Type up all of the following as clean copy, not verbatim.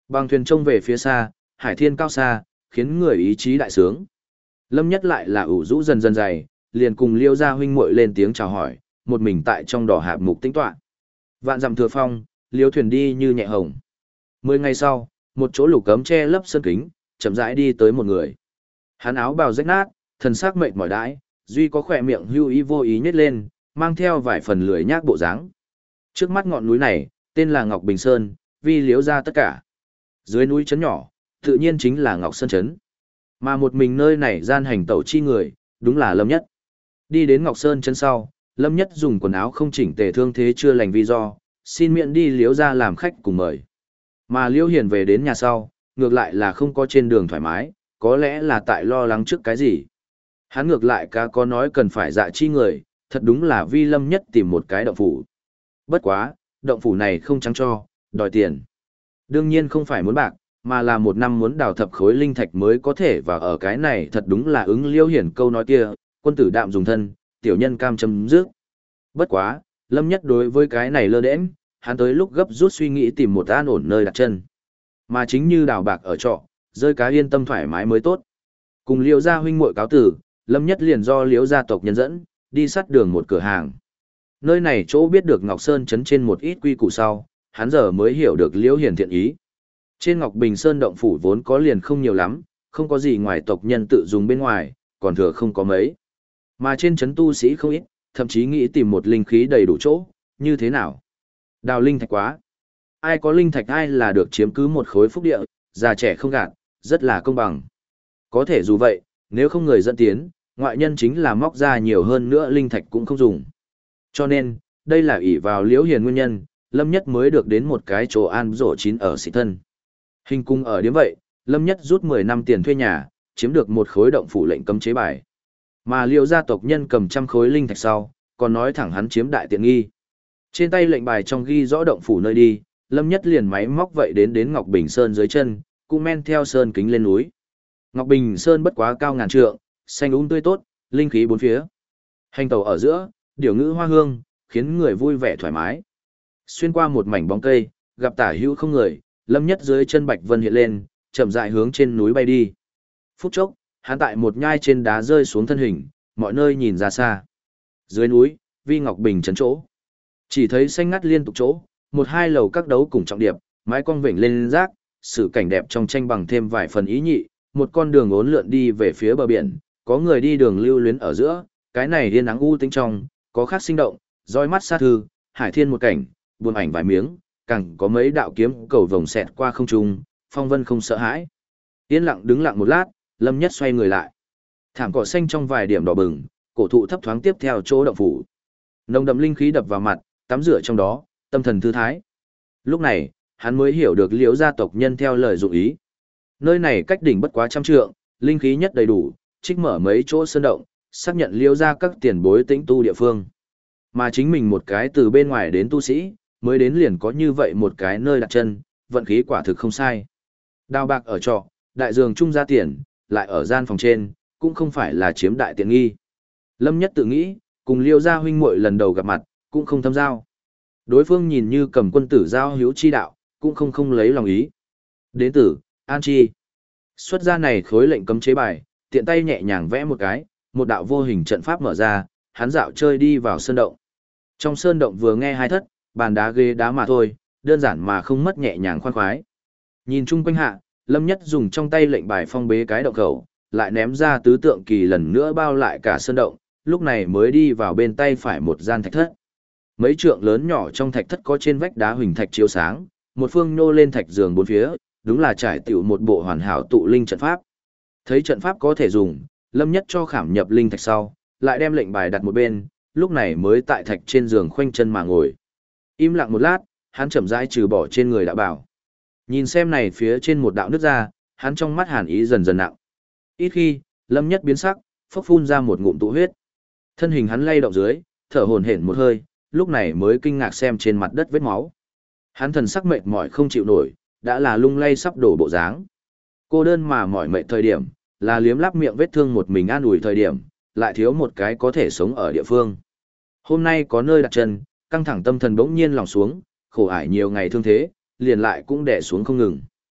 Bằng thuyền trông về phía xa, hải thiên cao xa, khiến người ý chí đại sướng. Lâm Nhất lại là ủ rũ dần dần dày, liền cùng Liêu gia huynh muội lên tiếng chào hỏi, một mình tại trong đỏ hạp mục tĩnh tọa. Vạn dặm thừa phong, Liêu thuyền đi như nhẹ hồng. 10 ngày sau, một chỗ lục cấm che lấp sơn kính, chậm rãi đi tới một người. Hắn áo bào rách nát, thần sắc mệt mỏi đãi, duy có khỏe miệng hưu ý vô ý nhếch lên, mang theo vài phần lười nhác bộ dáng. Trước mắt ngọn núi này, tên là Ngọc Bình Sơn, vì Liêu gia tất cả. Dưới núi trấn nhỏ, tự nhiên chính là Ngọc Sơn trấn. Mà một mình nơi này gian hành tẩu chi người, đúng là Lâm Nhất. Đi đến Ngọc Sơn trấn sau, Lâm Nhất dùng quần áo không chỉnh tề thương thế chưa lành vì do, xin miễn đi Liễu gia làm khách cùng mời. Mà Liễu Hiền về đến nhà sau, ngược lại là không có trên đường thoải mái, có lẽ là tại lo lắng trước cái gì. Hắn ngược lại cá có nói cần phải dạ chi người, thật đúng là vi Lâm Nhất tìm một cái động phủ. Bất quá, động phủ này không trắng cho, đòi tiền. Đương nhiên không phải muốn bạc, mà là một năm muốn đào thập khối linh thạch mới có thể và ở cái này thật đúng là ứng Liễu Hiển câu nói kia, quân tử đạm dùng thân, tiểu nhân cam chấm dứt. Bất quá, Lâm Nhất đối với cái này lơ đễnh, hắn tới lúc gấp rút suy nghĩ tìm một an ổn nơi đặt chân. Mà chính như đào bạc ở trọ, rơi cá yên tâm thoải mái mới tốt. Cùng Liễu gia huynh muội cáo tử, Lâm Nhất liền do Liễu gia tộc nhân dẫn, đi sát đường một cửa hàng. Nơi này chỗ biết được Ngọc Sơn trấn trên một ít quy củ sau, hắn giờ mới hiểu được Liễu Hiển thiện ý. Trên Ngọc Bình Sơn động phủ vốn có liền không nhiều lắm, không có gì ngoài tộc nhân tự dùng bên ngoài, còn thừa không có mấy. Mà trên trấn tu sĩ không ít, thậm chí nghĩ tìm một linh khí đầy đủ chỗ, như thế nào? Đào linh thạch quá. Ai có linh thạch ai là được chiếm cứ một khối phúc địa, già trẻ không gạt, rất là công bằng. Có thể dù vậy, nếu không người dẫn tiến, ngoại nhân chính là móc ra nhiều hơn nữa linh thạch cũng không dùng. Cho nên, đây là ỷ vào Liễu Hiền nguyên nhân, Lâm Nhất mới được đến một cái chỗ an rổ chín ở Sĩ Thân. Hình cung ở điểm vậy, Lâm Nhất rút 10 năm tiền thuê nhà, chiếm được một khối động phủ lệnh cấm chế bài. Mà Liễu gia tộc nhân cầm 100 khối linh thạch sau, còn nói thẳng hắn chiếm đại tiện nghi. Trên tay lệnh bài trong ghi rõ động phủ nơi đi, Lâm Nhất liền máy móc vậy đến Ngọc Bình Sơn dưới chân, cũng men theo sơn kính lên núi. Ngọc Bình Sơn bất quá cao ngàn trượng, xanh tươi tốt, linh khí bốn phía. Hành tàu ở giữa, điểu ngữ hoa hương, khiến người vui vẻ thoải mái. Xuyên qua một mảnh bóng cây, gặp tả hữu không người, Lâm Nhất dưới chân Bạch Vân hiện lên, chậm rãi hướng trên núi bay đi. Phút chốc, hắn tại một nhai trên đá rơi xuống thân hình, mọi nơi nhìn ra xa. Dưới núi, Vi Ngọc Bình trấn chỗ. Chỉ thấy xanh ngắt liên tục chỗ, một hai lầu các đấu cùng trọng điệp, mái cong vểnh lên rác, sự cảnh đẹp trong tranh bằng thêm vài phần ý nhị, một con đường uốn lượn đi về phía bờ biển, có người đi đường lưu luyến ở giữa, cái này yên ắng u tĩnh trong, có khác sinh động, roi mắt xa thư, hải thiên một cảnh, buồn ảnh vài miếng, càng có mấy đạo kiếm cầu vồng xẹt qua không trung, phong vân không sợ hãi. Yên lặng đứng lặng một lát, Lâm Nhất xoay người lại. Thảm cỏ xanh trong vài điểm đỏ bừng, cổ thụ thấp thoáng tiếp theo chỗ động phủ. Nồng đậm linh khí đập vào mặt, tắm rửa trong đó, tâm thần thư thái. Lúc này, hắn mới hiểu được Liễu gia tộc nhân theo lời dụng ý. Nơi này cách đỉnh bất quá 100 trượng, linh khí nhất đầy đủ, trích mở mấy chỗ sơn động, xác nhận Liễu gia các tiền bối tĩnh tu địa phương. Mà chính mình một cái từ bên ngoài đến tu sĩ, mới đến liền có như vậy một cái nơi đặt chân, vận khí quả thực không sai. Đào bạc ở trọ, đại dường trung ra tiền, lại ở gian phòng trên, cũng không phải là chiếm đại tiện nghi. Lâm Nhất tự nghĩ, cùng Liêu gia huynh muội lần đầu gặp mặt, cũng không thâm giao. Đối phương nhìn như cầm quân tử giao hiếu chi đạo, cũng không lấy lòng ý. Đến tử, An Chi. Xuất ra này khối lệnh cấm chế bài, tiện tay nhẹ nhàng vẽ một cái, một đạo vô hình trận pháp mở ra, hắn dạo chơi đi vào sơn động. Trong sơn động vừa nghe hai thất, bàn đá ghế đá mà thôi, đơn giản mà không mất nhẹ nhàng khoan khoái. Nhìn chung quanh hạ, Lâm Nhất dùng trong tay lệnh bài phong bế cái động khẩu, lại ném ra tứ tượng kỳ lần nữa bao lại cả sơn động, lúc này mới đi vào bên tay phải một gian thạch thất. Mấy trượng lớn nhỏ trong thạch thất có trên vách đá huỳnh thạch chiếu sáng, một phương nô lên thạch giường bốn phía, đúng là trải tựu một bộ hoàn hảo tụ linh trận pháp. Thấy trận pháp có thể dùng, Lâm Nhất cho khảm nhập linh thạch sau, lại đem lệnh bài đặt một bên, lúc này mới tại thạch trên giường khoanh chân mà ngồi. Im lặng một lát, hắn chậm rãi trừ bỏ trên người đã bảo. Nhìn xem này phía trên một đạo nước ra, hắn trong mắt hàn ý dần dần nặng. Ít khi, Lâm Nhất biến sắc, phốc phun ra một ngụm tụ huyết. Thân hình hắn lay động dưới, thở hổn hển một hơi, lúc này mới kinh ngạc xem trên mặt đất vết máu. Hắn thần sắc mệt mỏi không chịu nổi, đã là lung lay sắp đổ bộ dáng. Cô đơn mà mỏi mệt thời điểm, là liếm láp miệng vết thương một mình an ủi thời điểm, lại thiếu một cái có thể sống ở địa phương. Hôm nay có nơi đặt chân, căng thẳng tâm thần bỗng nhiên lòng xuống, khổ ải nhiều ngày thương thế, liền lại cũng đè xuống không ngừng.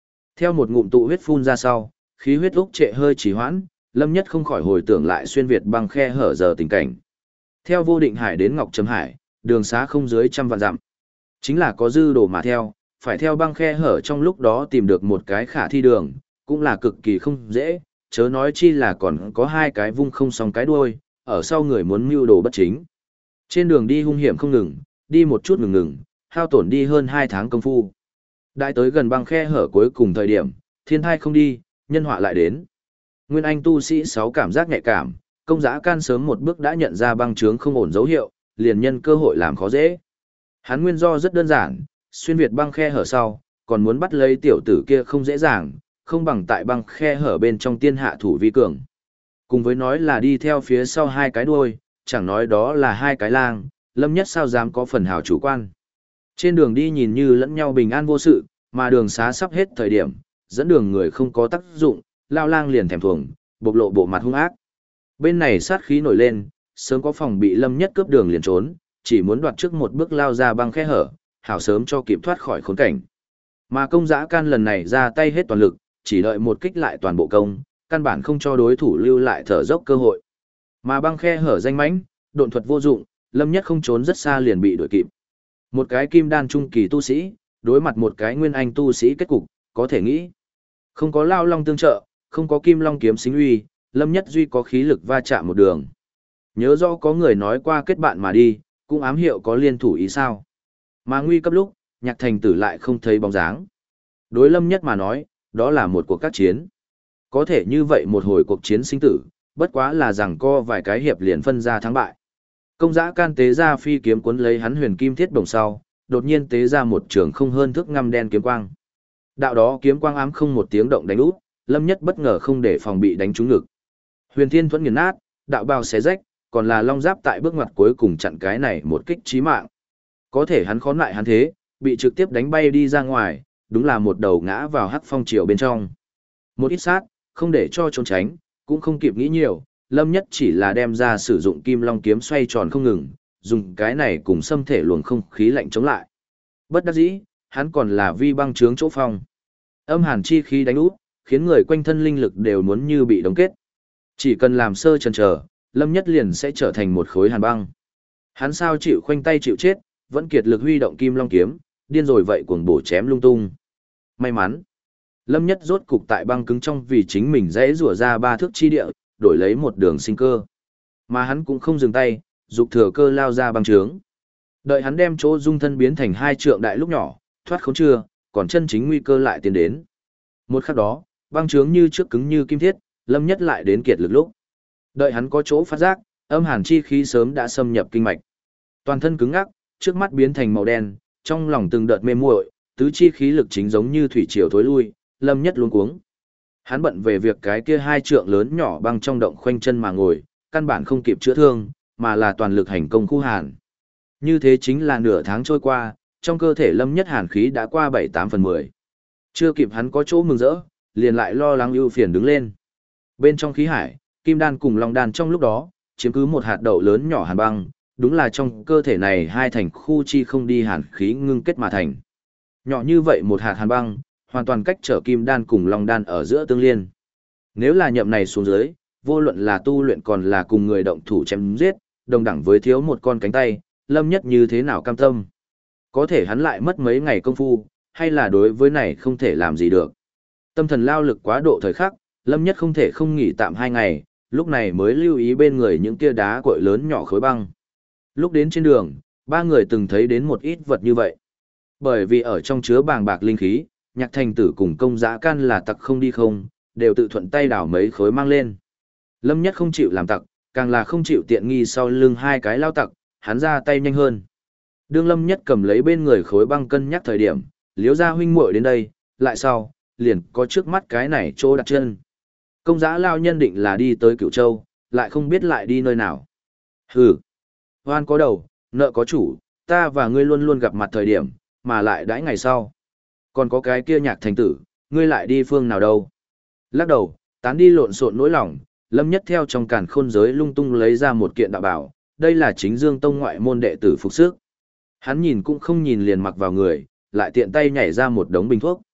Theo một ngụm tụ huyết phun ra sau, khí huyết úc trệ hơi trì hoãn, Lâm Nhất không khỏi hồi tưởng lại xuyên việt băng khe hở giờ tình cảnh. Theo Vô Định Hải đến Ngọc Trầm Hải, đường xá không dưới 100 vạn dặm. Chính là có dư đồ mà theo, phải theo băng khe hở trong lúc đó tìm được một cái khả thi đường, cũng là cực kỳ không dễ, chớ nói chi là còn có hai cái vung không song cái đuôi, ở sau người muốn mưu đồ bất chính. Trên đường đi hung hiểm không ngừng, đi một chút ngừng, hao tổn đi hơn 2 tháng công phu. Đại tới gần băng khe hở cuối cùng thời điểm, thiên thai không đi, nhân họa lại đến. Nguyên Anh tu sĩ 6 cảm giác nhạy cảm, Công Dã Can sớm một bước đã nhận ra băng trướng không ổn dấu hiệu, liền nhân cơ hội làm khó dễ. Hắn nguyên do rất đơn giản, xuyên việt băng khe hở sau, còn muốn bắt lấy tiểu tử kia không dễ dàng, không bằng tại băng khe hở bên trong tiên hạ thủ vi cường. Cùng với nói là đi theo phía sau hai cái đuôi, chẳng nói đó là hai cái lang, Lâm Nhất sao dám có phần hào chủ quan. Trên đường đi nhìn như lẫn nhau bình an vô sự, mà đường xá sắp hết thời điểm, dẫn đường người không có tác dụng, lao lang liền thèm thuồng, bộc lộ bộ mặt hung ác. Bên này sát khí nổi lên, sớm có phòng bị Lâm Nhất cướp đường liền trốn, chỉ muốn đoạt trước một bước lao ra băng khe hở, hảo sớm cho kịp thoát khỏi khốn cảnh. Mà Công Dã Can lần này ra tay hết toàn lực, chỉ đợi một kích lại toàn bộ công, căn bản không cho đối thủ lưu lại thở dốc cơ hội. Mà băng khe hở danh mãnh, độn thuật vô dụng, Lâm Nhất không trốn rất xa liền bị đuổi kịp. Một cái kim đan trung kỳ tu sĩ, đối mặt một cái nguyên anh tu sĩ kết cục, có thể nghĩ. Không có lao long tương trợ, không có kim long kiếm xính uy, Lâm Nhất duy có khí lực va chạm một đường. Nhớ rõ có người nói qua kết bạn mà đi, cũng ám hiệu có liên thủ ý sao. Mà nguy cấp lúc, Nhạc Thành Tử lại không thấy bóng dáng. Đối Lâm Nhất mà nói, đó là một cuộc các chiến. Có thể như vậy một hồi cuộc chiến sinh tử, bất quá là rằng co vài cái hiệp liền phân ra thắng bại. Công Dã Can tế ra phi kiếm cuốn lấy hắn huyền kim thiết bổng sau, đột nhiên tế ra một trường không hơn thước ngăm đen kiếm quang. Đạo đó kiếm quang ám không một tiếng động đánh út, Lâm Nhất bất ngờ không để phòng bị đánh trúng ngực. Huyền Thiên Thuẫn nghiền nát, đạo bào xé rách, còn là long giáp tại bước ngoặt cuối cùng chặn cái này một kích chí mạng. Có thể hắn khốn lại hắn thế, bị trực tiếp đánh bay đi ra ngoài, đúng là một đầu ngã vào hắc phong triều bên trong. Một ít sát, không để cho trốn tránh, cũng không kịp nghĩ nhiều, Lâm Nhất chỉ là đem ra sử dụng kim long kiếm xoay tròn không ngừng, dùng cái này cùng xâm thể luồng không khí lạnh chống lại. Bất đắc dĩ, hắn còn là vi băng trướng chỗ phong. Âm hàn chi khí đánh út, khiến người quanh thân linh lực đều muốn như bị đóng kết. Chỉ cần làm sơ chần chờ, Lâm Nhất liền sẽ trở thành một khối hàn băng. Hắn sao chịu khoanh tay chịu chết, vẫn kiệt lực huy động kim long kiếm, điên rồi vậy cuồng bổ chém lung tung. May mắn, Lâm Nhất rốt cục tại băng cứng trong vì chính mình dễ rủa ra 3 thước chi địa, đổi lấy một đường sinh cơ. Mà hắn cũng không dừng tay, dục thừa cơ lao ra băng trướng. Đợi hắn đem chỗ dung thân biến thành 2 trượng đại lúc nhỏ, thoát khốn chưa, còn chân chính nguy cơ lại tiến đến. Một khắc đó, băng trướng như trước cứng như kim thiết, Lâm Nhất lại đến kiệt lực lúc. Đợi hắn có chỗ phát giác, âm hàn chi khí sớm đã xâm nhập kinh mạch. Toàn thân cứng ngắc, trước mắt biến thành màu đen, trong lòng từng đợt mê muội, tứ chi khí lực chính giống như thủy triều thối lui, Lâm Nhất luống cuống. Hắn bận về việc cái kia 2 trượng lớn nhỏ băng trong động khoanh chân mà ngồi, căn bản không kịp chữa thương, mà là toàn lực hành công khu hàn. Như thế chính là nửa tháng trôi qua, trong cơ thể Lâm Nhất hàn khí đã qua 7/8/10. Chưa kịp hắn có chỗ mừng rỡ, liền lại lo lắng ưu phiền đứng lên. Bên trong khí hải, kim đan cùng long đan trong lúc đó, chiếm cứ một hạt đậu lớn nhỏ hàn băng, đúng là trong cơ thể này hai thành khu chi không đi hàn khí ngưng kết mà thành. Nhỏ như vậy một hạt hàn băng, hoàn toàn cách trở kim đan cùng long đan ở giữa tương liên. Nếu là nhậm này xuống dưới, vô luận là tu luyện còn là cùng người động thủ chém giết, đồng đẳng với thiếu một con cánh tay, Lâm Nhất như thế nào cam tâm. Có thể hắn lại mất mấy ngày công phu, hay là đối với này không thể làm gì được. Tâm thần lao lực quá độ thời khắc, Lâm Nhất không thể không nghỉ tạm 2 ngày, lúc này mới lưu ý bên người những kia đá cội lớn nhỏ khối băng. Lúc đến trên đường, 3 người từng thấy đến một ít vật như vậy. Bởi vì ở trong chứa bàng bạc linh khí, Nhạc Thành Tử cùng Công Dã Can là tặc không đi không, đều tự thuận tay đảo mấy khối mang lên. Lâm Nhất không chịu làm tặc, càng là không chịu tiện nghi sau lưng 2 cái lao tặc, hắn ra tay nhanh hơn. Đương Lâm Nhất cầm lấy bên người khối băng cân nhắc thời điểm, Liếu gia huynh muội đến đây, lại sau, liền có trước mắt cái này chỗ đặt chân. Công Dã lao nhân định là đi tới Cửu Châu, lại không biết lại đi nơi nào. Hừ, oan có đầu, nợ có chủ, ta và ngươi luôn luôn gặp mặt thời điểm, mà lại đãi ngày sau. Còn có cái kia Nhạc Thành Tử, ngươi lại đi phương nào đâu? Lắc đầu, tán đi lộn xộn nỗi lòng, Lâm Nhất theo trong càn khôn giới lung tung lấy ra một kiện đạo bảo, đây là Chính Dương Tông ngoại môn đệ tử phục sức. Hắn nhìn cũng không nhìn liền mặc vào người, lại tiện tay nhảy ra một đống bình thuốc.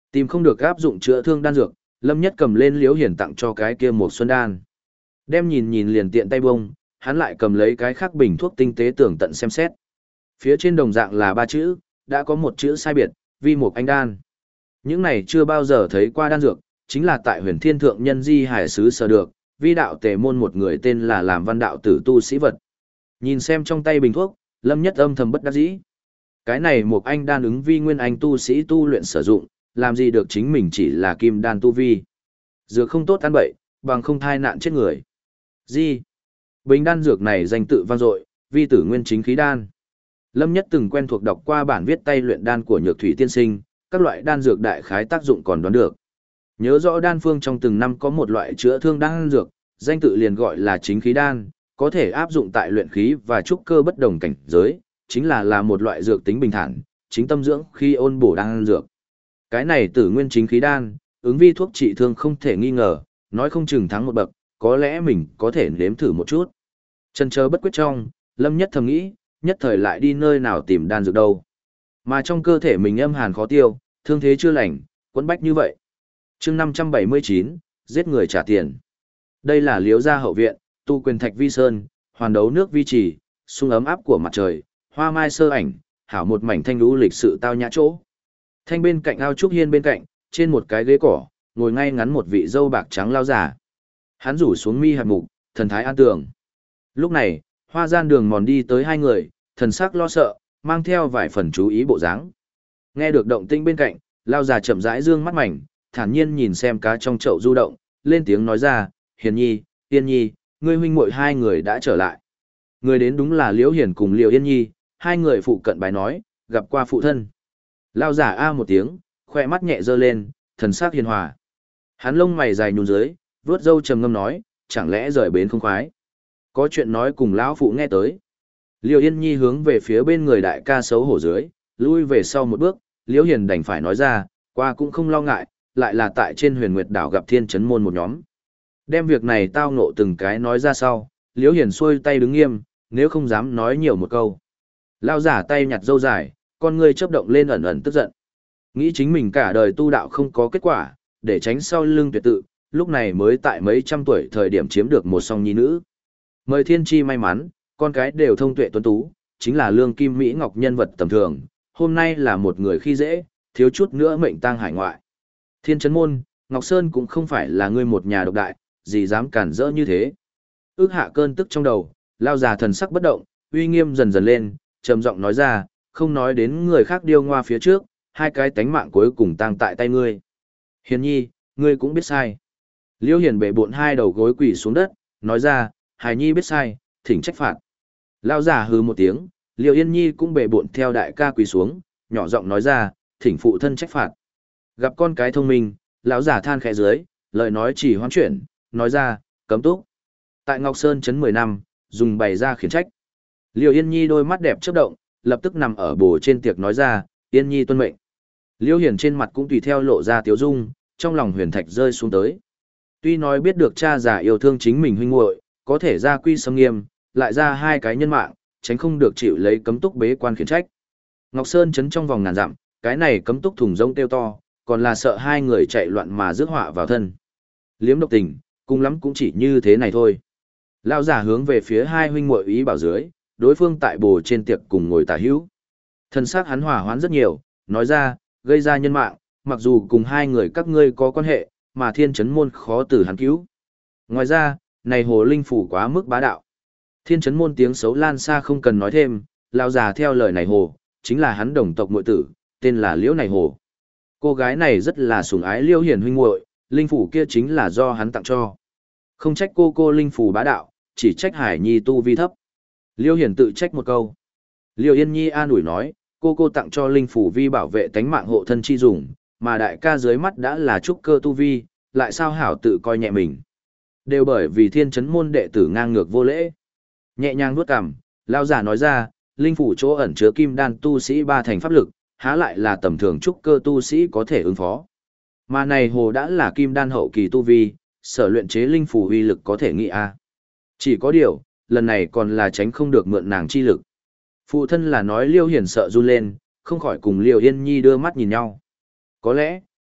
Tìm không được áp dụng chữa thương đan dược, Lâm Nhất cầm lên Liễu Hiền tặng cho cái kia một xuân đan. Đem nhìn nhìn liền tiện tay bông, hắn lại cầm lấy cái khác bình thuốc tinh tế tường tận xem xét. Phía trên đồng dạng là 3 chữ, đã có một chữ sai biệt, vi một anh đan. Những này chưa bao giờ thấy qua đan dược, chính là tại huyền thiên thượng nhân di hải sứ sở được, vi đạo tề môn một người tên là làm văn đạo tử tu sĩ vật. Nhìn xem trong tay bình thuốc, Lâm Nhất âm thầm bất đắc dĩ. Cái này một anh đan ứng vi nguyên anh tu sĩ tu luyện sử dụng, làm gì được chính mình chỉ là kim đan tu vi. Dược không tốt ăn bậy, bằng không thai nạn chết người. Gì? Bình đan dược này danh tự vang dội, vi tử nguyên chính khí đan. Lâm Nhất từng quen thuộc đọc qua bản viết tay luyện đan của Nhược Thủy tiên sinh, các loại đan dược đại khái tác dụng còn đoán được. Nhớ rõ đan phương trong từng năm có một loại chữa thương đan dược, danh tự liền gọi là chính khí đan, có thể áp dụng tại luyện khí và trúc cơ bất đồng cảnh giới, chính là một loại dược tính bình thản, chính tâm dưỡng khi ôn bổ đan dược. Cái này tử nguyên chính khí đan, ứng vi thuốc trị thương không thể nghi ngờ, nói không chừng thắng một bậc, có lẽ mình có thể nếm thử một chút. Chần chờ bất quyết trong, Lâm Nhất thầm nghĩ, nhất thời lại đi nơi nào tìm đan dược đâu. Mà trong cơ thể mình âm hàn khó tiêu, thương thế chưa lành, quấn bách như vậy. Chương 579, giết người trả tiền. Đây là Liễu gia hậu viện, tu quyền thạch vi sơn, hoàn đấu nước vi trì, sung ấm áp của mặt trời, hoa mai sơ ảnh, hảo một mảnh thanh lũ lịch sự tao nhã chỗ. Thanh bên cạnh ao trúc hiên bên cạnh, trên một cái ghế cỏ, ngồi ngay ngắn một vị dâu bạc trắng lao giả. Hắn rủ xuống mi hạt mục, thần thái an tường. Lúc này, Hoa gian đường mòn đi tới hai người, thần sắc lo sợ, mang theo vài phần chú ý bộ dáng. Nghe được động tĩnh bên cạnh, lao già chậm rãi dương mắt mảnh, thản nhiên nhìn xem cá trong chậu du động, lên tiếng nói ra, Hiền Nhi, Yên Nhi, ngươi huynh muội hai người đã trở lại. Người đến đúng là Liễu Hiền cùng Liễu Yên Nhi, hai người phụ cận bài nói, gặp qua phụ thân. Lao giả a một tiếng, khoe mắt nhẹ dơ lên, thần sắc hiền hòa. Hắn lông mày dài nhún dưới, vuốt râu trầm ngâm nói, chẳng lẽ rời bến không khoái. Có chuyện nói cùng lão phụ nghe tới. Liễu Yên Nhi hướng về phía bên người đại ca xấu hổ dưới, lui về sau một bước, Liễu Hiền đành phải nói ra, qua cũng không lo ngại, lại là tại trên Huyền Nguyệt đảo gặp Thiên Chấn môn một nhóm. Đem việc này tao ngộ từng cái nói ra sau, Liễu Hiền xuôi tay đứng nghiêm, nếu không dám nói nhiều một câu. Lao giả tay nhặt râu dài, con ngươi chớp động lên ẩn ẩn tức giận. Nghĩ chính mình cả đời tu đạo không có kết quả, để tránh sau lưng tuyệt tự, lúc này mới tại mấy trăm tuổi thời điểm chiếm được một song nhi nữ. Mời thiên chi may mắn, con cái đều thông tuệ tuấn tú, chính là lương kim Mỹ Ngọc nhân vật tầm thường, hôm nay là một người khi dễ, thiếu chút nữa mệnh tang hải ngoại. Thiên Chấn môn, Ngọc Sơn cũng không phải là ngươi một nhà độc đại, gì dám cản rỡ như thế. Ước hạ cơn tức trong đầu, lao già thần sắc bất động, uy nghiêm dần dần lên, trầm giọng nói ra, không nói đến người khác điêu ngoa phía trước, hai cái tánh mạng cuối cùng tang tại tay ngươi. Hiền Nhi, ngươi cũng biết sai. Liễu Hiền bệ bộn hai đầu gối quỳ xuống đất, nói ra, Hải Nhi biết sai, thỉnh trách phạt. Lao giả hừ một tiếng, Liễu Yên Nhi cũng bệ bộn theo đại ca quỳ xuống, nhỏ giọng nói ra, thỉnh phụ thân trách phạt. Gặp con cái thông minh, lão giả than khẽ dưới, lời nói chỉ hoán chuyển, nói ra, cấm túc. Tại Ngọc Sơn trấn 10 năm, dùng bày ra khiển trách. Liễu Yên Nhi đôi mắt đẹp chớp động, lập tức nằm ở bồ trên tiệc nói ra, Yên Nhi tuân mệnh. Liễu Hiền trên mặt cũng tùy theo lộ ra tiếu dung, trong lòng huyền thạch rơi xuống tới. Tuy nói biết được cha già yêu thương chính mình huynh muội, có thể ra quy sâm nghiêm, lại ra hai cái nhân mạng, tránh không được chịu lấy cấm túc bế quan khiển trách. Ngọc Sơn chấn trong vòng ngàn dặm, cái này cấm túc thùng rông kêu to, còn là sợ hai người chạy loạn mà rước họa vào thân. Liếm độc tình, cùng lắm cũng chỉ như thế này thôi. Lão giả hướng về phía hai huynh muội ý bảo dưới, đối phương tại bồ trên tiệc cùng ngồi tả hữu. Thân xác hắn hòa hoãn rất nhiều, nói ra, gây ra nhân mạng, mặc dù cùng hai người các ngươi có quan hệ, mà Thiên Chấn môn khó từ hắn cứu. Ngoài ra, này hồ linh phủ quá mức bá đạo. Thiên Chấn môn tiếng xấu lan xa không cần nói thêm, lão già theo lời này hồ, chính là hắn đồng tộc muội tử, tên là Liễu này hồ. Cô gái này rất là sủng ái Liễu Hiền huynh muội, linh phủ kia chính là do hắn tặng cho. Không trách cô linh phủ bá đạo, chỉ trách Hải Nhi tu vi thấp. Liễu Hiền tự trách một câu. Liễu Yên Nhi an ủi nói, cô tặng cho linh phủ vi bảo vệ tánh mạng hộ thân chi dùng, mà đại ca dưới mắt đã là trúc cơ tu vi, lại sao hảo tự coi nhẹ mình. Đều bởi vì Thiên Chấn môn đệ tử ngang ngược vô lễ. Nhẹ nhàng vuốt cằm, lão giả nói ra, linh phủ chỗ ẩn chứa kim đan tu sĩ ba thành pháp lực, há lại là tầm thường trúc cơ tu sĩ có thể ứng phó. Mà này hồ đã là kim đan hậu kỳ tu vi, sở luyện chế linh phủ uy lực có thể nghĩ a. Chỉ có điều, lần này còn là tránh không được mượn nàng chi lực. Phụ thân là nói Liễu Hiền sợ run lên, không khỏi cùng Liễu Yên Nhi đưa mắt nhìn nhau. Có lẽ,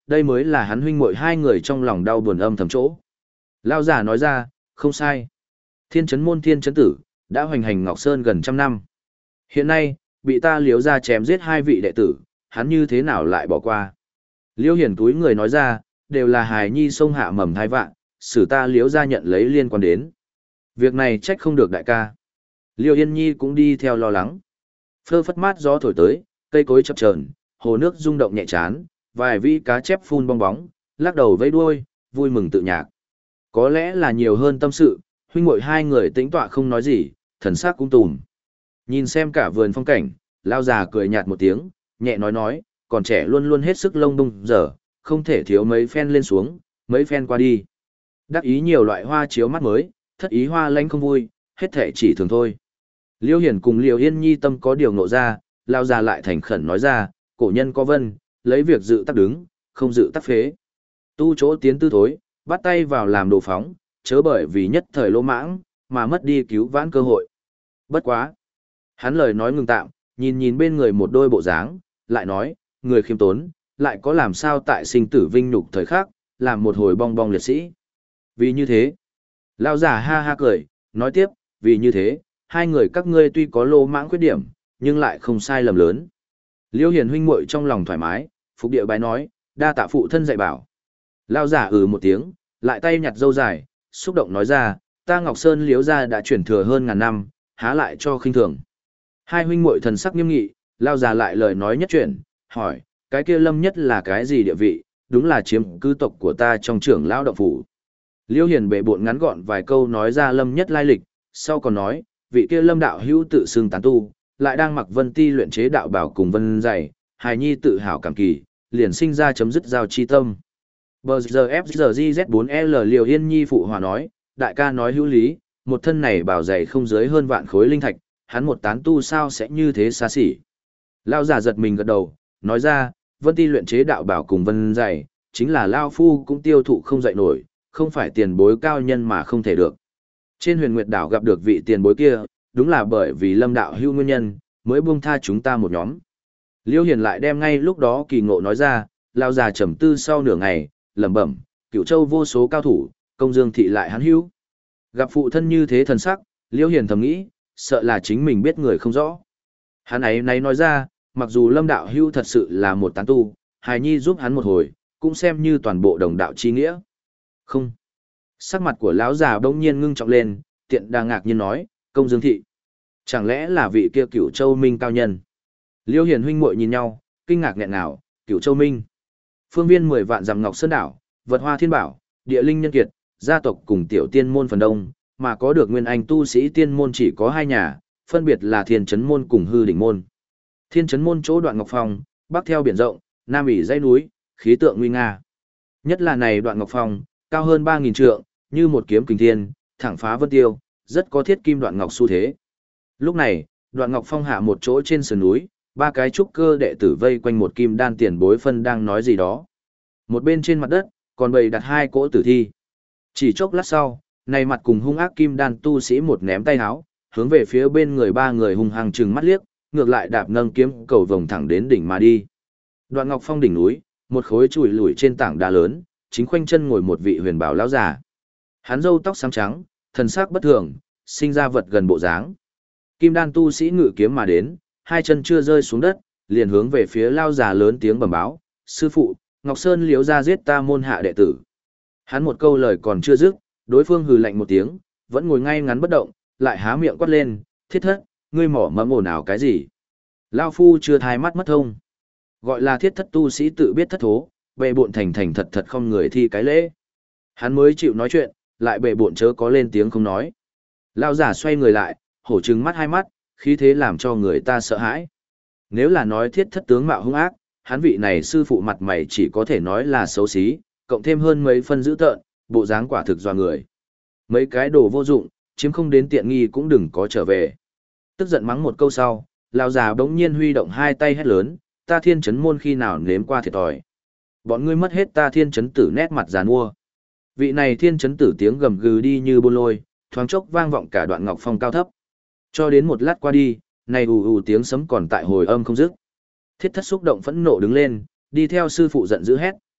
đây mới là hắn huynh muội hai người trong lòng đau buồn âm thầm chỗ. Lao giả nói ra, không sai. Thiên Chấn Môn Thiên Chấn Tử, đã hoành hành Ngọc Sơn gần trăm năm. Hiện nay, bị ta Liễu gia chém giết hai vị đệ tử, hắn như thế nào lại bỏ qua. Liễu Hiển túi người nói ra, đều là hài nhi sông hạ mầm thai vạn, xử ta Liễu gia nhận lấy liên quan đến. Việc này trách không được đại ca. Liễu Yên Nhi cũng đi theo lo lắng. Phơ phất mát gió thổi tới, cây cối chập chờn, hồ nước rung động nhẹ chán, vài vĩ cá chép phun bong bóng, lắc đầu vẫy đuôi, vui mừng tự nhạc. Có lẽ là nhiều hơn tâm sự, huynh muội hai người tĩnh tọa không nói gì, thần sắc cũng tùm. Nhìn xem cả vườn phong cảnh, lao già cười nhạt một tiếng, nhẹ nói, còn trẻ luôn luôn hết sức lông bông giờ, không thể thiếu mấy phen lên xuống, mấy phen qua đi. Đắc ý nhiều loại hoa chiếu mắt mới, thất ý hoa lanh không vui, hết thể chỉ thường thôi. Liêu Hiển cùng Liêu Yên Nhi tâm có điều nộ ra, lao già lại thành khẩn nói ra, cổ nhân có vân, lấy việc dự tắc đứng, không dự tắc phế. Tu chỗ tiến tư thối, bắt tay vào làm đồ phóng, chớ bởi vì nhất thời lỗ mãng, mà mất đi cứu vãn cơ hội. Bất quá. Hắn lời nói ngừng tạm, nhìn bên người một đôi bộ dáng, lại nói, người khiêm tốn, lại có làm sao tại sinh tử vinh nhục thời khắc, làm một hồi bong bong liệt sĩ. Vì như thế, lao giả ha ha cười, nói tiếp, vì như thế, hai người các ngươi tuy có lô mãng khuyết điểm, nhưng lại không sai lầm lớn. Liêu Hiền huynh muội trong lòng thoải mái, phục địa bái nói, đa tạ phụ thân dạy bảo. Lao giả một tiếng, lại tay nhặt dâu dài, xúc động nói ra, ta Ngọc Sơn Liếu gia đã chuyển thừa hơn ngàn năm, há lại cho khinh thường. Hai huynh muội thần sắc nghiêm nghị, lao già lại lời nói nhất chuyển, hỏi, cái kia Lâm Nhất là cái gì địa vị, đúng là chiếm cư tộc của ta trong trưởng lão động phủ. Liêu Hiền bệ bộn ngắn gọn vài câu nói ra Lâm Nhất lai lịch, sau còn nói, vị kia Lâm đạo hữu tự xưng tán tu, lại đang mặc vân ti luyện chế đạo bảo cùng vân dày, hài nhi tự hào cảm kỳ, liền sinh ra chấm dứt giao chi tâm. BZFZZ4L Liêu Yên Nhi phụ hòa nói, đại ca nói hữu lý, một thân này bảo dày không dưới hơn vạn khối linh thạch, hắn một tán tu sao sẽ như thế xa xỉ. Lao giả giật mình gật đầu, nói ra, vân ti luyện chế đạo bảo cùng vân dày, chính là Lao Phu cũng tiêu thụ không dậy nổi, không phải tiền bối cao nhân mà không thể được. Trên huyền nguyệt đảo gặp được vị tiền bối kia, đúng là bởi vì Lâm đạo hưu nguyên nhân, mới buông tha chúng ta một nhóm. Liêu Hiền lại đem ngay lúc đó kỳ ngộ nói ra, Lao già trầm tư sau nửa ngày, lẩm bẩm, Cửu Châu vô số cao thủ, công dương thị lại hắn hữu. Gặp phụ thân như thế thần sắc, Liêu Hiền thầm nghĩ, sợ là chính mình biết người không rõ. Hắn ấy nay nói ra, mặc dù Lâm đạo hưu thật sự là một tán tu, hài nhi giúp hắn một hồi, cũng xem như toàn bộ đồng đạo chi nghĩa. Không. Sắc mặt của lão già bỗng nhiên ngưng trọng lên, tiện đà ngạc nhiên nói, công dương thị. Chẳng lẽ là vị kia Cửu Châu Minh cao nhân? Liêu Hiền huynh muội nhìn nhau, kinh ngạc nghẹn ngào, Cửu Châu Minh. Phương viên 10 vạn dặm Ngọc Sơn đảo, vật hoa thiên bảo, địa linh nhân kiệt, gia tộc cùng tiểu tiên môn phần đông, mà có được nguyên anh tu sĩ tiên môn chỉ có hai nhà, phân biệt là Thiên Chấn môn cùng Hư Đỉnh môn. Thiên Chấn môn chỗ Đoạn Ngọc Phong, bắc theo biển rộng, nam ỷ dãy núi, khí tượng nguy nga. Nhất là này Đoạn Ngọc Phong, cao hơn 3000 trượng, như một kiếm kình thiên, thẳng phá vân tiêu, rất có thiết kim đoạn ngọc xu thế. Lúc này, Đoạn Ngọc Phong hạ một chỗ trên sườn núi, ba cái trúc cơ đệ tử vây quanh một kim đan tiền bối phân đang nói gì đó. Một bên trên mặt đất, còn bày đặt hai cỗ tử thi. Chỉ chốc lát sau, này mặt cùng hung ác kim đan tu sĩ một ném tay háo, hướng về phía bên người ba người hung hăng trừng mắt liếc, ngược lại đạp nâng kiếm cầu vồng thẳng đến đỉnh mà đi. Đoạn Ngọc Phong đỉnh núi, một khối chùi lủi trên tảng đá lớn, chính khoanh chân ngồi một vị huyền bảo lão già. Hắn râu tóc xám trắng, thần sắc bất thường, sinh ra vật gần bộ dáng. Kim đan tu sĩ ngự kiếm mà đến, hai chân chưa rơi xuống đất, liền hướng về phía lão già lớn tiếng bẩm báo, sư phụ, Ngọc Sơn Liếu ra giết ta môn hạ đệ tử. Hắn một câu lời còn chưa dứt, đối phương hừ lạnh một tiếng, vẫn ngồi ngay ngắn bất động, lại há miệng quát lên, thiết thất, ngươi mỏ mẫm ồn ào cái gì? Lao phu chưa thai mắt mất thông. Gọi là thiết thất tu sĩ tự biết thất thố, bệ bộn thành thành thật thật không người thi cái lễ. Hắn mới chịu nói chuyện, lại bệ bộn chớ có lên tiếng không nói. Lao giả xoay người lại, hổ trừng mắt hai mắt, khí thế làm cho người ta sợ hãi. Nếu là nói thiết thất tướng mạo hung ác, hắn vị này sư phụ mặt mày chỉ có thể nói là xấu xí, cộng thêm hơn mấy phân dữ tợn, bộ dáng quả thực doa người. Mấy cái đồ vô dụng, chiếm không đến tiện nghi cũng đừng có trở về. Tức giận mắng một câu sau, lão già bỗng nhiên huy động hai tay hét lớn, ta Thiên Chấn môn khi nào nếm qua thiệt thòi. Bọn ngươi mất hết ta Thiên Chấn tử nét mặt giàn mua. Vị này Thiên Chấn tử tiếng gầm gừ đi như bôn lôi, thoáng chốc vang vọng cả Đoạn Ngọc Phong cao thấp. Cho đến một lát qua đi, này ù ù tiếng sấm còn tại hồi âm không dứt. Thiết thất xúc động phẫn nộ đứng lên, đi theo sư phụ giận dữ hét,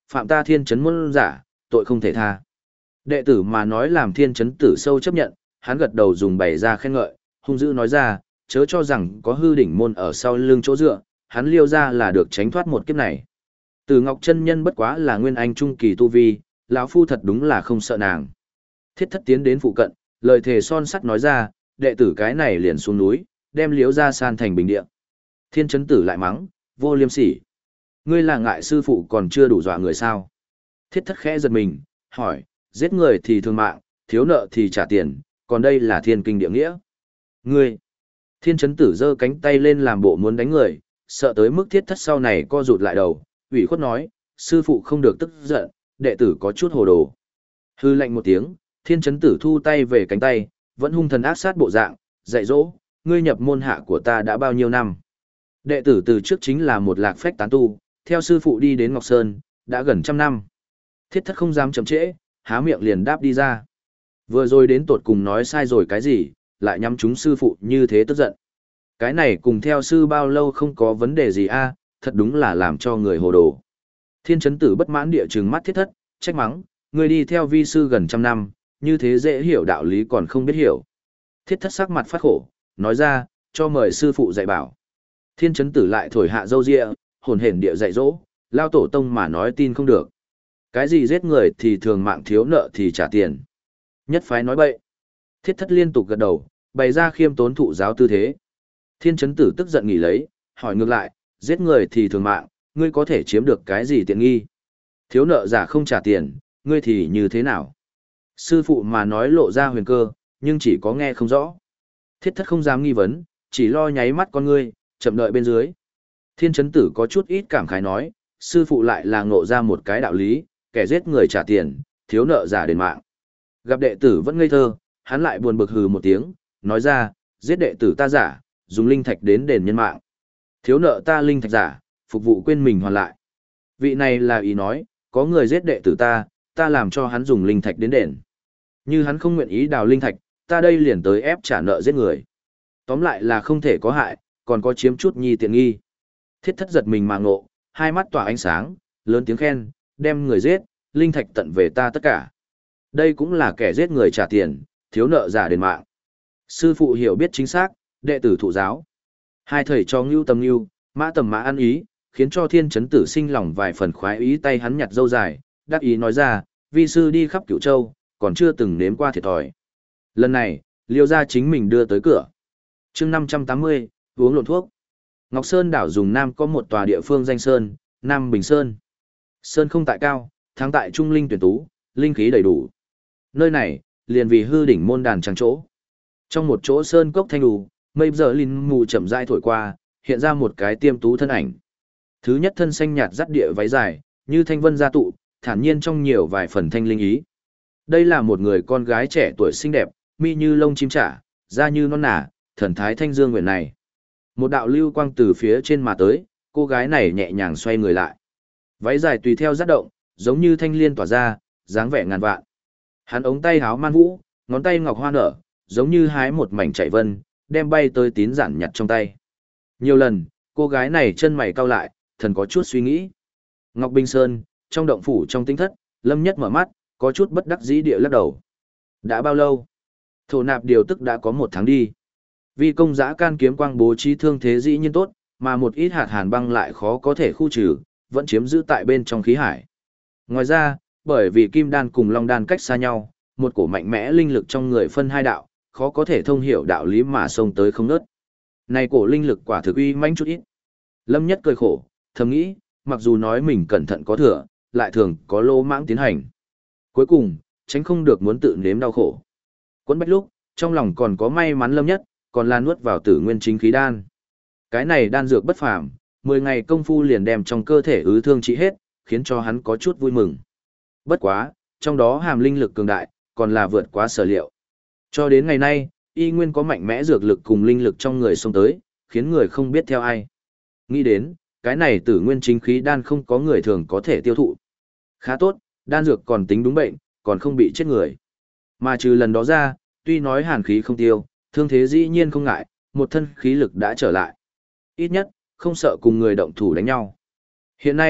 Phạm ta thiên chấn môn giả, tội không thể tha. Đệ tử mà nói làm thiên chấn tử sâu chấp nhận, hắn gật đầu dùng bày ra khen ngợi, hung dữ nói ra, chớ cho rằng có hư đỉnh môn ở sau lưng chỗ dựa, hắn liêu ra là được tránh thoát một kiếp này. Từ Ngọc chân nhân bất quá là nguyên anh trung kỳ tu vi, lão phu thật đúng là không sợ nàng. Thiết Thất tiến đến phụ cận, lời thề son sắt nói ra, đệ tử cái này liền xuống núi, đem liếu ra san thành bình địa. Thiên chấn tử lại mắng, vô liêm sỉ. Ngươi là ngại sư phụ còn chưa đủ dọa người sao? Thiết Thất khẽ giật mình, hỏi, giết người thì thương mạng, thiếu nợ thì trả tiền, còn đây là thiên kinh địa nghĩa. Ngươi! Thiên chấn tử giơ cánh tay lên làm bộ muốn đánh người, sợ tới mức Thiết Thất sau này co rụt lại đầu, ủy khuất nói, sư phụ không được tức giận, đệ tử có chút hồ đồ. Hư lạnh một tiếng, thiên chấn tử thu tay về cánh tay, vẫn hung thần ác sát bộ dạng, dạy dỗ, ngươi nhập môn hạ của ta đã bao nhiêu năm. Đệ tử từ trước chính là một lạc phách tán tu, theo sư phụ đi đến Ngọc Sơn, đã gần 100 năm. Thiết Thất không dám chậm trễ, há miệng liền đáp đi ra. Vừa rồi đến tột cùng nói sai rồi cái gì, lại nhắm chúng sư phụ như thế tức giận. Cái này cùng theo sư bao lâu không có vấn đề gì a, thật đúng là làm cho người hồ đồ. Thiên chấn tử bất mãn địa trừng mắt Thiết Thất, trách mắng, ngươi đi theo vi sư gần 100 năm, như thế dễ hiểu đạo lý còn không biết hiểu. Thiết Thất sắc mặt phát khổ, nói ra, cho mời sư phụ dạy bảo. Thiên chấn tử lại thổi hạ râu ria, hồn hển địa dạy dỗ, lao tổ tông mà nói tin không được. Cái gì giết người thì thường mạng, thiếu nợ thì trả tiền. Nhất phái nói bậy. Thiết Thất liên tục gật đầu, bày ra khiêm tốn thụ giáo tư thế. Thiên chấn tử tức giận nghỉ lấy, hỏi ngược lại, giết người thì thường mạng, ngươi có thể chiếm được cái gì tiện nghi? Thiếu nợ giả không trả tiền, ngươi thì như thế nào? Sư phụ mà nói lộ ra huyền cơ, nhưng chỉ có nghe không rõ. Thiết Thất không dám nghi vấn, chỉ lo nháy mắt con ngươi, chậm đợi bên dưới. Thiên chấn tử có chút ít cảm khái nói, sư phụ lại là ngộ ra một cái đạo lý, kẻ giết người trả tiền, thiếu nợ giả đền mạng. Gặp đệ tử vẫn ngây thơ, hắn lại buồn bực hừ một tiếng, nói ra, giết đệ tử ta giả, dùng linh thạch đến đền nhân mạng. Thiếu nợ ta linh thạch giả, phục vụ quên mình hoàn lại. Vị này là ý nói, có người giết đệ tử ta làm cho hắn dùng linh thạch đến đền. Như hắn không nguyện ý đào linh thạch, ta đây liền tới ép trả nợ giết người. Tóm lại là không thể có hại, còn có chiếm chút nhi tiện nghi. Thiết Thất giật mình mà ngộ, hai mắt tỏa ánh sáng, lớn tiếng khen, đem người giết, linh thạch tận về ta tất cả. Đây cũng là kẻ giết người trả tiền, thiếu nợ giả đền mạng. Sư phụ hiểu biết chính xác, đệ tử thụ giáo. Hai thầy cho ngưu tầm ngưu, mã tầm mã ăn ý, khiến cho thiên chấn tử sinh lòng vài phần khoái ý, tay hắn nhặt dâu dài, đắc ý nói ra, vi sư đi khắp Cửu Châu, còn chưa từng nếm qua thiệt thòi. Lần này, liêu ra chính mình đưa tới cửa. chương 580, uống lộn thuốc. Ngọc Sơn đảo dùng Nam có một tòa địa phương danh Sơn, Nam Bình Sơn. Sơn không tại cao, thắng tại trung linh tuyển tú, linh khí đầy đủ. Nơi này, liền vì hư đỉnh môn đàn trắng chỗ. Trong một chỗ sơn cốc thanh đủ, mây giờ linh mù chậm rãi thổi qua, hiện ra một cái tiêm tú thân ảnh. Thứ nhất thân xanh nhạt dắt địa váy dài, như thanh vân gia tụ, thản nhiên trong nhiều vài phần thanh linh ý. Đây là một người con gái trẻ tuổi xinh đẹp, mi như lông chim trả, da như non nả, thần thái thanh dương nguyện này. Một đạo lưu quang từ phía trên mà tới, cô gái này nhẹ nhàng xoay người lại. Váy dài tùy theo dắt động, giống như thanh liên tỏa ra, dáng vẻ ngàn vạn. Hắn ống tay háo man vũ, ngón tay ngọc hoa nở, giống như hái một mảnh chạy vân, đem bay tới tín giản nhặt trong tay. Nhiều lần, cô gái này chân mày cau lại, thần có chút suy nghĩ. Ngọc Bình Sơn, trong động phủ trong tinh thất, Lâm Nhất mở mắt, có chút bất đắc dĩ địa lắc đầu. Đã bao lâu? Thổ nạp điều tức đã có 1 tháng đi. Vì công giã can kiếm quang bố trí thương thế dĩ nhiên tốt, mà một ít hạt hàn băng lại khó có thể khu trừ, vẫn chiếm giữ tại bên trong khí hải. Ngoài ra, bởi vì kim đan cùng long đan cách xa nhau, một cổ mạnh mẽ linh lực trong người phân hai đạo, khó có thể thông hiểu đạo lý mà xông tới không nớt. Này cổ linh lực quả thực uy mãnh chút ít. Lâm Nhất cười khổ, thầm nghĩ, mặc dù nói mình cẩn thận có thừa, lại thường có lô mãng tiến hành. Cuối cùng, tránh không được muốn tự nếm đau khổ. Quấn bách lúc, trong lòng còn có may mắn Lâm Nhất, còn là nuốt vào tử nguyên chính khí đan. Cái này đan dược bất phàm, 10 ngày công phu liền đem trong cơ thể ứ thương trị hết, khiến cho hắn có chút vui mừng. Bất quá, trong đó hàm linh lực cường đại, còn là vượt quá sở liệu. Cho đến ngày nay, y nguyên có mạnh mẽ dược lực cùng linh lực trong người xông tới, khiến người không biết theo ai. Nghĩ đến, cái này tử nguyên chính khí đan không có người thường có thể tiêu thụ. Khá tốt, đan dược còn tính đúng bệnh, còn không bị chết người. Mà trừ lần đó ra, tuy nói hàn khí không tiêu, thương thế dĩ nhiên không ngại, một thân khí lực đã trở lại. Ít nhất, không sợ cùng người động thủ đánh nhau. Hiện nay,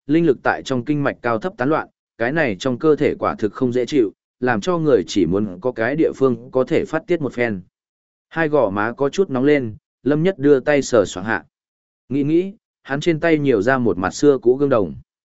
Linh lực tại trong kinh mạch cao thấp tán loạn, cái này trong cơ thể quả thực không dễ chịu, làm cho người chỉ muốn có cái địa phương có thể phát tiết một phen. Hai gò má có chút nóng lên, Lâm Nhất đưa tay sờ soạng hạ. Nghĩ, hắn trên tay nhiều ra một mặt xưa cũ gương đồng.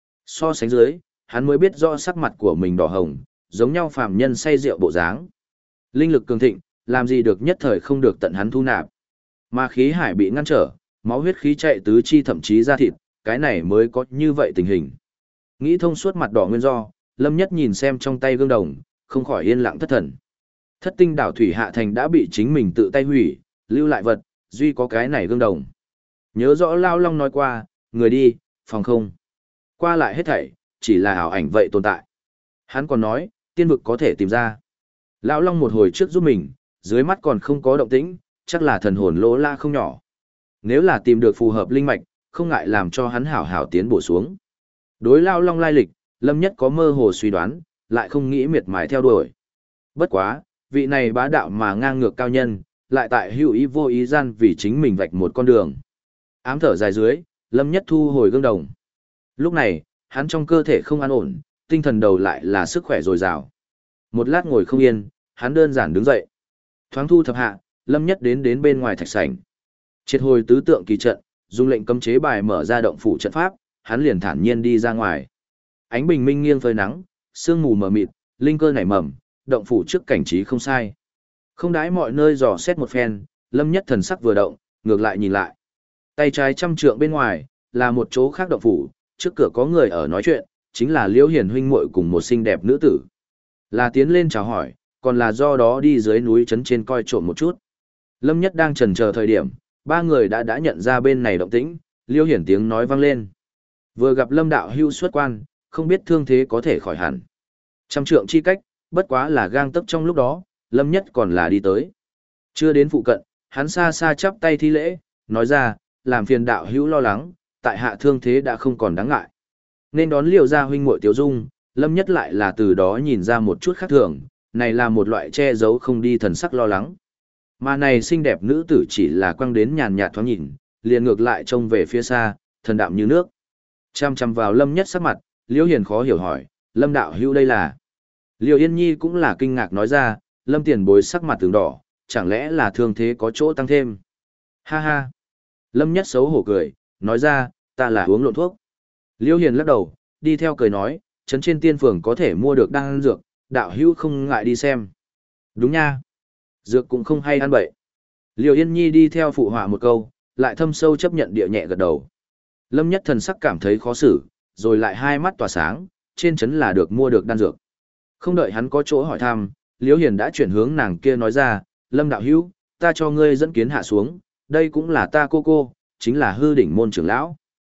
So sánh dưới, hắn mới biết rõ sắc mặt của mình đỏ hồng, giống nhau phàm nhân say rượu bộ dáng. Linh lực cường thịnh, làm gì được nhất thời không được tận hắn thu nạp. Mà khí hải bị ngăn trở, máu huyết khí chạy tứ chi thậm chí ra thịt, cái này mới có như vậy tình hình. Nghĩ thông suốt mặt đỏ nguyên do, Lâm Nhất nhìn xem trong tay gương đồng, không khỏi yên lặng thất thần. Thất tinh đảo thủy hạ thành đã bị chính mình tự tay hủy, lưu lại vật, duy có cái này gương đồng. Nhớ rõ Lao Long nói qua, người đi, phòng không. Qua lại hết thảy, chỉ là ảo ảnh vậy tồn tại. Hắn còn nói, tiên vực có thể tìm ra. Lão Long một hồi trước giúp mình, dưới mắt còn không có động tĩnh, chắc là thần hồn lỗ la không nhỏ. Nếu là tìm được phù hợp linh mạch, không ngại làm cho hắn hảo hảo tiến bổ xuống. Đối Lão Long lai lịch, Lâm Nhất có mơ hồ suy đoán, lại không nghĩ miệt mài theo đuổi. Bất quá, vị này bá đạo mà ngang ngược cao nhân, lại tại hữu ý vô ý gian vì chính mình vạch một con đường. Ám thở dài dưới, Lâm Nhất thu hồi gương đồng. Lúc này, hắn trong cơ thể không an ổn, tinh thần đầu lại là sức khỏe dồi dào. Một lát ngồi không yên, hắn đơn giản đứng dậy. Thoáng thu thập hạ, Lâm Nhất đến bên ngoài thạch sảnh. Triệt hồi tứ tượng kỳ trận, dùng lệnh cấm chế bài mở ra động phủ trận pháp, hắn liền thản nhiên đi ra ngoài. Ánh bình minh nghiêng phơi nắng, sương mù mờ mịt, linh cơ nảy mầm, động phủ trước cảnh trí không sai. Không đãi mọi nơi dò xét một phen, Lâm Nhất thần sắc vừa động, ngược lại nhìn lại. Tay trái trăm trượng bên ngoài, là một chỗ khác động phủ, trước cửa có người ở nói chuyện, chính là Liễu Hiền huynh muội cùng một xinh đẹp nữ tử. Là tiến lên chào hỏi, còn là do đó đi dưới núi trấn trên coi trộm một chút. Lâm Nhất đang chần chờ thời điểm, ba người đã nhận ra bên này động tĩnh, Liễu Hiển tiếng nói vang lên. Vừa gặp Lâm đạo hưu xuất quan, không biết thương thế có thể khỏi hẳn. Trăm trượng chi cách, bất quá là gang tấc trong lúc đó, Lâm Nhất còn là đi tới. Chưa đến phụ cận, hắn xa xa chắp tay thi lễ, nói ra, làm phiền đạo hữu lo lắng, tại hạ thương thế đã không còn đáng ngại. Nên đón Liễu gia huynh muội Tiếu Dung, Lâm Nhất lại là từ đó nhìn ra một chút khác thường, này là một loại che giấu không đi thần sắc lo lắng. Mà này xinh đẹp nữ tử chỉ là quăng đến nhàn nhạt thoáng nhìn, liền ngược lại trông về phía xa, thần đạm như nước. Chăm chăm vào Lâm Nhất sắc mặt, Liễu Hiền khó hiểu hỏi, Lâm đạo hữu đây là. Liễu Yên Nhi cũng là kinh ngạc nói ra, Lâm tiền bối sắc mặt tướng đỏ, chẳng lẽ là thương thế có chỗ tăng thêm. Ha ha. Lâm Nhất xấu hổ cười, nói ra, ta là uống lộn thuốc. Liễu Hiền lắc đầu, đi theo cười nói, trấn trên tiên phường có thể mua được đan dược, đạo hữu không ngại đi xem. Đúng nha. Dược cũng không hay ăn bậy. Liễu Yên Nhi đi theo phụ họa một câu, lại thâm sâu chấp nhận địa nhẹ gật đầu. Lâm Nhất thần sắc cảm thấy khó xử, rồi lại hai mắt tỏa sáng, trên trấn là được mua được đan dược. Không đợi hắn có chỗ hỏi thăm, Liễu Hiền đã chuyển hướng nàng kia nói ra, Lâm đạo hữu, ta cho ngươi dẫn kiến hạ xuống, đây cũng là ta cô, chính là hư đỉnh môn trưởng lão.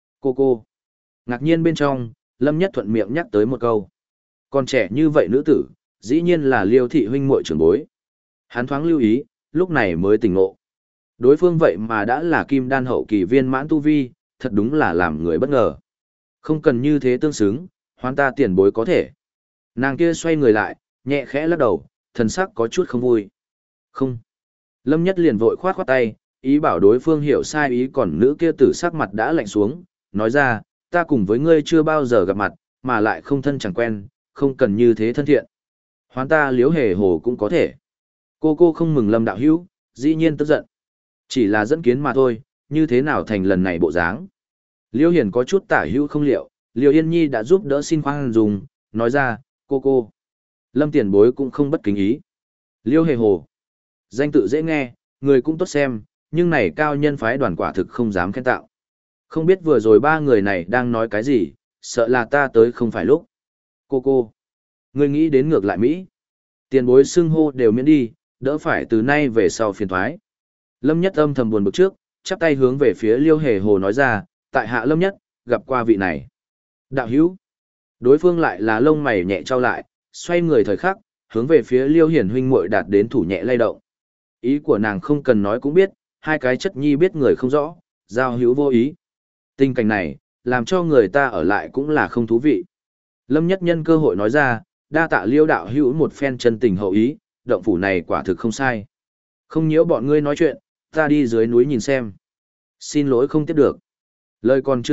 Cô. Ngạc nhiên bên trong, Lâm Nhất thuận miệng nhắc tới một câu. Còn trẻ như vậy nữ tử, dĩ nhiên là Liêu thị huynh muội trưởng bối. Hắn thoáng lưu ý, lúc này mới tỉnh ngộ. Đối phương vậy mà đã là kim đan hậu kỳ viên mãn tu vi, thật đúng là làm người bất ngờ. Không cần như thế tương xứng, hoán ta tiền bối có thể. Nàng kia xoay người lại, nhẹ khẽ lắc đầu, thần sắc có chút không vui. Không. Lâm Nhất liền vội khoát tay, ý bảo đối phương hiểu sai ý, còn nữ kia tử sắc mặt đã lạnh xuống, nói ra, ta cùng với ngươi chưa bao giờ gặp mặt, mà lại không thân chẳng quen, không cần như thế thân thiện. Hoán ta Liễu hề hồ cũng có thể. Cô không mừng Lâm đạo hữu, dĩ nhiên tức giận. Chỉ là dẫn kiến mà thôi, như thế nào thành lần này bộ dáng. Liễu Hiền có chút tả hữu không liệu, Liễu Yên Nhi đã giúp đỡ xin khoan dùng, nói ra, cô. Lâm tiền bối cũng không bất kính ý. Liễu hề hồ. Danh tự dễ nghe, người cũng tốt xem, nhưng này cao nhân phái đoàn quả thực không dám khen tạo. Không biết vừa rồi ba người này đang nói cái gì, sợ là ta tới không phải lúc. Cô. Người nghĩ đến ngược lại Mỹ. Tiền bối xưng hô đều miễn đi, đỡ phải từ nay về sau phiền thoái. Lâm Nhất âm thầm buồn bực trước, chắp tay hướng về phía Liêu hề hồ nói ra, tại hạ Lâm Nhất, gặp qua vị này. Đạo hữu. Đối phương lại là lông mày nhẹ trao lại, xoay người thời khắc, hướng về phía Liêu Hiển huynh muội đạt đến thủ nhẹ lay động. Ý của nàng không cần nói cũng biết, hai cái chất nhi biết người không rõ, giao hữu vô ý. Tình cảnh này, làm cho người ta ở lại cũng là không thú vị. Lâm Nhất nhân cơ hội nói ra, đa tạ Liêu đạo hữu một phen chân tình hậu ý, động phủ này quả thực không sai. Không nhiễu bọn ngươi nói chuyện, ta đi dưới núi nhìn xem. Xin lỗi không tiếp được. Lời còn chưa dứt,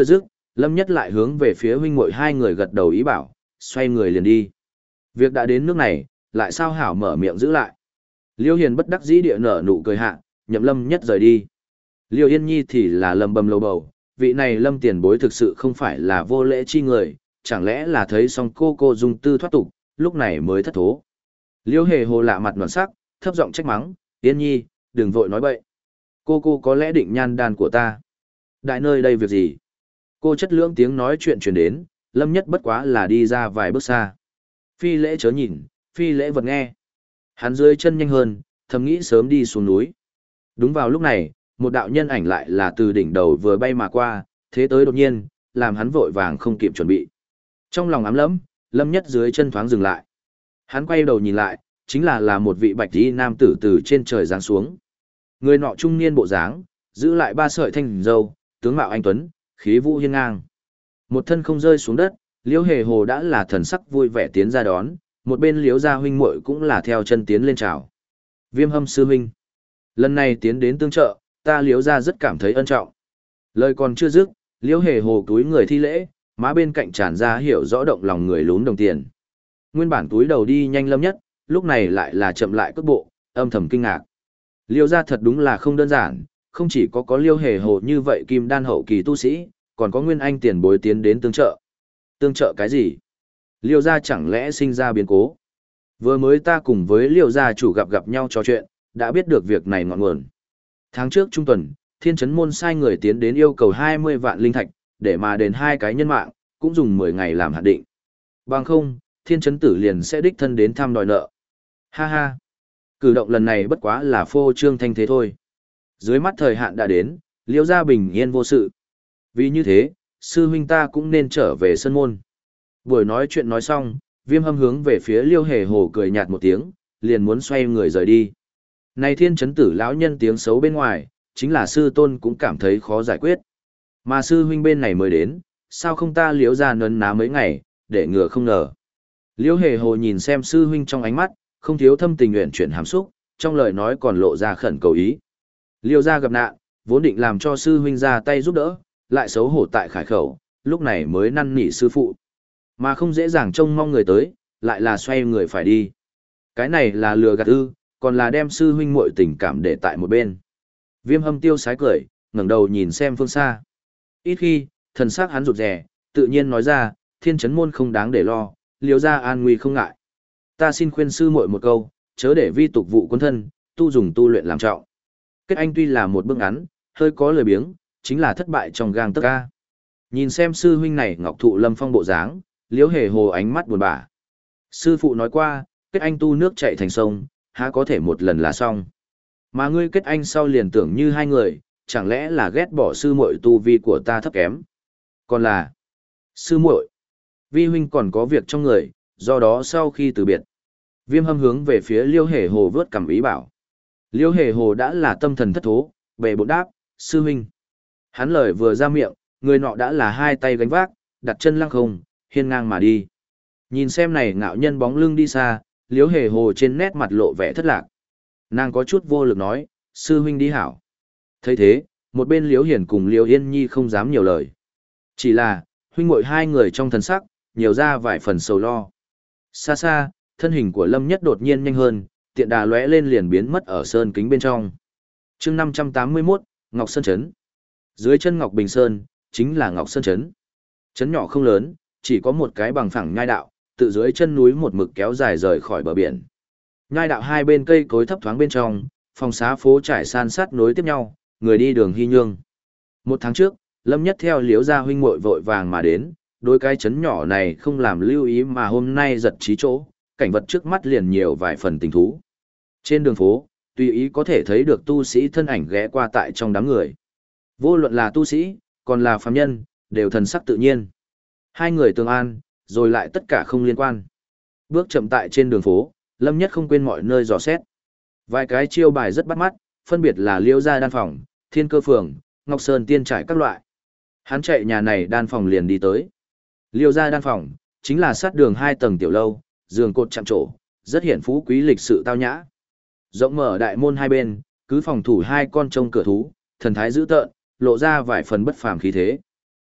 Lâm Nhất lại hướng về phía huynh muội hai người gật đầu ý bảo, xoay người liền đi. Việc đã đến nước này, lại sao hảo mở miệng giữ lại. Liêu Hiền bất đắc dĩ địa nở nụ cười hạ, nhậm Lâm Nhất rời đi. Liêu Yên Nhi thì là lầm bầm lầu bầu, vị này Lâm tiền bối thực sự không phải là vô lễ chi người, chẳng lẽ là thấy xong cô dung tư thoát tục, lúc này mới thất thố. Liêu Hề Hồ lạ mặt ngoạn sắc, thấp giọng trách mắng, Yên Nhi, đừng vội nói bậy. Cô có lẽ định nhan đàn của ta. Đại nơi đây việc gì? Cô chất lưỡng tiếng nói chuyện truyền đến, Lâm Nhất bất quá là đi ra vài bước xa. Phi lễ chớ nhìn, phi lễ vật nghe. Hắn dưới chân nhanh hơn, thầm nghĩ sớm đi xuống núi. Đúng vào lúc này, một đạo nhân ảnh lại là từ đỉnh đầu vừa bay mà qua, thế tới đột nhiên, làm hắn vội vàng không kịp chuẩn bị. Trong lòng ám lẫm, Lâm Nhất dưới chân thoáng dừng lại. Hắn quay đầu nhìn lại, chính là một vị bạch y nam tử từ trên trời giáng xuống. Người nọ trung niên bộ dáng, giữ lại ba sợi thanh râu, tướng mạo anh tuấn, khí vũ hiên ngang. Một thân không rơi xuống đất, Liễu Hề Hồ đã là thần sắc vui vẻ tiến ra đón, một bên Liễu gia huynh muội cũng là theo chân tiến lên chào. Viêm Hâm sư huynh, lần này tiến đến tương trợ, ta Liễu gia rất cảm thấy ân trọng. Lời còn chưa dứt, Liễu Hề Hồ túi người thi lễ, má bên cạnh tràn ra hiểu rõ động lòng người lún đồng tiền. Nguyên bản túi đầu đi nhanh Lâm Nhất, lúc này lại là chậm lại cước bộ, âm thầm kinh ngạc. Liễu gia thật đúng là không đơn giản, không chỉ có Liễu Hề Hồ như vậy kim đan hậu kỳ tu sĩ, còn có Nguyên Anh tiền bối tiến đến tương trợ. Tương trợ cái gì? Liễu gia chẳng lẽ sinh ra biến cố? Vừa mới ta cùng với Liễu gia chủ gặp nhau trò chuyện, đã biết được việc này ngọn nguồn. Tháng trước trung tuần, Thiên Chấn Môn sai người tiến đến yêu cầu 20 vạn linh thạch, để mà đền hai cái nhân mạng, cũng dùng 10 ngày làm hạn định. Bằng không, Thiên Chấn Tử liền sẽ đích thân đến thăm đòi nợ. Ha ha! Cử động lần này bất quá là phô trương thanh thế thôi. Dưới mắt thời hạn đã đến, Liễu gia bình yên vô sự. Vì như thế, sư huynh ta cũng nên trở về sân môn. Buổi nói chuyện nói xong, Viêm Hâm hướng về phía Liêu Hề Hồ cười nhạt một tiếng, liền muốn xoay người rời đi. Này Thiên Chấn Tử lão nhân tiếng xấu bên ngoài, chính là sư tôn cũng cảm thấy khó giải quyết. Mà sư huynh bên này mới đến, sao không ta Liễu gia nấn ná mấy ngày, để ngừa không ngờ. Liêu Hề Hồ nhìn xem sư huynh trong ánh mắt, không thiếu thâm tình nguyện chuyển hàm xúc, trong lời nói còn lộ ra khẩn cầu ý. Liêu gia gặp nạn, vốn định làm cho sư huynh ra tay giúp đỡ, lại xấu hổ tại khải khẩu, lúc này mới năn nỉ sư phụ. Mà không dễ dàng trông mong người tới, lại là xoay người phải đi. Cái này là lừa gạt ư, còn là đem sư huynh muội tình cảm để tại một bên. Viêm Hâm tiêu sái cười, ngẩng đầu nhìn xem phương xa. Ít khi, thần sắc hắn rụt rè, tự nhiên nói ra, Thiên Chấn Môn không đáng để lo, Liễu gia an nguy không ngại. Ta xin khuyên sư muội một câu, chớ để vi tục vụ quân thân, tu dùng tu luyện làm trọng. Kết anh tuy là một bước ngắn, hơi có lười biếng, chính là thất bại trong gang tấc ca. Nhìn xem sư huynh này ngọc thụ lâm phong bộ dáng, Liễu Hề Hồ ánh mắt buồn bã. Sư phụ nói qua, kết anh tu nước chảy thành sông, há có thể một lần là xong. Mà ngươi kết anh sau liền tưởng như hai người, chẳng lẽ là ghét bỏ sư muội tu vi của ta thấp kém. Còn là, sư muội, vi huynh còn có việc trong người, do đó sau khi từ biệt. Viêm Hâm hướng về phía Liễu Hề Hồ vớt cằm ý bảo. Liễu Hề Hồ đã là tâm thần thất thố, bề bộn đáp, sư huynh. Hắn lời vừa ra miệng, người nọ đã là hai tay gánh vác, đặt chân lăng không, hiên ngang mà đi. Nhìn xem này ngạo nhân bóng lưng đi xa, Liễu Hề Hồ trên nét mặt lộ vẻ thất lạc. Nàng có chút vô lực nói, sư huynh đi hảo. Thấy thế, một bên Liễu Hiển cùng Liễu Yên Nhi không dám nhiều lời. Chỉ là, huynh muội hai người trong thần sắc, nhiều ra vài phần sầu lo. Xa xa, thân hình của Lâm Nhất đột nhiên nhanh hơn, tiện đà lóe lên liền biến mất ở sơn kính bên trong. Chương 581, Ngọc Sơn Trấn. Dưới chân Ngọc Bình Sơn, chính là Ngọc Sơn Trấn. Trấn nhỏ không lớn, chỉ có một cái bằng phẳng nhai đạo, tự dưới chân núi một mực kéo dài rời khỏi bờ biển. Nhai đạo hai bên cây cối thấp thoáng bên trong, phòng xá phố trải san sát nối tiếp nhau, người đi đường hy nhương. Một tháng trước, Lâm Nhất theo Liễu gia huynh muội vội vàng mà đến, đối cái trấn nhỏ này không làm lưu ý mà hôm nay giật trí chỗ, cảnh vật trước mắt liền nhiều vài phần tình thú. Trên đường phố, tùy ý có thể thấy được tu sĩ thân ảnh ghé qua tại trong đám người. Vô luận là tu sĩ, còn là phàm nhân, đều thần sắc tự nhiên. Hai người tương an, rồi lại tất cả không liên quan. Bước chậm tại trên đường phố, Lâm Nhất không quên mọi nơi dò xét. Vài cái chiêu bài rất bắt mắt, phân biệt là Liễu gia đan phòng, Thiên Cơ phường, Ngọc Sơn tiên trải các loại. Hắn chạy nhà này đan phòng liền đi tới. Liễu gia đan phòng, chính là sát đường 2 tầng tiểu lâu, giường cột chạm trổ, rất hiển phú quý lịch sự tao nhã. Rộng mở đại môn hai bên, cứ phòng thủ hai con trông cửa thú, thần thái dữ tợn, lộ ra vài phần bất phàm khí thế.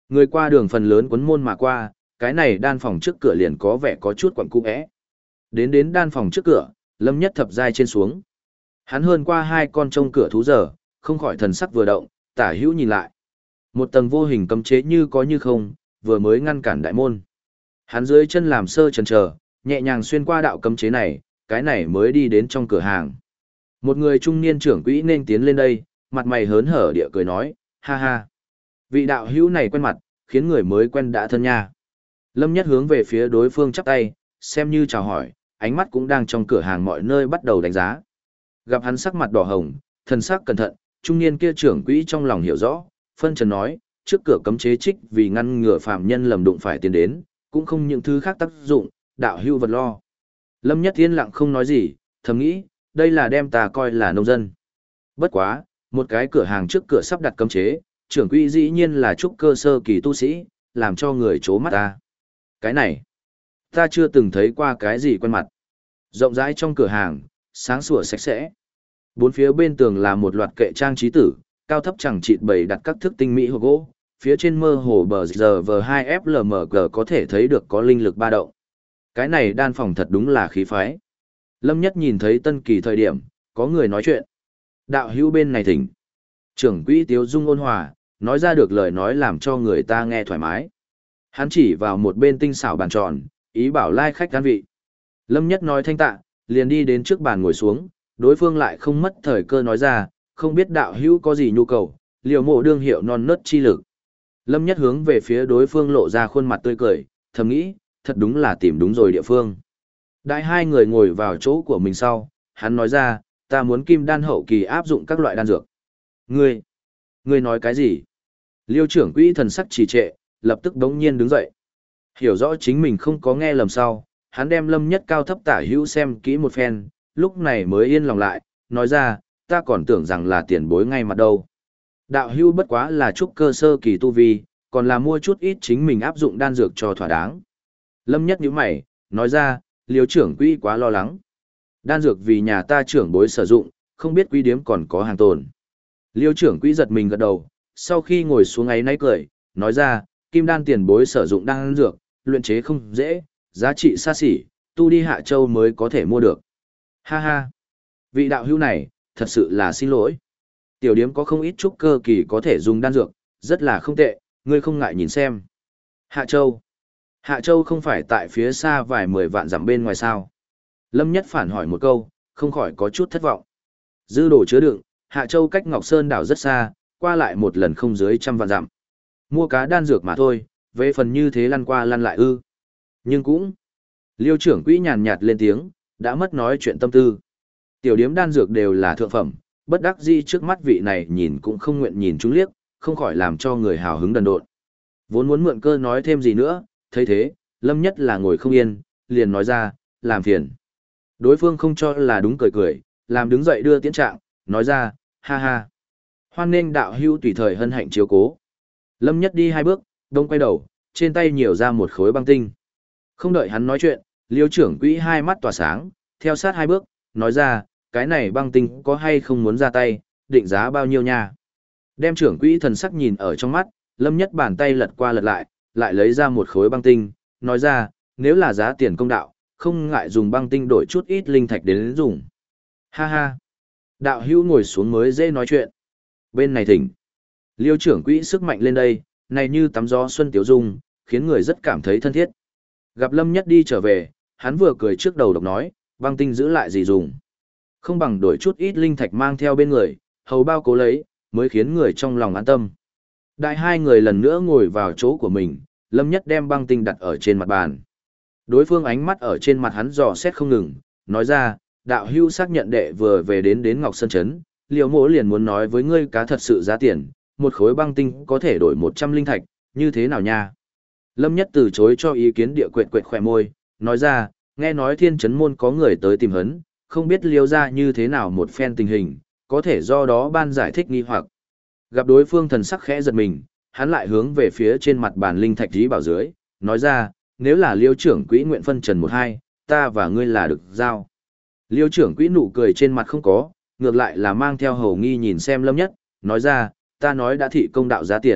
Người qua đường phần lớn quấn môn mà qua, cái này đan phòng trước cửa liền có vẻ có chút quẩn cung ẽ. Đến đan phòng trước cửa, Lâm Nhất thập giai trên xuống. Hắn hơn qua hai con trông cửa thú giờ, không khỏi thần sắc vừa động, tả hữu nhìn lại. Một tầng vô hình cấm chế như có như không, vừa mới ngăn cản đại môn. Hắn dưới chân làm sơ chần chờ, nhẹ nhàng xuyên qua đạo cấm chế này, cái này mới đi đến trong cửa hàng. Một người trung niên trưởng quỹ nên tiến lên đây, mặt mày hớn hở địa cười nói, ha ha. Vị đạo hữu này quen mặt, khiến người mới quen đã thân nha. Lâm Nhất hướng về phía đối phương chắp tay, xem như chào hỏi, ánh mắt cũng đang trong cửa hàng mọi nơi bắt đầu đánh giá. Gặp hắn sắc mặt đỏ hồng, thần sắc cẩn thận, trung niên kia trưởng quỹ trong lòng hiểu rõ, phân trần nói, trước cửa cấm chế trích vì ngăn ngừa phạm nhân lầm đụng phải tiến đến, cũng không những thứ khác tác dụng, đạo hữu vật lo. Lâm Nhất yên lặng không nói gì, thầm nghĩ, đây là đem ta coi là nông dân. Bất quá, một cái cửa hàng trước cửa sắp đặt cấm chế, trưởng quỹ dĩ nhiên là trúc cơ sơ kỳ tu sĩ, làm cho người chố mắt ta. Cái này, ta chưa từng thấy qua cái gì quen mặt. Rộng rãi trong cửa hàng, sáng sủa sạch sẽ. Bốn phía bên tường là một loạt kệ trang trí tử, cao thấp chẳng chịt bày đặt các thức tinh mỹ hộp gỗ, phía trên mơ hồ bờ giờ V2FLMG có thể thấy được có linh lực ba động. Cái này đan phòng thật đúng là khí phái. Lâm Nhất nhìn thấy Tân Kỳ thời điểm, có người nói chuyện. Đạo hữu bên này thỉnh. Trưởng quỹ Tiếu Dung ôn hòa, nói ra được lời nói làm cho người ta nghe thoải mái. Hắn chỉ vào một bên tinh xảo bàn tròn, ý bảo lai khách ăn vị. Lâm Nhất nói thanh tạ, liền đi đến trước bàn ngồi xuống, đối phương lại không mất thời cơ nói ra, không biết đạo hữu có gì nhu cầu, liều mộ đương hiệu non nớt chi lực. Lâm Nhất hướng về phía đối phương lộ ra khuôn mặt tươi cười, thầm nghĩ, thật đúng là tìm đúng rồi địa phương. Đại hai người ngồi vào chỗ của mình sau, hắn nói ra, ta muốn kim đan hậu kỳ áp dụng các loại đan dược. Ngươi nói cái gì? Liêu trưởng quỹ thần sắc trì trệ, lập tức đống nhiên đứng dậy. Hiểu rõ chính mình không có nghe lầm sau, hắn đem Lâm Nhất cao thấp tả hữu xem kỹ một phen, lúc này mới yên lòng lại, nói ra, ta còn tưởng rằng là tiền bối ngay mặt đâu. Đạo hữu bất quá là trúc cơ sơ kỳ tu vi, còn là mua chút ít chính mình áp dụng đan dược cho thỏa đáng. Lâm Nhất nhíu mày, nói ra, Liêu trưởng quỹ quá lo lắng. Đan dược vì nhà ta trưởng bối sử dụng, không biết quý điếm còn có hàng tồn. Liêu trưởng quỹ giật mình gật đầu, sau khi ngồi xuống ấy nay cười, nói ra, kim đan tiền bối sử dụng đan dược, luyện chế không dễ, giá trị xa xỉ, tu đi Hạ Châu mới có thể mua được. Ha ha, vị đạo hữu này, thật sự là xin lỗi. Tiểu điếm có không ít trúc cơ kỳ có thể dùng đan dược, rất là không tệ, ngươi không ngại nhìn xem. Hạ Châu. Hạ Châu không phải tại phía xa vài 10 vạn dặm bên ngoài sao. Lâm Nhất phản hỏi một câu, không khỏi có chút thất vọng. Dư đồ chứa đựng, Hạ Châu cách Ngọc Sơn đảo rất xa, qua lại một lần không dưới 100 vạn dặm. Mua cá đan dược mà thôi, về phần như thế lăn qua lăn lại ư. Nhưng cũng, Liêu trưởng quỹ nhàn nhạt lên tiếng, đã mất nói chuyện tâm tư. Tiểu điếm đan dược đều là thượng phẩm, bất đắc dĩ trước mắt vị này nhìn cũng không nguyện nhìn chúng liếc, không khỏi làm cho người hào hứng đần độn. Vốn muốn mượn cơ nói thêm gì nữa, thấy thế, Lâm Nhất là ngồi không yên, liền nói ra, làm phiền. Đối phương không cho là đúng cười cười, làm đứng dậy đưa tiễn trạng, nói ra, ha ha. Hoan nghênh đạo hữu tùy thời hân hạnh chiếu cố. Lâm Nhất đi 2 bước, đông quay đầu, trên tay nhiều ra một khối băng tinh. Không đợi hắn nói chuyện, Liêu trưởng quỹ hai mắt tỏa sáng, theo sát 2 bước, nói ra, cái này băng tinh có hay không muốn ra tay, định giá bao nhiêu nha. Đem trưởng quỹ thần sắc nhìn ở trong mắt, Lâm Nhất bàn tay lật qua lật lại lấy ra một khối băng tinh, nói ra, nếu là giá tiền công đạo, không ngại dùng băng tinh đổi chút ít linh thạch đến dùng. Ha ha. Đạo hữu ngồi xuống mới dễ nói chuyện. Bên này thỉnh. Liêu trưởng quỹ sức mạnh lên đây, này như tắm gió xuân tiểu dung, khiến người rất cảm thấy thân thiết. Gặp Lâm Nhất đi trở về, hắn vừa cười trước đầu độc nói, băng tinh giữ lại gì dùng. Không bằng đổi chút ít linh thạch mang theo bên người, hầu bao cố lấy, mới khiến người trong lòng an tâm. Đại hai người lần nữa ngồi vào chỗ của mình, Lâm Nhất đem băng tinh đặt ở trên mặt bàn. Đối phương ánh mắt ở trên mặt hắn dò xét không ngừng, nói ra, đạo hưu xác nhận đệ vừa về đến Ngọc Sơn Trấn, Liêu mỗ liền muốn nói với ngươi cá thật sự giá tiền, một khối băng tinh có thể đổi 100 linh thạch, như thế nào nha? Lâm Nhất từ chối cho ý kiến địa quệt khỏe môi, nói ra, nghe nói Thiên Trấn môn có người tới tìm hấn, không biết Liêu ra như thế nào một phen tình hình, có thể do đó ban giải thích nghi hoặc. Gặp đối phương thần sắc khẽ giật mình, hắn lại hướng về phía trên mặt bàn linh thạch dí bảo dưới, nói ra, nếu là Liêu trưởng quỹ nguyện phân trần 1-2, ta và ngươi là được giao. Liêu trưởng quỹ nụ cười trên mặt không có, ngược lại là mang theo hầu nghi nhìn xem Lâm Nhất, nói ra, ta nói đã thị công đạo giá tiền,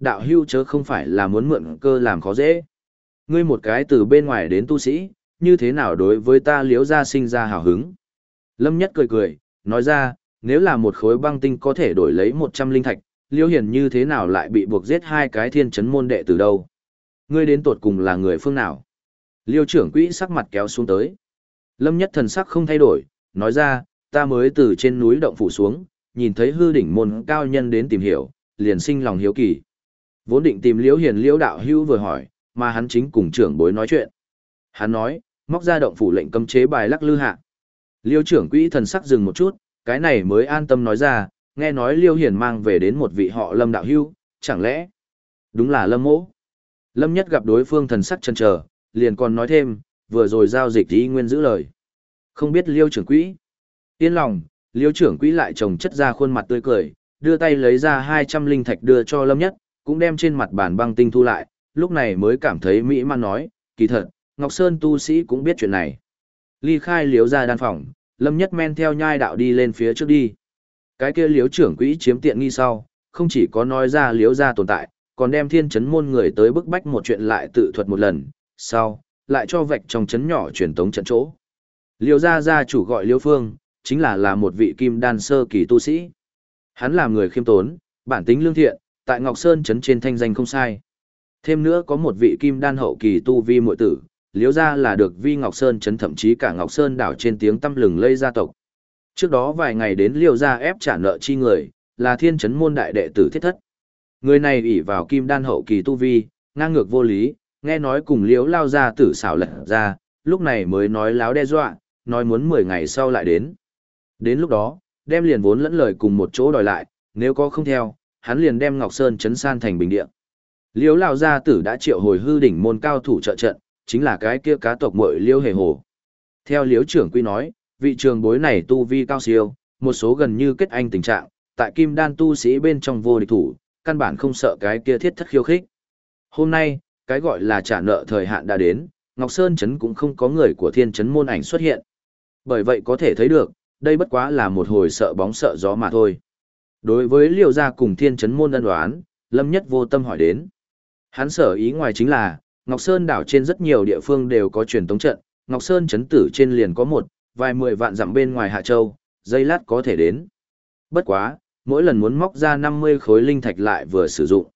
đạo hưu chớ không phải là muốn mượn cơ làm khó dễ. Ngươi một cái từ bên ngoài đến tu sĩ, như thế nào đối với ta Liễu gia sinh ra hào hứng. Lâm Nhất cười cười, nói ra, nếu là một khối băng tinh có thể đổi lấy 100 linh thạch, Liễu Hiền như thế nào lại bị buộc giết hai cái thiên chấn môn đệ từ đâu? Ngươi đến tột cùng là người phương nào? Liêu trưởng quỹ sắc mặt kéo xuống tới. Lâm Nhất thần sắc không thay đổi, nói ra, ta mới từ trên núi động phủ xuống, nhìn thấy hư đỉnh môn cao nhân đến tìm hiểu, liền sinh lòng hiếu kỳ. Vốn định tìm Liễu Hiền Liễu đạo hữu vừa hỏi, mà hắn chính cùng trưởng bối nói chuyện. Hắn nói, móc ra động phủ lệnh cấm chế bài lắc lư hạ. Liêu trưởng quỹ thần sắc dừng một chút, cái này mới an tâm nói ra, nghe nói Liêu Hiền mang về đến một vị họ Lâm đạo hữu, chẳng lẽ đúng là Lâm Mỗ? Lâm Nhất gặp đối phương thần sắc chần chờ, liền còn nói thêm, vừa rồi giao dịch ý nguyên giữ lời. Không biết Liêu trưởng quỹ. Yên lòng, Liêu trưởng quỹ lại trồng chất ra khuôn mặt tươi cười, đưa tay lấy ra 200 linh thạch đưa cho Lâm Nhất, cũng đem trên mặt bàn băng tinh thu lại, lúc này mới cảm thấy mỹ man nói, kỳ thật, Ngọc Sơn tu sĩ cũng biết chuyện này. Ly khai Liêu ra đan phòng, Lâm Nhất men theo nhai đạo đi lên phía trước đi. Cái kia Liêu trưởng quỹ chiếm tiện nghi sau, không chỉ có nói ra Liêu ra tồn tại, còn đem thiên chấn môn người tới bức bách một chuyện lại tự thuật một lần, sau, lại cho vạch trong chấn nhỏ truyền tống trận chỗ. Liêu gia chủ gọi Liêu Phương, chính là một vị kim đan sơ kỳ tu sĩ. Hắn là người khiêm tốn, bản tính lương thiện, tại Ngọc Sơn trấn trên thanh danh không sai. Thêm nữa có một vị kim đan hậu kỳ tu vi muội tử, Liêu gia là được vi Ngọc Sơn trấn thậm chí cả Ngọc Sơn đảo trên tiếng tăm lừng lây gia tộc. Trước đó vài ngày đến Liêu gia ép trả nợ chi người, là thiên chấn môn đại đệ tử Thiết Thất. Người này ỷ vào kim đan hậu kỳ tu vi, ngang ngược vô lý, nghe nói cùng Liễu lao ra tử xảo lật ra, lúc này mới nói láo đe dọa, nói muốn 10 ngày sau lại đến. Đến lúc đó, đem liền vốn lẫn lời cùng một chỗ đòi lại, nếu có không theo, hắn liền đem Ngọc Sơn trấn san thành bình địa. Liễu lao gia tử đã triệu hồi hư đỉnh môn cao thủ trợ trận, chính là cái kia cá tộc muội Liễu Hề Hồ. Theo Liễu trưởng quy nói, vị trường bối này tu vi cao siêu, một số gần như kết anh tình trạng, tại kim đan tu sĩ bên trong vô địch thủ, căn bản không sợ cái kia Thiết Thất khiêu khích. Hôm nay, cái gọi là trả nợ thời hạn đã đến, Ngọc Sơn Trấn cũng không có người của thiên trấn môn ảnh xuất hiện. Bởi vậy có thể thấy được, đây bất quá là một hồi sợ bóng sợ gió mà thôi. Đối với Liêu gia cùng thiên trấn môn ân đoán, Lâm Nhất vô tâm hỏi đến. Hắn sở ý ngoài chính là, Ngọc Sơn đảo trên rất nhiều địa phương đều có truyền tống trận, Ngọc Sơn Trấn tử trên liền có vài 10 vạn dặm bên ngoài Hạ Châu, giây lát có thể đến. Bất quá, mỗi lần muốn móc ra 50 khối linh thạch lại vừa sử dụng.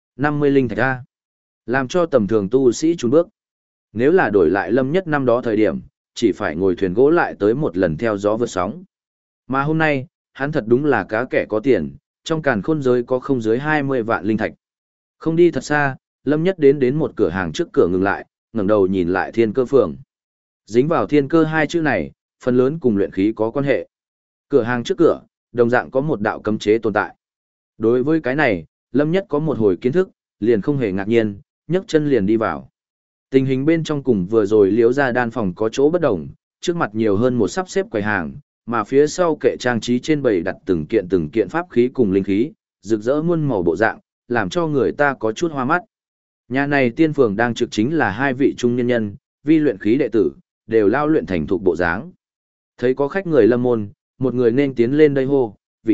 50 linh thạch ra. Làm cho tầm thường tu sĩ trốn bước. Nếu là đổi lại Lâm Nhất năm đó thời điểm, chỉ phải ngồi thuyền gỗ lại tới một lần theo gió vượt sóng. Mà hôm nay, hắn thật đúng là cá kẻ có tiền, trong càn khôn giới có không dưới 20 vạn linh thạch. Không đi thật xa, Lâm Nhất đến một cửa hàng trước cửa ngừng lại, ngẩng đầu nhìn lại Thiên Cơ Phường. Dính vào Thiên Cơ hai chữ này, phần lớn cùng luyện khí có quan hệ. Cửa hàng trước cửa, đồng dạng có một đạo cấm chế tồn tại. Đối với cái này, Lâm Nhất có một hồi kiến thức, liền không hề ngạc nhiên, nhấc chân liền đi vào. Tình hình bên trong cùng vừa rồi Liễu gia đan phòng có chỗ bất đồng, trước mặt nhiều hơn một sắp xếp quầy hàng, mà phía sau kệ trang trí trên bày đặt từng kiện pháp khí cùng linh khí, rực rỡ muôn màu bộ dạng, làm cho người ta có chút hoa mắt. Nhà này tiên phường đang trực chính là hai vị trung nhân nhân, vi luyện khí đệ tử, đều lao luyện thành thục bộ dáng. Thấy có khách người lâm môn, một người nên tiến lên đây hô,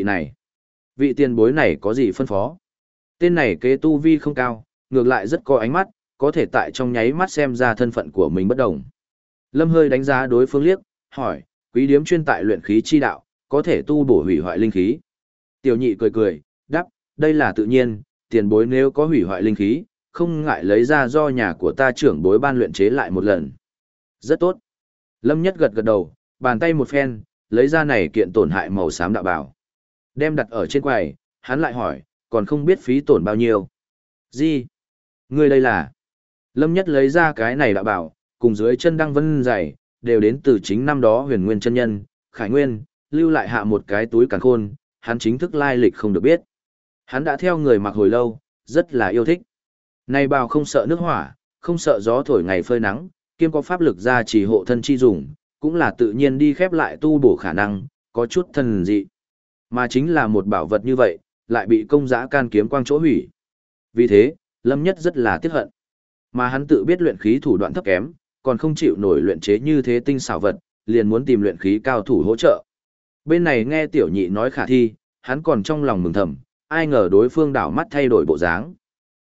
vị tiền bối này có gì phân phó? Tên này kế tu vi không cao, ngược lại rất có ánh mắt, có thể tại trong nháy mắt xem ra thân phận của mình bất đồng. Lâm hơi đánh giá đối phương liếc, hỏi, quý điếm chuyên tại luyện khí chi đạo, có thể tu bổ hủy hoại linh khí. Tiểu nhị cười, đáp, đây là tự nhiên, tiền bối nếu có hủy hoại linh khí, không ngại lấy ra do nhà của ta trưởng bối ban luyện chế lại một lần. Rất tốt. Lâm Nhất gật đầu, bàn tay một phen, lấy ra này kiện tổn hại màu xám đạo bào. Đem đặt ở trên quầy, hắn lại hỏi, còn không biết phí tổn bao nhiêu. Gì? Ngươi đây là? Lâm Nhất lấy ra cái này đạo bào, cùng dưới chân đăng vân dày, đều đến từ chính năm đó Huyền Nguyên chân nhân, Khải Nguyên, lưu lại hạ một cái túi càn khôn, hắn chính thức lai lịch không được biết. Hắn đã theo người mặc hồi lâu, rất là yêu thích. Này bào không sợ nước hỏa, không sợ gió thổi ngày phơi nắng, kiêm có pháp lực gia trì hộ thân chi dùng, cũng là tự nhiên đi khép lại tu bổ khả năng, có chút thần dị. Mà chính là một bảo vật như vậy, lại bị công giã can kiếm quang chỗ hủy. Vì thế, Lâm Nhất rất là tiếc hận. Mà hắn tự biết luyện khí thủ đoạn thấp kém, còn không chịu nổi luyện chế như thế tinh xảo vật, liền muốn tìm luyện khí cao thủ hỗ trợ. Bên này nghe tiểu nhị nói khả thi, hắn còn trong lòng mừng thầm, ai ngờ đối phương đảo mắt thay đổi bộ dáng.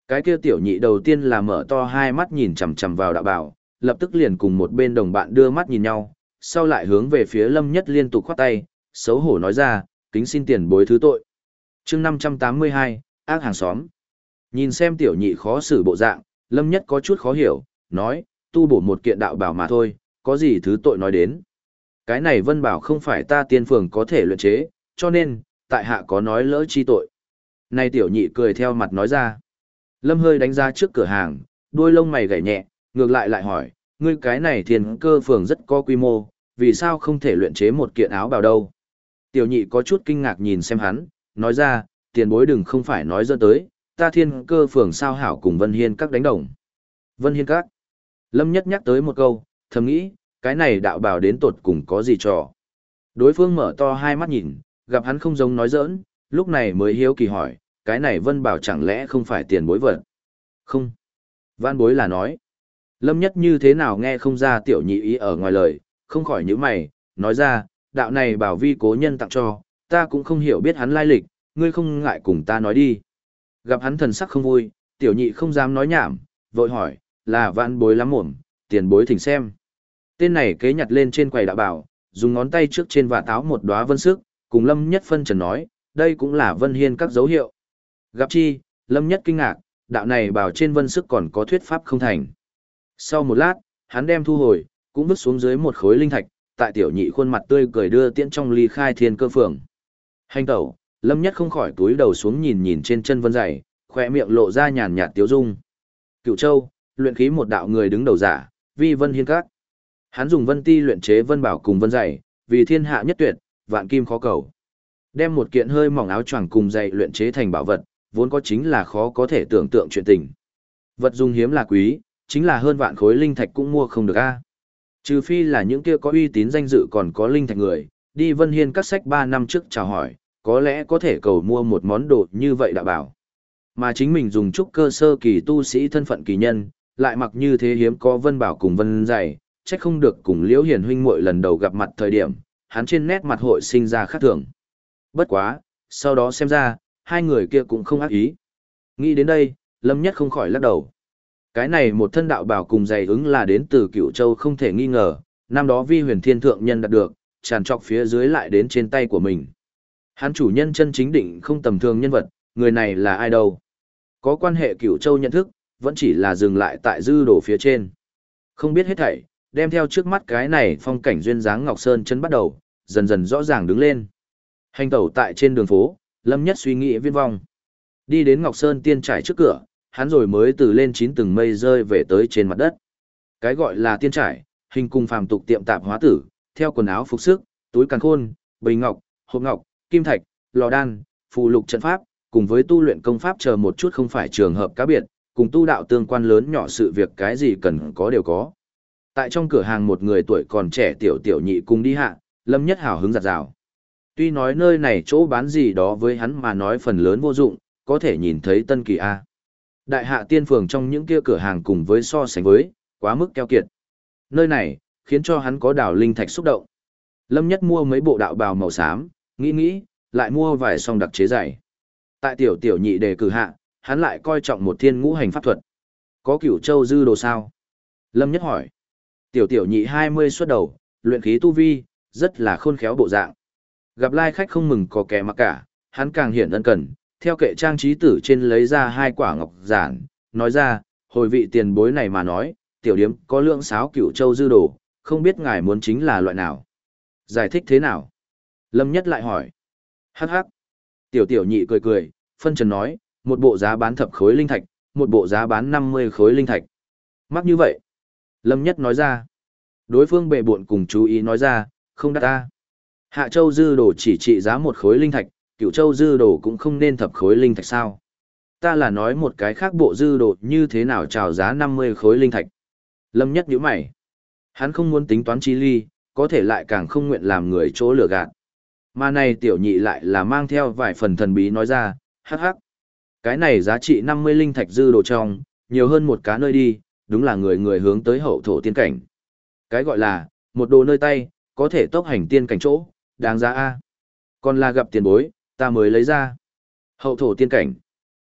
Cái kia tiểu nhị đầu tiên là mở to hai mắt nhìn chằm chằm vào đạo bảo, lập tức liền cùng một bên đồng bạn đưa mắt nhìn nhau, sau lại hướng về phía Lâm Nhất liên tục khoát tay, xấu hổ nói ra, kính xin tiền bối thứ tội. chương 582, ác hàng xóm. Nhìn xem tiểu nhị khó xử bộ dạng, Lâm Nhất có chút khó hiểu, nói, tu bổ một kiện đạo bảo mà thôi, có gì thứ tội nói đến. Cái này Vân Bảo không phải ta tiên phường có thể luyện chế, cho nên, tại hạ có nói lỡ chi tội. Này tiểu nhị cười theo mặt nói ra. Lâm hơi đánh ra trước cửa hàng, đuôi lông mày gảy nhẹ, ngược lại hỏi, ngươi cái này Thiên Cơ phường rất có quy mô, vì sao không thể luyện chế một kiện áo bào đâu? Tiểu nhị có chút kinh ngạc nhìn xem hắn, nói ra, tiền bối đừng không phải nói dơ tới, ta Thiên Cơ phường sao hảo cùng Vân Hiên các đánh đồng. Vân Hiên các. Lâm Nhất nhắc tới một câu, thầm nghĩ, cái này đạo bào đến tột cùng có gì trò. Đối phương mở to hai mắt nhìn, gặp hắn không giống nói giỡn, lúc này mới hiếu kỳ hỏi, cái này Vân Bảo chẳng lẽ không phải tiền bối vật? Không. Văn bối là nói. Lâm Nhất như thế nào nghe không ra tiểu nhị ý ở ngoài lời, không khỏi nhíu mày, nói ra, đạo này bảo vi cố nhân tặng cho, ta cũng không hiểu biết hắn lai lịch, ngươi không ngại cùng ta nói đi. Gặp hắn thần sắc không vui, tiểu nhị không dám nói nhảm, vội hỏi, là vạn bối lắm mồm, tiền bối thỉnh xem. Tên này kế nhặt lên trên quầy đạo bảo, dùng ngón tay trước trên vạt áo một đóa vân sức, cùng Lâm Nhất phân trần nói, đây cũng là Vân Hiên các dấu hiệu. Gặp chi, Lâm Nhất kinh ngạc, đạo này bảo trên vân sức còn có thuyết pháp không thành. Sau một lát, hắn đem thu hồi, cũng vứt xuống dưới một khối linh thạch, tại tiểu nhị khuôn mặt tươi cười đưa tiễn trong ly khai Thiên Cơ phường. Hành tẩu, Lâm Nhất không khỏi túi đầu xuống nhìn nhìn trên chân vân dày, khỏe miệng lộ ra nhàn nhạt tiếu dung. Cựu Châu, luyện khí một đạo người đứng đầu giả, vi Vân Hiên các. Hắn dùng vân ti luyện chế vân bảo cùng vân dày, vì thiên hạ nhất tuyệt, vạn kim khó cầu. Đem một kiện hơi mỏng áo choàng cùng dày luyện chế thành bảo vật, vốn có chính là khó có thể tưởng tượng chuyện tình. Vật dùng hiếm là quý, chính là hơn vạn khối linh thạch cũng mua không được a. Trừ phi là những kia có uy tín danh dự còn có linh thạch người, đi Vân Hiên các sách 3 năm trước chào hỏi, có lẽ có thể cầu mua một món đồ như vậy đã bảo. Mà chính mình dùng trúc cơ sơ kỳ tu sĩ thân phận kỳ nhân, lại mặc như thế hiếm có vân bảo cùng vân dày, chắc không được cùng Liễu Hiền huynh muội lần đầu gặp mặt thời điểm, hắn trên nét mặt hội sinh ra khác thường. Bất quá, sau đó xem ra, hai người kia cũng không ác ý. Nghĩ đến đây, Lâm Nhất không khỏi lắc đầu. Cái này một thân đạo bảo cùng giày ứng là đến từ Cửu Châu không thể nghi ngờ, năm đó Vi Huyền Thiên thượng nhân đạt được, tràn trọc phía dưới lại đến trên tay của mình. Hắn chủ nhân chân chính định không tầm thường nhân vật, người này là ai đâu? Có quan hệ Cửu Châu nhận thức, vẫn chỉ là dừng lại tại dư đồ phía trên. Không biết hết thảy, đem theo trước mắt cái này phong cảnh duyên dáng Ngọc Sơn chân bắt đầu, dần dần rõ ràng đứng lên. Hành tẩu tại trên đường phố, Lâm Nhất suy nghĩ viên vong. Đi đến Ngọc Sơn tiên trải trước cửa, hắn rồi mới từ lên 9 tầng mây rơi về tới trên mặt đất. Cái gọi là tiên trải, hình cùng phàm tục tiệm tạp hóa tử, theo quần áo phục sức, túi càn khôn, bình ngọc, hộp ngọc, kim thạch, lò đan, phù lục trận pháp, cùng với tu luyện công pháp chờ một chút không phải trường hợp cá biệt, cùng tu đạo tương quan lớn nhỏ sự việc cái gì cần có đều có. Tại trong cửa hàng một người tuổi còn trẻ tiểu tiểu nhị cùng đi hạ, Lâm Nhất hào hứng giặt rào. Tuy nói nơi này chỗ bán gì đó với hắn mà nói phần lớn vô dụng, có thể nhìn thấy tân kỳ A. Đại hạ tiên phường trong những kia cửa hàng cùng với so sánh với, quá mức keo kiệt. Nơi này, khiến cho hắn có đảo linh thạch xúc động. Lâm Nhất mua mấy bộ đạo bào màu xám, nghĩ, lại mua vài song đặc chế giày. Tại tiểu tiểu nhị đề cử hạ, hắn lại coi trọng một thiên ngũ hành pháp thuật. Có Cửu Châu dư đồ sao? Lâm Nhất hỏi. Tiểu tiểu nhị 20 xuất đầu, luyện khí tu vi, rất là khôn khéo bộ dạng. Gặp lai khách không mừng có kẻ mặc cả, hắn càng hiển ân cần, theo kệ trang trí tử trên lấy ra 2 quả ngọc giản, nói ra, hồi vị tiền bối này mà nói, tiểu điếm có lượng sáo Cửu Châu dư đồ, không biết ngài muốn chính là loại nào. Giải thích thế nào? Lâm Nhất lại hỏi. Hắc hắc. Tiểu tiểu nhị cười, phân trần nói, một bộ giá bán thập khối linh thạch, một bộ giá bán 50 khối linh thạch. Mắc như vậy. Lâm Nhất nói ra. Đối phương bệ buộn cùng chú ý nói ra, không đắt ta. Hạ Châu dư đồ chỉ trị giá 1 khối linh thạch, Cửu Châu dư đồ cũng không nên thập khối linh thạch sao. Ta là nói một cái khác bộ dư đồ như thế nào chào giá 50 khối linh thạch. Lâm Nhất nhíu mày. Hắn không muốn tính toán chi ly, có thể lại càng không nguyện làm người chỗ lừa gạt. Mà này tiểu nhị lại là mang theo vài phần thần bí nói ra, hắc hắc. Cái này giá trị 50 linh thạch dư đồ trong, nhiều hơn một cá nơi đi, đúng là người hướng tới hậu thổ tiên cảnh. Cái gọi là, một đồ nơi tay, có thể tốc hành tiên cảnh chỗ, đáng giá A. Còn là gặp tiền bối, ta mới lấy ra. Hậu thổ tiên cảnh.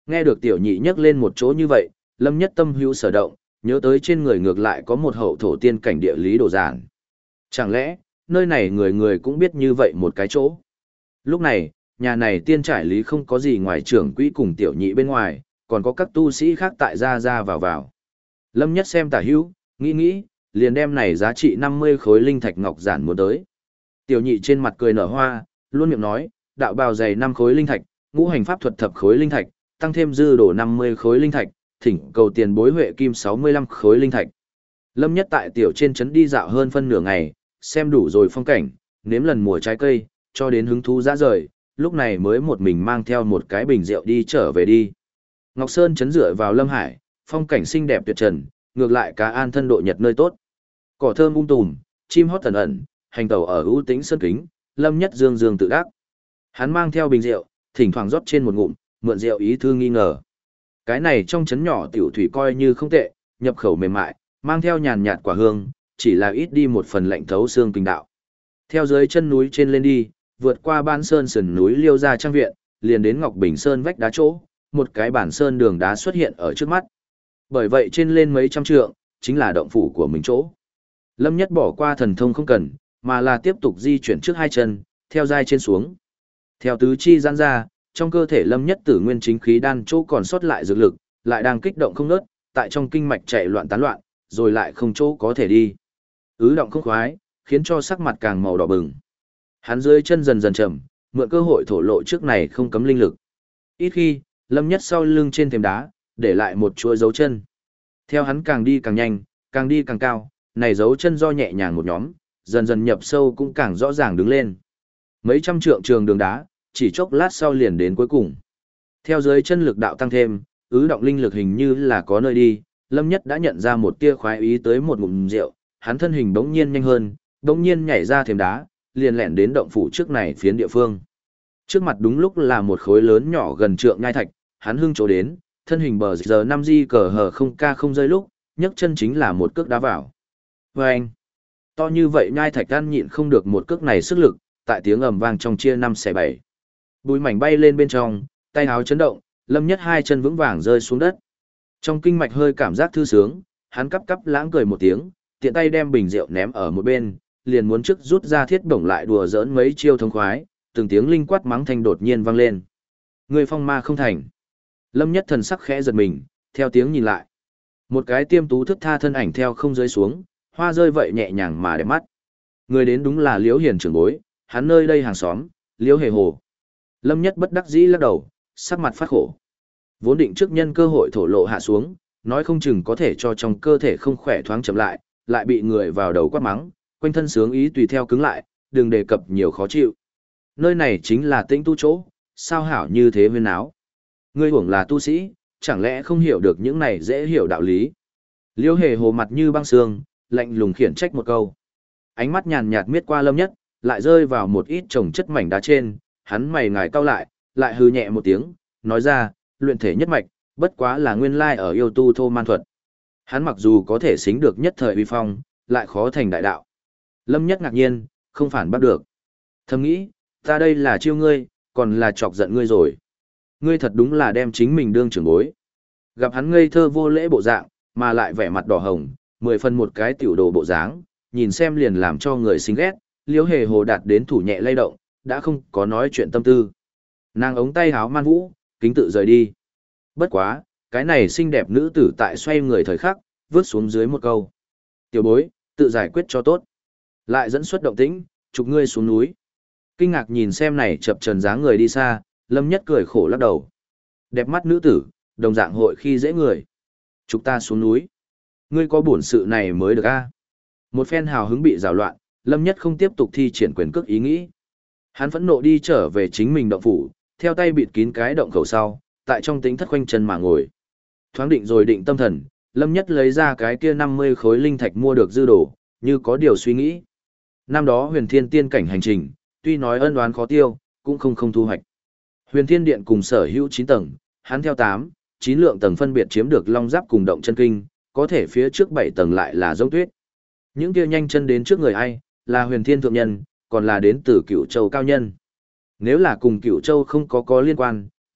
Nghe được tiểu nhị nhắc lên một chỗ như vậy, Lâm Nhất tâm hữu sở động, nhớ tới trên người ngược lại có một hậu thổ tiên cảnh địa lý đồ giản. Chẳng lẽ, nơi này người người cũng biết như vậy một cái chỗ? Lúc này, nhà này tiên trải lý không có gì ngoài trưởng quỹ cùng tiểu nhị bên ngoài, còn có các tu sĩ khác tại ra ra vào vào. Lâm Nhất xem tả hữu, nghĩ, liền đem này giá trị 50 khối linh thạch ngọc giản muốn tới. Tiểu nhị trên mặt cười nở hoa, luôn miệng nói, đạo bào dày 5 khối linh thạch, ngũ hành pháp thuật thập khối linh thạch, tăng thêm dư đổ 50 khối linh thạch, thỉnh cầu tiền bối huệ kim 65 khối linh thạch. Lâm Nhất tại tiểu trên trấn đi dạo hơn phân nửa ngày, xem đủ rồi phong cảnh, nếm lần mùa trái cây, cho đến hứng thú dã rời, lúc này mới một mình mang theo một cái bình rượu đi trở về đi. Ngọc Sơn trấn dựa vào Lâm Hải, phong cảnh xinh đẹp tuyệt trần, ngược lại cá an thân độ nhật nơi tốt. Cỏ thơm tùm, chim hót ẩn ẩn, hành tẩu ở ưu tĩnh sơn kính, Lâm Nhất dương dương tự đắc. Hắn mang theo bình rượu, thỉnh thoảng rót trên một ngụm, mượn rượu ý thư nghi ngờ. Cái này trong trấn nhỏ tiểu thủy coi như không tệ, nhập khẩu mềm mại, mang theo nhàn nhạt quả hương, chỉ là ít đi một phần lạnh thấu xương kinh đạo. Theo dưới chân núi trên lên đi, vượt qua ban sơn sườn núi liêu ra trang viện, liền đến Ngọc Bình Sơn vách đá chỗ, một cái bản sơn đường đá xuất hiện ở trước mắt. Bởi vậy trên lên mấy trăm trượng, chính là động phủ của mình chỗ. Lâm Nhất bỏ qua thần thông không cần, mà là tiếp tục di chuyển trước hai chân, theo dai trên xuống. Theo tứ chi giãn ra, trong cơ thể Lâm Nhất tử nguyên chính khí đan chỗ còn sót lại dược lực, lại đang kích động không ngớt, tại trong kinh mạch chạy loạn tán loạn, rồi lại không chỗ có thể đi. Ứ động không khoái, khiến cho sắc mặt càng màu đỏ bừng. Hắn dưới chân dần dần chậm, mượn cơ hội thổ lộ trước này không cấm linh lực. Ít khi, Lâm Nhất sau lưng trên thềm đá, để lại một chuỗi dấu chân. Theo hắn càng đi càng nhanh, càng đi càng cao, này dấu chân do nhẹ nhàng một nhóm, dần dần nhập sâu cũng càng rõ ràng đứng lên. Mấy trăm trượng trường đường đá, chỉ chốc lát sau liền đến cuối cùng. Theo dưới chân lực đạo tăng thêm, ứ động linh lực hình như là có nơi đi, Lâm Nhất đã nhận ra một tia khoái ý tới một ngụm rượu, hắn thân hình bỗng nhiên nhanh hơn, bỗng nhiên nhảy ra thềm đá, liền lẹn đến động phủ trước này phiến địa phương. Trước mặt đúng lúc là một khối lớn nhỏ gần trượng nhai thạch, hắn hưng chỗ đến, thân hình bờ giờ 5 di cờ hờ không ca không rơi lúc, nhấc chân chính là một cước đá vào. Vâng! To như vậy nhai thạch ăn nhịn không được một cước này sức lực, tại tiếng ầm vang trong chia 5 xẻ 7. Bùi mảnh bay lên bên trong, tay áo chấn động, Lâm Nhất hai chân vững vàng rơi xuống đất. Trong kinh mạch hơi cảm giác thư sướng, hắn cắp cắp lãng cười một tiếng, tiện tay đem bình rượu ném ở một bên, liền muốn trước rút ra thiết bổng lại đùa giỡn mấy chiêu thông khoái, từng tiếng linh quát mắng thanh đột nhiên vang lên. Người phong ma không thành. Lâm Nhất thần sắc khẽ giật mình, theo tiếng nhìn lại. Một cái tiêm tú thức tha thân ảnh theo không rơi xuống, hoa rơi vậy nhẹ nhàng mà đẹp mắt. Người đến đúng là Liễu Hiền trưởng bối, hắn nơi đây hàng xóm, Liễu Hề Hồ. Lâm Nhất bất đắc dĩ lắc đầu, sắc mặt phát khổ. Vốn định trước nhân cơ hội thổ lộ hạ xuống, nói không chừng có thể cho trong cơ thể không khỏe thoáng chậm lại, lại bị người vào đầu quát mắng, quanh thân sướng ý tùy theo cứng lại, đừng đề cập nhiều khó chịu. Nơi này chính là tĩnh tu chỗ, sao hảo như thế huyên áo. Ngươi hưởng là tu sĩ, chẳng lẽ không hiểu được những này dễ hiểu đạo lý. Liễu Hề Hồ mặt như băng sương, lạnh lùng khiển trách một câu. Ánh mắt nhàn nhạt miết qua Lâm Nhất, lại rơi vào một ít trồng chất mảnh đá trên, hắn mày ngài cau lại hừ nhẹ một tiếng, nói ra, luyện thể nhất mạch, bất quá là nguyên lai ở yêu tu thô man thuật. Hắn mặc dù có thể xính được nhất thời uy phong, lại khó thành đại đạo. Lâm Nhất ngạc nhiên, không phản bắt được. Thầm nghĩ, ta đây là chiêu ngươi, còn là chọc giận ngươi rồi. Ngươi thật đúng là đem chính mình đương trưởng bối. Gặp hắn ngây thơ vô lễ bộ dạng, mà lại vẻ mặt đỏ hồng, 10 phần một cái tiểu đồ bộ dáng, nhìn xem liền làm cho người xinh ghét, Liễu Hề Hồ đạt đến thủ nhẹ lay động, đã không có nói chuyện tâm tư. Nàng ống tay háo man vũ, kính tự rời đi. Bất quá, cái này xinh đẹp nữ tử tại xoay người thời khắc, vướt xuống dưới một câu. Tiểu bối, tự giải quyết cho tốt. Lại dẫn xuất động tĩnh, chụp ngươi xuống núi. Kinh ngạc nhìn xem này chập trần dáng người đi xa, Lâm Nhất cười khổ lắc đầu. Đẹp mắt nữ tử, đồng dạng hội khi dễ người. Chụp ta xuống núi. Ngươi có bổn sự này mới được a. Một phen hào hứng bị rào loạn, Lâm Nhất không tiếp tục thi triển quyền cước ý nghĩ. Hắn phẫn nộ đi trở về chính mình động phủ, theo tay bịt kín cái động khẩu sau, tại trong tính thất khoanh chân mà ngồi. Thoáng định rồi định tâm thần, Lâm Nhất lấy ra cái kia 50 khối linh thạch mua được dư đồ, như có điều suy nghĩ. Năm đó Huyền Thiên tiên cảnh hành trình, tuy nói ân oán khó tiêu, cũng không thu hoạch. Huyền Thiên điện cùng sở hữu 9 tầng, hắn theo 8, 9 lượng tầng phân biệt chiếm được long giáp cùng động chân kinh, có thể phía trước 7 tầng lại là giống tuyết. Những kia nhanh chân đến trước người ai, là Huyền Thiên thượng nhân, còn là đến từ Cửu Châu cao nhân. Nếu là cùng Cửu Châu không có liên quan,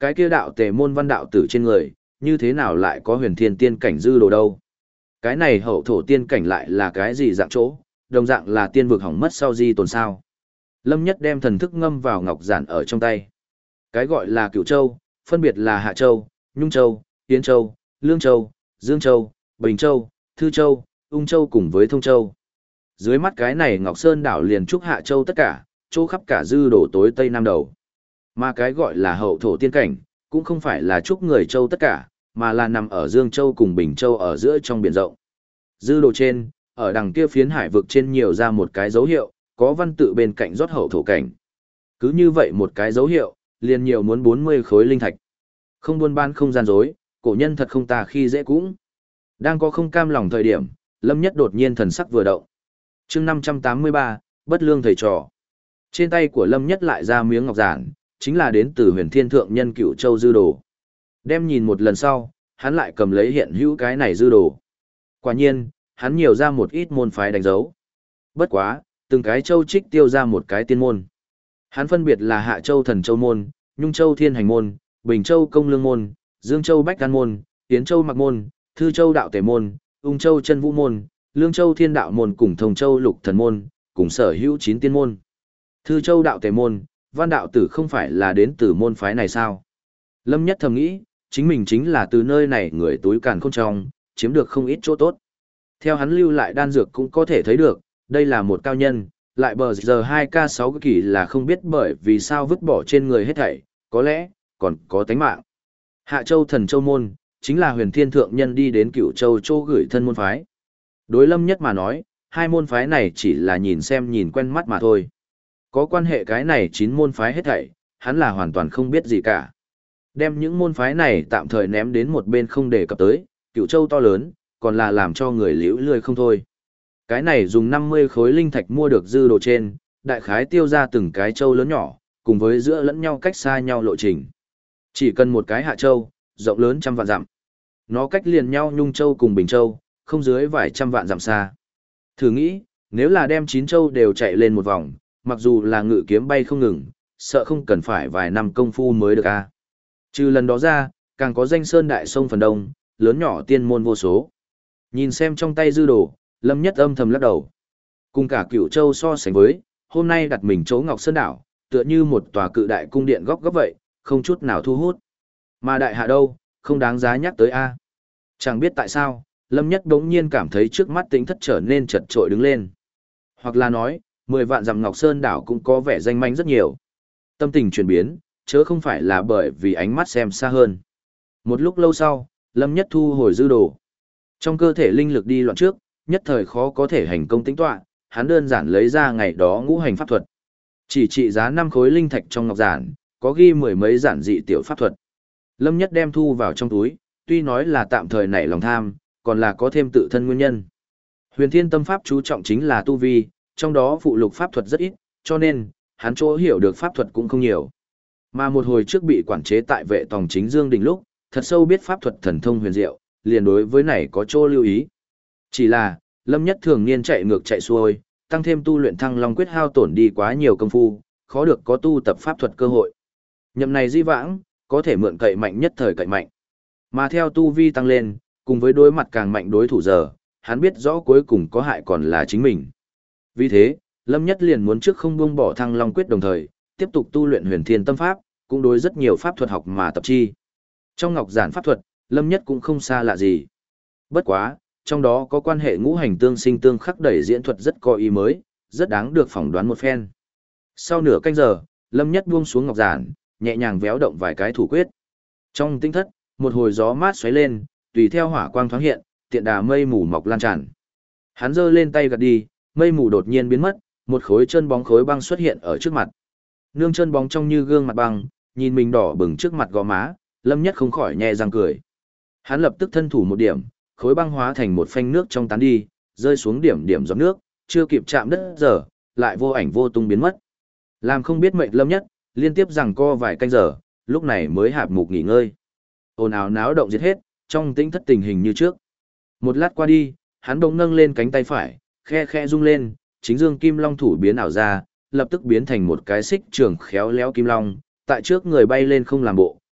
cái kia đạo tề môn văn đạo tử trên người, như thế nào lại có huyền thiên tiên cảnh dư đồ đâu? Cái này hậu thổ tiên cảnh lại là cái gì dạng chỗ, đồng dạng là tiên vực hỏng mất sau di tồn sao? Lâm Nhất đem thần thức ngâm vào ngọc giản ở trong tay. Cái gọi là Cửu Châu, phân biệt là Hạ Châu, Nhung Châu, Yến Châu, Lương Châu, Dương Châu, Bình Châu, Thư Châu, Ung Châu cùng với Thông Châu. Dưới mắt cái này Ngọc Sơn đảo liền trúc Hạ Châu tất cả, chỗ khắp cả dư đổ tối tây nam đầu. Mà cái gọi là hậu thổ tiên cảnh, cũng không phải là trúc người Châu tất cả, mà là nằm ở Dương Châu cùng Bình Châu ở giữa trong biển rộng. Dư đồ trên, ở đằng kia phiến hải vực trên nhiều ra một cái dấu hiệu, có văn tự bên cạnh rót hậu thổ cảnh. Cứ như vậy một cái dấu hiệu, liền nhiều muốn 40 khối linh thạch. Không buôn bán không gian dối, cổ nhân thật không tà khi dễ cũng. Đang có không cam lòng thời điểm, Lâm Nhất đột nhiên thần sắc vừa động. Chương 583, bất lương thầy trò. Trên tay của Lâm Nhất lại ra miếng ngọc giản, chính là đến từ Huyền Thiên Thượng Nhân Cửu Châu dư đồ. Đem nhìn một lần sau, hắn lại cầm lấy hiện hữu cái này dư đồ. Quả nhiên, hắn nhiều ra một ít môn phái đánh dấu. Bất quá, từng cái châu trích tiêu ra một cái tiên môn. Hắn phân biệt là Hạ Châu Thần Châu môn, Nhung Châu Thiên Hành môn, Bình Châu Công Lương môn, Dương Châu Bách Đan môn, Yến Châu Mặc môn, Thư Châu Đạo Tề môn, Ung Châu Chân Vũ môn, Lương Châu Thiên Đạo môn cùng Thông Châu Lục Thần môn, cùng sở hữu 9 tiên môn. Thư Châu Đạo Tề môn, Văn đạo tử không phải là đến từ môn phái này sao? Lâm Nhất thầm nghĩ, chính mình chính là từ nơi này người túi càn khôn trong, chiếm được không ít chỗ tốt. Theo hắn lưu lại đan dược cũng có thể thấy được, đây là một cao nhân, lại bờ giờ 2K6 kỳ là không biết bởi vì sao vứt bỏ trên người hết thảy, có lẽ, còn có tánh mạng. Hạ Châu Thần Châu môn, chính là Huyền Thiên Thượng Nhân đi đến Cửu Châu Châu gửi thân môn phái. Đối Lâm Nhất mà nói, hai môn phái này chỉ là nhìn xem nhìn quen mắt mà thôi. Có quan hệ cái này 9 môn phái hết thảy, hắn là hoàn toàn không biết gì cả. Đem những môn phái này tạm thời ném đến một bên không đề cập tới, Cửu Châu to lớn, còn là làm cho người liễu lười không thôi. Cái này dùng 50 khối linh thạch mua được dư đồ trên, đại khái tiêu ra từng cái châu lớn nhỏ, cùng với giữa lẫn nhau cách xa nhau lộ trình. Chỉ cần một cái Hạ Châu, rộng lớn trăm vạn dặm. Nó cách liền nhau Nhung Châu cùng Bình Châu, không dưới vài trăm vạn dặm xa. Thử nghĩ, nếu là đem 9 châu đều chạy lên một vòng, mặc dù là ngự kiếm bay không ngừng, sợ không cần phải vài năm công phu mới được a. Trừ lần đó ra, càng có danh sơn đại sông phần đông, lớn nhỏ tiên môn vô số. Nhìn xem trong tay dư đồ, Lâm Nhất âm thầm lắc đầu. Cùng cả Cửu Châu so sánh với, hôm nay đặt mình chỗ Ngọc Sơn đảo, tựa như một tòa cự đại cung điện góc góc vậy, không chút nào thu hút. Mà đại hạ đâu, không đáng giá nhắc tới a. Chẳng biết tại sao, Lâm Nhất đống nhiên cảm thấy trước mắt tính thất trở nên chật trội đứng lên. Hoặc là nói, 10 vạn dặm Ngọc Sơn đảo cũng có vẻ danh manh rất nhiều. Tâm tình chuyển biến, chớ không phải là bởi vì ánh mắt xem xa hơn. Một lúc lâu sau, Lâm Nhất thu hồi dư đồ. Trong cơ thể linh lực đi loạn trước, nhất thời khó có thể hành công tính tọa, hắn đơn giản lấy ra ngày đó ngũ hành pháp thuật. Chỉ trị giá 5 khối linh thạch trong ngọc giản, có ghi mười mấy giản dị tiểu pháp thuật. Lâm Nhất đem thu vào trong túi, tuy nói là tạm thời nảy lòng tham, còn là có thêm tự thân nguyên nhân. Huyền Thiên Tâm Pháp chú trọng chính là tu vi, trong đó phụ lục pháp thuật rất ít, cho nên, hắn chỗ hiểu được pháp thuật cũng không nhiều. Mà một hồi trước bị quản chế tại vệ tòng chính Dương Đình lúc, thật sâu biết pháp thuật thần thông huyền diệu, liền đối với này có chỗ lưu ý. Chỉ là, Lâm Nhất thường niên chạy ngược chạy xuôi, tăng thêm tu luyện Thăng Long quyết hao tổn đi quá nhiều công phu, khó được có tu tập pháp thuật cơ hội. Nhậm này di vãng, có thể mượn cậy mạnh nhất thời cậy mạnh. Mà theo tu vi tăng lên, cùng với đối mặt càng mạnh đối thủ giờ, hắn biết rõ cuối cùng có hại còn là chính mình. Vì thế, Lâm Nhất liền muốn trước không buông bỏ Thăng Long quyết đồng thời, tiếp tục tu luyện Huyền Thiên Tâm Pháp, cũng đối rất nhiều pháp thuật học mà tập chi. Trong ngọc giản pháp thuật, Lâm Nhất cũng không xa lạ gì. Bất quá, trong đó có quan hệ ngũ hành tương sinh tương khắc đẩy diễn thuật rất có ý mới, rất đáng được phỏng đoán một phen. Sau nửa canh giờ, Lâm Nhất buông xuống ngọc giản, nhẹ nhàng véo động vài cái thủ quyết. Trong tinh thất, một hồi gió mát xoáy lên, tùy theo hỏa quang thoáng hiện, tiện đà mây mù mọc lan tràn. Hắn giơ lên tay gạt đi, mây mù đột nhiên biến mất, một khối chân bóng khối băng xuất hiện ở trước mặt. Nương chân bóng trong như gương mặt băng, nhìn mình đỏ bừng trước mặt gò má, Lâm Nhất không khỏi nhẹ răng cười. Hắn lập tức thân thủ một điểm, khối băng hóa thành một phanh nước trong tán đi, rơi xuống điểm điểm giọt nước, chưa kịp chạm đất giờ, lại vô ảnh vô tung biến mất. Làm không biết mệnh Lâm Nhất, liên tiếp giằng co vài canh giờ, lúc này mới hạp mục nghỉ ngơi. Ồn ào náo động giết hết, trong tĩnh thất tình hình như trước. Một lát qua đi, hắn bỗng nâng lên cánh tay phải, khe khe rung lên, chính dương kim long thủ biến ảo ra, lập tức biến thành một cái xích trường khéo léo kim long, tại trước người bay lên không làm bộ,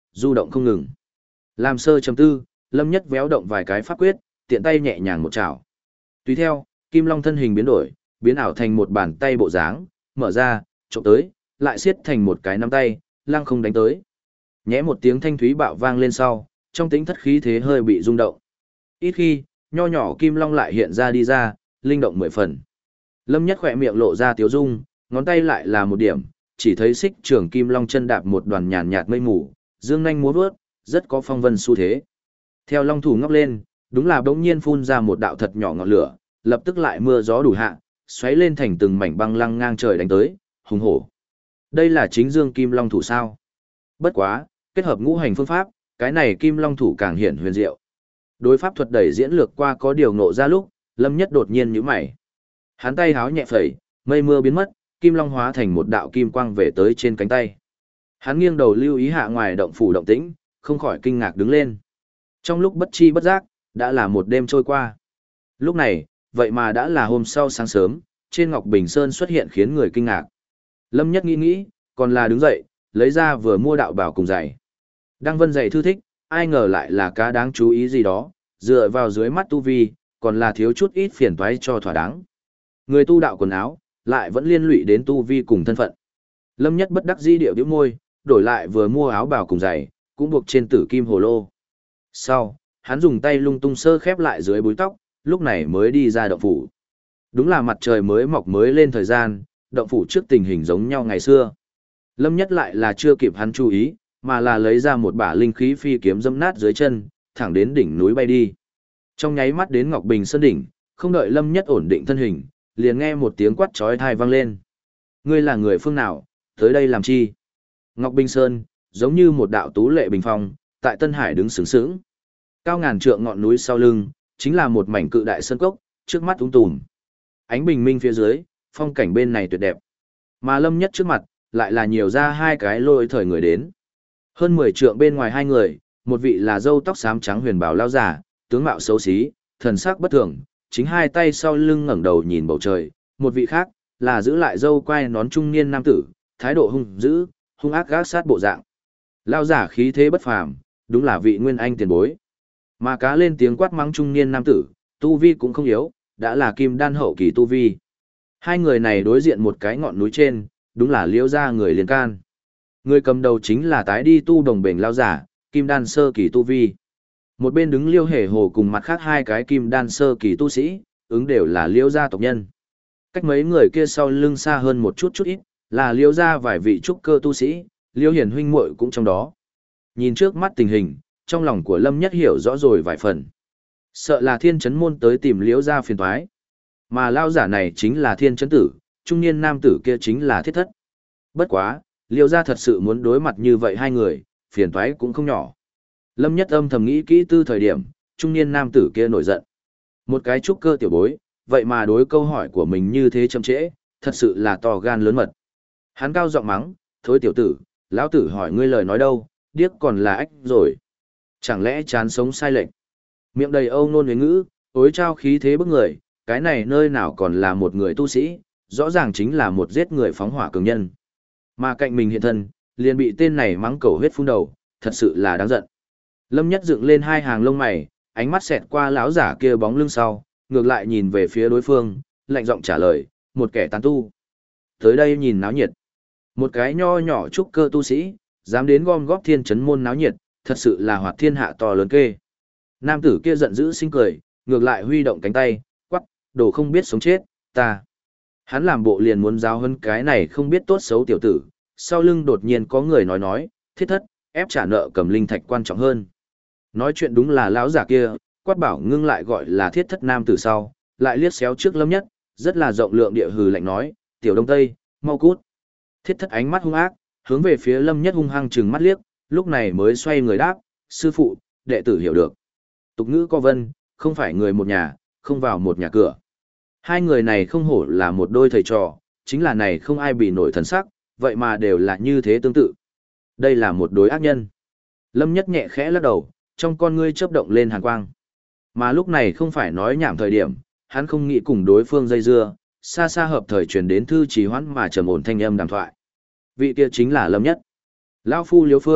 du động không ngừng. Làm sơ chấm tư, Lâm Nhất véo động vài cái pháp quyết, tiện tay nhẹ nhàng một chảo. Tùy theo, Kim Long thân hình biến đổi, biến ảo thành một bàn tay bộ dáng, mở ra, chụp tới, lại siết thành một cái nắm tay, lăng không đánh tới. Nhẽ một tiếng thanh thúy bạo vang lên sau, trong tính thất khí thế hơi bị rung động. Ít khi, nho nhỏ Kim Long lại hiện ra đi ra, linh động 10 phần. Lâm Nhất khỏe miệng lộ ra tiếu dung, ngón tay lại là một điểm, chỉ thấy xích trường Kim Long chân đạp một đoàn nhàn nhạt mây mù, dương nhanh múa vớt, rất có phong vân xu thế. Theo Long thủ ngóc lên, đúng là bỗng nhiên phun ra một đạo thật nhỏ ngọn lửa, lập tức lại mưa gió đủ hạ, xoáy lên thành từng mảnh băng lăng ngang trời đánh tới, hùng hổ. Đây là chính dương Kim Long thủ sao? Bất quá, kết hợp ngũ hành phương pháp, cái này Kim Long thủ càng hiển huyền diệu. Đối pháp thuật đẩy diễn lược qua có điều ngộ ra lúc, Lâm Nhất đột nhiên nhíu mày. Hắn tay háo nhẹ phẩy, mây mưa biến mất, Kim Long hóa thành một đạo kim quang về tới trên cánh tay. Hắn nghiêng đầu lưu ý hạ ngoài động phủ động tĩnh, không khỏi kinh ngạc đứng lên. Trong lúc bất chi bất giác, đã là một đêm trôi qua. Lúc này, vậy mà đã là hôm sau sáng sớm, trên Ngọc Bình Sơn xuất hiện khiến người kinh ngạc. Lâm Nhất nghĩ, còn là đứng dậy, lấy ra vừa mua đạo bảo cùng giày. Đăng Vân giày thư thích, ai ngờ lại là cá đáng chú ý gì đó, dựa vào dưới mắt tu vi, còn là thiếu chút ít phiền toái cho thỏa đáng. Người tu đạo quần áo, lại vẫn liên lụy đến tu vi cùng thân phận. Lâm Nhất bất đắc dĩ điệu điệu môi, đổi lại vừa mua áo bào cùng giày, cũng buộc trên tử kim hồ lô. Sau, hắn dùng tay lung tung sơ khép lại dưới búi tóc, lúc này mới đi ra động phủ. Đúng là mặt trời mới mọc mới lên thời gian, động phủ trước tình hình giống nhau ngày xưa. Lâm Nhất lại là chưa kịp hắn chú ý, mà là lấy ra một bả linh khí phi kiếm dẫm nát dưới chân, thẳng đến đỉnh núi bay đi. Trong nháy mắt đến Ngọc Bình Sơn đỉnh, không đợi Lâm Nhất ổn định thân hình, liền nghe một tiếng quát chói tai vang lên. Ngươi là người phương nào, tới đây làm chi? Ngọc Bình Sơn, giống như một đạo tú lệ bình phong, tại Tân Hải đứng sướng sướng. Cao ngàn trượng ngọn núi sau lưng, chính là một mảnh cự đại sơn cốc, trước mắt tùm. Ánh bình minh phía dưới, phong cảnh bên này tuyệt đẹp. Mà Lâm Nhất trước mặt, lại là nhiều ra hai cái lôi thời người đến. Hơn 10 trượng bên ngoài hai người, một vị là râu tóc xám trắng huyền bảo lao giả, tướng mạo xấu xí, thần sắc bất thường, chính hai tay sau lưng ngẩng đầu nhìn bầu trời, một vị khác là giữ lại râu quai nón trung niên nam tử, thái độ hung dữ, hung ác gác sát bộ dạng. Lao giả khí thế bất phàm, đúng là vị nguyên anh tiền bối. Mà cá lên tiếng quát mắng trung niên nam tử, tu vi cũng không yếu, đã là kim đan hậu kỳ tu vi. Hai người này đối diện một cái ngọn núi trên, đúng là liễu ra người liền can. Người cầm đầu chính là tái đi tu đồng bền lao giả, kim đan sơ kỳ tu vi. Một bên đứng liêu hề hồ cùng mặt khác hai cái kim đan sơ kỳ tu sĩ, ứng đều là liễu gia tộc nhân. Cách mấy người kia sau lưng xa hơn một chút ít, là liễu gia vài vị trúc cơ tu sĩ, liễu hiển huynh muội cũng trong đó. Nhìn trước mắt tình hình, trong lòng của Lâm Nhất hiểu rõ rồi vài phần. Sợ là thiên chấn môn tới tìm liễu gia phiền toái. Mà lao giả này chính là thiên chấn tử, trung niên nam tử kia chính là thiết thất. Bất quá, liễu gia thật sự muốn đối mặt như vậy hai người, phiền toái cũng không nhỏ. Lâm Nhất âm thầm nghĩ kỹ tư thời điểm, trung niên nam tử kia nổi giận. Một cái trúc cơ tiểu bối, vậy mà đối câu hỏi của mình như thế chậm trễ, thật sự là to gan lớn mật. Hắn cao giọng mắng, thối tiểu tử, lão tử hỏi ngươi lời nói đâu, điếc còn là ách rồi. Chẳng lẽ chán sống sai lệch? Miệng đầy âu nôn huế ngữ, ối trao khí thế bức người, cái này nơi nào còn là một người tu sĩ, rõ ràng chính là một giết người phóng hỏa cường nhân. Mà cạnh mình hiện thân, liền bị tên này mắng cầu huyết phun đầu, thật sự là đáng giận. Lâm Nhất dựng lên hai hàng lông mày, ánh mắt xẹt qua lão giả kia bóng lưng sau, ngược lại nhìn về phía đối phương, lạnh giọng trả lời, một kẻ tán tu. Tới đây nhìn náo nhiệt. Một cái nho nhỏ trúc cơ tu sĩ, dám đến gom góp thiên chấn môn náo nhiệt, thật sự là hoạt thiên hạ to lớn kê. Nam tử kia giận dữ sinh cười, ngược lại huy động cánh tay, quắc, đồ không biết sống chết, ta. Hắn làm bộ liền muốn giáo hơn cái này không biết tốt xấu tiểu tử, sau lưng đột nhiên có người nói, thiết thất, ép trả nợ cầm linh thạch quan trọng hơn. Nói chuyện đúng là lão giả kia, quát bảo ngưng lại gọi là thiết thất nam tử sau, lại liếc xéo trước Lâm Nhất, rất là rộng lượng địa hừ lạnh nói, tiểu đông tây, mau cút. Thiết thất ánh mắt hung ác, hướng về phía Lâm Nhất hung hăng trừng mắt liếc, lúc này mới xoay người đáp, sư phụ, đệ tử hiểu được. Tục ngữ có vân, không phải người một nhà, không vào một nhà cửa. Hai người này không hổ là một đôi thầy trò, chính là này không ai bị nổi thần sắc, vậy mà đều là như thế tương tự. Đây là một đối ác nhân. Lâm Nhất nhẹ khẽ lắc đầu, trong con ngươi chớp động lên hàn quang. Mà lúc này không phải nói nhảm thời điểm, hắn không nghĩ cùng đối phương dây dưa, xa xa hợp thời truyền đến thư trì hoãn mà trầm ổn thanh âm đàm thoại. Vị kia chính là Lâm Nhất. Lão phu Liêu Phương,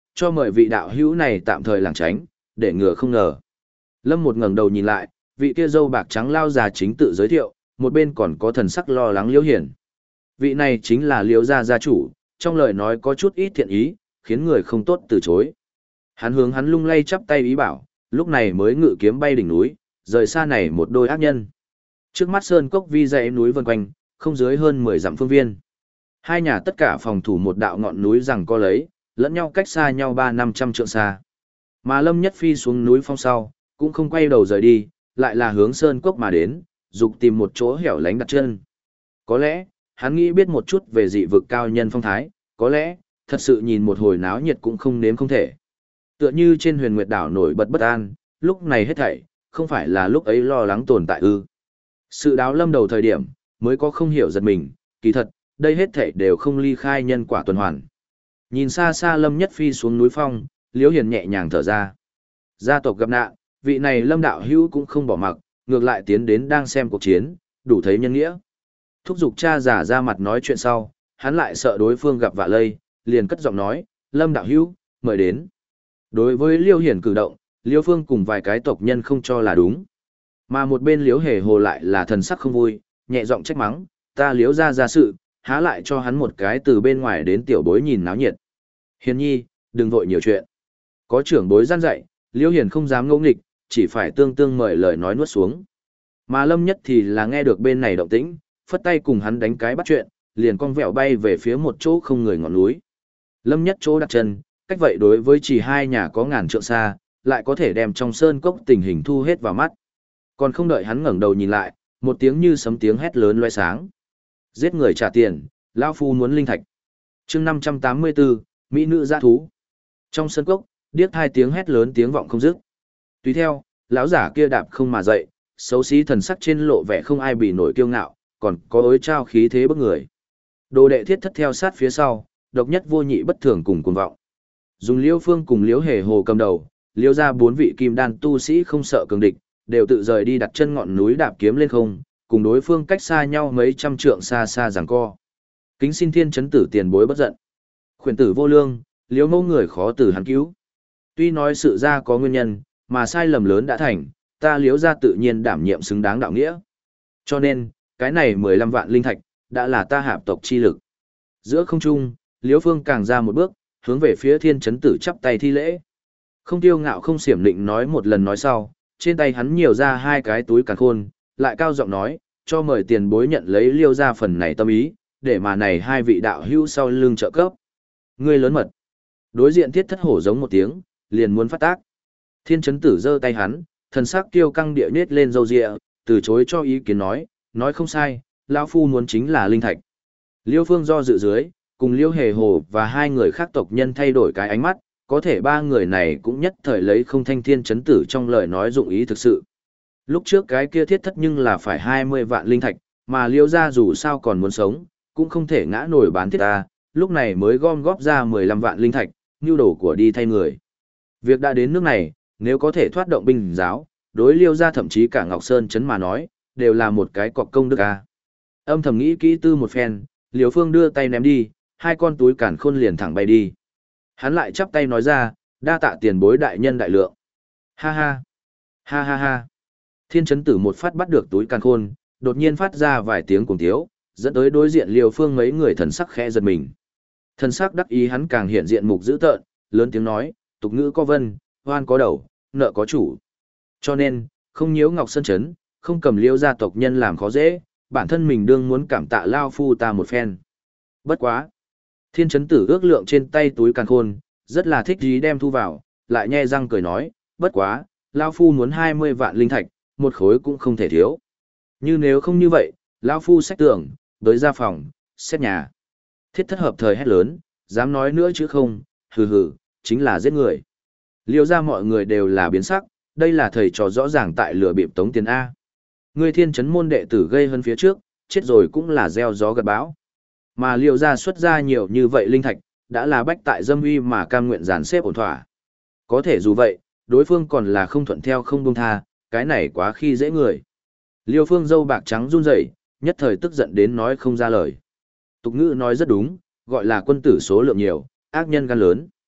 cho mời vị đạo hữu này tạm thời lảng tránh, để ngừa không ngờ. Lâm một ngẩng đầu nhìn lại, vị kia râu bạc trắng lao già chính tự giới thiệu, một bên còn có thần sắc lo lắng Liễu Hiển. Vị này chính là Liễu gia gia chủ, trong lời nói có chút ít thiện ý, khiến người không tốt từ chối. Hắn hướng hắn lung lay chắp tay ý bảo, lúc này mới ngự kiếm bay đỉnh núi, rời xa này một đôi ác nhân. Trước mắt sơn cốc vi dãy núi vần quanh, không dưới hơn 10 dặm phương viên. Hai nhà tất cả phòng thủ một đạo ngọn núi rằng co lấy, lẫn nhau cách xa nhau 300-500 trượng xa. Mà Lâm Nhất Phi xuống núi phong sau, cũng không quay đầu rời đi, lại là hướng sơn cốc mà đến, dục tìm một chỗ hẻo lánh đặt chân. Có lẽ, hắn nghĩ biết một chút về dị vực cao nhân phong thái, có lẽ, thật sự nhìn một hồi náo nhiệt cũng không nếm không thể. Tựa như trên Huyền Nguyệt đảo nổi bật bất an, lúc này hết thảy, không phải là lúc ấy lo lắng tồn tại ư. Sự đáo lâm đầu thời điểm, mới có không hiểu giật mình, kỳ thật, đây hết thảy đều không ly khai nhân quả tuần hoàn. Nhìn xa xa Lâm Nhất Phi xuống núi phong, Liễu Hiền nhẹ nhàng thở ra. Gia tộc gặp nạn, vị này Lâm đạo hữu cũng không bỏ mặc, ngược lại tiến đến đang xem cuộc chiến, đủ thấy nhân nghĩa. Thúc giục cha giả ra mặt nói chuyện sau, hắn lại sợ đối phương gặp vạ lây, liền cất giọng nói, Lâm đạo hữu, mời đến. Đối với Liễu Hiển cử động, Liễu Phương cùng vài cái tộc nhân không cho là đúng. Mà một bên Liễu Hề Hồ lại là thần sắc không vui, nhẹ giọng trách mắng, ta Liễu ra sự, há lại cho hắn một cái từ bên ngoài đến tiểu bối nhìn náo nhiệt. Hiền nhi, đừng vội nhiều chuyện. Có trưởng bối gian dạy, Liễu Hiển không dám ngỗ nghịch, chỉ phải tương tương mời lời nói nuốt xuống. Mà Lâm Nhất thì là nghe được bên này động tĩnh, phất tay cùng hắn đánh cái bắt chuyện, liền cong vẹo bay về phía một chỗ không người ngọn núi. Lâm Nhất chỗ đặt chân, cách vậy đối với chỉ hai nhà có ngàn trượng xa, lại có thể đem trong sơn cốc tình hình thu hết vào mắt. Còn không đợi hắn ngẩng đầu nhìn lại, một tiếng như sấm tiếng hét lớn loe sáng. Giết người trả tiền, lão phu muốn linh thạch. Chương 584, mỹ nữ dã thú. Trong sơn cốc, điếc hai tiếng hét lớn tiếng vọng không dứt. Tùy theo, lão giả kia đạp không mà dậy, xấu xí thần sắc trên lộ vẻ không ai bị nổi kiêu ngạo, còn có ối trao khí thế bức người. Đồ đệ thiết thất theo sát phía sau, độc nhất vô nhị bất thường cùng cuồng vọng. Dùng Liễu Phương cùng Liễu Hề Hồ cầm đầu, Liễu ra 4 vị kim đan tu sĩ không sợ cường địch, đều tự rời đi đặt chân ngọn núi đạp kiếm lên không, cùng đối phương cách xa nhau mấy trăm trượng xa xa giằng co. Kính xin thiên chấn tử tiền bối bất giận. Khuyển tử vô lương, Liễu mẫu người khó tử hắn cứu. Tuy nói sự ra có nguyên nhân, mà sai lầm lớn đã thành, ta Liễu ra tự nhiên đảm nhiệm xứng đáng đạo nghĩa. Cho nên, cái này 15 vạn linh thạch, đã là ta hạp tộc chi lực. Giữa không trung, Liễu Phương càng ra một bước, hướng về phía thiên chấn tử chắp tay thi lễ. Không tiêu ngạo không xiểm định nói một lần nói sau, trên tay hắn nhiều ra 2 cái túi càn khôn, lại cao giọng nói, cho mời tiền bối nhận lấy Liêu ra phần này tâm ý, để mà này 2 vị đạo hữu sau lưng trợ cấp. Ngươi lớn mật. Đối diện thiết thất hổ giống một tiếng, liền muốn phát tác. Thiên chấn tử giơ tay hắn, thần sắc kiêu căng địa nết lên râu ria, từ chối cho ý kiến nói không sai, lão phu muốn chính là linh thạch. Liêu Phương do dự dưới, cùng Liêu Hề Hồ và 2 người khác tộc nhân thay đổi cái ánh mắt, có thể 3 người này cũng nhất thời lấy không thanh thiên chấn tử trong lời nói dụng ý thực sự. Lúc trước cái kia thiết thất nhưng là phải 20 vạn linh thạch, mà Liêu gia dù sao còn muốn sống, cũng không thể ngã nổi bán thiết ta, lúc này mới gom góp ra 15 vạn linh thạch, nhu đổ của đi thay người. Việc đã đến nước này, nếu có thể thoát động binh giáo, đối Liêu gia thậm chí cả Ngọc Sơn chấn mà nói, đều là một cái cọc công đức a. Âm thầm nghĩ kỹ tư một phen, Liêu Phương đưa tay ném đi, 2 con túi càn khôn liền thẳng bay đi. Hắn lại chắp tay nói ra, đa tạ tiền bối đại nhân đại lượng. Ha ha, ha ha ha. Thiên chấn tử một phát bắt được túi càn khôn, đột nhiên phát ra vài tiếng cuồng tiếu, dẫn tới đối diện Liêu Phương mấy người thần sắc khẽ giật mình. Thần sắc đắc ý hắn càng hiện diện mục dữ tợn, lớn tiếng nói, tục ngữ có vân, hoan có đầu, nợ có chủ. Cho nên, không nhiễu Ngọc Sơn chấn, không cầm Liêu gia tộc nhân làm khó dễ, bản thân mình đương muốn cảm tạ lao phu ta một phen. Bất quá. Thiên chấn tử ước lượng trên tay túi càn khôn, rất là thích ý đem thu vào, lại nhe răng cười nói, bất quá, lao phu muốn 20 vạn linh thạch, một khối cũng không thể thiếu. Như nếu không như vậy, lao phu xách tường, tới ra phòng, xét nhà. Thiết thất hợp thời hét lớn, dám nói nữa chứ không, hừ hừ, chính là giết người. Liêu ra mọi người đều là biến sắc, đây là thầy trò rõ ràng tại lừa bịp tống tiền A. Người thiên chấn môn đệ tử gây hơn phía trước, chết rồi cũng là gieo gió gặt bão. Mà Liêu ra xuất ra nhiều như vậy linh thạch, đã là bách tại dâm uy mà cam nguyện dàn xếp ổn thỏa. Có thể dù vậy, đối phương còn là không thuận theo không buông tha, cái này quá khi dễ người. Liêu Phương dâu bạc trắng run rẩy, nhất thời tức giận đến nói không ra lời. Tục ngữ nói rất đúng, gọi là quân tử số lượng nhiều, ác nhân gan lớn.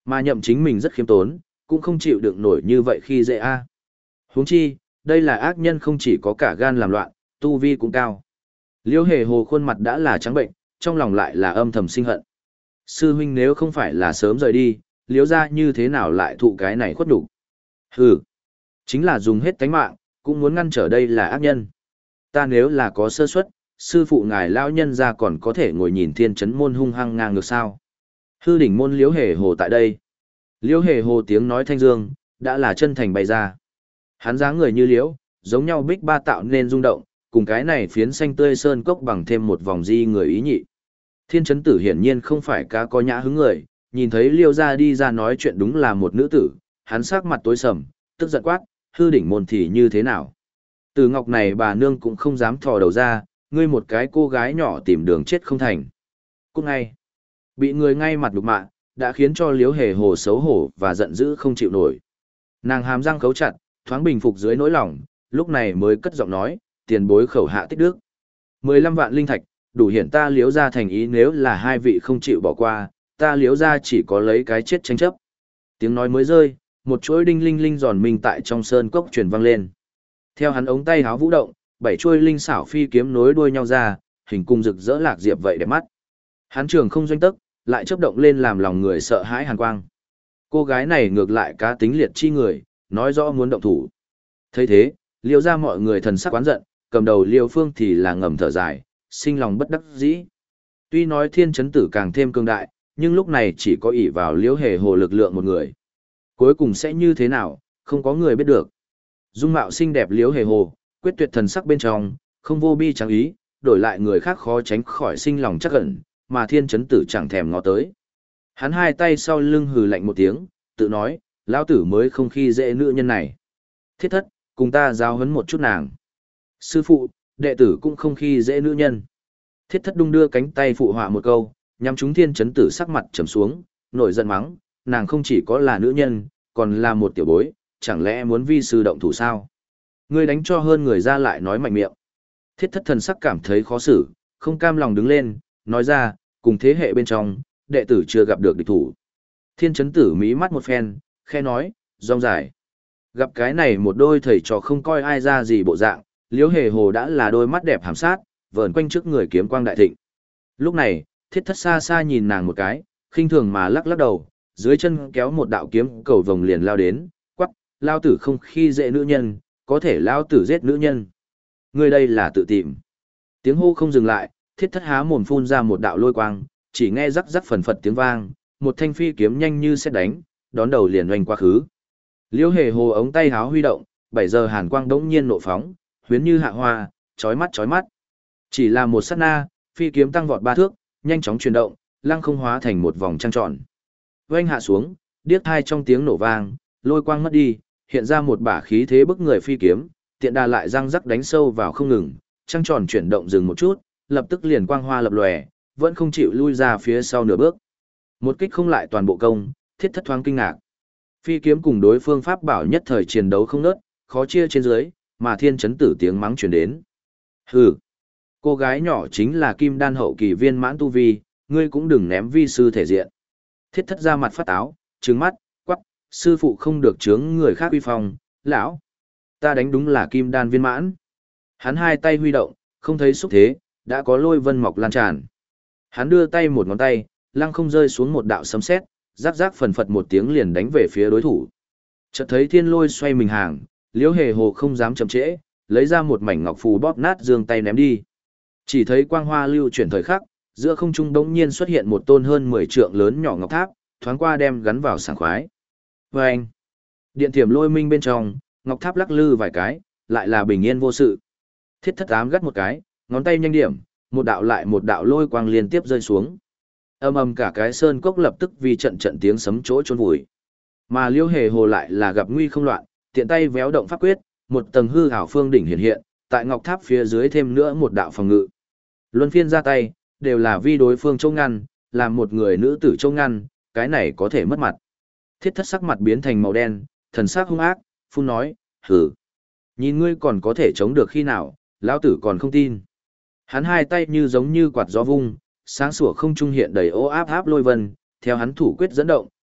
Mà nhậm chính mình rất khiêm tốn, cũng không chịu đựng nổi như vậy khi dễ a. Huống chi, đây là ác nhân không chỉ có cả gan làm loạn, tu vi cũng cao. Liễu Hề Hồ khuôn mặt đã là trắng bệnh, trong lòng lại là âm thầm sinh hận. Sư huynh nếu không phải là sớm rời đi, Liễu gia như thế nào lại thụ cái này khuất nhục? Hừ, chính là dùng hết tánh mạng, cũng muốn ngăn trở đây là ác nhân. Ta nếu là có sơ suất, sư phụ ngài lão nhân gia còn có thể ngồi nhìn Thiên Chấn môn hung hăng ngang ngược sao? Hư đỉnh môn Liễu Hề Hồ tại đây. Liễu Hề Hồ tiếng nói thanh dương, đã là chân thành bày ra. Hắn dáng người như liễu, giống nhau bích ba tạo nên rung động, cùng cái này phiến xanh tươi sơn cốc bằng thêm một vòng di người ý nhị. Thiên Chấn Tử hiển nhiên không phải cá có nhã hứng người, nhìn thấy Liêu gia đi ra nói chuyện đúng là một nữ tử, hắn sắc mặt tối sầm, tức giận quát, hư đỉnh môn thì như thế nào? Từ ngọc này bà nương cũng không dám thò đầu ra, ngươi một cái cô gái nhỏ tìm đường chết không thành. Cút ngay. Bị người ngay mặt đục mạ, đã khiến cho Liễu Hề Hồ xấu hổ và giận dữ không chịu nổi. Nàng hàm răng khấu chặt, thoáng bình phục dưới nỗi lòng, lúc này mới cất giọng nói, tiền bối khẩu hạ tích đức. 15 vạn linh thạch, đủ hiện ta Liễu gia thành ý, nếu là hai vị không chịu bỏ qua, ta Liễu gia chỉ có lấy cái chết tranh chấp. Tiếng nói mới rơi, một chuỗi đinh linh linh giòn minh tại trong sơn cốc truyền vang lên. Theo hắn ống tay háo vũ động, 7 chuôi linh xảo phi kiếm nối đuôi nhau ra, hình cung rực rỡ lạc diệp vậy đẹp mắt. Hắn trường không doanh tức, lại chớp động lên làm lòng người sợ hãi hàn quang. Cô gái này ngược lại cá tính liệt chi người, nói rõ muốn động thủ. Thấy thế, Liêu ra mọi người thần sắc quán giận, cầm đầu Liêu Phương thì là ngầm thở dài, sinh lòng bất đắc dĩ. Tuy nói Thiên Chấn Tử càng thêm cường đại, nhưng lúc này chỉ có ỷ vào Liễu Hề Hồ lực lượng một người. Cuối cùng sẽ như thế nào, không có người biết được. Dung mạo xinh đẹp Liễu Hề Hồ, quyết tuyệt thần sắc bên trong, không vô bi chẳng ý, đổi lại người khác khó tránh khỏi sinh lòng chắc ẩn, mà Thiên Chấn Tử chẳng thèm ngó tới. Hắn hai tay sau lưng hừ lạnh một tiếng, tự nói, lão tử mới không khi dễ nữ nhân này. Thiết thất, cùng ta giáo huấn một chút nàng. Sư phụ, đệ tử cũng không khi dễ nữ nhân. Thiết thất đung đưa cánh tay phụ họa một câu, nhằm chúng Thiên Chấn Tử sắc mặt trầm xuống, nổi giận mắng, nàng không chỉ có là nữ nhân, còn là một tiểu bối, chẳng lẽ muốn vi sư động thủ sao? Ngươi đánh cho hơn người ra lại nói mạnh miệng. Thiết thất thần sắc cảm thấy khó xử, không cam lòng đứng lên, nói ra, cùng thế hệ bên trong, đệ tử chưa gặp được địch thủ. Thiên Chấn Tử mí mắt một phen, khe nói, rong dài. Gặp cái này một đôi thầy trò không coi ai ra gì bộ dạng, Liễu Hề Hồ đã là đôi mắt đẹp hàm sát, vờn quanh trước người kiếm quang đại thịnh. Lúc này, thiết thất xa xa nhìn nàng một cái, khinh thường mà lắc lắc đầu, dưới chân kéo một đạo kiếm cầu vồng liền lao đến, quắc, lao tử không khi dễ nữ nhân, có thể lao tử giết nữ nhân. Ngươi đây là tự tìm. Tiếng hô không dừng lại, thiết thất há mồm phun ra một đạo lôi quang, chỉ nghe rắc rắc phần phật tiếng vang, một thanh phi kiếm nhanh như sét đánh, đón đầu liền oanh quá khứ. Liễu Hề Hồ ống tay háo huy động, 7 giờ hàn quang đống nhiên nộ phóng, huyến như hạ hoa, chói mắt chói mắt. Chỉ là một sát na, phi kiếm tăng vọt 3 thước, nhanh chóng chuyển động, lăng không hóa thành một vòng trăng tròn. Oanh hạ xuống, điếc hai trong tiếng nổ vang, lôi quang mất đi, hiện ra một bả khí thế bức người phi kiếm, tiện đà lại răng rắc đánh sâu vào không ngừng, trăng tròn chuyển động dừng một chút, lập tức liền quang hoa lập lòe, vẫn không chịu lui ra phía sau nửa bước. Một kích không lại toàn bộ công, thiết thất thoáng kinh ngạc. Phi kiếm cùng đối phương pháp bảo nhất thời chiến đấu không nớt, khó chia trên dưới, mà Thiên Chấn Tử tiếng mắng truyền đến. Hừ, cô gái nhỏ chính là kim đan hậu kỳ viên mãn tu vi, ngươi cũng đừng ném vi sư thể diện. Thiết thất ra mặt phát áo, trừng mắt, quắc, sư phụ không được chướng người khác uy phong, lão. Ta đánh đúng là kim đan viên mãn. Hắn hai tay huy động, không thấy xúc thế, đã có lôi vân mọc lan tràn. Hắn đưa tay một ngón tay, lăng không rơi xuống một đạo sấm sét, rắc rắc phần phật một tiếng liền đánh về phía đối thủ. Chợt thấy thiên lôi xoay mình hàng, Liễu Hề Hồ không dám chậm trễ, lấy ra một mảnh ngọc phù bóp nát giương tay ném đi. Chỉ thấy quang hoa lưu chuyển thời khắc, giữa không trung đống nhiên xuất hiện một tôn hơn 10 trượng lớn nhỏ ngọc tháp, thoáng qua đem gắn vào sảng khoái. Vâng! Điện thiểm lôi minh bên trong, ngọc tháp lắc lư vài cái, lại là bình yên vô sự. Thiết thất ám gắt một cái, ngón tay nhanh điểm, một đạo lại một đạo lôi quang liên tiếp rơi xuống. Âm ầm cả cái sơn cốc lập tức vì trận trận tiếng sấm chỗ chôn vùi. Mà Liễu Hề Hồ lại là gặp nguy không loạn, tiện tay véo động pháp quyết, một tầng hư ảo phương đỉnh hiện hiện, tại ngọc tháp phía dưới thêm nữa một đạo phòng ngự. Luân phiên ra tay, đều là vi đối phương châu ngăn, làm một người nữ tử châu ngăn, cái này có thể mất mặt. Thiết thất sắc mặt biến thành màu đen, thần sắc hung ác, phun nói, hử. Nhìn ngươi còn có thể chống được khi nào, lão tử còn không tin. Hắn hai tay như giống như quạt gió vung, sáng sủa không trung hiện đầy ô áp áp lôi vân, theo hắn thủ quyết dẫn động,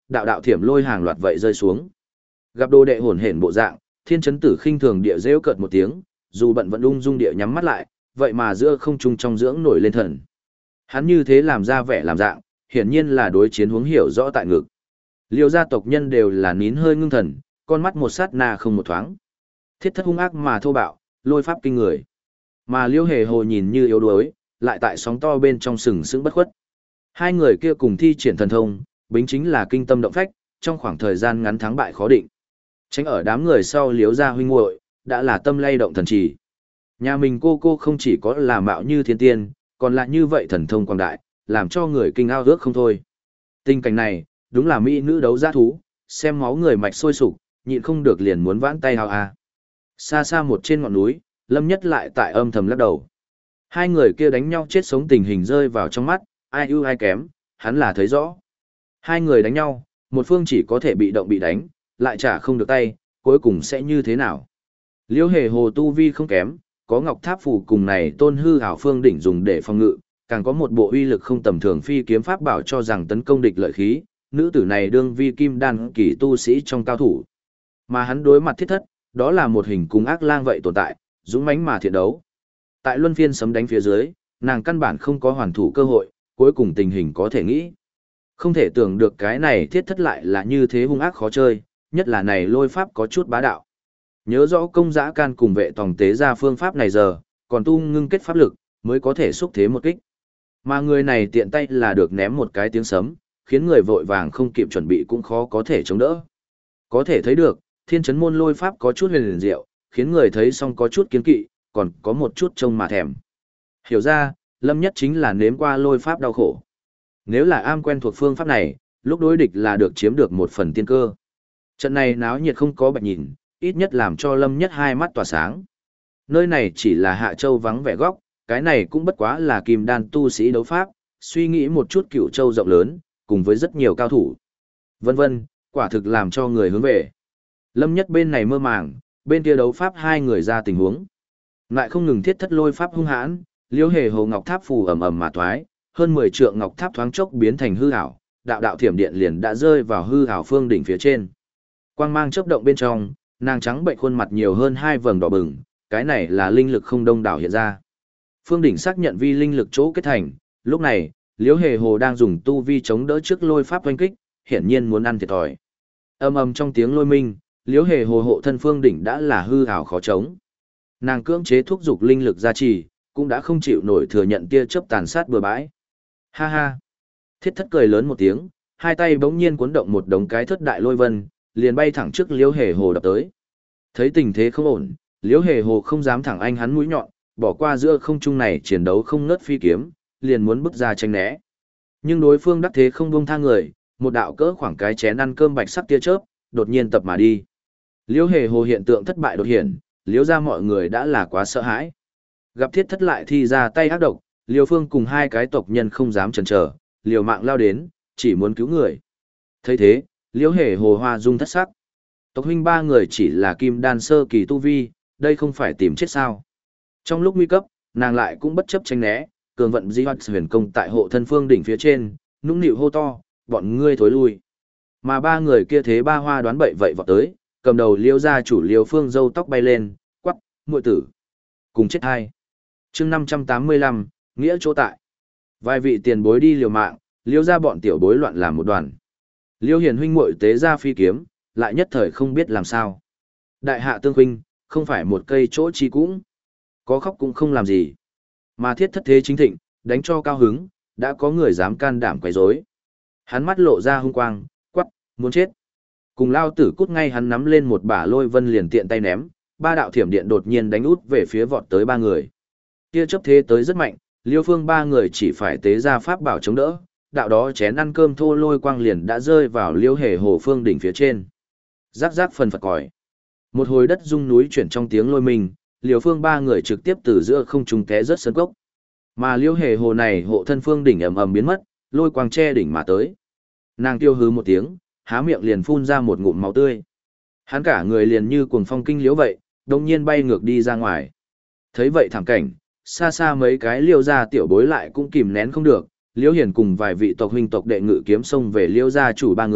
đạo đạo thiểm lôi hàng loạt vậy rơi xuống. Gặp đồ đệ hồn hển bộ dạng, Thiên Chấn Tử khinh thường địa rêu cợt một tiếng, dù bận vẫn ung dung địa nhắm mắt lại, vậy mà giữa không trung trong dưỡng nổi lên thần. Hắn như thế làm ra vẻ làm dạng, hiển nhiên là đối chiến huống hiểu rõ tại ngực. Liêu gia tộc nhân đều là nín hơi ngưng thần, con mắt một sát na không một thoáng. Thiết thất hung ác mà thô bạo, lôi pháp kinh người. Mà Liêu Hề Hồ nhìn như yếu đuối, lại tại sóng to bên trong sừng sững bất khuất. Hai người kia cùng thi triển thần thông, bính chính là kinh tâm động phách, trong khoảng thời gian ngắn thắng bại khó định. Tránh ở đám người sau Liếu gia huynh muội, đã là tâm lay động thần trì. Nhà mình cô không chỉ có là mạo như thiên tiên, còn lại như vậy thần thông quang đại, làm cho người kinh ao ước không thôi. Tình cảnh này, đúng là mỹ nữ đấu giá thú, xem máu người mạch sôi sục, nhịn không được liền muốn vãn tay hào à. Xa xa một trên ngọn núi, Lâm Nhất lại tại âm thầm lắc đầu. Hai người kia đánh nhau chết sống tình hình rơi vào trong mắt, ai ưu ai kém, hắn là thấy rõ. Hai người đánh nhau, một phương chỉ có thể bị động bị đánh, lại trả không được tay, cuối cùng sẽ như thế nào? Liêu Hề Hồ tu vi không kém, có ngọc tháp phù cùng này tôn hư ảo phương đỉnh dùng để phòng ngự, càng có một bộ uy lực không tầm thường phi kiếm pháp bảo cho rằng tấn công địch lợi khí, nữ tử này đương vi kim đan kỳ tu sĩ trong cao thủ. Mà hắn đối mặt thiết thất, đó là một hình cung ác lang vậy tồn tại, dũng mãnh mà thiện đấu. Tại luân phiên sấm đánh phía dưới, nàng căn bản không có hoàn thủ cơ hội, cuối cùng tình hình có thể nghĩ. Không thể tưởng được cái này thiết thất lại là như thế hung ác khó chơi, nhất là này lôi pháp có chút bá đạo. Nhớ rõ công giã can cùng vệ tòng tế ra phương pháp này giờ, còn tu ngưng kết pháp lực, mới có thể xúc thế một kích. Mà người này tiện tay là được ném một cái tiếng sấm, khiến người vội vàng không kịp chuẩn bị cũng khó có thể chống đỡ. Có thể thấy được, thiên chấn môn lôi pháp có chút huyền liền diệu, khiến người thấy xong có chút kiến kỵ, còn có một chút trông mà thèm. Hiểu ra, Lâm Nhất chính là nếm qua lôi pháp đau khổ. Nếu là am quen thuộc phương pháp này, lúc đối địch là được chiếm được một phần tiên cơ. Trận này náo nhiệt không có bạch nhìn, ít nhất làm cho Lâm Nhất hai mắt tỏa sáng. Nơi này chỉ là Hạ Châu vắng vẻ góc, cái này cũng bất quá là kim đan tu sĩ đấu pháp, suy nghĩ một chút Cửu Châu rộng lớn, cùng với rất nhiều cao thủ. Vân vân, quả thực làm cho người hướng về. Lâm Nhất bên này mơ màng, bên kia đấu pháp hai người ra tình huống. Lại không ngừng thiết thất lôi pháp hung hãn, Liêu Hề Hồ ngọc tháp phù ầm ầm mà thoái, hơn 10 trượng ngọc tháp thoáng chốc biến thành hư ảo, đạo đạo thiểm điện liền đã rơi vào hư ảo phương đỉnh phía trên. Quang mang chớp động bên trong, nàng trắng bệnh khuôn mặt nhiều hơn hai vầng đỏ bừng, cái này là linh lực không đông đảo hiện ra. Phương đỉnh xác nhận vi linh lực chỗ kết thành, lúc này, Liễu Hề Hồ đang dùng tu vi chống đỡ trước lôi pháp oanh kích, hiển nhiên muốn ăn thiệt thòi. Ầm ầm trong tiếng lôi minh, Liễu Hề Hồ hộ thân phương đỉnh đã là hư ảo khó chống. Nàng cưỡng chế thúc dục linh lực gia trì, cũng đã không chịu nổi thừa nhận tia chớp tàn sát bừa bãi. Ha ha. Thiết thất cười lớn một tiếng, hai tay bỗng nhiên cuốn động một đống cái thất đại lôi vân, liền bay thẳng trước Liễu Hề Hồ đập tới. Thấy tình thế không ổn, Liễu Hề Hồ không dám thẳng anh hắn mũi nhọn, bỏ qua giữa không trung này chiến đấu không ngớt phi kiếm, liền muốn bước ra tranh né. Nhưng đối phương đắc thế không buông tha người, một đạo cỡ khoảng cái chén ăn cơm bạch sắc tia chớp, đột nhiên tập mà đi. Liễu Hề Hồ hiện tượng thất bại đột hiện, Liễu ra mọi người đã là quá sợ hãi. Gặp thiết thất lại thì ra tay ác độc, Liêu Phương cùng hai cái tộc nhân không dám chần chờ, liều mạng lao đến, chỉ muốn cứu người. Thấy thế, Liễu Hề Hồ hoa dung thất sắc. Tộc huynh ba người chỉ là kim đan sơ kỳ tu vi, đây không phải tìm chết sao. Trong lúc nguy cấp, nàng lại cũng bất chấp tránh né, cường vận di hoạch huyền công tại hộ thân phương đỉnh phía trên, nũng nịu hô to, bọn ngươi thối lui. Mà ba người kia thế ba hoa đoán bậy vậy vọt tới, cầm đầu Liêu gia chủ Liêu Phương râu tóc bay lên, quắc, muội tử. Cùng chết hai. chương 585, nghĩa chỗ tại. Vài vị tiền bối đi liều mạng, Liêu ra bọn tiểu bối loạn làm một đoàn. Liêu hiền huynh muội tế ra phi kiếm, lại nhất thời không biết làm sao. Đại hạ tương huynh, không phải một cây chỗ chi cũng. Có khóc cũng không làm gì. Mà thiết thất thế chính thịnh, đánh cho cao hứng, đã có người dám can đảm quấy rối. Hắn mắt lộ ra hung quang, quắc, muốn chết. Cùng lao tử cút ngay hắn nắm lên một bả lôi vân liền tiện tay ném, ba đạo thiểm điện đột nhiên đánh út về phía vọt tới ba người. Kia chấp thế tới rất mạnh, Liêu Phương ba người chỉ phải tế ra pháp bảo chống đỡ, đạo đó chén ăn cơm thô lôi quang liền đã rơi vào Liêu Hề Hồ phương đỉnh phía trên. Rắc rắc phần phật còi. Một hồi đất rung núi chuyển trong tiếng lôi mình, Liêu Phương ba người trực tiếp từ giữa không trung té rớt sân cốc. Mà Liêu Hề Hồ này hộ thân phương đỉnh ầm ầm biến mất, lôi quang che đỉnh mà tới. Nàng tiêu hứ một tiếng, há miệng liền phun ra một ngụm máu tươi. Hắn cả người liền như cuồng phong kinh liễu vậy, đột nhiên bay ngược đi ra ngoài. Thấy vậy thảm cảnh, xa xa mấy cái Liêu gia tiểu bối lại cũng kìm nén không được, Liêu Hiền cùng vài vị tộc huynh tộc đệ ngự kiếm xông về Liêu gia chủ ba người,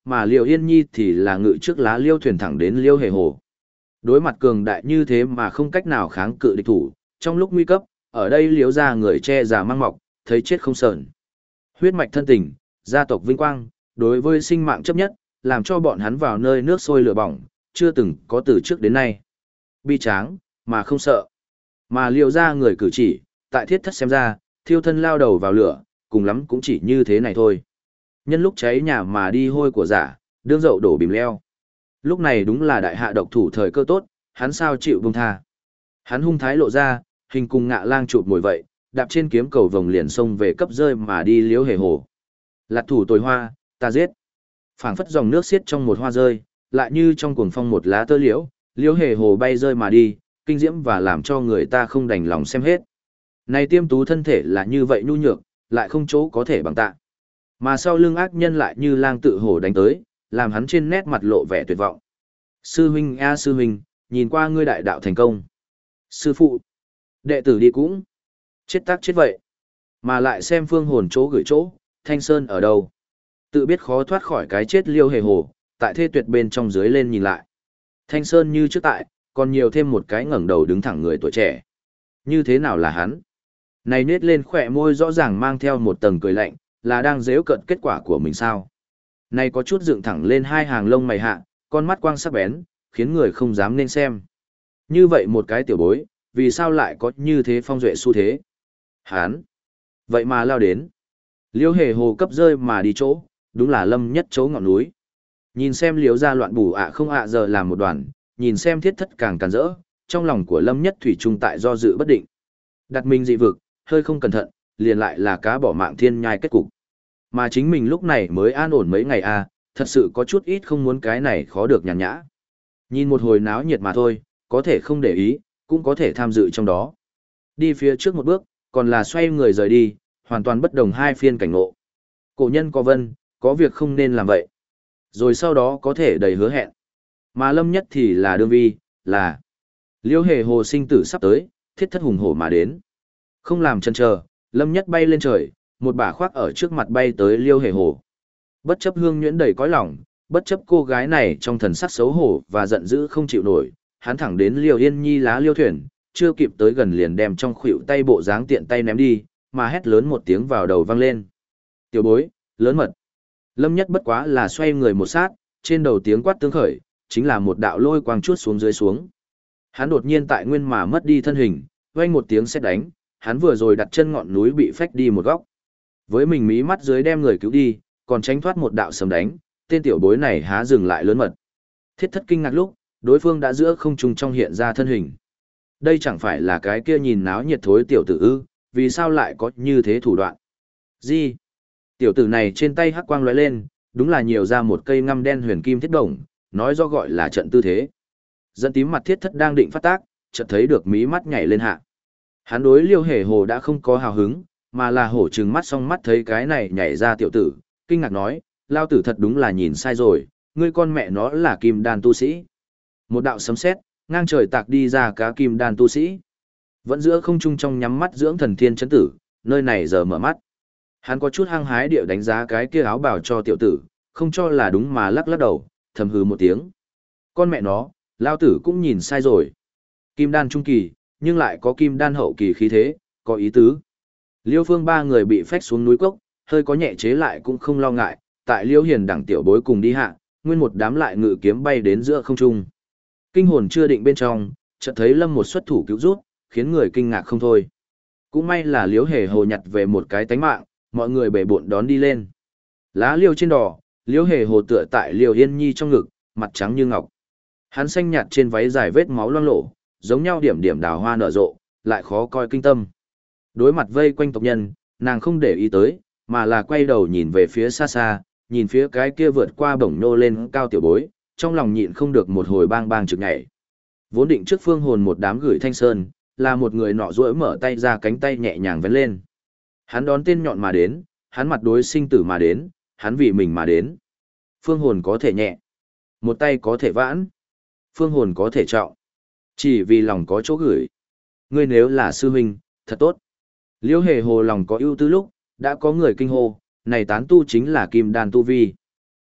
mà Liêu Yên Nhi thì là ngự trước lá liêu thuyền thẳng đến Liêu Hề Hồ. Đối mặt cường đại như thế mà không cách nào kháng cự địch thủ, trong lúc nguy cấp, ở đây Liêu ra người che già mang mọc, thấy chết không sờn. Huyết mạch thân tình, gia tộc vinh quang, đối với sinh mạng chấp nhất, làm cho bọn hắn vào nơi nước sôi lửa bỏng, chưa từng có từ trước đến nay. Bi tráng, mà không sợ. Mà Liêu ra người cử chỉ, tại thiết thất xem ra, thiêu thân lao đầu vào lửa, cùng lắm cũng chỉ như thế này thôi. Nhân lúc cháy nhà mà đi hôi của giả, đương dậu đổ bìm leo. Lúc này đúng là đại hạ độc thủ thời cơ tốt, hắn sao chịu buông tha. Hắn hung thái lộ ra, hình cùng ngạ lang chụp mồi vậy, đạp trên kiếm cầu vồng liền xông về cấp rơi mà đi Liễu Hề Hồ. Lạt thủ tồi hoa, ta giết. Phảng phất dòng nước xiết trong một hoa rơi, lại như trong cuồng phong một lá tơ liễu, Liễu Hề Hồ bay rơi mà đi, kinh diễm và làm cho người ta không đành lòng xem hết. Này tiêm tú thân thể là như vậy nhu nhược, lại không chỗ có thể bằng tạ. Mà sau lưng ác nhân lại như lang tự hổ đánh tới, làm hắn trên nét mặt lộ vẻ tuyệt vọng. Sư huynh a sư huynh, nhìn qua ngươi đại đạo thành công. Sư phụ, đệ tử đi cũng. Chết tác chết vậy. Mà lại xem phương hồn chỗ gửi chỗ, Thanh Sơn ở đâu. Tự biết khó thoát khỏi cái chết Liêu Hề Hồ, tại thê tuyệt bên trong dưới lên nhìn lại. Thanh Sơn như trước tại, còn nhiều thêm một cái ngẩng đầu đứng thẳng người tuổi trẻ. Như thế nào là hắn? Này nết lên khỏe môi rõ ràng mang theo một tầng cười lạnh, là đang giễu cận kết quả của mình sao? Này có chút dựng thẳng lên hai hàng lông mày hạ, con mắt quang sắc bén, khiến người không dám nên xem. Như vậy một cái tiểu bối, vì sao lại có như thế phong duệ xu thế? Hán! Vậy mà lao đến. Liêu Hề Hồ cấp rơi mà đi chỗ, đúng là lâm nhất chỗ ngọn núi. Nhìn xem liếu ra loạn bù ạ không ạ giờ làm một đoàn, nhìn xem thiết thất càng càn rỡ, trong lòng của lâm nhất thủy trung tại do dự bất định. Đặt mình dị vực, hơi không cẩn thận, liền lại là cá bỏ mạng thiên nhai kết cục. Mà chính mình lúc này mới an ổn mấy ngày thật sự có chút ít không muốn cái này khó được nhàn nhã. Nhìn một hồi náo nhiệt mà thôi, có thể không để ý, cũng có thể tham dự trong đó. Đi phía trước một bước, còn là xoay người rời đi, hoàn toàn bất đồng hai phiên cảnh ngộ. Cổ nhân có vân, có việc không nên làm vậy. Rồi sau đó có thể đầy hứa hẹn. Mà lâm nhất thì là đương vi, là Liêu Hề Hồ sinh tử sắp tới, thiết thất hùng hổ mà đến. Không làm chần chờ, lâm nhất bay lên trời, một bả khoác ở trước mặt bay tới Liêu Hề Hồ. Bất chấp hương nhuyễn đầy cõi lòng, bất chấp cô gái này trong thần sắc xấu hổ và giận dữ không chịu nổi, hắn thẳng đến Liêu Yên Nhi lá liêu thuyền, chưa kịp tới gần liền đem trong khuỷu tay bộ dáng tiện tay ném đi, mà hét lớn một tiếng vào đầu vang lên. Tiểu bối, lớn mật. Lâm nhất bất quá là xoay người một sát, trên đầu tiếng quát tương khởi, chính là một đạo lôi quang chuốt xuống dưới xuống. Hắn đột nhiên tại nguyên mà mất đi thân hình, vang một tiếng sét đánh, hắn vừa rồi đặt chân ngọn núi bị phách đi một góc. Với mình mí mắt dưới đem người cứu đi, còn tránh thoát một đạo sấm đánh, tên tiểu bối này há dừng lại lớn mật. Thiết thất kinh ngạc lúc, đối phương đã giữa không trung trong hiện ra thân hình. Đây chẳng phải là cái kia nhìn náo nhiệt thối tiểu tử ư, vì sao lại có như thế thủ đoạn? Gì? Tiểu tử này trên tay hắc quang lóe lên, đúng là nhiều ra một cây ngăm đen huyền kim thiết đồng, nói do gọi là trận tư thế. Dẫn tím mặt thiết thất đang định phát tác, chợt thấy được mí mắt nhảy lên hạ. Hắn đối Liêu Hề Hồ đã không có hào hứng, mà là hổ trừng mắt xong mắt thấy cái này nhảy ra tiểu tử, kinh ngạc nói, lao tử thật đúng là nhìn sai rồi, ngươi con mẹ nó là kim đan tu sĩ. Một đạo sấm sét ngang trời tạc đi ra cá kim đan tu sĩ. Vẫn giữa không trung trong nhắm mắt dưỡng thần thiên chấn tử, nơi này giờ mở mắt. Hắn có chút hăng hái điệu đánh giá cái kia áo bào cho tiểu tử, không cho là đúng mà lắc lắc đầu, thầm hừ một tiếng. Con mẹ nó, lao tử cũng nhìn sai rồi. Kim đan trung kỳ, nhưng lại có kim đan hậu kỳ khí thế, có ý tứ. Liêu Phương ba người bị phách xuống núi cốc, hơi có nhẹ chế lại cũng không lo ngại, tại Liêu Hiền đẳng tiểu bối cùng đi hạ, nguyên một đám lại ngự kiếm bay đến giữa không trung. Kinh hồn chưa định bên trong, chợt thấy Lâm một xuất thủ cứu rút, khiến người kinh ngạc không thôi. Cũng may là Liêu Hề Hồ nhặt về một cái tánh mạng, mọi người bể bộn đón đi lên. Lá liêu trên đỏ, Liêu Hề Hồ tựa tại Liêu Yên Nhi trong ngực, mặt trắng như ngọc. Hắn xanh nhạt trên váy dài vết máu loang lổ, giống nhau điểm điểm đào hoa nở rộ, lại khó coi kinh tâm. Đối mặt vây quanh tộc nhân, nàng không để ý tới, mà là quay đầu nhìn về phía xa xa, nhìn phía cái kia vượt qua bổng nô lên cao tiểu bối, trong lòng nhịn không được một hồi bang bang trực nhảy. Vốn định trước phương hồn một đám gửi thanh sơn, là một người nọ duỗi mở tay ra cánh tay nhẹ nhàng vén lên. Hắn đón tên nhọn mà đến, hắn mặt đối sinh tử mà đến, hắn vì mình mà đến. Phương hồn có thể nhẹ, một tay có thể vãn, phương hồn có thể trọng. Chỉ vì lòng có chỗ gửi. Ngươi nếu là sư huynh, thật tốt. Liêu Hề Hồ lòng có ưu tư lúc, đã có người kinh hô, này tán tu chính là kim đan tu vi.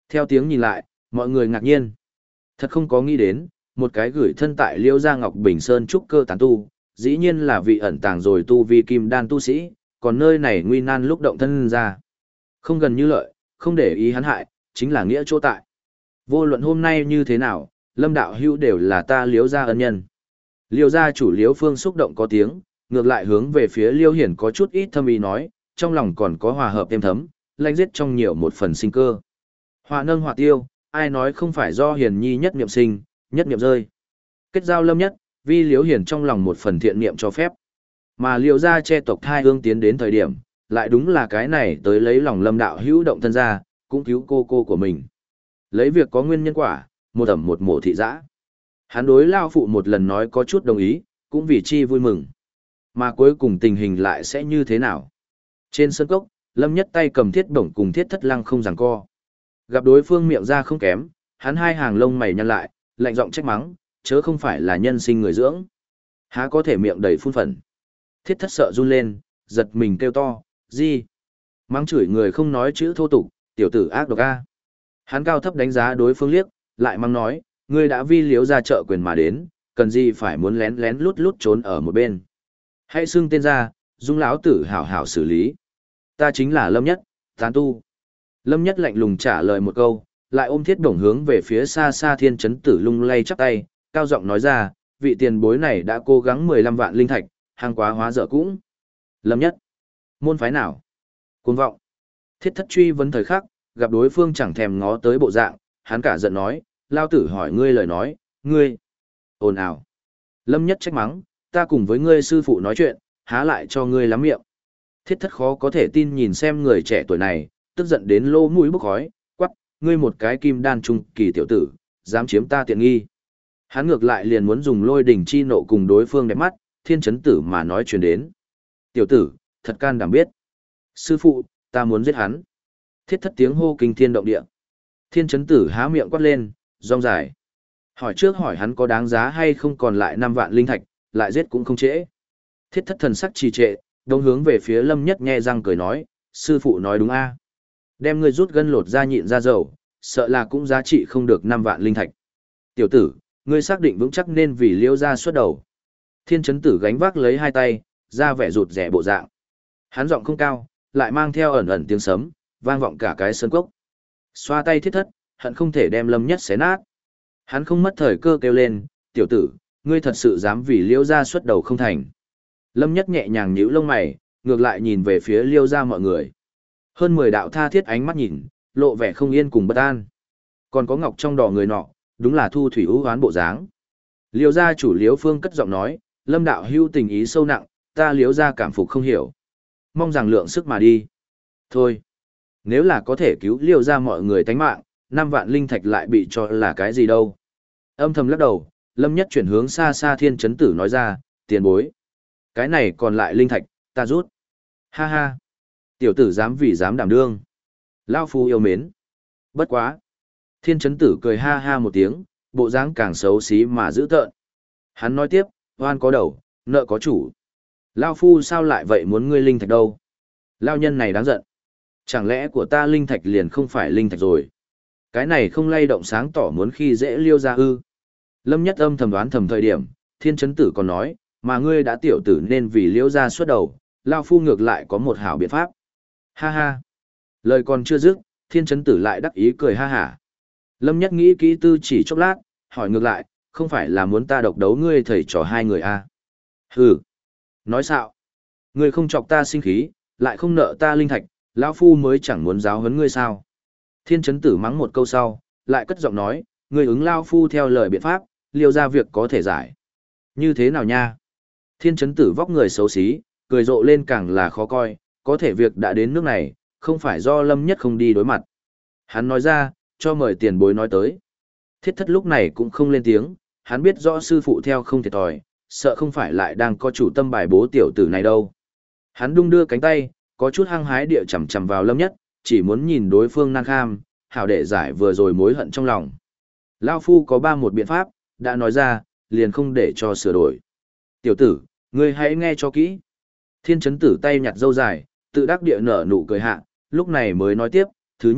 Theo tiếng nhìn lại, mọi người ngạc nhiên. Thật không có nghĩ đến, một cái gửi thân tại Liễu Gia Ngọc Bình Sơn trúc cơ tán tu, dĩ nhiên là vị ẩn tàng rồi tu vi kim đan tu sĩ, còn nơi này nguy nan lúc động thân ra. Không gần như lợi, không để ý hắn hại, chính là nghĩa chỗ tại. Vô luận hôm nay như thế nào, Lâm đạo hữu đều là ta Liễu gia ân nhân. Liễu gia chủ Liễu Phương xúc động có tiếng, ngược lại hướng về phía Liễu Hiển có chút ít thâm ý nói, trong lòng còn có hòa hợp êm thấm, lanh giết trong nhiều một phần sinh cơ. Hòa nâng hòa tiêu, ai nói không phải do Hiền Nhi nhất niệm sinh, nhất niệm rơi. Kết giao Lâm nhất, vì Liễu Hiển trong lòng một phần thiện niệm cho phép. Mà Liễu gia che tộc thai ương tiến đến thời điểm, lại đúng là cái này tới lấy lòng Lâm đạo hữu động thân ra, cũng cứu cô của mình. Lấy việc có nguyên nhân quả, một ẩm một mổ thị dã. Hắn đối lao phụ một lần nói có chút đồng ý, cũng vì chi vui mừng. Mà cuối cùng tình hình lại sẽ như thế nào? Trên sân cốc, Lâm nhất tay cầm thiết bổng cùng thiết thất lăng không giằng co. Gặp đối phương miệng ra không kém, hắn hai hàng lông mày nhăn lại, lạnh giọng trách mắng, chớ không phải là nhân sinh người dưỡng. Há có thể miệng đầy phun phẩn. Thiết thất sợ run lên, giật mình kêu to, gì? Mắng chửi người không nói chữ thô tục, tiểu tử ác độc a. Hắn cao thấp đánh giá đối phương liếc, lại mắng nói, ngươi đã vi Liễu ra trợ quyền mà đến, cần gì phải muốn lén lén lút lút trốn ở một bên. Hãy xưng tên ra, dung lão tử hảo hảo xử lý. Ta chính là Lâm nhất, tán tu. Lâm nhất lạnh lùng trả lời một câu, lại ôm thiết bổng hướng về phía xa xa Thiên Chấn Tử lung lay chắp tay, cao giọng nói ra, vị tiền bối này đã cố gắng 15 vạn linh thạch, hàng quá hóa dở cũng. Lâm nhất, môn phái nào? Cuồng vọng. Thiết thất truy vấn thời khắc, gặp đối phương chẳng thèm ngó tới bộ dạng, hắn cả giận nói, lao tử hỏi ngươi lời nói, ngươi. Ồn ào. Lâm nhất trách mắng, ta cùng với ngươi sư phụ nói chuyện, há lại cho ngươi lắm miệng. Thiết thất khó có thể tin nhìn xem người trẻ tuổi này, tức giận đến lô mũi bốc khói, quắc, ngươi một cái kim đan trung kỳ tiểu tử, dám chiếm ta tiện nghi. Hắn ngược lại liền muốn dùng lôi đỉnh chi nộ cùng đối phương đẹp mắt, Thiên Chấn Tử mà nói chuyện đến. Tiểu tử, thật can đảm biết. Sư phụ, ta muốn giết hắn. Thiết thất tiếng hô kinh thiên động địa. Thiên Chấn Tử há miệng quát lên, rong dài. Hỏi trước hỏi hắn có đáng giá hay không còn lại 5 vạn linh thạch, lại giết cũng không trễ. Thiết thất thần sắc trì trệ, đông hướng về phía Lâm nhất nhe răng cười nói, sư phụ nói đúng a. Đem ngươi rút gân lột ra nhịn ra dầu, sợ là cũng giá trị không được 5 vạn linh thạch. Tiểu tử, ngươi xác định vững chắc nên vì Liễu gia xuất đầu. Thiên Chấn Tử gánh vác lấy hai tay, ra vẻ rụt rẻ bộ dạng. Hắn giọng không cao, lại mang theo ẩn ẩn tiếng sấm, vang vọng cả cái sân cốc. Xoa tay thiết thất, hận không thể đem Lâm nhất xé nát. Hắn không mất thời cơ kêu lên, tiểu tử, ngươi thật sự dám vì Liễu gia xuất đầu không thành. Lâm nhất nhẹ nhàng nhíu lông mày, ngược lại nhìn về phía Liễu gia mọi người. Hơn 10 đạo tha thiết ánh mắt nhìn, lộ vẻ không yên cùng bất an. Còn có ngọc trong đỏ người nọ, đúng là thu thủy ưu hoán bộ dáng. Liễu gia chủ Liễu Phương cất giọng nói, Lâm đạo hưu tình ý sâu nặng, ta Liễu gia cảm phục không hiểu. Mong rằng lượng sức mà đi. Thôi, nếu là có thể cứu Liễu gia mọi người tánh mạng, 5 vạn linh thạch lại bị cho là cái gì đâu. Âm thầm lắc đầu, Lâm nhất chuyển hướng xa xa Thiên Chấn Tử nói ra, tiền bối. Cái này còn lại linh thạch, ta rút. Ha ha. Tiểu tử dám vì dám đảm đương. Lao phu yêu mến. Bất quá. Thiên Chấn Tử cười ha ha một tiếng, bộ dáng càng xấu xí mà dữ tợn. Hắn nói tiếp, oan có đầu, nợ có chủ. Lao phu sao lại vậy muốn ngươi linh thạch đâu? Lao nhân này đáng giận. Chẳng lẽ của ta linh thạch liền không phải linh thạch rồi? Cái này không lay động sáng tỏ muốn khi dễ Liêu ra ư? Lâm nhất âm thầm đoán thầm thời điểm, Thiên Chấn Tử còn nói, mà ngươi đã tiểu tử nên vì Liêu ra xuất đầu, Lao phu ngược lại có một hảo biện pháp. Ha ha. Lời còn chưa dứt, Thiên Chấn Tử lại đắc ý cười ha hả. Lâm nhất nghĩ kỹ tư chỉ chốc lát, hỏi ngược lại, không phải là muốn ta độc đấu ngươi thầy trò hai người à? Hừ. Nói xạo. Ngươi không chọc ta sinh khí, lại không nợ ta linh thạch, lão phu mới chẳng muốn giáo huấn ngươi sao? Thiên Chấn Tử mắng một câu sau, lại cất giọng nói, ngươi ứng lão phu theo lời biện pháp, liêu ra việc có thể giải. Như thế nào nha? Thiên Chấn Tử vóc người xấu xí, cười rộ lên càng là khó coi, có thể việc đã đến nước này, không phải do Lâm nhất không đi đối mặt. Hắn nói ra, cho mời tiền bối nói tới. Thiết thất lúc này cũng không lên tiếng, hắn biết rõ sư phụ theo không thiệt thòi, sợ không phải lại đang có chủ tâm bài bố tiểu tử này đâu. Hắn đung đưa cánh tay, có chút hăng hái địa chầm chầm vào Lâm nhất, chỉ muốn nhìn đối phương nan kham, hảo để giải vừa rồi mối hận trong lòng. Lao phu có một biện pháp, đã nói ra, liền không để cho sửa đổi. Tiểu tử, ngươi hãy nghe cho kỹ. Thiên Chấn Tử tay nhặt râu dài, tự đắc địa nở nụ cười hạ, lúc này mới nói tiếp, thứ nhất,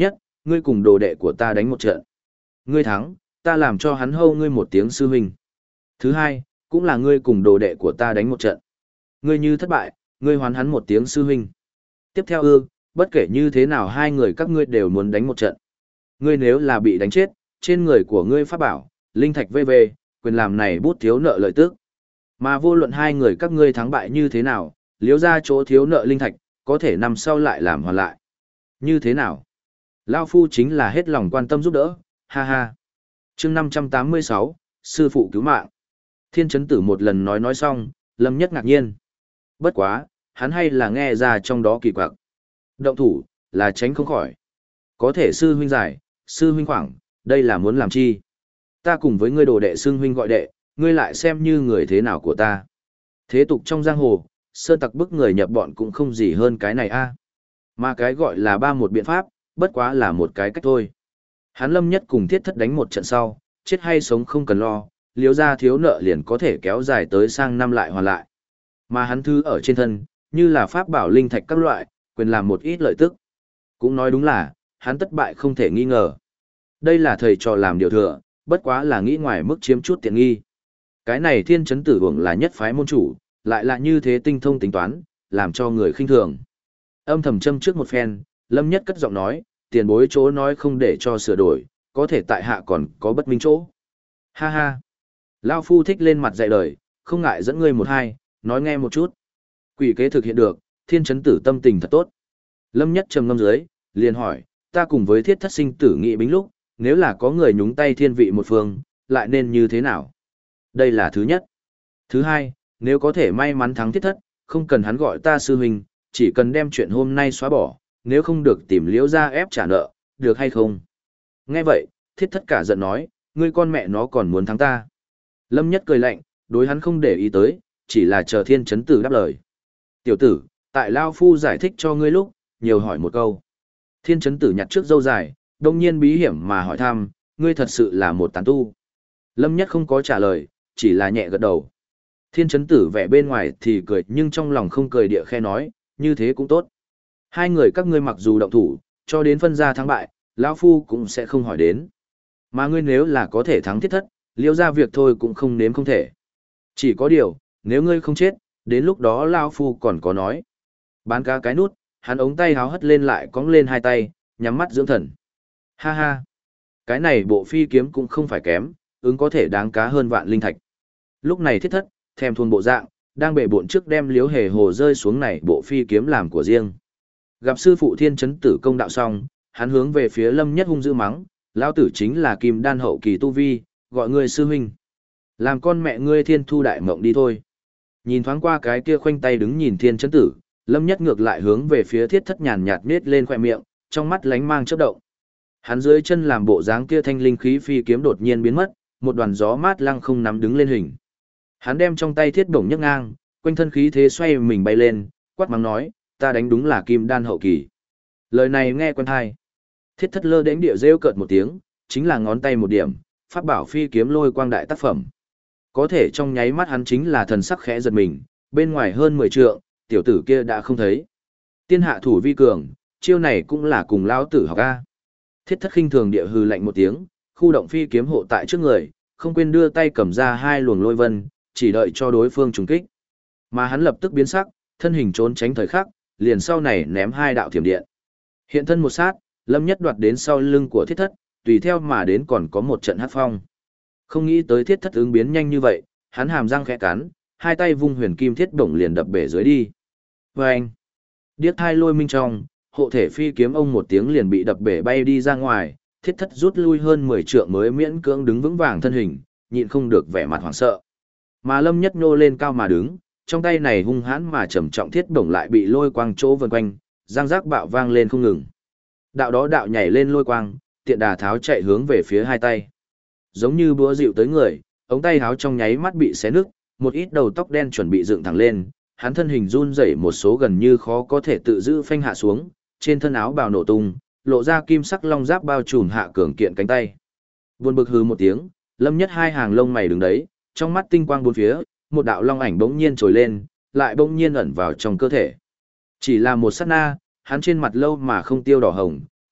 ngươi cùng đồ đệ của ta đánh một trận. Ngươi thắng, ta làm cho hắn hâu ngươi một tiếng sư huynh. Thứ hai, cũng là ngươi cùng đồ đệ của ta đánh một trận. Ngươi như thất bại, ngươi hoán hắn một tiếng sư huynh. Tiếp theo bất kể như thế nào hai người các ngươi đều muốn đánh một trận. Ngươi nếu là bị đánh chết, trên người của ngươi pháp bảo, linh thạch v.v, quyền làm này bút thiếu nợ lợi tức. Mà vô luận hai người các ngươi thắng bại như thế nào, liếu ra chỗ thiếu nợ linh thạch, có thể năm sau lại làm hoàn lại. Như thế nào? Lao phu chính là hết lòng quan tâm giúp đỡ, ha ha. Chương 586, sư phụ cứu mạng. Thiên chấn tử một lần nói xong, Lâm Nhất ngạc nhiên. Bất quá, hắn hay là nghe ra trong đó kỳ quặc. Động thủ, là tránh không khỏi. Có thể sư huynh giải, sư huynh khoảng, đây là muốn làm chi? Ta cùng với ngươi đồ đệ xưng huynh gọi đệ, ngươi lại xem như người thế nào của ta. Thế tục trong giang hồ, sơn tặc bức người nhập bọn cũng không gì hơn cái này a. Mà cái gọi là ba một biện pháp, bất quá là một cái cách thôi. Hắn Lâm Nhất cùng Thiết Thất đánh một trận sau, chết hay sống không cần lo, liếu ra thiếu nợ liền có thể kéo dài tới sang năm lại hoàn lại. Mà hắn thư ở trên thân, như là pháp bảo linh thạch các loại, quyền làm một ít lợi tức. Cũng nói đúng là, hắn thất bại không thể nghi ngờ. Đây là thầy trò làm điều thừa, bất quá là nghĩ ngoài mức chiếm chút tiện nghi. Cái này thiên chấn tử hưởng là nhất phái môn chủ, lại là như thế tinh thông tính toán, làm cho người khinh thường. Âm thầm châm trước một phen, Lâm Nhất cất giọng nói, tiền bối chỗ nói không để cho sửa đổi, có thể tại hạ còn có bất minh chỗ. Ha ha. Lao phu thích lên mặt dạy đời, không ngại dẫn ngươi một hai, nói nghe một chút. Quỷ kế thực hiện được, thiên chấn tử tâm tình thật tốt. Lâm Nhất trầm ngâm dưới, liền hỏi, ta cùng với Thiết Thất sinh tử nghị bính lúc, nếu là có người nhúng tay thiên vị một phương, lại nên như thế nào? Đây là thứ nhất. Thứ hai, nếu có thể may mắn thắng Thiết Thất, không cần hắn gọi ta sư huynh, chỉ cần đem chuyện hôm nay xóa bỏ, nếu không được tìm liễu ra ép trả nợ, được hay không? Nghe vậy, Thiết Thất cả giận nói, ngươi con mẹ nó còn muốn thắng ta. Lâm Nhất cười lạnh, đối hắn không để ý tới, chỉ là chờ thiên chấn tử đáp lời. Tiểu tử, tại Lao Phu giải thích cho ngươi lúc, nhiều hỏi một câu. Thiên chấn tử nhặt trước dâu dài, đông nhiên bí hiểm mà hỏi thăm, ngươi thật sự là một tán tu. Lâm Nhất không có trả lời, chỉ là nhẹ gật đầu. Thiên chấn tử vẻ bên ngoài thì cười nhưng trong lòng không cười địa khe nói, như thế cũng tốt. Hai người các ngươi mặc dù động thủ, cho đến phân ra thắng bại, lão Phu cũng sẽ không hỏi đến. Mà ngươi nếu là có thể thắng Thiết Thất, liêu ra việc thôi cũng không nếm không thể. Chỉ có điều, nếu ngươi không chết, đến lúc đó lão Phu còn có nói. Bán cá cái nút, hắn ống tay háo hất lên lại cong lên hai tay, nhắm mắt dưỡng thần. Ha ha, cái này bộ phi kiếm cũng không phải kém, ứng có thể đáng cá hơn vạn linh thạch. Lúc này Thiết Thất, thèm thuần bộ dạng, đang bể bộn trước đem liếu hề hồ rơi xuống này bộ phi kiếm làm của riêng. Gặp sư phụ thiên chấn tử công đạo xong, hắn hướng về phía Lâm Nhất hung dữ mắng, lão tử chính là kim đan hậu kỳ tu vi, gọi ngươi sư huynh. Làm con mẹ ngươi thiên thu đại mộng đi thôi. Nhìn thoáng qua cái kia khoanh tay đứng nhìn thiên chấn tử, Lâm Nhất ngược lại hướng về phía Thiết Thất nhàn nhạt nết lên khoe miệng, trong mắt lánh mang chớp động. Hắn dưới chân làm bộ dáng kia thanh linh khí phi kiếm đột nhiên biến mất, một đoàn gió mát lăng không nắm đứng lên hình. Hắn đem trong tay thiết bổng nhấc ngang, quanh thân khí thế xoay mình bay lên, quát mắng nói, ta đánh đúng là kim đan hậu kỳ. Lời này nghe quen tai. Thiết Thất lơ đến địa rêu cợt một tiếng, chính là ngón tay một điểm, pháp bảo phi kiếm lôi quang đại tác phẩm. Có thể trong nháy mắt hắn chính là thần sắc khẽ giật mình, bên ngoài hơn 10 trượng, tiểu tử kia đã không thấy. Tiên hạ thủ vi cường, chiêu này cũng là cùng lão tử học a. Thiết Thất khinh thường địa hừ lạnh một tiếng, khu động phi kiếm hộ tại trước người, không quên đưa tay cầm ra hai luồng lôi vân, chỉ đợi cho đối phương trùng kích. Mà hắn lập tức biến sắc, thân hình trốn tránh thời khắc, liền sau này ném hai đạo thiểm điện. Hiện thân một sát, Lâm Nhất đoạt đến sau lưng của Thiết Thất, tùy theo mà đến còn có một trận hắc phong. Không nghĩ tới Thiết Thất ứng biến nhanh như vậy, hắn hàm răng khẽ cắn, hai tay vung huyền kim thiết bổng liền đập bể dưới đi. Vâng! Điếc thai lôi minh trong, hộ thể phi kiếm ông một tiếng liền bị đập bể bay đi ra ngoài, Thiết Thất rút lui hơn 10 trượng mới miễn cưỡng đứng vững vàng thân hình, nhịn không được vẻ mặt hoảng sợ. Mà Lâm Nhất nhô lên cao mà đứng, trong tay này hung hãn mà trầm trọng thiết bổng lại bị lôi quang chỗ vần quanh, giang giác bạo vang lên không ngừng. Đạo đó đạo nhảy lên lôi quang, tiện đà tháo chạy hướng về phía hai tay. Giống như búa dịu tới người, ống tay háo trong nháy mắt bị xé nứt, một ít đầu tóc đen chuẩn bị dựng thẳng lên, hắn thân hình run rẩy một số gần như khó có thể tự giữ phanh hạ xuống, trên thân áo bào nổ tung, lộ ra kim sắc long giáp bao trùm hạ cường kiện cánh tay. Buồn bực hừ một tiếng, Lâm Nhất hai hàng lông mày đứng đấy, trong mắt tinh quang bốn phía, một đạo long ảnh bỗng nhiên trồi lên, lại bỗng nhiên ẩn vào trong cơ thể. Chỉ là một sát na, hắn trên mặt lâu mà không tiêu đỏ hồng,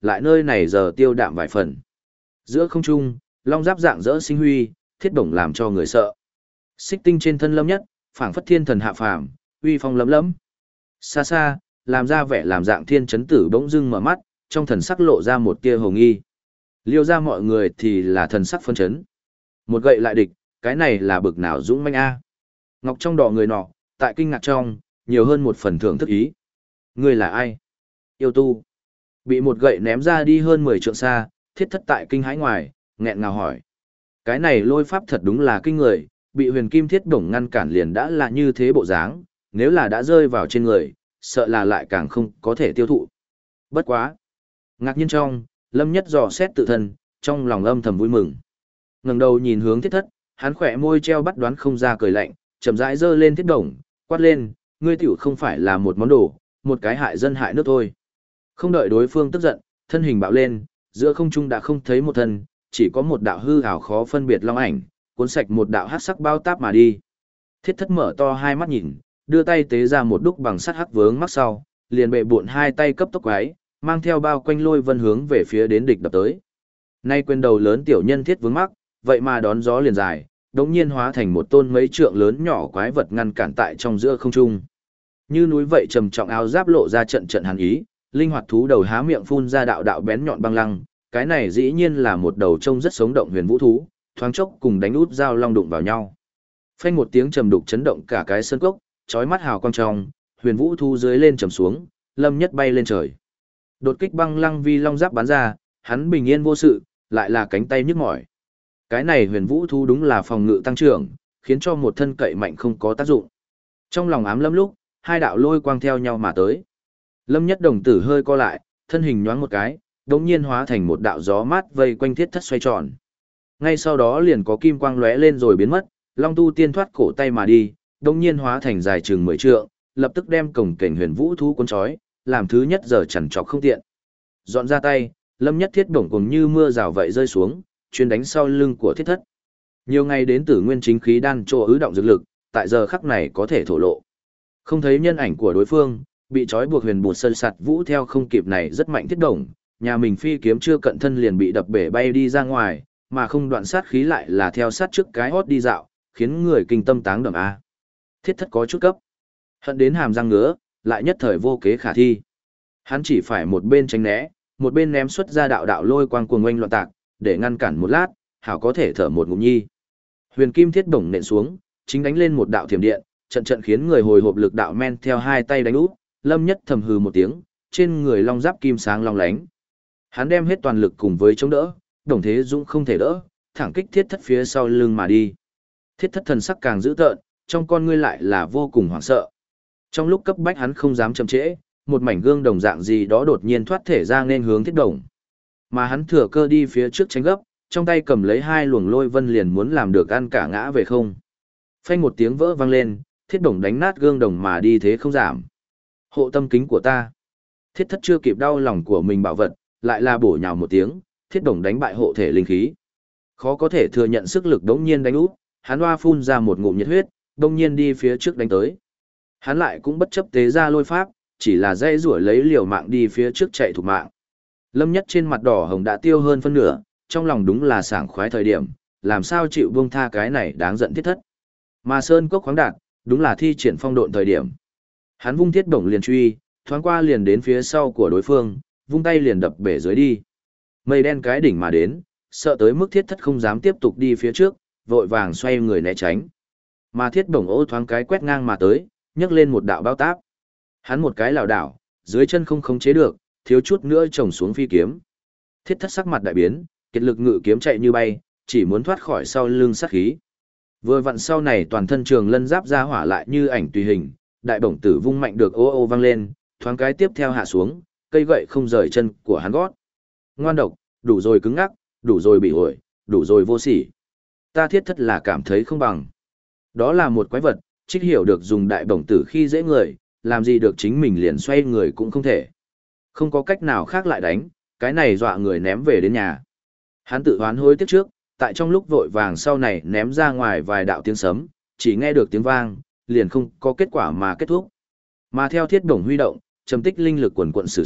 lại nơi này giờ tiêu đạm vài phần. Giữa không trung, long giáp dạng dỡ sinh huy, thiết bổng làm cho người sợ. Xích tinh trên thân Lâm Nhất, phảng phất thiên thần hạ phàm, uy phong lấm lấm. Xa xa, làm ra vẻ làm dạng thiên chấn tử bỗng dưng mở mắt, trong thần sắc lộ ra một tia hồ nghi. Liêu ra mọi người thì là thần sắc phân chấn. Một gậy lại địch, cái này là bực nào dũng manh a. Ngọc trong đỏ người nọ, tại kinh ngạc trong, nhiều hơn một phần thưởng thức ý. Người là ai? Yêu tu. Bị một gậy ném ra đi hơn 10 trượng xa, thiết thất tại kinh hãi ngoài, nghẹn ngào hỏi. Cái này lôi pháp thật đúng là kinh người, bị huyền kim thiết đổng ngăn cản liền đã là như thế bộ dáng, nếu là đã rơi vào trên người, sợ là lại càng không có thể tiêu thụ. Bất quá. Ngạc nhiên trong, Lâm Nhất dò xét tự thân, trong lòng âm thầm vui mừng. Ngẩng đầu nhìn hướng thiết thất, hắn khỏe môi treo bắt đoán không ra cười lạnh, chậm rãi giơ lên thiết đổng, quát lên, ngươi tiểu không phải là một món đồ, một cái hại dân hại nước thôi. Không đợi đối phương tức giận, thân hình bạo lên, giữa không trung đã không thấy một thân, chỉ có một đạo hư ảo khó phân biệt long ảnh, cuốn sạch một đạo hắc sắc bao táp mà đi. Thiết thất mở to hai mắt nhìn, đưa tay tế ra một đúc bằng sắt hắc vướng mắc sau, liền bệ bụn hai tay cấp tốc quái, mang theo bao quanh lôi vân hướng về phía đến địch đập tới. Nay quyền đầu lớn tiểu nhân thiết vướng mắc, vậy mà đón gió liền dài, đống nhiên hóa thành một tôn mấy trượng lớn nhỏ quái vật ngăn cản tại trong giữa không trung. Như núi vậy trầm trọng áo giáp lộ ra trận trận hàn ý, linh hoạt thú đầu há miệng phun ra đạo đạo bén nhọn băng lăng, cái này dĩ nhiên là một đầu trông rất sống động huyền vũ thú, thoáng chốc cùng đánh út dao long đụng vào nhau. Phanh một tiếng trầm đục chấn động cả cái sân cốc, chói mắt hào quang trong, huyền vũ thú dưới lên trầm xuống, Lâm Nhất bay lên trời. Đột kích băng lăng vi long giáp bắn ra, hắn bình yên vô sự, lại là cánh tay nhức mỏi. Cái này huyền vũ thú đúng là phòng ngự tăng trưởng, khiến cho một thân cậy mạnh không có tác dụng. Trong lòng ám lâm lúc, hai đạo lôi quang theo nhau mà tới. Lâm Nhất đồng tử hơi co lại, thân hình nhoáng một cái, đống nhiên hóa thành một đạo gió mát vây quanh thiết thất xoay tròn. Ngay sau đó liền có kim quang lóe lên rồi biến mất, long tu tiên thoát cổ tay mà đi, đống nhiên hóa thành dài chừng 10 trượng, lập tức đem cổng cảnh huyền vũ thú cuốn trói, làm thứ nhất giờ chằn trọc không tiện. Dọn ra tay, Lâm Nhất thiết bổng cùng như mưa rào vậy rơi xuống, chuyên đánh sau lưng của thiết thất. Nhiều ngày đến tử nguyên chính khí đan trô ứ động dược lực, tại giờ khắc này có thể thổ lộ. Không thấy nhân ảnh của đối phương, bị trói buộc huyền bụt sơn sạt vũ theo không kịp này rất mạnh thiết đồng, nhà mình phi kiếm chưa cận thân liền bị đập bể bay đi ra ngoài, mà không đoạn sát khí lại là theo sát trước cái hót đi dạo, khiến người kinh tâm táng đầm a. Thiết thất có chút cấp, hận đến hàm răng ngứa, lại nhất thời vô kế khả thi. Hắn chỉ phải một bên tránh né, một bên ném xuất ra đạo đạo lôi quang cuồng oanh loạn tạc, để ngăn cản một lát, hảo có thể thở một ngụm nhi. Huyền kim thiết đồng nện xuống, chính đánh lên một đạo thiểm điện, trận trận khiến người hồi hộp lực đạo men theo hai tay đánh úp, Lâm Nhất thầm hừ một tiếng, trên người long giáp kim sáng long lánh. Hắn đem hết toàn lực cùng với chống đỡ, Đồng Thế Dũng không thể đỡ, thẳng kích thiết thất phía sau lưng mà đi. Thiết thất thần sắc càng dữ tợn, trong con ngươi lại là vô cùng hoảng sợ. Trong lúc cấp bách hắn không dám chậm trễ, một mảnh gương đồng dạng gì đó đột nhiên thoát thể ra nên hướng thiết đồng. Mà hắn thừa cơ đi phía trước tránh gấp, trong tay cầm lấy hai luồng lôi vân liền muốn làm được ăn cả ngã về không. Phanh một tiếng vỡ vang lên, thiết đồng đánh nát gương đồng mà đi thế không giảm. Hộ tâm kính của ta. Thiết thất chưa kịp đau lòng của mình bảo vật, lại là bổ nhào một tiếng, thiết đồng đánh bại hộ thể linh khí. Khó có thể thừa nhận sức lực đống nhiên đánh úp, hắn hoa phun ra một ngụm nhiệt huyết, đống nhiên đi phía trước đánh tới. Hắn lại cũng bất chấp tế ra lôi pháp, chỉ là dây rủa lấy liều mạng đi phía trước chạy thục mạng. Lâm Nhất trên mặt đỏ hồng đã tiêu hơn phân nửa, trong lòng đúng là sảng khoái thời điểm, làm sao chịu buông tha cái này đáng giận thiết thất. Mà sơn cốc khoáng đạt, đúng là thi triển phong độn thời điểm. Hắn vung thiết đồng liền truy, thoáng qua liền đến phía sau của đối phương, vung tay liền đập bể dưới đi. Mây đen cái đỉnh mà đến, sợ tới mức thiết thất không dám tiếp tục đi phía trước, vội vàng xoay người né tránh. Mà thiết đồng ô thoáng cái quét ngang mà tới, nhấc lên một đạo bao táp. Hắn một cái lảo đảo, dưới chân không khống chế được, thiếu chút nữa chồng xuống phi kiếm. Thiết thất sắc mặt đại biến, kiệt lực ngự kiếm chạy như bay, chỉ muốn thoát khỏi sau lưng sát khí. Vừa vặn sau này toàn thân trường lân giáp ra hỏa lại như ảnh tùy hình, đại bổng tử vung mạnh được ô ô vang lên, thoáng cái tiếp theo hạ xuống, cây gậy không rời chân của hắn gót. Ngoan độc, đủ rồi cứng ngắc, đủ rồi bị ổi, đủ rồi vô sỉ. Ta thiết thất là cảm thấy không bằng. Đó là một quái vật, trích hiểu được dùng đại bổng tử khi dễ người, làm gì được chính mình liền xoay người cũng không thể. Không có cách nào khác lại đánh, cái này dọa người ném về đến nhà. Hắn tự hoán hối tiếc trước, tại trong lúc vội vàng sau này ném ra ngoài vài đạo tiếng sấm, chỉ nghe được tiếng vang, liền không có kết quả mà kết thúc. Mà theo thiết bổng huy động, trầm tích linh lực quần quận sử xuất,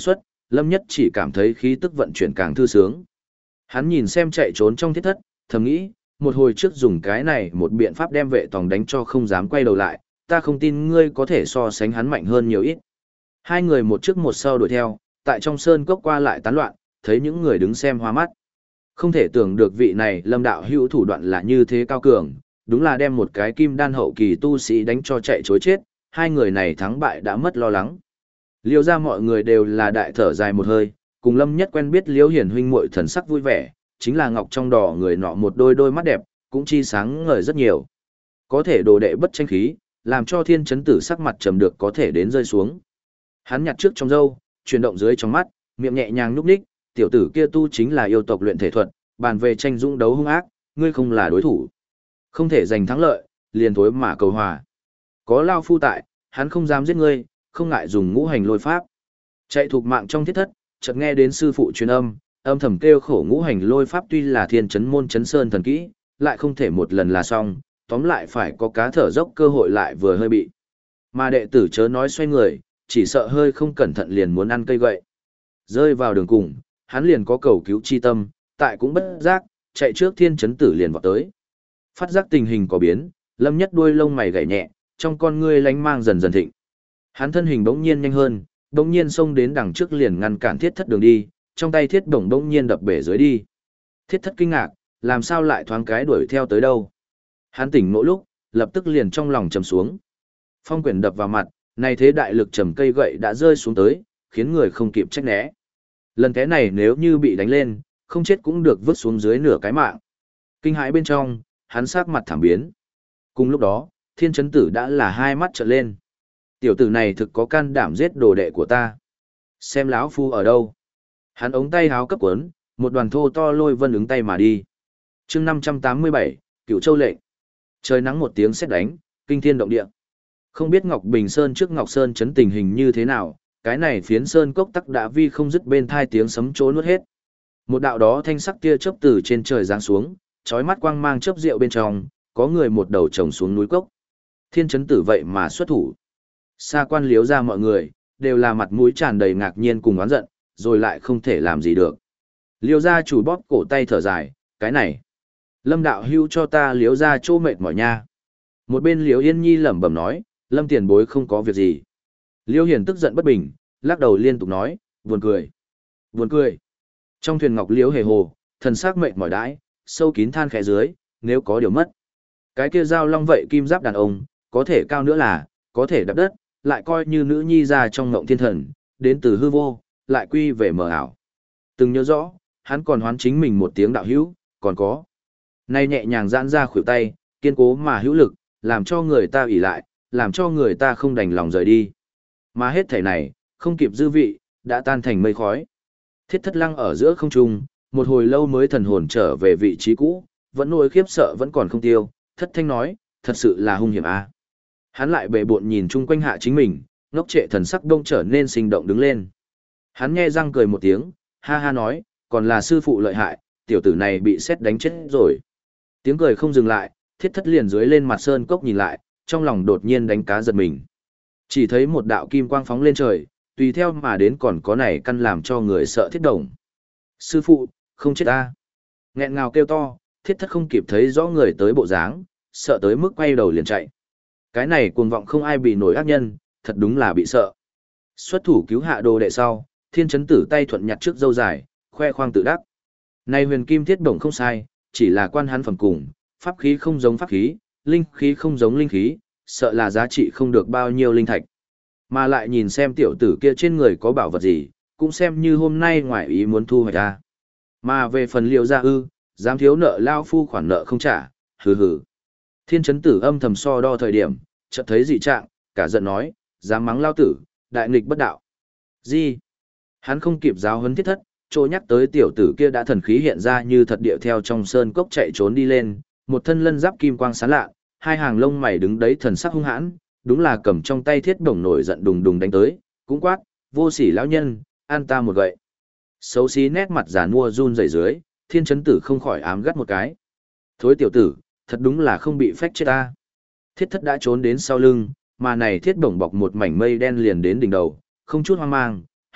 Lâm Nhất chỉ cảm thấy khí tức vận chuyển càng thư sướng. Hắn nhìn xem chạy trốn trong thiết thất, thầm nghĩ, một hồi trước dùng cái này một biện pháp đem vệ tòng đánh cho không dám quay đầu lại, ta không tin ngươi có thể so sánh hắn mạnh hơn nhiều ít. Hai người một trước một sau đuổi theo, tại trong sơn cốc qua lại tán loạn, thấy những người đứng xem hoa mắt. Không thể tưởng được vị này Lâm đạo hữu thủ đoạn là như thế cao cường, đúng là đem một cái kim đan hậu kỳ tu sĩ đánh cho chạy chối chết, hai người này thắng bại đã mất lo lắng. Liêu ra mọi người đều là đại thở dài một hơi, cùng Lâm Nhất quen biết Liêu Hiển huynh muội thần sắc vui vẻ, chính là ngọc trong đỏ người nọ một đôi đôi mắt đẹp, cũng chi sáng ngời rất nhiều. Có thể đồ đệ bất tranh khí, làm cho thiên chấn tử sắc mặt trầm được có thể đến rơi xuống. Hắn nhặt trước trong râu, chuyển động dưới trong mắt, miệng nhẹ nhàng nhúc nhích, tiểu tử kia tu chính là yêu tộc luyện thể thuật, bàn về tranh dũng đấu hung ác, ngươi không là đối thủ. Không thể giành thắng lợi, liền thối mà cầu hòa. Có lao phu tại, hắn không dám giết ngươi, không ngại dùng ngũ hành lôi pháp. Chạy thuộc mạng trong thiết thất, chợt nghe đến sư phụ truyền âm, âm thầm kêu khổ ngũ hành lôi pháp tuy là thiên chấn môn chấn sơn thần kỹ, lại không thể một lần là xong, tóm lại phải có cá thở dốc cơ hội lại vừa hơi bị. Mà đệ tử chớ nói xoay người, chỉ sợ hơi không cẩn thận liền muốn ăn cây gậy. Rơi vào đường cùng, hắn liền có cầu cứu chi tâm, tại cũng bất giác, chạy trước thiên chấn tử liền vọt tới. Phát giác tình hình có biến, Lâm Nhất đuôi lông mày gảy nhẹ, trong con ngươi lánh mang dần dần thịnh. Hắn thân hình bỗng nhiên nhanh hơn, bỗng nhiên xông đến đằng trước liền ngăn cản thiết thất đường đi, trong tay thiết bổng bỗng nhiên đập bể dưới đi. Thiết thất kinh ngạc, làm sao lại thoáng cái đuổi theo tới đâu. Hắn tỉnh ngộ lúc, lập tức liền trong lòng trầm xuống. Phong quyển đập vào mặt, này thế đại lực trầm cây gậy đã rơi xuống tới, khiến người không kịp trách né. Lần té này nếu như bị đánh lên, không chết cũng được vứt xuống dưới nửa cái mạng. Kinh hãi bên trong, hắn sắc mặt thảm biến. Cùng lúc đó, thiên chấn tử đã là hai mắt trợn lên. Tiểu tử này thực có can đảm giết đồ đệ của ta. Xem lão phu ở đâu. Hắn ống tay háo cấp quấn, một đoàn thô to lôi vân ứng tay mà đi. chương 587, Cửu Châu lệnh. Trời nắng một tiếng sét đánh, kinh thiên động địa. Không biết Ngọc Bình Sơn trước Ngọc Sơn chấn tình hình như thế nào, cái này phiến sơn cốc tắc đã vi không dứt bên thai tiếng sấm trố nuốt hết. Một đạo đó thanh sắc tia chớp từ trên trời giáng xuống, chói mắt quang mang chớp rượu bên trong, có người một đầu trồng xuống núi cốc. Thiên chấn tử vậy mà xuất thủ. Xa quan liếu ra mọi người, đều là mặt mũi tràn đầy ngạc nhiên cùng oán giận, rồi lại không thể làm gì được. Liêu gia chủ bóp cổ tay thở dài, cái này. Lâm đạo hưu cho ta liếu ra chỗ mệt mỏi nha. Một bên liếu yên nhi lẩm bẩm nói, Lâm tiền bối không có việc gì. Liêu hiền tức giận bất bình, lắc đầu liên tục nói, buồn cười. Buồn cười. Trong thuyền ngọc liếu hề hồ, thần sắc mệt mỏi đãi, sâu kín than khẽ dưới, nếu có điều mất. Cái kia dao long vậy kim giáp đàn ông, có thể cao nữa là, có thể đập đất, lại coi như nữ nhi ra trong ngộng thiên thần, đến từ hư vô, lại quy về mờ ảo. Từng nhớ rõ, hắn còn hoán chính mình một tiếng đạo hữu, còn có. Nay nhẹ nhàng giãn ra khuỷu tay, kiên cố mà hữu lực, làm cho người ta ỷ lại, làm cho người ta không đành lòng rời đi. Mà hết thảy này, không kịp dư vị, đã tan thành mây khói. Thiết thất lăng ở giữa không trung, một hồi lâu mới thần hồn trở về vị trí cũ, vẫn nỗi khiếp sợ vẫn còn không tiêu, thất thanh nói, thật sự là hung hiểm a. Hắn lại bệ bội nhìn chung quanh hạ chính mình, ngốc trệ thần sắc đông trở nên sinh động đứng lên. Hắn nhe răng cười một tiếng, ha ha nói, còn là sư phụ lợi hại, tiểu tử này bị sét đánh chết rồi. Tiếng cười không dừng lại, thiết thất liền dưới lên mặt sơn cốc nhìn lại, trong lòng đột nhiên đánh cá giật mình. Chỉ thấy một đạo kim quang phóng lên trời, tùy theo mà đến còn có này căn làm cho người sợ thiết đồng. Sư phụ, không chết ta. Nghẹn ngào kêu to, thiết thất không kịp thấy rõ người tới bộ dáng, sợ tới mức quay đầu liền chạy. Cái này cuồng vọng không ai bị nổi ác nhân, thật đúng là bị sợ. Xuất thủ cứu hạ đồ đệ sau, thiên chấn tử tay thuận nhặt trước dâu dài, khoe khoang tự đắc. Này huyền kim thiết đồng không sai, chỉ là quan hắn phẩm cùng, pháp khí không giống pháp khí, linh khí không giống linh khí, sợ là giá trị không được bao nhiêu linh thạch. Mà lại nhìn xem tiểu tử kia trên người có bảo vật gì, cũng xem như hôm nay ngoài ý muốn thu hoạch ra. Mà về phần liệu ra dám thiếu nợ lao phu khoản nợ không trả, hừ hừ. Thiên chấn tử âm thầm so đo thời điểm, chợt thấy dị trạng, cả giận nói, dám mắng lao tử, đại nghịch bất đạo. Gì? Hắn không kịp giáo huấn thiết thất, chỗ nhắc tới tiểu tử kia đã thần khí hiện ra như thật địa theo trong sơn cốc chạy trốn đi lên, một thân lân giáp kim quang sáng lạ, hai hàng lông mày đứng đấy thần sắc hung hãn, đúng là cầm trong tay thiết đồng nổi giận đùng đùng đánh tới, cũng quát, vô sỉ lão nhân, an ta một gậy. Xấu xí nét mặt giàn mua run rẩy dưới, thiên chấn tử không khỏi ám gắt một cái. Thối tiểu tử, thật đúng là không bị phách chết ta. Thiết thất đã trốn đến sau lưng, mà này thiết bổng bọc một mảnh mây đen liền đến đỉnh đầu, không chút hoang mang,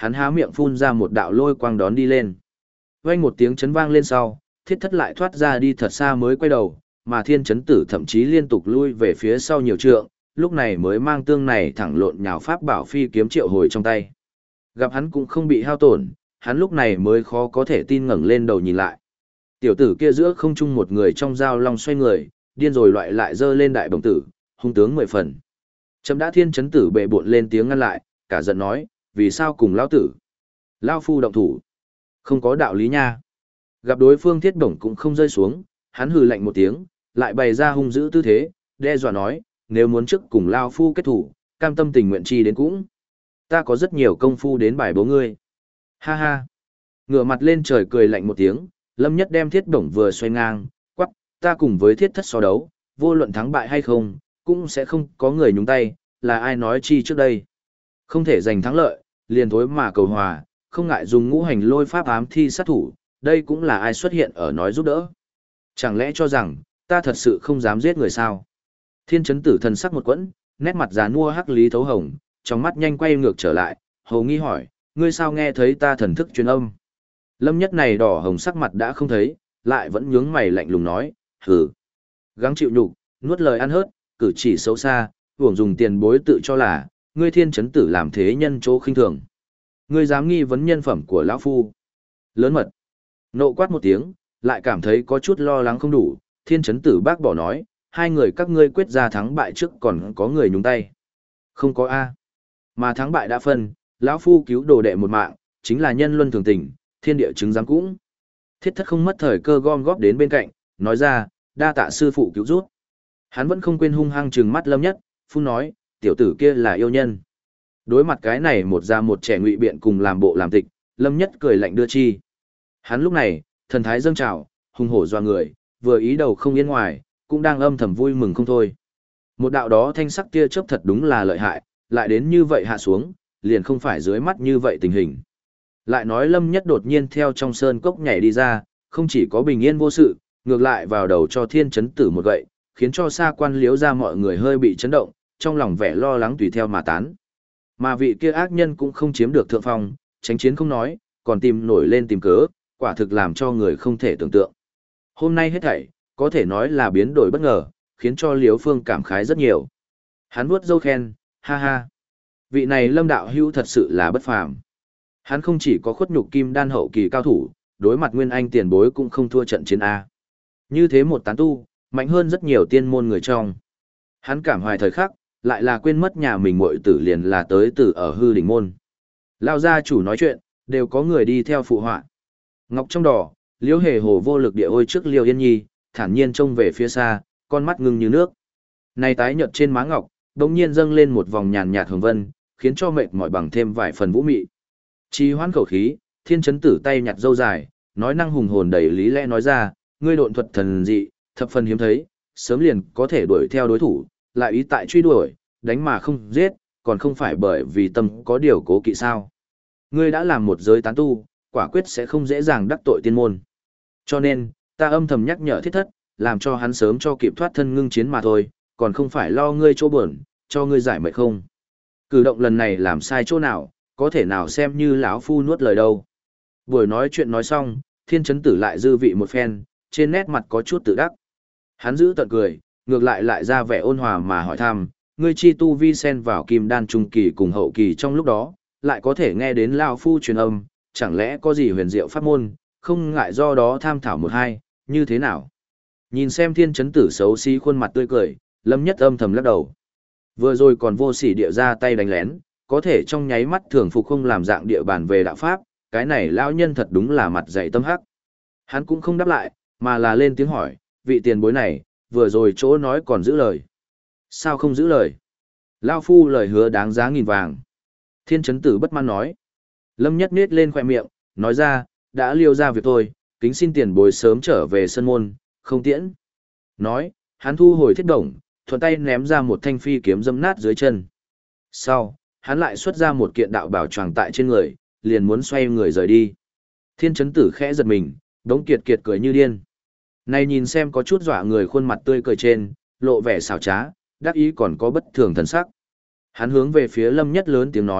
hắn há miệng phun ra một đạo lôi quang đón đi lên. Vang một tiếng chấn vang lên sau, thiết thất lại thoát ra đi thật xa mới quay đầu, mà thiên chấn tử thậm chí liên tục lui về phía sau nhiều trượng, lúc này mới mang tương này thẳng lộn nhào pháp bảo phi kiếm triệu hồi trong tay. Gặp hắn cũng không bị hao tổn, hắn lúc này mới khó có thể tin ngẩng lên đầu nhìn lại. Tiểu tử kia giữa không trung một người trong dao long xoay người, điên rồi loại lại dơ lên đại bổng tử, hung tướng 10 phần. Chấm đã thiên chấn tử bệ bộn lên tiếng ngăn lại, cả giận nói, vì sao cùng lão tử? Lão phu động thủ. Không có đạo lý nha. Gặp đối phương thiết bổng cũng không rơi xuống, hắn hừ lạnh một tiếng, lại bày ra hung dữ tư thế, đe dọa nói, nếu muốn trước cùng Lão phu kết thủ, cam tâm tình nguyện chi đến cũng. Ta có rất nhiều công phu đến bài bố ngươi. Ha ha. Ngửa mặt lên trời cười lạnh một tiếng, Lâm Nhất đem thiết bổng vừa xoay ngang, quắc, ta cùng với thiết thất so đấu, vô luận thắng bại hay không, cũng sẽ không có người nhúng tay, là ai nói chi trước đây. Không thể giành thắng lợi, liền thối mà cầu hòa, không ngại dùng ngũ hành lôi pháp ám thi sát thủ, đây cũng là ai xuất hiện ở nói giúp đỡ. Chẳng lẽ cho rằng, ta thật sự không dám giết người sao? Thiên chấn tử thần sắc một quẫn, nét mặt già nua hắc lý thấu hồng, trong mắt nhanh quay ngược trở lại, hầu nghi hỏi, ngươi sao nghe thấy ta thần thức truyền âm? Lâm Nhất này đỏ hồng sắc mặt đã không thấy, lại vẫn nhướng mày lạnh lùng nói, hừ. Gắng chịu nhục, nuốt lời ăn hớt, cử chỉ xấu xa, hưởng dùng tiền bối tự cho là, ngươi thiên chấn tử làm thế nhân chỗ khinh thường. Ngươi dám nghi vấn nhân phẩm của lão phu. Lớn mật. Nộ quát một tiếng, lại cảm thấy có chút lo lắng không đủ, thiên chấn tử bác bỏ nói, hai người các ngươi quyết ra thắng bại trước còn có người nhúng tay. Không có A. Mà thắng bại đã phân, lão phu cứu đồ đệ một mạng, chính là nhân luân thường tình, thiên địa chứng giám cũng. Thiết thất không mất thời cơ gom góp đến bên cạnh, nói ra, đa tạ sư phụ cứu rút. Hắn vẫn không quên hung hăng trừng mắt Lâm Nhất, phun nói, tiểu tử kia là yêu nhân. Đối mặt cái này một già một trẻ ngụy biện cùng làm bộ làm tịch, Lâm Nhất cười lạnh đưa chi. Hắn lúc này, thần thái dâng trào, hùng hổ doa người, vừa ý đầu không yên ngoài, cũng đang âm thầm vui mừng không thôi. Một đạo đó thanh sắc tia chớp thật đúng là lợi hại, lại đến như vậy hạ xuống, liền không phải dưới mắt như vậy tình hình. Lại nói Lâm Nhất đột nhiên theo trong sơn cốc nhảy đi ra, không chỉ có bình yên vô sự, ngược lại vào đầu cho thiên chấn tử một gậy, khiến cho xa quan liếu ra mọi người hơi bị chấn động, trong lòng vẻ lo lắng tùy theo mà tán. Mà vị kia ác nhân cũng không chiếm được thượng phong, tránh chiến không nói, còn tìm nổi lên tìm cớ, quả thực làm cho người không thể tưởng tượng. Hôm nay hết thảy, có thể nói là biến đổi bất ngờ, khiến cho Liếu Phương cảm khái rất nhiều. Hắn vuốt râu khen, ha ha. Vị này Lâm đạo hữu thật sự là bất phàm. Hắn không chỉ có khuất nhục kim đan hậu kỳ cao thủ, đối mặt Nguyên Anh tiền bối cũng không thua trận chiến A. Như thế một tán tu, mạnh hơn rất nhiều tiên môn người trong. Hắn cảm hoài thời khắc, lại là quên mất nhà mình muội tử liền là tới từ ở hư đỉnh môn. Lao gia chủ nói chuyện, đều có người đi theo phụ họa. Ngọc trong đỏ, Liễu Hề Hồ vô lực địa ôi trước Liêu Yên Nhi, thản nhiên trông về phía xa, con mắt ngưng như nước. Này tái nhợt trên má ngọc, đống nhiên dâng lên một vòng nhàn nhạt hồng vân, khiến cho mệt mỏi bằng thêm vài phần vũ mị. Trì hoãn khẩu khí, thiên chấn tử tay nhặt dâu dài, nói năng hùng hồn đầy lý lẽ nói ra, ngươi độn thuật thần dị, thập phần hiếm thấy, sớm liền có thể đuổi theo đối thủ, lại ý tại truy đuổi, đánh mà không giết, còn không phải bởi vì tâm có điều cố kỵ sao. Ngươi đã làm một giới tán tu, quả quyết sẽ không dễ dàng đắc tội tiên môn. Cho nên, ta âm thầm nhắc nhở thiết thất, làm cho hắn sớm cho kịp thoát thân ngưng chiến mà thôi, còn không phải lo ngươi chỗ buồn, cho ngươi giải mệt không. Cử động lần này làm sai chỗ nào, có thể nào xem như lão phu nuốt lời đâu. Buổi nói chuyện nói xong, thiên chấn tử lại dư vị một phen, trên nét mặt có chút tự đắc. Hắn giữ tận cười, ngược lại ra vẻ ôn hòa mà hỏi thăm, ngươi chi tu vi sen vào kim đan trung kỳ cùng hậu kỳ trong lúc đó, lại có thể nghe đến lão phu truyền âm, chẳng lẽ có gì huyền diệu pháp môn, không ngại do đó tham thảo một hai, như thế nào? Nhìn xem thiên chấn tử xấu xí khuôn mặt tươi cười, Lâm Nhất âm thầm lắc đầu. Vừa rồi còn vô sỉ địa ra tay đánh lén, có thể trong nháy mắt thường phục không làm dạng địa bàn về đạo pháp, cái này lão nhân thật đúng là mặt dày tâm hắc. Hắn cũng không đáp lại, mà là lên tiếng hỏi, vị tiền bối này, vừa rồi chỗ nói còn giữ lời. Sao không giữ lời? Lão phu lời hứa đáng giá nghìn vàng. Thiên chấn tử bất mãn nói. Lâm Nhất nết lên khoe miệng, nói ra, đã liêu ra việc tôi, kính xin tiền bối sớm trở về sân môn, không tiễn. Nói, hắn thu hồi thiết đồng, thuận tay ném ra một thanh phi kiếm dâm nát dưới chân. Sau, hắn lại xuất ra một kiện đạo bảo choàng tại trên người, liền muốn xoay người rời đi. Thiên chấn tử khẽ giật mình, đống kiệt kiệt cười như điên. Này nhìn xem có chút dọa người khuôn mặt tươi cười trên, lộ vẻ xảo trá, đắc ý còn có bất thường thần sắc. Hắn hướng về phía Lâm Nhất lớn tiếng nói,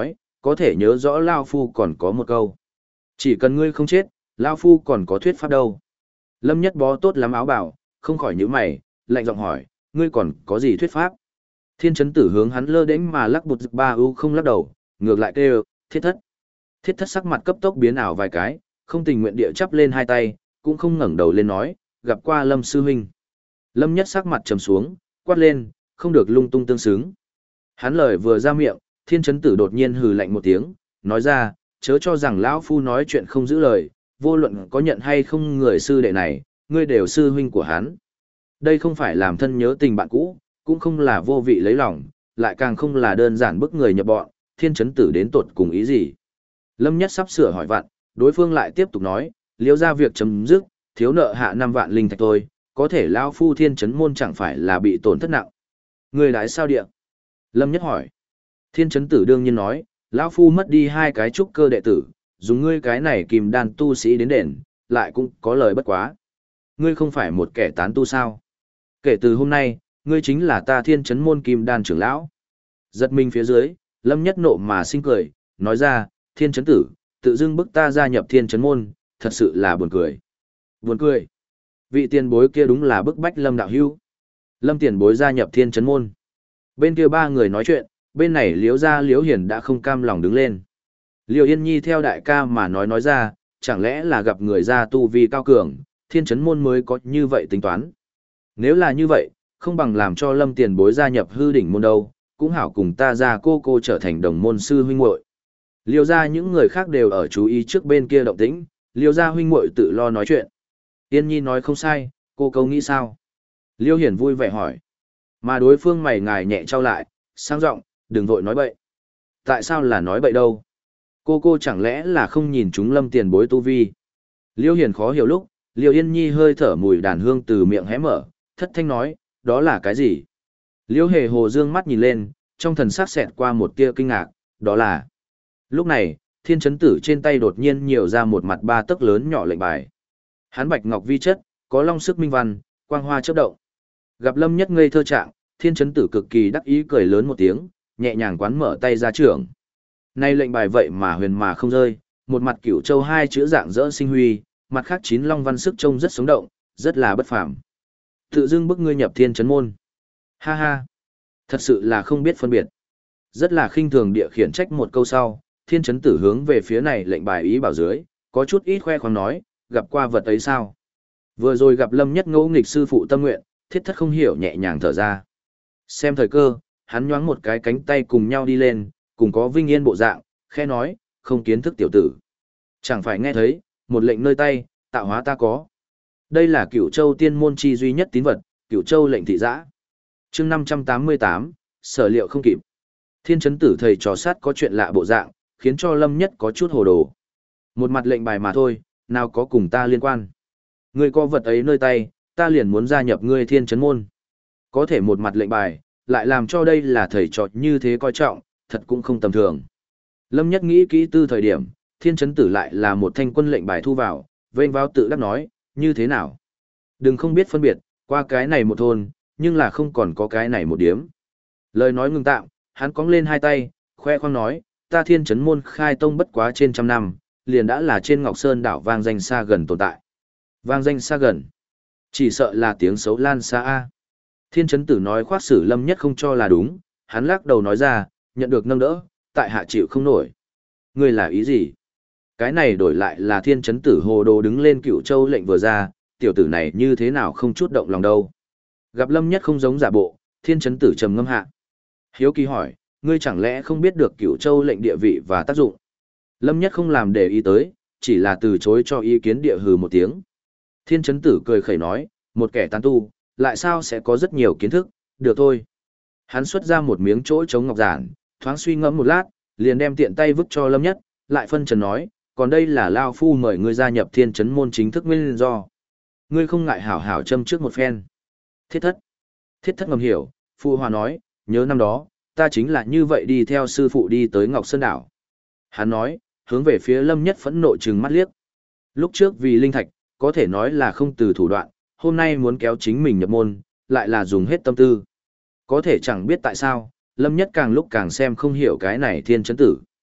có thể nhớ rõ Lao Phu còn có một câu. Chỉ cần ngươi không chết, Lao Phu còn có thuyết pháp đâu. Lâm Nhất bó tốt lắm áo bảo, không khỏi nhíu mày, lạnh giọng hỏi, ngươi còn có gì thuyết pháp? Thiên chấn tử hướng hắn lơ đễnh mà lắc bụt ba u không lắc đầu, ngược lại kêu, thiết thất. Thiết thất sắc mặt cấp tốc biến ảo vài cái, không tình nguyện địa chắp lên hai tay, cũng không ngẩng đầu lên nói, gặp qua Lâm sư huynh. Lâm Nhất sắc mặt trầm xuống, quát lên, không được lung tung tương xứng. Hắn lời vừa ra miệng, thiên chấn tử đột nhiên hừ lạnh một tiếng, nói ra, chớ cho rằng lão phu nói chuyện không giữ lời, vô luận có nhận hay không người sư đệ này, ngươi đều sư huynh của hắn. Đây không phải làm thân nhớ tình bạn cũ, cũng không là vô vị lấy lòng, lại càng không là đơn giản bức người nhập bọn, thiên chấn tử đến tột cùng ý gì. Lâm Nhất sắp sửa hỏi vặn, đối phương lại tiếp tục nói, liêu ra việc chấm dứt, thiếu nợ hạ 5 vạn linh thạch thôi, có thể lão phu thiên chấn môn chẳng phải là bị tổn thất nặng. Người đái sao địa? Lâm Nhất hỏi. Thiên chấn tử đương nhiên nói, lão phu mất đi 2 cái trúc cơ đệ tử, dùng ngươi cái này kìm đan tu sĩ đến đền, lại cũng có lời bất quá. Ngươi không phải một kẻ tán tu sao? Kể từ hôm nay, ngươi chính là ta thiên chấn môn kim đan trưởng lão. Giật mình phía dưới, Lâm Nhất nộ mà sinh cười, nói ra, thiên chấn tử, tự dưng bức ta gia nhập thiên chấn môn, thật sự là buồn cười. Buồn cười. Vị tiền bối kia đúng là bức bách Lâm đạo hữu. Lâm tiền bối gia nhập thiên chấn môn. Bên kia 3 người nói chuyện, bên này Liễu gia Liễu Hiền đã không cam lòng đứng lên. Liễu Yên Nhi theo đại ca mà nói ra, chẳng lẽ là gặp người gia tu vi cao cường, thiên chấn môn mới có như vậy tính toán. Nếu là như vậy, không bằng làm cho Lâm tiền bối gia nhập hư đỉnh môn đâu, cũng hảo cùng ta ra cô trở thành đồng môn sư huynh muội. Liêu ra những người khác đều ở chú ý trước bên kia động tĩnh, Liêu ra huynh muội tự lo nói chuyện. Yên Nhi nói không sai, cô câu nghĩ sao? Liêu Hiển vui vẻ hỏi. Mà đối phương mày ngài nhẹ trao lại, sang giọng, đừng vội nói bậy. Tại sao là nói bậy đâu? Cô chẳng lẽ là không nhìn chúng Lâm tiền bối tu vi? Liêu Hiển khó hiểu lúc, Liêu Yên Nhi hơi thở mùi đàn hương từ miệng hé mở, thất thanh nói, đó là cái gì? Liêu Hề Hồ dương mắt nhìn lên, trong thần sắc xẹt qua một tia kinh ngạc, đó là... Lúc này, thiên chấn tử trên tay đột nhiên nhiều ra một mặt 3 tấc lớn nhỏ lệnh bài. Hắn bạch ngọc vi chất, có long sức minh văn, quang hoa chớp động. Gặp Lâm Nhất ngây thơ trạng, thiên chấn tử cực kỳ đắc ý cười lớn một tiếng, nhẹ nhàng quán mở tay ra trưởng. Nay lệnh bài vậy mà huyền mà không rơi, một mặt cửu châu 2 chữ dạng dỡ sinh huy, mặt khác 9 long văn sức trông rất sống động, rất là bất phàm. Tự dưng bức ngươi nhập thiên chấn môn. Ha ha, thật sự là không biết phân biệt. Rất là khinh thường địa khiển trách một câu sau, thiên chấn tử hướng về phía này lệnh bài ý bảo dưới, có chút ít khoe khoang nói, gặp qua vật ấy sao. Vừa rồi gặp Lâm Nhất ngẫu nghịch sư phụ tâm nguyện, thiết thất không hiểu nhẹ nhàng thở ra. Xem thời cơ, hắn nhoáng một cái cánh tay cùng nhau đi lên, cùng có vinh yên bộ dạng, khe nói, không kiến thức tiểu tử. Chẳng phải nghe thấy, một lệnh nơi tay, tạo hóa ta có. Đây là Cửu Châu tiên môn chi duy nhất tín vật, Cửu Châu lệnh thị giã. Chương 588, sở liệu không kịp. Thiên chấn tử thầy trò sát có chuyện lạ bộ dạng, khiến cho Lâm Nhất có chút hồ đồ. Một mặt lệnh bài mà thôi, nào có cùng ta liên quan. Ngươi có vật ấy nơi tay, ta liền muốn gia nhập ngươi thiên chấn môn. Có thể một mặt lệnh bài, lại làm cho đây là thầy trò như thế coi trọng, thật cũng không tầm thường. Lâm Nhất nghĩ kỹ tư thời điểm, thiên chấn tử lại là một thanh quân lệnh bài thu vào, vênh vào tự đắc nói, như thế nào? Đừng không biết phân biệt, qua cái này một thôn, nhưng là không còn có cái này một điếm. Lời nói ngừng tạm, hắn cong lên hai tay, khoe khoang nói, ta thiên chấn môn khai tông bất quá trên 100 năm, liền đã là trên Ngọc Sơn đảo vang danh xa gần tồn tại. Vang danh xa gần. Chỉ sợ là tiếng xấu lan xa a. Thiên chấn tử nói khoác sử Lâm Nhất không cho là đúng, hắn lắc đầu nói ra, nhận được nâng đỡ, tại hạ chịu không nổi. Ngươi là ý gì? Cái này đổi lại là thiên chấn tử hồ đồ đứng lên Cửu Châu lệnh vừa ra, tiểu tử này như thế nào không chút động lòng đâu. Gặp Lâm Nhất không giống giả bộ, thiên chấn tử trầm ngâm hạ. Hiếu kỳ hỏi, ngươi chẳng lẽ không biết được Cửu Châu lệnh địa vị và tác dụng? Lâm Nhất không làm để ý tới, chỉ là từ chối cho ý kiến địa hừ một tiếng. Thiên chấn tử cười khẩy nói, một kẻ tán tu, lại sao sẽ có rất nhiều kiến thức, được thôi. Hắn xuất ra một miếng chỗ chống ngọc giản, thoáng suy ngẫm một lát, liền đem tiện tay vứt cho Lâm Nhất, lại phân trần nói, còn đây là Lao Phu mời ngươi gia nhập thiên chấn môn chính thức nguyên do. Ngươi không ngại hảo hảo châm trước một phen. Thiết thất ngầm hiểu, Phu Hòa nói, nhớ năm đó, ta chính là như vậy đi theo sư phụ đi tới Ngọc Sơn Đảo. Hắn nói, hướng về phía Lâm Nhất phẫn nộ trừng mắt liếc. Lúc trước vì linh thạch, có thể nói là không từ thủ đoạn, hôm nay muốn kéo chính mình nhập môn, lại là dùng hết tâm tư. Có thể chẳng biết tại sao, Lâm Nhất càng lúc càng xem không hiểu cái này thiên chấn tử.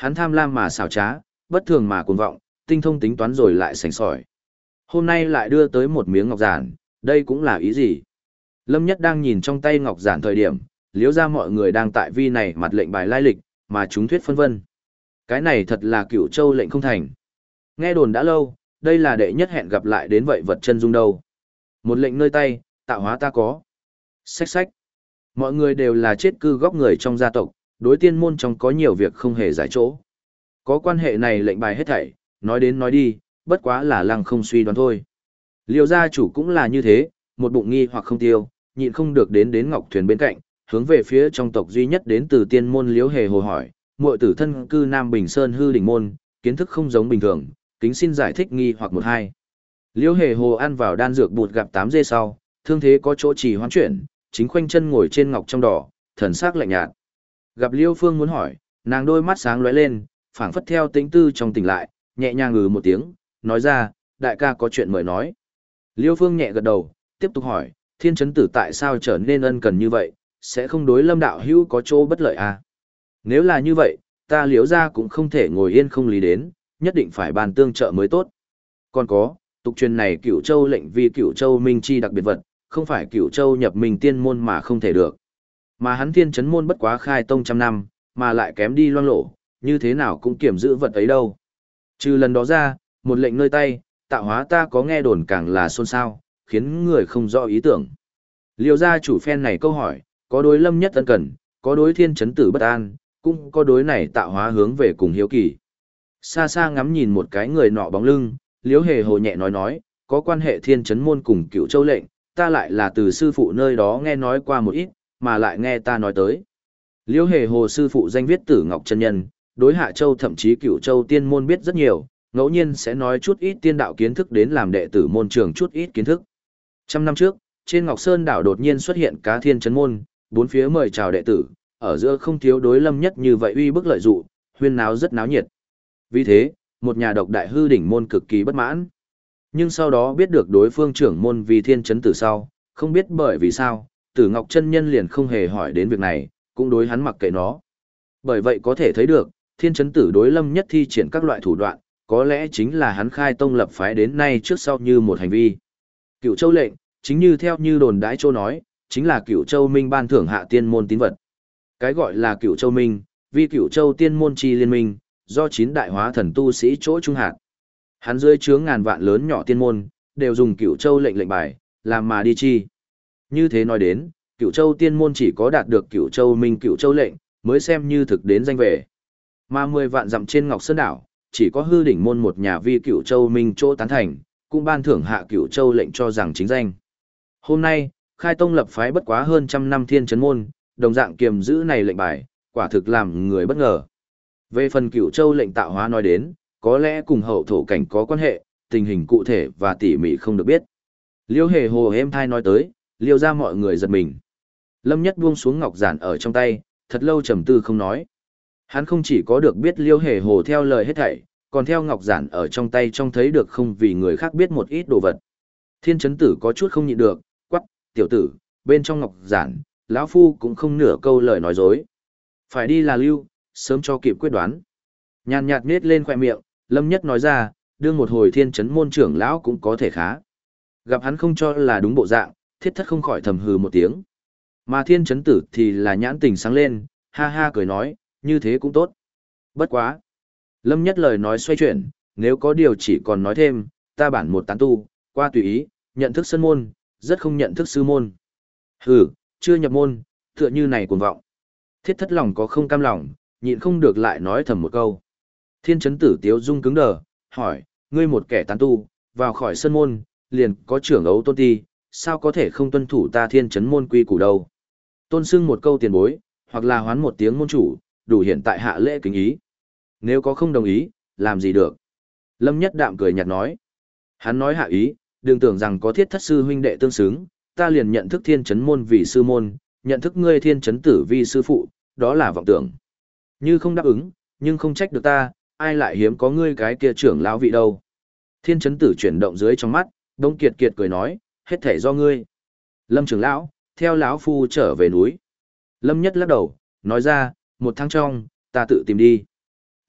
Hắn tham lam mà xảo trá, bất thường mà cuồng vọng, tinh thông tính toán rồi lại sành sỏi. Hôm nay lại đưa tới một miếng ngọc giản, đây cũng là ý gì? Lâm Nhất đang nhìn trong tay ngọc giản thời điểm, liếu ra mọi người đang tại vi này mặt lệnh bài lai lịch, mà chúng thuyết phân vân. Cái này thật là Cửu Châu lệnh không thành. Nghe đồn đã lâu, đây là đệ nhất hẹn gặp lại đến vậy vật chân dung đâu. Một lệnh nơi tay, tạo hóa ta có. Xách xách. Mọi người đều là chết cư góc người trong gia tộc, đối tiên môn trong có nhiều việc không hề giải chỗ. Có quan hệ này lệnh bài hết thảy, nói đến nói đi, bất quá là lăng không suy đoán thôi. Liêu gia chủ cũng là như thế, một bụng nghi hoặc không tiêu, nhịn không được đến ngọc thuyền bên cạnh, hướng về phía trong tộc duy nhất đến từ tiên môn Liễu Hề Hồ hỏi, muội tử thân cư Nam Bình Sơn hư đỉnh môn, kiến thức không giống bình thường, kính xin giải thích nghi hoặc một hai. Liễu Hề Hồ ăn vào đan dược bụt gặp 8 dê sau, thương thế có chỗ trì hoãn chuyển, chính khoanh chân ngồi trên ngọc trong đỏ, thần sắc lạnh nhạt. Gặp Liêu Phương muốn hỏi, nàng đôi mắt sáng lóe lên, phảng phất theo tĩnh tư trong tỉnh lại, nhẹ nhàng ngừ một tiếng, nói ra, đại ca có chuyện mời nói. Liêu Phương nhẹ gật đầu, tiếp tục hỏi, thiên chấn tử tại sao trở nên ân cần như vậy, sẽ không đối Lâm đạo hữu có chỗ bất lợi à? Nếu là như vậy, ta Liễu gia cũng không thể ngồi yên không lý đến, nhất định phải bàn tương trợ mới tốt. Còn có, tục truyền này Cửu Châu lệnh vì Cửu Châu minh chi đặc biệt vật, không phải Cửu Châu nhập mình tiên môn mà không thể được. Mà hắn thiên chấn môn bất quá khai tông 100 năm, mà lại kém đi loang lổ, như thế nào cũng kiểm giữ vật ấy đâu. Trừ lần đó ra, một lệnh nơi tay, tạo hóa ta có nghe đồn càng là xôn xao, khiến người không rõ ý tưởng. Liêu gia chủ phen này câu hỏi, có đối Lâm Nhất ân cần, có đối thiên chấn tử bất an, cũng có đối này tạo hóa hướng về cùng hiếu kỳ. Xa xa ngắm nhìn một cái người nọ bóng lưng, Liễu Hề Hồ nhẹ nói, có quan hệ thiên chấn môn cùng Cửu Châu lệnh, ta lại là từ sư phụ nơi đó nghe nói qua một ít, mà lại nghe ta nói tới. Liễu Hề Hồ sư phụ danh viết Tử Ngọc chân nhân, đối Hạ Châu thậm chí Cửu Châu tiên môn biết rất nhiều, ngẫu nhiên sẽ nói chút ít tiên đạo kiến thức đến làm đệ tử môn trường chút ít kiến thức. 100 năm trước, trên Ngọc Sơn đảo đột nhiên xuất hiện cá thiên chấn môn, bốn phía mời chào đệ tử, ở giữa không thiếu đối Lâm Nhất như vậy uy bức lợi dụ, huyên náo rất náo nhiệt. Vì thế, một nhà độc đại hư đỉnh môn cực kỳ bất mãn. Nhưng sau đó biết được đối phương trưởng môn vì thiên chấn tử sau, không biết bởi vì sao, Tử Ngọc chân nhân liền không hề hỏi đến việc này, cũng đối hắn mặc kệ nó. Bởi vậy có thể thấy được, thiên chấn tử đối Lâm Nhất thi triển các loại thủ đoạn, có lẽ chính là hắn khai tông lập phái đến nay trước sau như một hành vi. Cửu Châu lệnh, chính như theo như đồn đãi châu nói, chính là Cửu Châu Minh ban thưởng hạ tiên môn tín vật. Cái gọi là Cửu Châu Minh, vì Cửu Châu tiên môn chi liên minh, do 9 đại hóa thần tu sĩ chỗ trung hạt. Hắn dưới chướng ngàn vạn lớn nhỏ tiên môn, đều dùng Cửu Châu lệnh bài, làm mà đi chi. Như thế nói đến, Cửu Châu tiên môn chỉ có đạt được Cửu Châu Minh Cửu Châu lệnh, mới xem như thực đến danh về. Mà 10 vạn dặm trên Ngọc Sơn đảo, chỉ có hư đỉnh môn một nhà vi Cửu Châu Minh chỗ tán thành, cũng ban thưởng hạ Cửu Châu lệnh cho rằng chính danh. Hôm nay, khai tông lập phái bất quá hơn 100 năm thiên chấn môn, đồng dạng kiềm giữ này lệnh bài, quả thực làm người bất ngờ. Về phần Cửu Châu lệnh tạo hóa nói đến, có lẽ cùng hậu thổ cảnh có quan hệ, tình hình cụ thể và tỉ mỉ không được biết. Liêu Hề Hồ êm thai nói tới, liêu ra mọi người giật mình. Lâm Nhất buông xuống ngọc giản ở trong tay, thật lâu trầm tư không nói. Hắn không chỉ có được biết Liêu Hề Hồ theo lời hết thảy, còn theo ngọc giản ở trong tay trông thấy được không vì người khác biết một ít đồ vật. Thiên chấn tử có chút không nhịn được, quắc, tiểu tử, bên trong ngọc giản, lão phu cũng không nửa câu lời nói dối. Phải đi là lưu, sớm cho kịp quyết đoán. Nhàn nhạt nết lên khỏe miệng, Lâm Nhất nói ra, đương một hồi thiên chấn môn trưởng lão cũng có thể khá. Gặp hắn không cho là đúng bộ dạng, thiết thất không khỏi thầm hừ một tiếng. Mà thiên chấn tử thì là nhãn tình sáng lên, ha ha cười nói, như thế cũng tốt. Bất quá. Lâm Nhất lời nói xoay chuyển, nếu có điều chỉ còn nói thêm, ta bản một tán tu, qua tùy ý, nhận thức sân môn, rất không nhận thức sư môn. Hừ, chưa nhập môn, tựa như này cuồng vọng. Thiết thất lòng có không cam lòng, nhịn không được lại nói thầm một câu. Thiên chấn tử tiếu dung cứng đờ, hỏi, ngươi một kẻ tán tu, vào khỏi sân môn, liền có trưởng ấu tôn ti, sao có thể không tuân thủ ta thiên chấn môn quy củ đâu. Tôn xưng một câu tiền bối, hoặc là hoán một tiếng môn chủ, đủ hiện tại hạ lễ kính ý. Nếu có không đồng ý, làm gì được? Lâm Nhất đạm cười nhạt nói. Hắn nói hạ ý, đừng tưởng rằng có thiết thất sư huynh đệ tương xứng, ta liền nhận thức thiên chấn môn vì sư môn, nhận thức ngươi thiên chấn tử vì sư phụ, đó là vọng tưởng. Như không đáp ứng, nhưng không trách được ta, ai lại hiếm có ngươi cái kia trưởng lão vị đâu. Thiên chấn tử chuyển động dưới trong mắt, Đông Kiệt Kiệt cười nói, hết thể do ngươi. Lâm trưởng lão, theo lão phu trở về núi. Lâm Nhất lắc đầu, nói ra, 1 tháng trong, ta tự tìm đi.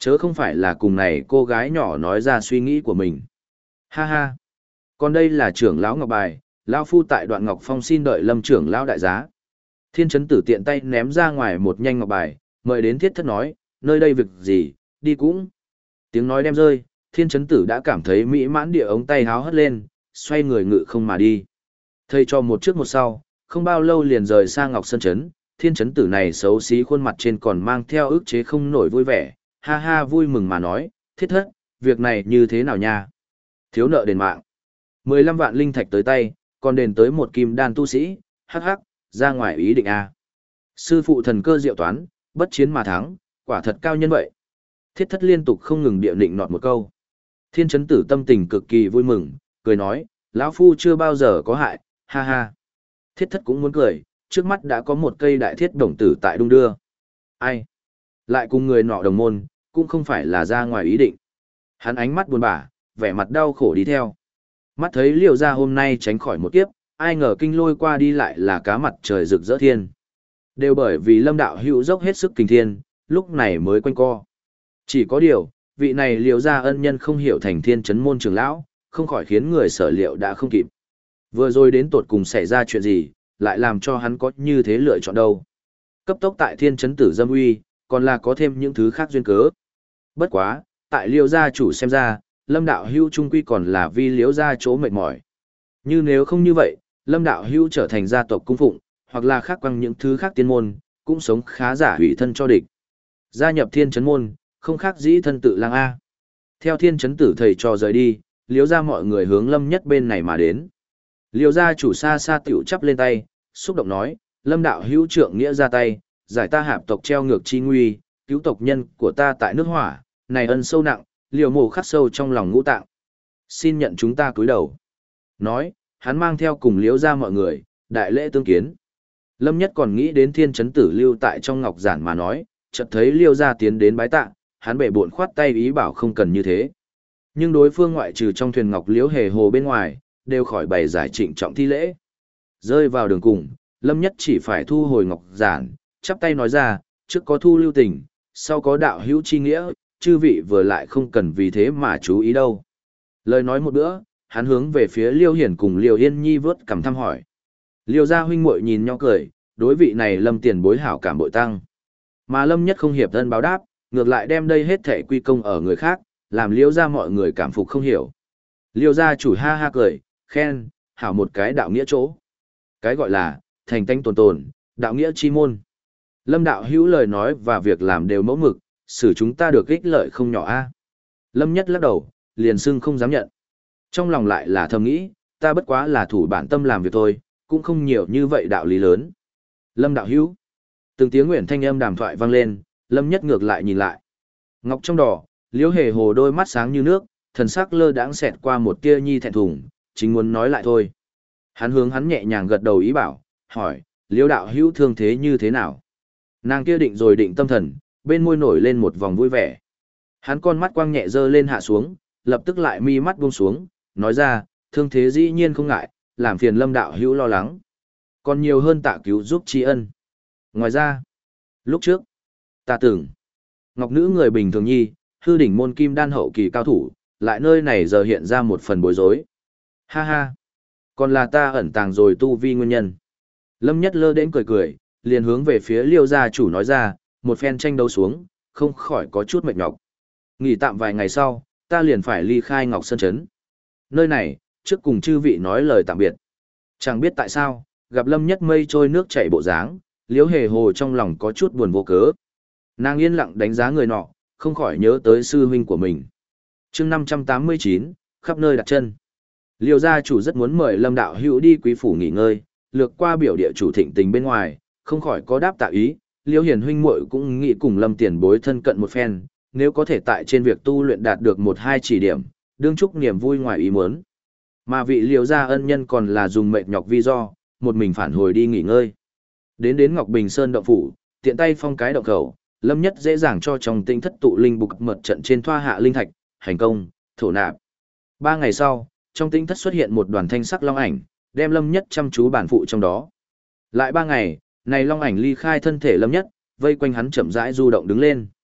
Chớ không phải là cùng này cô gái nhỏ nói ra suy nghĩ của mình. Ha ha. Còn đây là trưởng lão ngọc bài, lão phu tại Đoạn Ngọc Phong xin đợi Lâm trưởng lão đại giá. Thiên Chấn Tử tiện tay ném ra ngoài một nhanh ngọc bài, mời đến Thiết Thất nói, nơi đây việc gì, đi cũng. Tiếng nói đem rơi, Thiên Chấn Tử đã cảm thấy mỹ mãn địa ống tay háo hất lên, xoay người ngự không mà đi. Thầy cho một trước một sau, không bao lâu liền rời sang Ngọc Sơn Trấn, Thiên Chấn Tử này xấu xí khuôn mặt trên còn mang theo ức chế không nổi vui vẻ, ha ha vui mừng mà nói, Thiết Thất, việc này như thế nào nha? Thiếu nợ đền mạng. 15 vạn linh thạch tới tay, còn đền tới một kim đan tu sĩ, hắc hắc, ra ngoài ý định a. Sư phụ thần cơ diệu toán, bất chiến mà thắng, quả thật cao nhân vậy. Thiết Thất liên tục không ngừng địa định nọt một câu. Thiên Chấn Tử tâm tình cực kỳ vui mừng, cười nói, lão phu chưa bao giờ có hại, ha ha. Thiết Thất cũng muốn cười, trước mắt đã có một cây đại thiết đồng tử tại đung đưa. Ai? Lại cùng người nọ đồng môn, cũng không phải là ra ngoài ý định. Hắn ánh mắt buồn bã, vẻ mặt đau khổ đi theo. Mắt thấy Liêu gia hôm nay tránh khỏi một kiếp, ai ngờ kinh lôi qua đi lại là cá mặt trời rực rỡ thiên. Đều bởi vì Lâm đạo hữu dốc hết sức kinh thiên, lúc này mới quanh co. Chỉ có điều, vị này Liêu gia ân nhân không hiểu thành Thiên Chấn môn trưởng lão, không khỏi khiến người sở liệu đã không kịp. Vừa rồi đến tột cùng xảy ra chuyện gì, lại làm cho hắn có như thế lựa chọn đâu. Cấp tốc tại Thiên Chấn Tử dâm uy, còn là có thêm những thứ khác duyên cớ. Bất quá, tại Liêu gia chủ xem ra, Lâm đạo hữu trung quy còn là vì Liêu gia chỗ mệt mỏi. Như nếu không như vậy, Lâm đạo hữu trở thành gia tộc cung phụng, hoặc là khác quăng những thứ khác tiên môn, cũng sống khá giả hủy thân cho địch. Gia nhập Thiên Chấn môn, không khác dĩ thân tự lang A. Theo Thiên Chấn Tử thầy trò rời đi, Liêu gia mọi người hướng Lâm nhất bên này mà đến. Liêu gia chủ xa xa tiểu chắp lên tay, xúc động nói, Lâm đạo hữu trượng nghĩa ra tay, giải ta hạp tộc treo ngược chi nguy, cứu tộc nhân của ta tại nước hỏa, này ân sâu nặng, liều mổ khắc sâu trong lòng ngũ tạng. Xin nhận chúng ta cúi đầu. Nói, hắn mang theo cùng Liêu gia mọi người, đại lễ tương kiến. Lâm nhất còn nghĩ đến Thiên Chấn Tử lưu tại trong ngọc giản mà nói, chợt thấy Liêu gia tiến đến bái tạ, hắn bệ bộn khoát tay ý bảo không cần như thế. Nhưng đối phương ngoại trừ trong thuyền ngọc liễu hề hồ bên ngoài, đều khỏi bày giải trịnh trọng thi lễ. Rơi vào đường cùng, Lâm nhất chỉ phải thu hồi ngọc giản, chắp tay nói ra, trước có thu lưu tình, sau có đạo hữu chi nghĩa, chư vị vừa lại không cần vì thế mà chú ý đâu. Lời nói một bữa, hắn hướng về phía Liêu Hiển cùng Liêu Yên Nhi vớt cầm thăm hỏi. Liêu gia huynh muội nhìn nhau cười, đối vị này Lâm tiền bối hảo cảm bội tăng. Mà Lâm nhất không hiệp thân báo đáp, ngược lại đem đây hết thể quy công ở người khác, làm Liêu gia mọi người cảm phục không hiểu. Liêu gia chủ ha ha cười, khen, hảo một cái đạo nghĩa chỗ. Cái gọi là, thành tánh tồn tồn, đạo nghĩa chi môn. Lâm đạo hữu lời nói và việc làm đều mẫu mực, xử chúng ta được ích lợi không nhỏ a. Lâm nhất lắc đầu, liền xưng không dám nhận. Trong lòng lại là thầm nghĩ, ta bất quá là thủ bản tâm làm việc thôi, cũng không nhiều như vậy đạo lý lớn. Lâm đạo hữu. Từng tiếng nguyện thanh âm đàm thoại vang lên, Lâm nhất ngược lại nhìn lại. Ngọc trong đỏ, Liễu Hề Hồ đôi mắt sáng như nước, thần sắc lơ đãng xẹt qua một tia nhi thẹn thùng, chính muốn nói lại thôi. Hắn hướng hắn nhẹ nhàng gật đầu ý bảo, hỏi, Liễu đạo hữu thương thế như thế nào? Nàng kia định rồi định tâm thần, bên môi nổi lên một vòng vui vẻ. Hắn con mắt quang nhẹ dơ lên hạ xuống, lập tức lại mi mắt buông xuống, nói ra, thương thế dĩ nhiên không ngại, làm phiền Lâm đạo hữu lo lắng. Còn nhiều hơn tạ cứu giúp tri ân. Ngoài ra, lúc trước, ta tưởng, ngọc nữ người bình thường nhi, hư đỉnh môn kim đan hậu kỳ cao thủ, lại nơi này giờ hiện ra một phần bối rối. Ha ha, còn là ta ẩn tàng rồi tu vi nguyên nhân. Lâm nhất lơ đến cười cười, liền hướng về phía Liêu gia chủ nói ra, một phen tranh đấu xuống, không khỏi có chút mệt nhọc. Nghỉ tạm vài ngày sau, ta liền phải ly khai Ngọc Sơn Trấn. Nơi này, trước cùng chư vị nói lời tạm biệt. Chẳng biết tại sao, gặp Lâm nhất mây trôi nước chảy bộ dáng, Liễu Hề Hồ trong lòng có chút buồn vô cớ. Nàng yên lặng đánh giá người nọ, không khỏi nhớ tới sư huynh của mình. Chương 589, khắp nơi đặt chân. Liêu gia chủ rất muốn mời Lâm đạo hữu đi quý phủ nghỉ ngơi, lược qua biểu địa chủ thịnh tình bên ngoài, không khỏi có đáp tạ ý. Liêu Hiền huynh muội cũng nghĩ cùng Lâm tiền bối thân cận một phen, nếu có thể tại trên việc tu luyện đạt được một hai chỉ điểm, đương chúc niềm vui ngoài ý muốn. Mà vị Liêu gia ân nhân còn là dùng mệt nhọc vi do, một mình phản hồi đi nghỉ ngơi. Đến Ngọc Bình Sơn động phủ, tiện tay phong cái động khẩu, Lâm nhất dễ dàng cho trong tinh thất tụ linh bục mật trận trên thoa hạ linh thạch, hành công, thổ nạp. 3 ngày sau, trong tinh thất xuất hiện một đoàn thanh sắc long ảnh, đem Lâm nhất chăm chú bản phụ trong đó. Lại 3 ngày, này long ảnh ly khai thân thể Lâm nhất, vây quanh hắn chậm rãi du động đứng lên.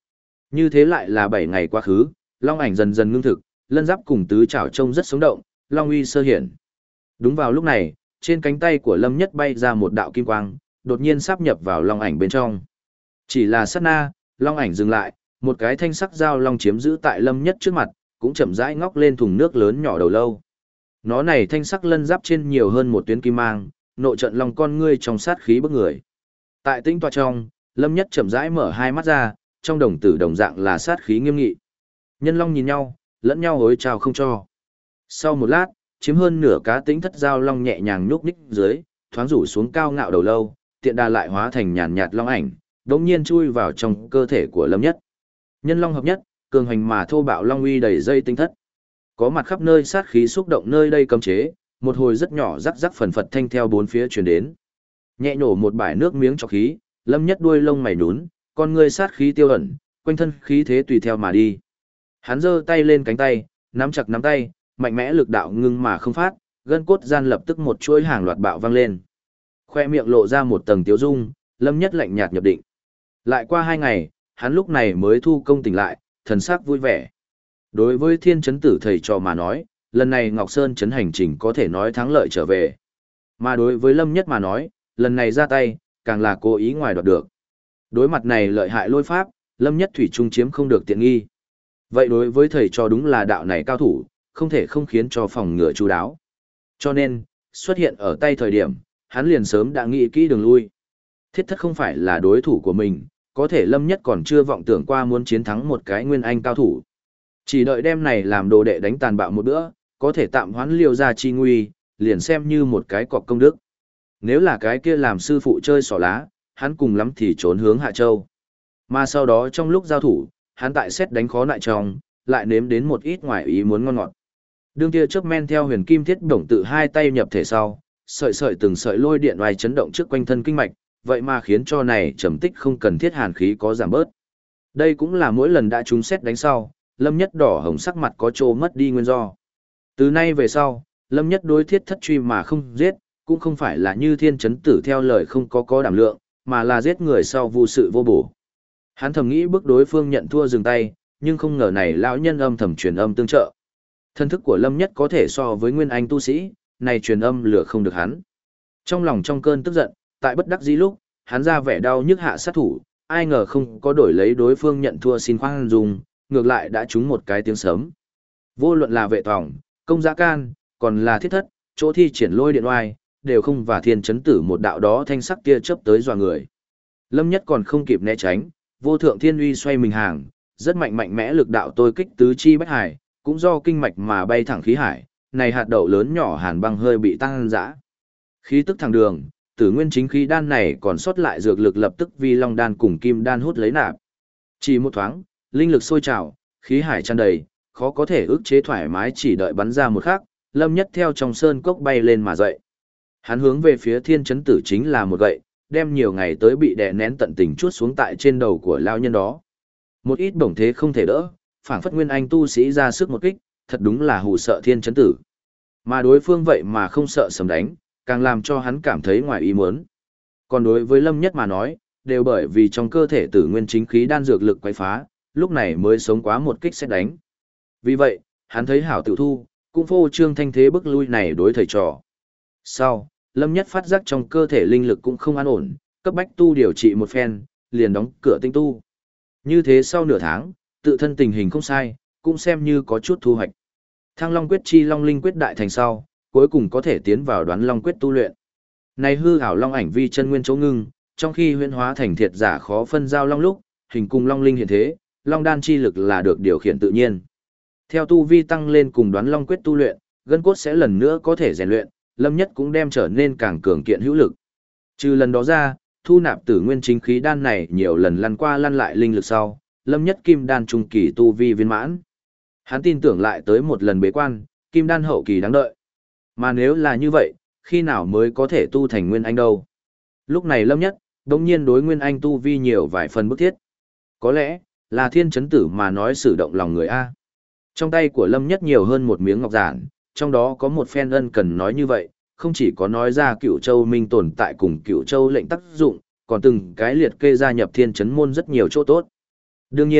Như thế lại là 7 ngày quá khứ, long ảnh dần dần ngưng thực, lân giáp cùng tứ trảo trông rất sống động, long uy sơ hiển. Đúng vào lúc này, trên cánh tay của Lâm Nhất bay ra một đạo kim quang, đột nhiên sáp nhập vào long ảnh bên trong. Chỉ là sát na, long ảnh dừng lại, một cái thanh sắc dao long chiếm giữ tại Lâm Nhất trước mặt, cũng chậm rãi ngóc lên thùng nước lớn nhỏ đầu lâu. Nó này thanh sắc lân giáp trên nhiều hơn một tuyến kim mang, nội trận long con ngươi trong sát khí bức người. Tại tĩnh tọa trong, Lâm Nhất chậm rãi mở hai mắt ra, trong đồng tử đồng dạng là sát khí nghiêm nghị. Nhân long nhìn nhau, lẫn nhau hối chào không cho. Sau một lát, chiếm hơn nửa cá tính thất giao long nhẹ nhàng nhúc nhích dưới, thoáng rủ xuống cao ngạo đầu lâu, tiện đà lại hóa thành nhàn nhạt long ảnh, đống nhiên chui vào trong cơ thể của Lâm Nhất. Nhân long hợp nhất, cường hành mà thô bạo long uy đầy dây tinh thất. Có mặt khắp nơi sát khí xúc động nơi đây cấm chế, một hồi rất nhỏ rắc rắc phần phật thanh theo bốn phía truyền đến. Nhẹ nổ một bãi nước miếng cho khí, Lâm Nhất đuôi lông mày nhún, con ngươi sát khí tiêu ẩn, quanh thân khí thế tùy theo mà đi. Hắn giơ tay lên cánh tay, nắm chặt nắm tay, mạnh mẽ lực đạo ngưng mà không phát, gân cốt gian lập tức một chuỗi hàng loạt bạo vang lên. Khoe miệng lộ ra một tầng tiếu dung, Lâm Nhất lạnh nhạt nhập định. Lại qua 2 ngày, hắn lúc này mới thu công tỉnh lại, thần sắc vui vẻ. Đối với thiên chấn tử thầy trò mà nói, lần này Ngọc Sơn chấn hành trình có thể nói thắng lợi trở về. Mà đối với Lâm Nhất mà nói, lần này ra tay, càng là cố ý ngoài đoạt được. Đối mặt này lợi hại lôi pháp, Lâm Nhất thủy trung chiếm không được tiện nghi. Vậy đối với thầy trò đúng là đạo này cao thủ, không thể không khiến cho phòng ngừa chú đáo. Cho nên, xuất hiện ở tay thời điểm, hắn liền sớm đã nghĩ kỹ đường lui. Thiết thất không phải là đối thủ của mình, có thể Lâm Nhất còn chưa vọng tưởng qua muốn chiến thắng một cái nguyên anh cao thủ. Chỉ đợi đem này làm đồ đệ đánh tàn bạo một bữa, có thể tạm hoãn liêu ra chi nguy, liền xem như một cái cọc công đức. Nếu là cái kia làm sư phụ chơi xỏ lá, hắn cùng lắm thì trốn hướng Hạ Châu. Mà sau đó trong lúc giao thủ, hắn tại xét đánh khó lại trong, lại nếm đến một ít ngoài ý muốn ngon ngọt. Đương kia chớp men theo huyền kim thiết đồng tự hai tay nhập thể sau, sợi sợi từng sợi lôi điện oai chấn động trước quanh thân kinh mạch, vậy mà khiến cho này trầm tích không cần thiết hàn khí có giảm bớt. Đây cũng là mỗi lần đã trúng xét đánh sau, Lâm Nhất đỏ hồng sắc mặt có trô mất đi nguyên do. Từ nay về sau, Lâm Nhất đối thiết thất truy mà không giết, cũng không phải là như thiên chấn tử theo lời không có đảm lượng, mà là giết người sau vô sự vô bổ. Hắn thầm nghĩ bước đối phương nhận thua dừng tay, nhưng không ngờ này lão nhân âm thầm truyền âm tương trợ. Thân thức của Lâm Nhất có thể so với nguyên anh tu sĩ, này truyền âm lửa không được hắn. Trong lòng trong cơn tức giận, tại bất đắc dĩ lúc, hắn ra vẻ đau nhức hạ sát thủ, ai ngờ không có đổi lấy đối phương nhận thua xin khoan dung, ngược lại đã trúng một cái tiếng sớm. Vô luận là vệ tòng, công giá can, còn là thiết thất, chỗ thi triển lôi điện oai, đều không và thiên chấn tử một đạo đó thanh sắc kia chớp tới dọa người. Lâm Nhất còn không kịp né tránh, vô thượng thiên uy xoay mình hàng, rất mạnh mẽ lực đạo tôi kích tứ chi bách hải, cũng do kinh mạch mà bay thẳng khí hải, này hạt đậu lớn nhỏ hàn băng hơi bị tăng dã. Khí tức thẳng đường, tử nguyên chính khí đan này còn sót lại dược lực lập tức vi long đan cùng kim đan hút lấy nạp. Chỉ một thoáng, linh lực sôi trào, khí hải tràn đầy, khó có thể ức chế thoải mái chỉ đợi bắn ra một khắc, Lâm Nhất theo trong sơn cốc bay lên mà dậy. Hắn hướng về phía thiên chấn tử chính là một gậy, đem nhiều ngày tới bị đè nén tận tình chuốt xuống tại trên đầu của lao nhân đó. Một ít bổng thế không thể đỡ, phảng phất nguyên anh tu sĩ ra sức một kích, thật đúng là hù sợ thiên chấn tử. Mà đối phương vậy mà không sợ sấm đánh, càng làm cho hắn cảm thấy ngoài ý muốn. Còn đối với Lâm Nhất mà nói, đều bởi vì trong cơ thể tử nguyên chính khí đan dược lực quấy phá, lúc này mới sống quá một kích xét đánh. Vì vậy, hắn thấy hảo tự thu, cũng phô trương thanh thế bức lui này đối thầy trò. Sau, Lâm Nhất phát giác trong cơ thể linh lực cũng không an ổn, cấp bách tu điều trị một phen, liền đóng cửa tinh tu. Như thế sau nửa tháng, tự thân tình hình không sai, cũng xem như có chút thu hoạch. Thăng Long Quyết chi Long Linh Quyết đại thành sau, cuối cùng có thể tiến vào Đoán Long Quyết tu luyện. Này hư ảo long ảnh vi chân nguyên chỗ ngưng, trong khi huyễn hóa thành thiệt giả khó phân giao long lúc, hình cùng long linh hiện thế, long đan chi lực là được điều khiển tự nhiên. Theo tu vi tăng lên cùng Đoán Long Quyết tu luyện, gân cốt sẽ lần nữa có thể rèn luyện, Lâm Nhất cũng đem trở nên càng cường kiện hữu lực. Trừ lần đó ra, thu nạp tử nguyên chính khí đan này nhiều lần lăn qua lăn lại linh lực sau, Lâm Nhất kim đan trung kỳ tu vi viên mãn. Hắn tin tưởng lại tới một lần bế quan, kim đan hậu kỳ đáng đợi. Mà nếu là như vậy, khi nào mới có thể tu thành nguyên anh đâu? Lúc này Lâm Nhất, đống nhiên đối nguyên anh tu vi nhiều vài phần bức thiết. Có lẽ, là thiên chấn tử mà nói sử động lòng người A. Trong tay của Lâm Nhất nhiều hơn một miếng ngọc giản, trong đó có một phen ân cần nói như vậy, không chỉ có nói ra Cửu Châu Minh tồn tại cùng Cửu Châu lệnh tác dụng, còn từng cái liệt kê gia nhập thiên chấn môn rất nhiều chỗ tốt. Đương nhiên,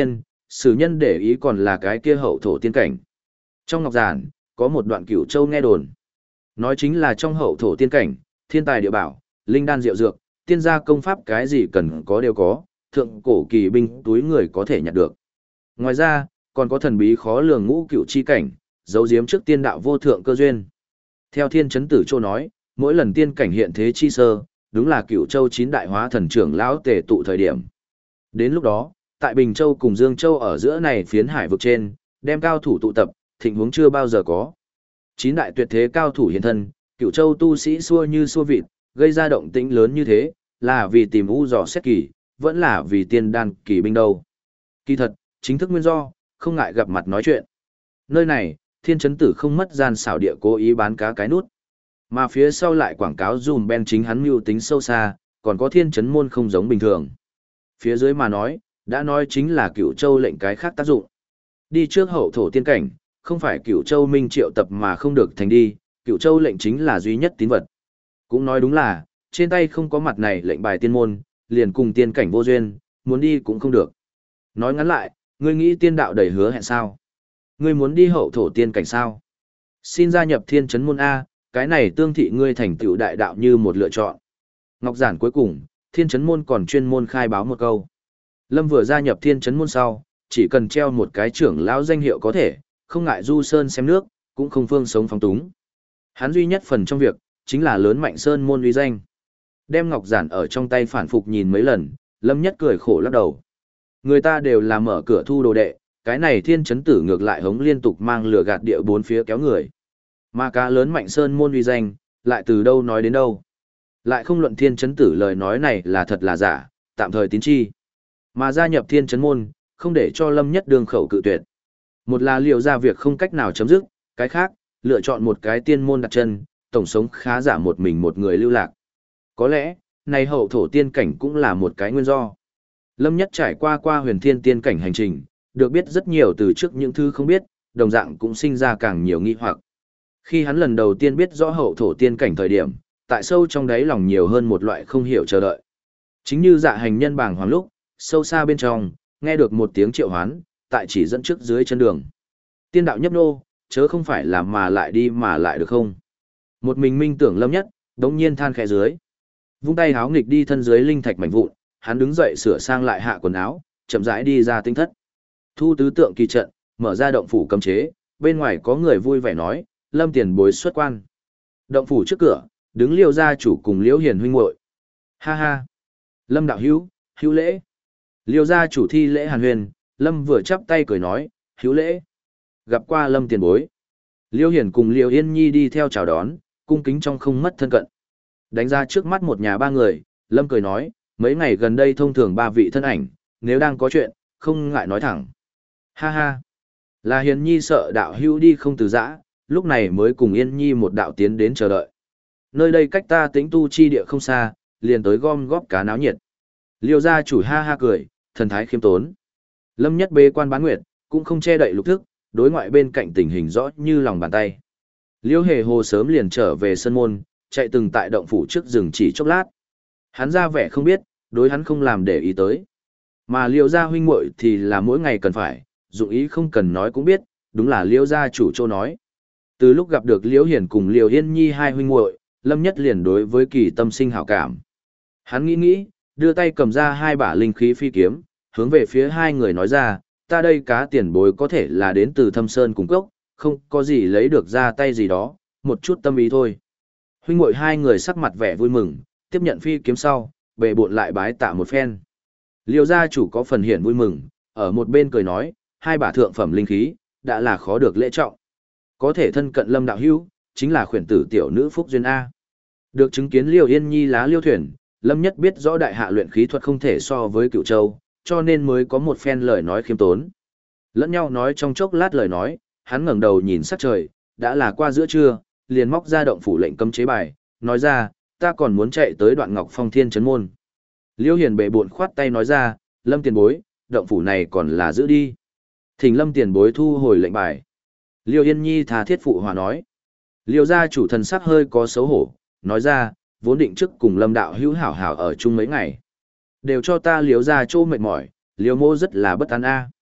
sử nhân để ý còn là cái kia hậu thổ tiên cảnh. Trong ngọc giản, có một đoạn Cửu Châu nghe đồn. Nói chính là trong hậu thổ tiên cảnh, thiên tài địa bảo, linh đan diệu dược, tiên gia công pháp cái gì cần có đều có, thượng cổ kỳ binh túi người có thể nhặt được. Ngoài ra, còn có thần bí khó lường ngũ cửu chi cảnh, giấu giếm trước tiên đạo vô thượng cơ duyên. Theo Thiên Chấn Tử Châu nói, mỗi lần tiên cảnh hiện thế chi sơ, đúng là Cửu Châu chín đại hóa thần trưởng lão tề tụ thời điểm. Đến lúc đó, tại Bình Châu cùng Dương Châu ở giữa này phiến hải vực trên, đem cao thủ tụ tập, thịnh huống chưa bao giờ có. Chín đại tuyệt thế cao thủ hiện thân, Cửu Châu tu sĩ xua như xua vịt, gây ra động tĩnh lớn như thế, là vì tìm u dò xét kỳ, vẫn là vì tiên đan kỳ binh đâu. Kỳ thật, chính thức nguyên do, không ngại gặp mặt nói chuyện. Nơi này, Thiên Chấn Tử không mất gian xảo địa cố ý bán cá cái nút. Mà phía sau lại quảng cáo dùm Ben chính hắn mưu tính sâu xa, còn có Thiên Chấn môn không giống bình thường. Phía dưới mà nói, đã nói chính là Cửu Châu lệnh cái khác tác dụng. Đi trước hậu thổ tiên cảnh, không phải Cửu Châu minh triệu tập mà không được thành đi, Cửu Châu lệnh chính là duy nhất tín vật. Cũng nói đúng là, trên tay không có mặt này lệnh bài tiên môn, liền cùng tiên cảnh vô duyên, muốn đi cũng không được. Nói ngắn lại, ngươi nghĩ tiên đạo đầy hứa hẹn sao? Ngươi muốn đi hậu thổ tiên cảnh sao? Xin gia nhập Thiên Chấn môn A, cái này tương thị ngươi thành tựu đại đạo như một lựa chọn. Ngọc giản cuối cùng, Thiên Chấn môn còn chuyên môn khai báo một câu. Lâm vừa gia nhập Thiên Chấn môn sau, chỉ cần treo một cái trưởng lão danh hiệu có thể, không ngại du sơn xem nước, cũng không phương sống phóng túng. Hắn duy nhất phần trong việc, chính là lớn mạnh sơn môn uy danh. Đem ngọc giản ở trong tay phản phục nhìn mấy lần, Lâm Nhất cười khổ lắc đầu. Người ta đều là mở cửa thu đồ đệ, cái này Thiên Chấn Tử ngược lại hống liên tục mang lửa gạt địa bốn phía kéo người. Mà cá lớn mạnh sơn môn uy danh, lại từ đâu nói đến đâu. Lại không luận Thiên Chấn Tử lời nói này là thật là giả, tạm thời tín chi. Mà gia nhập Thiên Chấn môn, không để cho Lâm Nhất đường khẩu cự tuyệt. Một là liệu ra việc không cách nào chấm dứt, cái khác, lựa chọn một cái tiên môn đặt chân, tổng sống khá giả một mình một người lưu lạc. Có lẽ, này hậu thổ tiên cảnh cũng là một cái nguyên do. Lâm Nhất trải qua huyền thiên tiên cảnh hành trình, được biết rất nhiều từ trước những thứ không biết, đồng dạng cũng sinh ra càng nhiều nghi hoặc. Khi hắn lần đầu tiên biết rõ hậu thổ tiên cảnh thời điểm, tại sâu trong đáy lòng nhiều hơn một loại không hiểu chờ đợi. Chính như dạ hành nhân bàng hoàng lúc, sâu xa bên trong, nghe được một tiếng triệu hoán, tại chỉ dẫn trước dưới chân đường. Tiên đạo nhấp nô, chớ không phải là mà lại đi mà lại được không? Một mình minh tưởng Lâm Nhất, đống nhiên than khẽ dưới. Vung tay háo nghịch đi thân dưới linh thạch mảnh vụn, hắn đứng dậy sửa sang lại hạ quần áo, chậm rãi đi ra tinh thất. Thu tứ tượng kỳ trận, mở ra động phủ cấm chế, bên ngoài có người vui vẻ nói, Lâm tiền bối xuất quan. Động phủ trước cửa, đứng Liêu gia chủ cùng Liễu Hiền huynh muội. Ha ha. Lâm đạo hữu, hữu lễ. Liêu gia chủ thi lễ hàn huyền, Lâm vừa chắp tay cười nói, hữu lễ. Gặp qua Lâm tiền bối. Liêu Hiền cùng Liêu Yên Nhi đi theo chào đón, cung kính trong không mất thân cận. Đánh ra trước mắt một nhà ba người, Lâm cười nói, mấy ngày gần đây thông thường ba vị thân ảnh, nếu đang có chuyện, không ngại nói thẳng. Ha ha. Là Hiền Nhi sợ đạo hữu đi không từ giã, lúc này mới cùng Yên Nhi một đạo tiến đến chờ đợi. Nơi đây cách ta tĩnh tu chi địa không xa, liền tới gom góp cá náo nhiệt. Liêu gia chủ ha ha cười, thần thái khiêm tốn. Lâm Nhất bế quan bán nguyệt, cũng không che đậy lục thức, đối ngoại bên cạnh tình hình rõ như lòng bàn tay. Liêu Hề Hồ sớm liền trở về sân môn, chạy từng tại động phủ trước rừng chỉ chốc lát. Hắn ra vẻ không biết, đối hắn không làm để ý tới. Mà Liêu gia huynh muội thì là mỗi ngày cần phải, dụng ý không cần nói cũng biết, đúng là Liêu gia chủ châu nói. Từ lúc gặp được Liễu Hiền cùng Liêu Yên Nhi hai huynh muội, Lâm Nhất liền đối với Kỳ tâm sinh hảo cảm. Hắn nghĩ, đưa tay cầm ra hai bả linh khí phi kiếm, hướng về phía hai người nói ra, ta đây cá tiền bối có thể là đến từ Thâm Sơn cùng cốc, không có gì lấy được ra tay gì đó, một chút tâm ý thôi. Huynh muội hai người sắc mặt vẻ vui mừng, tiếp nhận phi kiếm sau, bề bộn lại bái tạ một phen. Liêu gia chủ có phần hiển vui mừng, ở một bên cười nói, hai bả thượng phẩm linh khí, đã là khó được lễ trọng. Có thể thân cận Lâm đạo hữu, chính là khuyển tử tiểu nữ phúc duyên A. Được chứng kiến Liêu Yên Nhi lá liêu thuyền, Lâm Nhất biết rõ đại hạ luyện khí thuật không thể so với Cửu Châu, cho nên mới có một phen lời nói khiêm tốn. Lẫn nhau nói trong chốc lát lời nói, hắn ngẩng đầu nhìn sắc trời, đã là qua giữa trưa, liền móc ra động phủ lệnh cấm chế bài, nói ra, ta còn muốn chạy tới Đoạn Ngọc Phong Thiên trấn môn. Liêu Hiền bệ bội khoát tay nói ra, Lâm tiền bối, động phủ này còn là giữ đi. Thỉnh Lâm tiền bối thu hồi lệnh bài. Liêu Yên Nhi tha thiết phụ hòa nói. Liêu gia chủ thần sắc hơi có xấu hổ, nói ra, vốn định trước cùng Lâm đạo hữu hảo hảo ở chung mấy ngày. Đều cho ta Liêu gia chỗ mệt mỏi, Liêu mô rất là bất an a.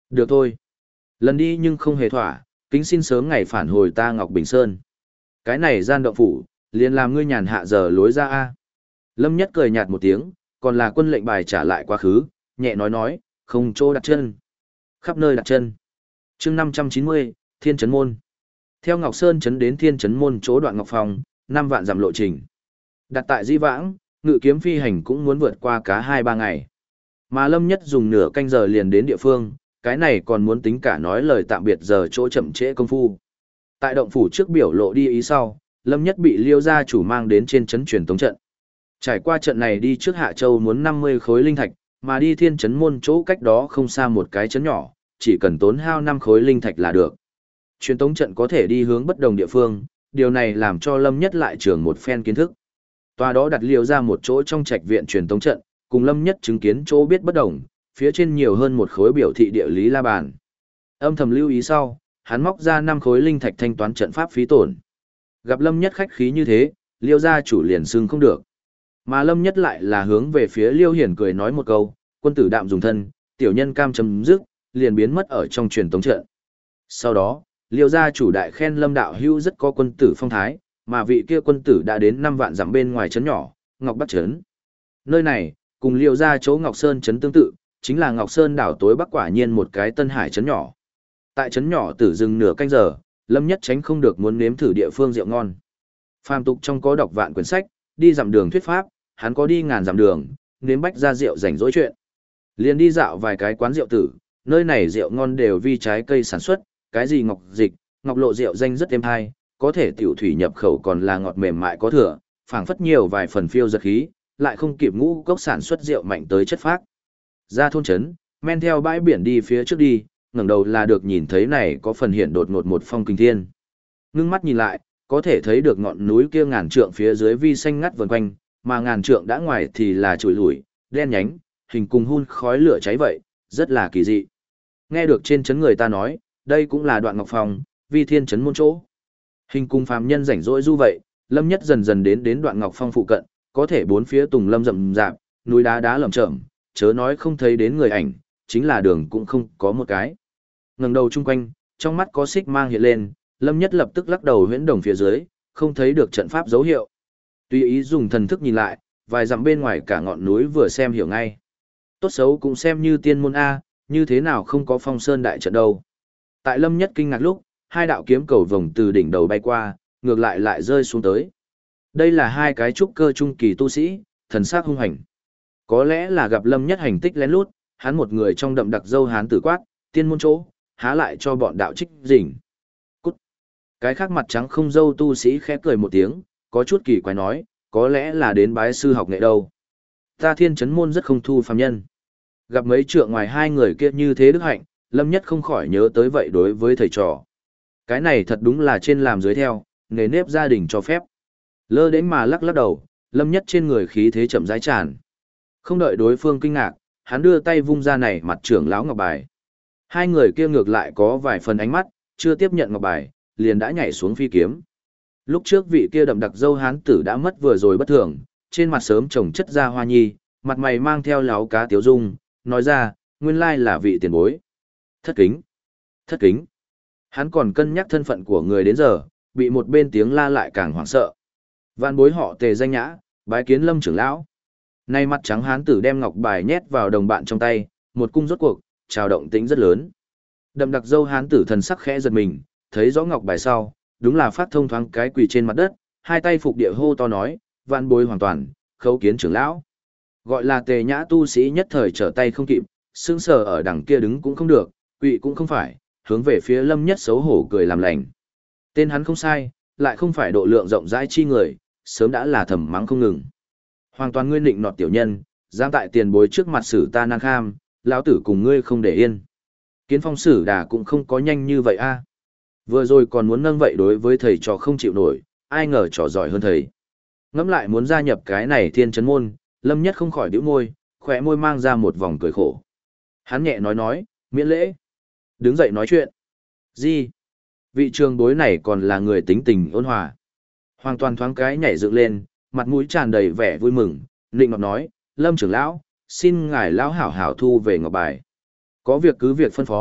Được thôi. Lần đi nhưng không hề thỏa, kính xin sớm ngày phản hồi ta Ngọc Bình Sơn. Cái này gian động phủ, liền làm ngươi nhàn hạ giờ lối ra a. Lâm Nhất cười nhạt một tiếng, còn là quân lệnh bài trả lại quá khứ, nhẹ nói, không chỗ đặt chân. Khắp nơi đặt chân. chương 590, Thiên Trấn Môn. Theo Ngọc Sơn Trấn đến Thiên Trấn Môn chỗ đoạn Ngọc Phong, 5 vạn dặm lộ trình. Đặt tại Di Vãng, ngự kiếm phi hành cũng muốn vượt qua cá 2-3 ngày. Mà Lâm Nhất dùng nửa canh giờ liền đến địa phương, cái này còn muốn tính cả nói lời tạm biệt giờ chỗ chậm trễ công phu. Tại động phủ trước biểu lộ đi ý sau, Lâm Nhất bị Liêu gia chủ mang đến trên trấn truyền tống trận. Trải qua trận này đi trước Hạ Châu muốn 50 khối linh thạch, mà đi Thiên Trấn Môn chỗ cách đó không xa một cái trấn nhỏ, chỉ cần tốn hao 5 khối linh thạch là được. Truyền tống trận có thể đi hướng bất đồng địa phương, điều này làm cho Lâm Nhất lại trường một phen kiến thức. Tòa đó đặt Liêu ra một chỗ trong trạch viện truyền tống trận, cùng Lâm Nhất chứng kiến chỗ biết bất đồng, phía trên nhiều hơn một khối biểu thị địa lý la bàn. Âm thầm lưu ý sau, hắn móc ra 5 khối linh thạch thanh toán trận pháp phí tổn. Gặp Lâm Nhất khách khí như thế, Liêu gia chủ liền xưng không được. Mà Lâm Nhất lại là hướng về phía Liêu Hiển cười nói một câu, quân tử đạm dùng thân, tiểu nhân cam chấm dứt, liền biến mất ở trong truyền tống trận. Sau đó, Liêu gia chủ đại khen Lâm đạo hữu rất có quân tử phong thái, mà vị kia quân tử đã đến 5 vạn dặm bên ngoài trấn nhỏ, Ngọc Bắc trấn. Nơi này, cùng Liêu gia chỗ Ngọc Sơn trấn tương tự, chính là Ngọc Sơn đảo tối bắc quả nhiên một cái Tân Hải trấn nhỏ. Tại trấn nhỏ tử dừng nửa canh giờ, Lâm Nhất tránh không được muốn nếm thử địa phương rượu ngon. Phàm tục trong có đọc vạn quyển sách, đi dặm đường thuyết pháp, hắn có đi ngàn dặm đường, nếm bách ra rượu rảnh rỗi chuyện. Liền đi dạo vài cái quán rượu tử, nơi này rượu ngon đều vi trái cây sản xuất, cái gì ngọc dịch, ngọc lộ rượu danh rất êm hay, có thể tiểu thủy nhập khẩu còn là ngọt mềm mại có thừa, phảng phất nhiều vài phần phiêu giật khí, lại không kịp ngũ cốc sản xuất rượu mạnh tới chất phác. Ra thôn trấn, men theo bãi biển đi phía trước đi, ngẩng đầu là được nhìn thấy này có phần hiện đột ngột một phong kinh thiên. Ngưng mắt nhìn lại, có thể thấy được ngọn núi kia ngàn trượng phía dưới vi xanh ngắt vần quanh, mà ngàn trượng đã ngoài thì là trụi lủi, đen nhánh, hình cùng hun khói lửa cháy vậy, rất là kỳ dị. Nghe được trên trấn người ta nói, đây cũng là đoạn Ngọc Phong, vi Thiên Trấn Môn chỗ. Hình cùng phàm nhân rảnh rỗi du vậy, Lâm Nhất dần dần đến đoạn Ngọc Phong phụ cận, có thể bốn phía tùng lâm rậm rạp, núi đá đá lởm chởm, chớ nói không thấy đến người ảnh, chính là đường cũng không có một cái. Ngẩng đầu chung quanh, trong mắt có xích mang hiện lên, Lâm Nhất lập tức lắc đầu huyễn đồng phía dưới, không thấy được trận pháp dấu hiệu. Tùy ý dùng thần thức nhìn lại, vài dặm bên ngoài cả ngọn núi vừa xem hiểu ngay. Tốt xấu cũng xem như tiên môn A, như thế nào không có phong sơn đại trận đâu. Tại Lâm Nhất kinh ngạc lúc, hai đạo kiếm cầu vồng từ đỉnh đầu bay qua, ngược lại rơi xuống tới. Đây là hai cái trúc cơ trung kỳ tu sĩ, thần sắc hung hành. Có lẽ là gặp Lâm Nhất hành tích lén lút, hắn một người trong đậm đặc dâu hán tử quát, tiên môn chỗ, há lại cho bọn đạo trích rỉnh. Cút. Cái khác mặt trắng không dâu tu sĩ khẽ cười một tiếng, có chút kỳ quái nói, có lẽ là đến bái sư học nghệ đâu. Ta Thiên Trấn Môn rất không thu phàm nhân. Gặp mấy trượng ngoài hai người kia như thế đức hạnh, Lâm Nhất không khỏi nhớ tới vậy đối với thầy trò. Cái này thật đúng là trên làm dưới theo, nề nếp gia đình cho phép. Lơ đến mà lắc đầu, Lâm Nhất trên người khí thế chậm rãi tràn. Không đợi đối phương kinh ngạc, hắn đưa tay vung ra này mặt trưởng lão ngọc bài. Hai người kia ngược lại có vài phần ánh mắt, chưa tiếp nhận ngọc bài, liền đã nhảy xuống phi kiếm. Lúc trước vị kia đậm đặc dâu hán tử đã mất vừa rồi bất thường, trên mặt sớm trồng chất ra hoa nhi, mặt mày mang theo láo cá tiếu dung, nói ra, nguyên lai là vị tiền bối. Thất kính. Thất kính. Hắn còn cân nhắc thân phận của người đến giờ, bị một bên tiếng la lại càng hoảng sợ. Vạn bối họ Tề danh nhã, bái kiến Lâm trưởng lão. Nay mặt trắng hán tử đem ngọc bài nhét vào đồng bạn trong tay, một cung rốt cuộc, trào động tĩnh rất lớn. Đậm đặc dâu hán tử thần sắc khẽ giật mình, thấy rõ ngọc bài sau, đúng là phát thông thoáng cái quỳ trên mặt đất, hai tay phục địa hô to nói, vạn bối hoàn toàn, khấu kiến trưởng lão. Gọi là Tề nhã tu sĩ nhất thời trở tay không kịp, sững sờ ở đằng kia đứng cũng không được, quỳ cũng không phải, hướng về phía Lâm Nhất xấu hổ cười làm lành. Tên hắn không sai, lại không phải độ lượng rộng rãi chi người, sớm đã là thầm mắng không ngừng. Hoàn toàn ngươi nịnh nọt tiểu nhân, dám tại tiền bối trước mặt xử ta nan kham, lão tử cùng ngươi không để yên. Kiến phong sử đà cũng không có nhanh như vậy a. Vừa rồi còn muốn nâng vậy đối với thầy trò không chịu nổi, ai ngờ trò giỏi hơn thầy. Ngẫm lại muốn gia nhập cái này Thiên Trấn Môn, Lâm Nhất không khỏi bĩu môi, khóe môi mang ra một vòng cười khổ. Hắn nhẹ nói, miễn lễ. Đứng dậy nói chuyện. Gì? Vị trường bối này còn là người tính tình ôn hòa. Hoàn toàn thoáng cái nhảy dựng lên, mặt mũi tràn đầy vẻ vui mừng, nịnh ngọc nói, Lâm trưởng lão, xin ngài lão hảo hảo thu về ngọc bài. Có việc cứ việc phân phó,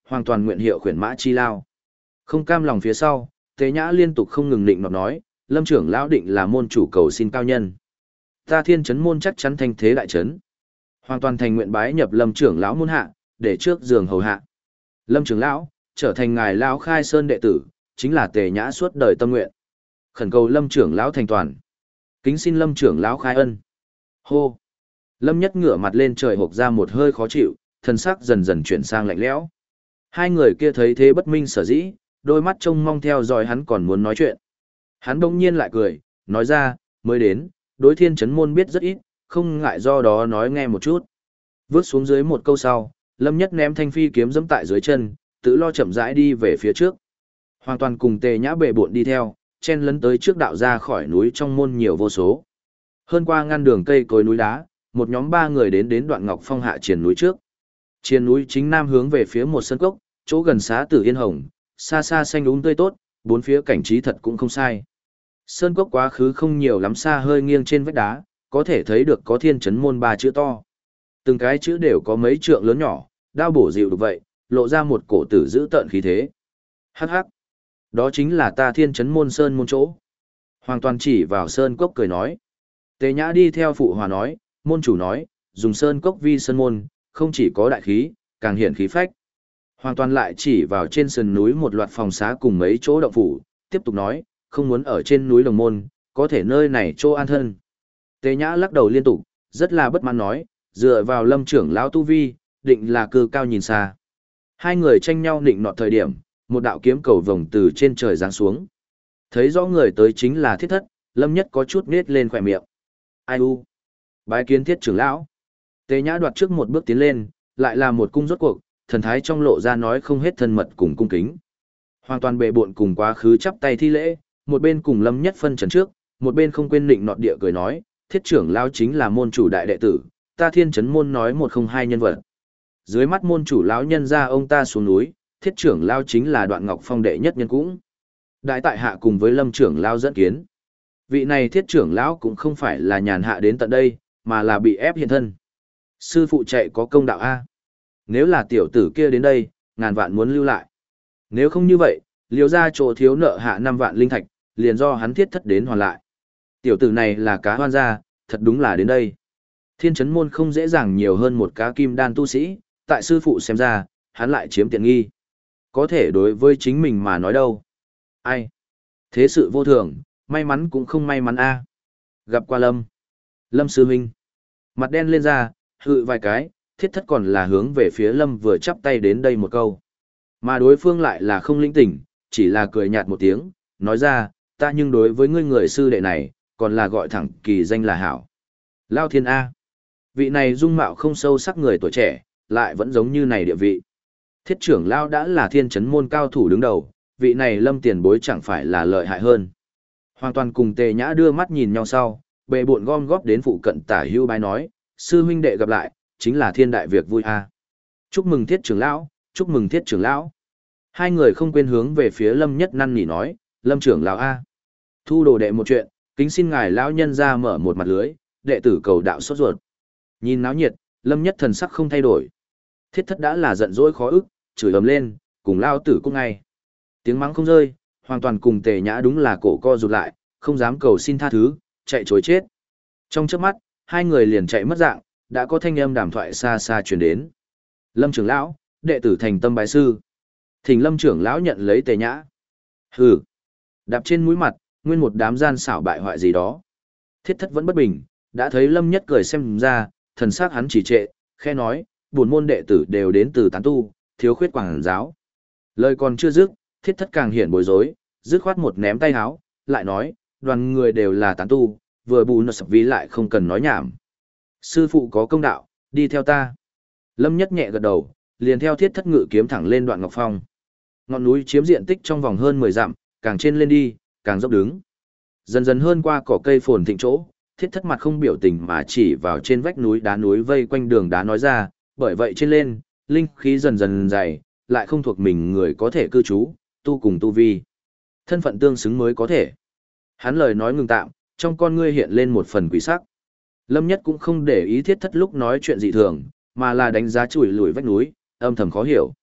Hoàn toàn nguyện hiệu khuyển mã chi lao. Không cam lòng phía sau, Tề Nhã liên tục không ngừng định nọt nói, Lâm trưởng lão định là môn chủ cầu xin cao nhân. Ta Thiên Chấn môn chắc chắn thanh thế đại trấn. Hoàn toàn thành nguyện bái nhập Lâm trưởng lão môn hạ, để trước giường hầu hạ. Lâm trưởng lão trở thành ngài lão Khai Sơn đệ tử, chính là Tề Nhã suốt đời tâm nguyện. Khẩn cầu Lâm trưởng lão thành toàn. Kính xin Lâm trưởng lão khai ân. Hô. Lâm Nhất ngửa mặt lên trời hộc ra một hơi khó chịu, thân sắc dần dần chuyển sang lạnh lẽo. Hai người kia thấy thế bất minh sở dĩ, đôi mắt trông mong theo dõi hắn còn muốn nói chuyện. Hắn bỗng nhiên lại cười, nói ra, mới đến, đối Thiên Chấn môn biết rất ít, không ngại do đó nói nghe một chút. Vước xuống dưới một câu sau, Lâm Nhất ném thanh phi kiếm dẫm tại dưới chân, tự lo chậm rãi đi về phía trước. Hoàn toàn cùng Tề Nhã bệ bộn đi theo, chen lấn tới trước đạo ra khỏi núi trong môn nhiều vô số. Hơn qua ngăn đường cây cối núi đá, một nhóm 3 người đến Đoạn Ngọc Phong hạ triền núi trước. Triền núi chính nam hướng về phía một sân cốc, chỗ gần xá Tử Yên Hồng, xa xa xanh úng tươi tốt, bốn phía cảnh trí thật cũng không sai. Sơn cốc quá khứ không nhiều lắm, xa hơi nghiêng trên vách đá, có thể thấy được có Thiên Chấn môn 3 chữ to. Từng cái chữ đều có mấy trượng lớn nhỏ, đao bổ dịu được vậy, lộ ra một cổ tử giữ tợn khí thế. Hắc hắc. Đó chính là ta Thiên Chấn môn sơn môn chỗ. Hoàn toàn chỉ vào sơn cốc cười nói. Tề Nhã đi theo phụ hòa nói, môn chủ nói, dùng sơn cốc vi sơn môn, không chỉ có đại khí, càng hiện khí phách. Hoàn toàn lại chỉ vào trên sườn núi một loạt phòng xá cùng mấy chỗ động phủ, tiếp tục nói, không muốn ở trên núi Đồng Môn, có thể nơi này chỗ an thân. Tề Nhã lắc đầu liên tục, rất là bất mãn nói, dựa vào Lâm trưởng lão tu vi, định là cư cao nhìn xa. Hai người tranh nhau định nọt thời điểm, một đạo kiếm cầu vồng từ trên trời giáng xuống. Thấy rõ người tới chính là Thiết Thất, Lâm Nhất có chút nết lên khỏe miệng. Ai u? Bái kiến Thiết trưởng lão. Tề Nhã đoạt trước một bước tiến lên, lại là một cung rốt cuộc, thần thái trong lộ ra nói không hết thân mật cùng cung kính. Hoàn toàn bệ bộn cùng quá khứ chắp tay thi lễ, một bên cùng Lâm Nhất phân trần trước, một bên không quên định nọt địa cười nói, Thiết trưởng lão chính là môn chủ đại đệ tử, ta Thiên Chấn môn nói một không hai nhân vật. Dưới mắt môn chủ lão nhân ra ông ta xuống núi, Thiết trưởng lão chính là Đoạn Ngọc Phong đệ nhất nhân cũng. Đại tại hạ cùng với Lâm trưởng lão dẫn kiến. Vị này Thiết trưởng lão cũng không phải là nhàn hạ đến tận đây, mà là bị ép hiện thân. Sư phụ chạy có công đạo a. Nếu là tiểu tử kia đến đây, ngàn vạn muốn lưu lại. Nếu không như vậy, liều ra chỗ thiếu nợ hạ 5 vạn linh thạch, liền do hắn Thiết Thất đến hoàn lại. Tiểu tử này là cá hoan gia, thật đúng là đến đây. Thiên Chấn môn không dễ dàng nhiều hơn một cá kim đan tu sĩ, tại sư phụ xem ra, hắn lại chiếm tiện nghi. Có thể đối với chính mình mà nói đâu. Ai? Thế sự vô thường, may mắn cũng không may mắn a. Gặp qua Lâm. Lâm sư huynh. Mặt đen lên ra, hự vài cái, Thiết Thất còn là hướng về phía Lâm vừa chắp tay đến đây một câu. Mà đối phương lại là không linh tỉnh, chỉ là cười nhạt một tiếng, nói ra, ta nhưng đối với ngươi người sư đệ này, còn là gọi thẳng kỳ danh là hảo. Lao Thiên A. Vị này dung mạo không sâu sắc người tuổi trẻ, lại vẫn giống như này địa vị. Thiết trưởng Lao đã là Thiên Chấn môn cao thủ đứng đầu, vị này Lâm tiền bối chẳng phải là lợi hại hơn. Hoàn toàn cùng Tề Nhã đưa mắt nhìn nhau sau, bệ bộn gom góp đến phụ cận tả hưu bái nói, sư huynh đệ gặp lại, chính là thiên đại việc vui a. Chúc mừng Thiết trưởng lão, chúc mừng Thiết trưởng lão. Hai người không quên hướng về phía Lâm Nhất năn nỉ nói, Lâm trưởng lão a. Thu đồ đệ một chuyện, kính xin ngài lão nhân ra mở một mặt lưới, đệ tử cầu đạo sốt ruột. Nhìn náo nhiệt, Lâm Nhất thần sắc không thay đổi. Thiết Thất đã là giận dỗi khó ức, chửi ầm lên, cùng lao tử cũng ngay. Tiếng mắng không rơi, hoàn toàn cùng Tề Nhã đúng là cổ co rụt lại, không dám cầu xin tha thứ, chạy chối chết. Trong chớp mắt, hai người liền chạy mất dạng, đã có thanh âm đàm thoại xa xa truyền đến. Lâm trưởng lão, đệ tử thành tâm bái sư. Thỉnh Lâm trưởng lão nhận lấy Tề Nhã. Hừ. Đạp trên mũi mặt, nguyên một đám gian xảo bại hoại gì đó. Thiết Thất vẫn bất bình, đã thấy Lâm Nhất cười xem ra, thần sắc hắn chỉ trệ, khe nói, buồn môn đệ tử đều đến từ tán tu, thiếu khuyết quảng giáo. Lời còn chưa dứt, Thiết Thất càng hiện bối rối, dứt khoát một ném tay háo, lại nói, đoàn người đều là tán tu, vừa bù nợ sập ví lại không cần nói nhảm. Sư phụ có công đạo, đi theo ta. Lâm Nhất nhẹ gật đầu, liền theo Thiết Thất ngự kiếm thẳng lên Đoạn Ngọc Phong. Ngọn núi chiếm diện tích trong vòng hơn 10 dặm, càng trên lên đi, càng dốc đứng. Dần dần hơn qua cỏ cây phồn thịnh chỗ, Thiết Thất mặt không biểu tình mà chỉ vào trên vách núi đá núi vây quanh đường đá nói ra, bởi vậy trên lên, linh khí dần dần dày, lại không thuộc mình người có thể cư trú, tu cùng tu vi. Thân phận tương xứng mới có thể. Hắn lời nói ngừng tạm, trong con ngươi hiện lên một phần quỷ sắc. Lâm Nhất cũng không để ý Thiết Thất lúc nói chuyện dị thường, mà là đánh giá chùi lùi vách núi, âm thầm khó hiểu.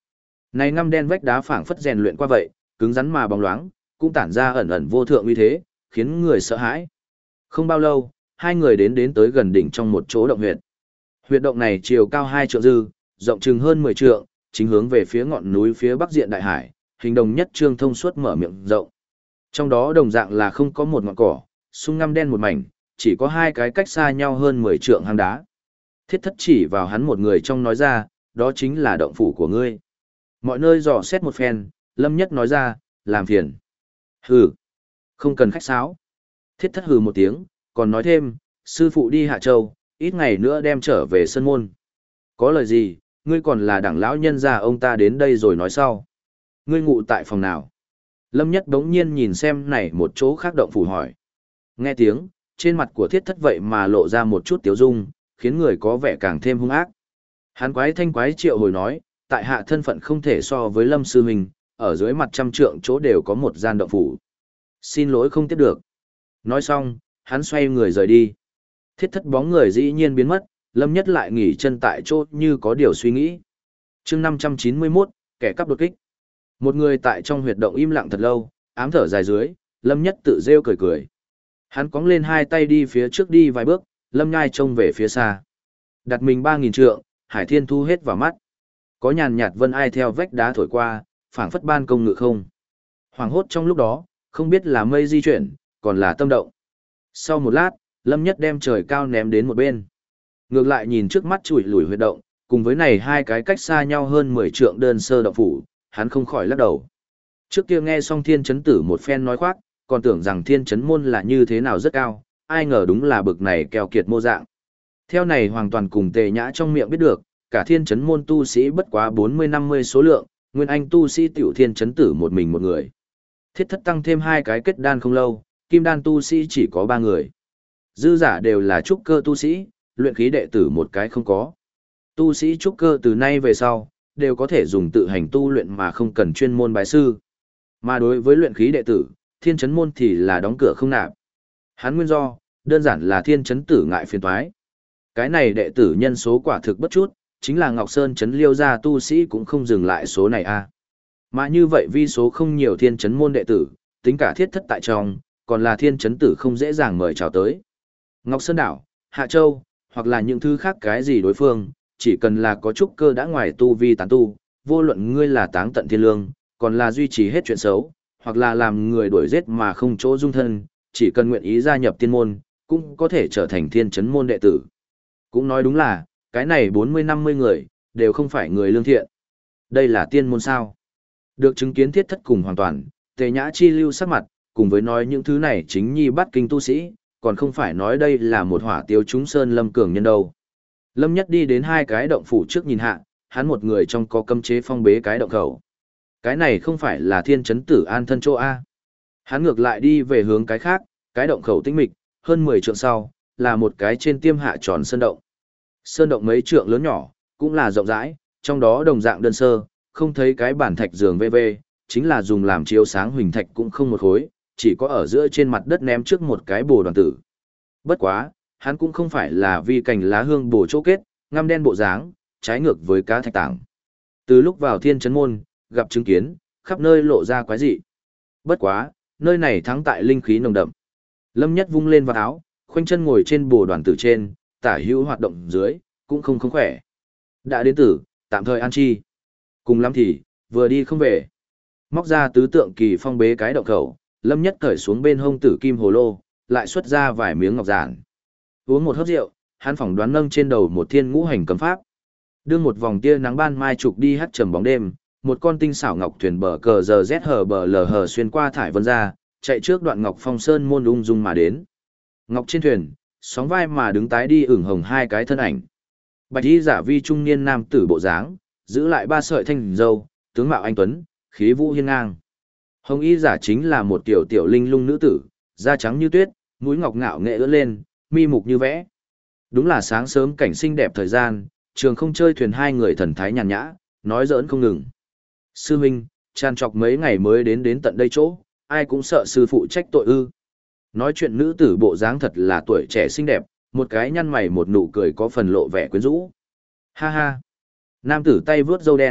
Này ngăm đen vách đá phảng phất rèn luyện qua vậy, cứng rắn mà bóng loáng, cũng tản ra ẩn ẩn vô thượng uy thế, khiến người sợ hãi. Không bao lâu, hai người đến tới gần đỉnh trong một chỗ động huyệt. Huyệt động này chiều cao 2 trượng dư, rộng chừng hơn 10 trượng, chính hướng về phía ngọn núi phía bắc diện đại hải, hình đồng nhất trương thông suốt mở miệng rộng. Trong đó đồng dạng là không có một ngọn cỏ, sung ngăm đen một mảnh, chỉ có hai cái cách xa nhau hơn 10 trượng hang đá. Thiết thất chỉ vào hắn một người trong nói ra, đó chính là động phủ của ngươi. Mọi nơi dò xét một phen, Lâm Nhất nói ra, làm phiền. Hừ, không cần khách sáo. Thiết thất hừ một tiếng, còn nói thêm, sư phụ đi Hạ Châu, ít ngày nữa đem trở về sân môn. Có lời gì, ngươi còn là đảng lão nhân gia ông ta đến đây rồi nói sau. Ngươi ngụ tại phòng nào? Lâm Nhất bỗng nhiên nhìn xem này một chỗ khác động phủ hỏi. Nghe tiếng, trên mặt của thiết thất vậy mà lộ ra một chút tiếu dung, khiến người có vẻ càng thêm hung ác. Hắn quái thanh quái triệu hồi nói, tại hạ thân phận không thể so với Lâm sư huynh, ở dưới mặt trăm trượng chỗ đều có một gian động phủ. Xin lỗi không tiếp được. Nói xong, hắn xoay người rời đi. Thiết thất bóng người dĩ nhiên biến mất, Lâm Nhất lại nghỉ chân tại chỗ như có điều suy nghĩ. chương 591, kẻ cắp đột kích. Một người tại trong huyệt động im lặng thật lâu, ám thở dài dưới, Lâm Nhất tự rêu cười cười. Hắn cóng lên hai tay đi phía trước đi vài bước, Lâm Nhai trông về phía xa. Đặt mình 3.000 trượng, Hải Thiên thu hết vào mắt. Có nhàn nhạt vân ai theo vách đá thổi qua, phảng phất ban công ngự không. Hoàng hốt trong lúc đó, không biết là mây di chuyển, còn là tâm động. Sau một lát, Lâm Nhất đem trời cao ném đến một bên. Ngược lại nhìn trước mắt chùi lùi huyệt động, cùng với này hai cái cách xa nhau hơn 10 trượng đơn sơ động phủ, hắn không khỏi lắc đầu. Trước kia nghe xong Thiên Chấn Tử một phen nói khoác, còn tưởng rằng Thiên Chấn Môn là như thế nào rất cao, ai ngờ đúng là bực này keo kiệt mô dạng. Theo này hoàn toàn cùng Tề Nhã trong miệng biết được, cả Thiên Chấn Môn tu sĩ bất quá 40-50 số lượng, nguyên anh tu sĩ tiểu Thiên Chấn Tử một mình một người. Thiết thất tăng thêm hai cái kết đan không lâu, kim đan tu sĩ chỉ có 3 người. Dư giả đều là trúc cơ tu sĩ, luyện khí đệ tử một cái không có. Tu sĩ trúc cơ từ nay về sau, đều có thể dùng tự hành tu luyện mà không cần chuyên môn bái sư. Mà đối với luyện khí đệ tử, Thiên Chấn Môn thì là đóng cửa không nạp. Hắn nguyên do, đơn giản là Thiên Chấn Tử ngại phiền toái. Cái này đệ tử nhân số quả thực bất chút, chính là Ngọc Sơn Chấn Liêu gia tu sĩ cũng không dừng lại số này a. Mà như vậy vi số không nhiều Thiên Chấn Môn đệ tử, tính cả thiết thất tại trong, còn là Thiên Chấn Tử không dễ dàng mời chào tới. Ngọc Sơn Đảo, Hạ Châu, hoặc là những thứ khác cái gì đối phương, chỉ cần là có trúc cơ đã ngoài tu vi tán tu, vô luận ngươi là táng tận thiên lương, còn là duy trì hết chuyện xấu, hoặc là làm người đuổi giết mà không chỗ dung thân, chỉ cần nguyện ý gia nhập tiên môn, cũng có thể trở thành Thiên Chấn Môn đệ tử. Cũng nói đúng là, cái này 40-50 người, đều không phải người lương thiện. Đây là tiên môn sao? Được chứng kiến thiết thất cùng hoàn toàn, Tề Nhã chi lưu sắc mặt, cùng với nói những thứ này chính nhi bắt kinh tu sĩ, còn không phải nói đây là một hỏa tiêu chúng sơn lâm cường nhân đâu. Lâm Nhất đi đến hai cái động phủ trước nhìn hạ, hắn một người trong có cấm chế phong bế cái động khẩu. Cái này không phải là Thiên Chấn Tử an thân chỗ A. Hắn ngược lại đi về hướng cái khác, cái động khẩu tinh mịch, hơn 10 trượng sau, là một cái trên tiêm hạ tròn sơn động. Sơn động mấy trượng lớn nhỏ, cũng là rộng rãi, trong đó đồng dạng đơn sơ, không thấy cái bản thạch giường VV, chính là dùng làm chiếu sáng huỳnh thạch cũng không một khối, chỉ có ở giữa trên mặt đất ném trước một cái bồ đoàn tử. Bất quá, hắn cũng không phải là vì cành lá hương bồ chỗ kết, ngăm đen bộ dáng, trái ngược với cá thạch tảng. Từ lúc vào Thiên Chấn Môn, gặp chứng kiến, khắp nơi lộ ra quái dị. Bất quá, nơi này thắng tại linh khí nồng đậm. Lâm Nhất vung lên vào áo, khoanh chân ngồi trên bồ đoàn tử trên, tả hữu hoạt động dưới, cũng không khỏe. Đã đến tử, tạm thời an chi. Cùng lắm thì, vừa đi không về. Móc ra tứ tượng kỳ phong bế cái động khẩu, Lâm Nhất cởi xuống bên hông tử kim hồ lô, lại xuất ra vài miếng ngọc giản. Uống một hớp rượu, hắn phỏng đoán nâng trên đầu một thiên ngũ hành cấm pháp. Đưa một vòng tia nắng ban mai trục đi hắt trầm bóng đêm, một con tinh xảo ngọc thuyền bờ cờ giờ rét hờ bờ lờ hờ xuyên qua thải vân ra, chạy trước đoạn ngọc phong sơn môn ung dung mà đến. Ngọc trên thuyền, sóng vai mà đứng tái đi ửng hồng hai cái thân ảnh. Bạch y giả vi trung niên nam tử bộ dáng, giữ lại ba sợi thanh râu, tướng mạo anh tuấn, khí vũ hiên ngang. Hồng y giả chính là một tiểu tiểu linh lung nữ tử, da trắng như tuyết, mũi ngọc ngạo nghệ ưỡn lên, mi mục như vẽ. Đúng là sáng sớm cảnh xinh đẹp thời gian, trường không chơi thuyền hai người thần thái nhàn nhã, nói giỡn không ngừng. Sư huynh, tràn trọc mấy ngày mới đến tận đây chỗ, ai cũng sợ sư phụ trách tội ư. Nói chuyện nữ tử bộ dáng thật là tuổi trẻ xinh đẹp, một cái nhăn mày một nụ cười có phần lộ vẻ quyến rũ. Ha ha. Nam tử tay vướt râu đen,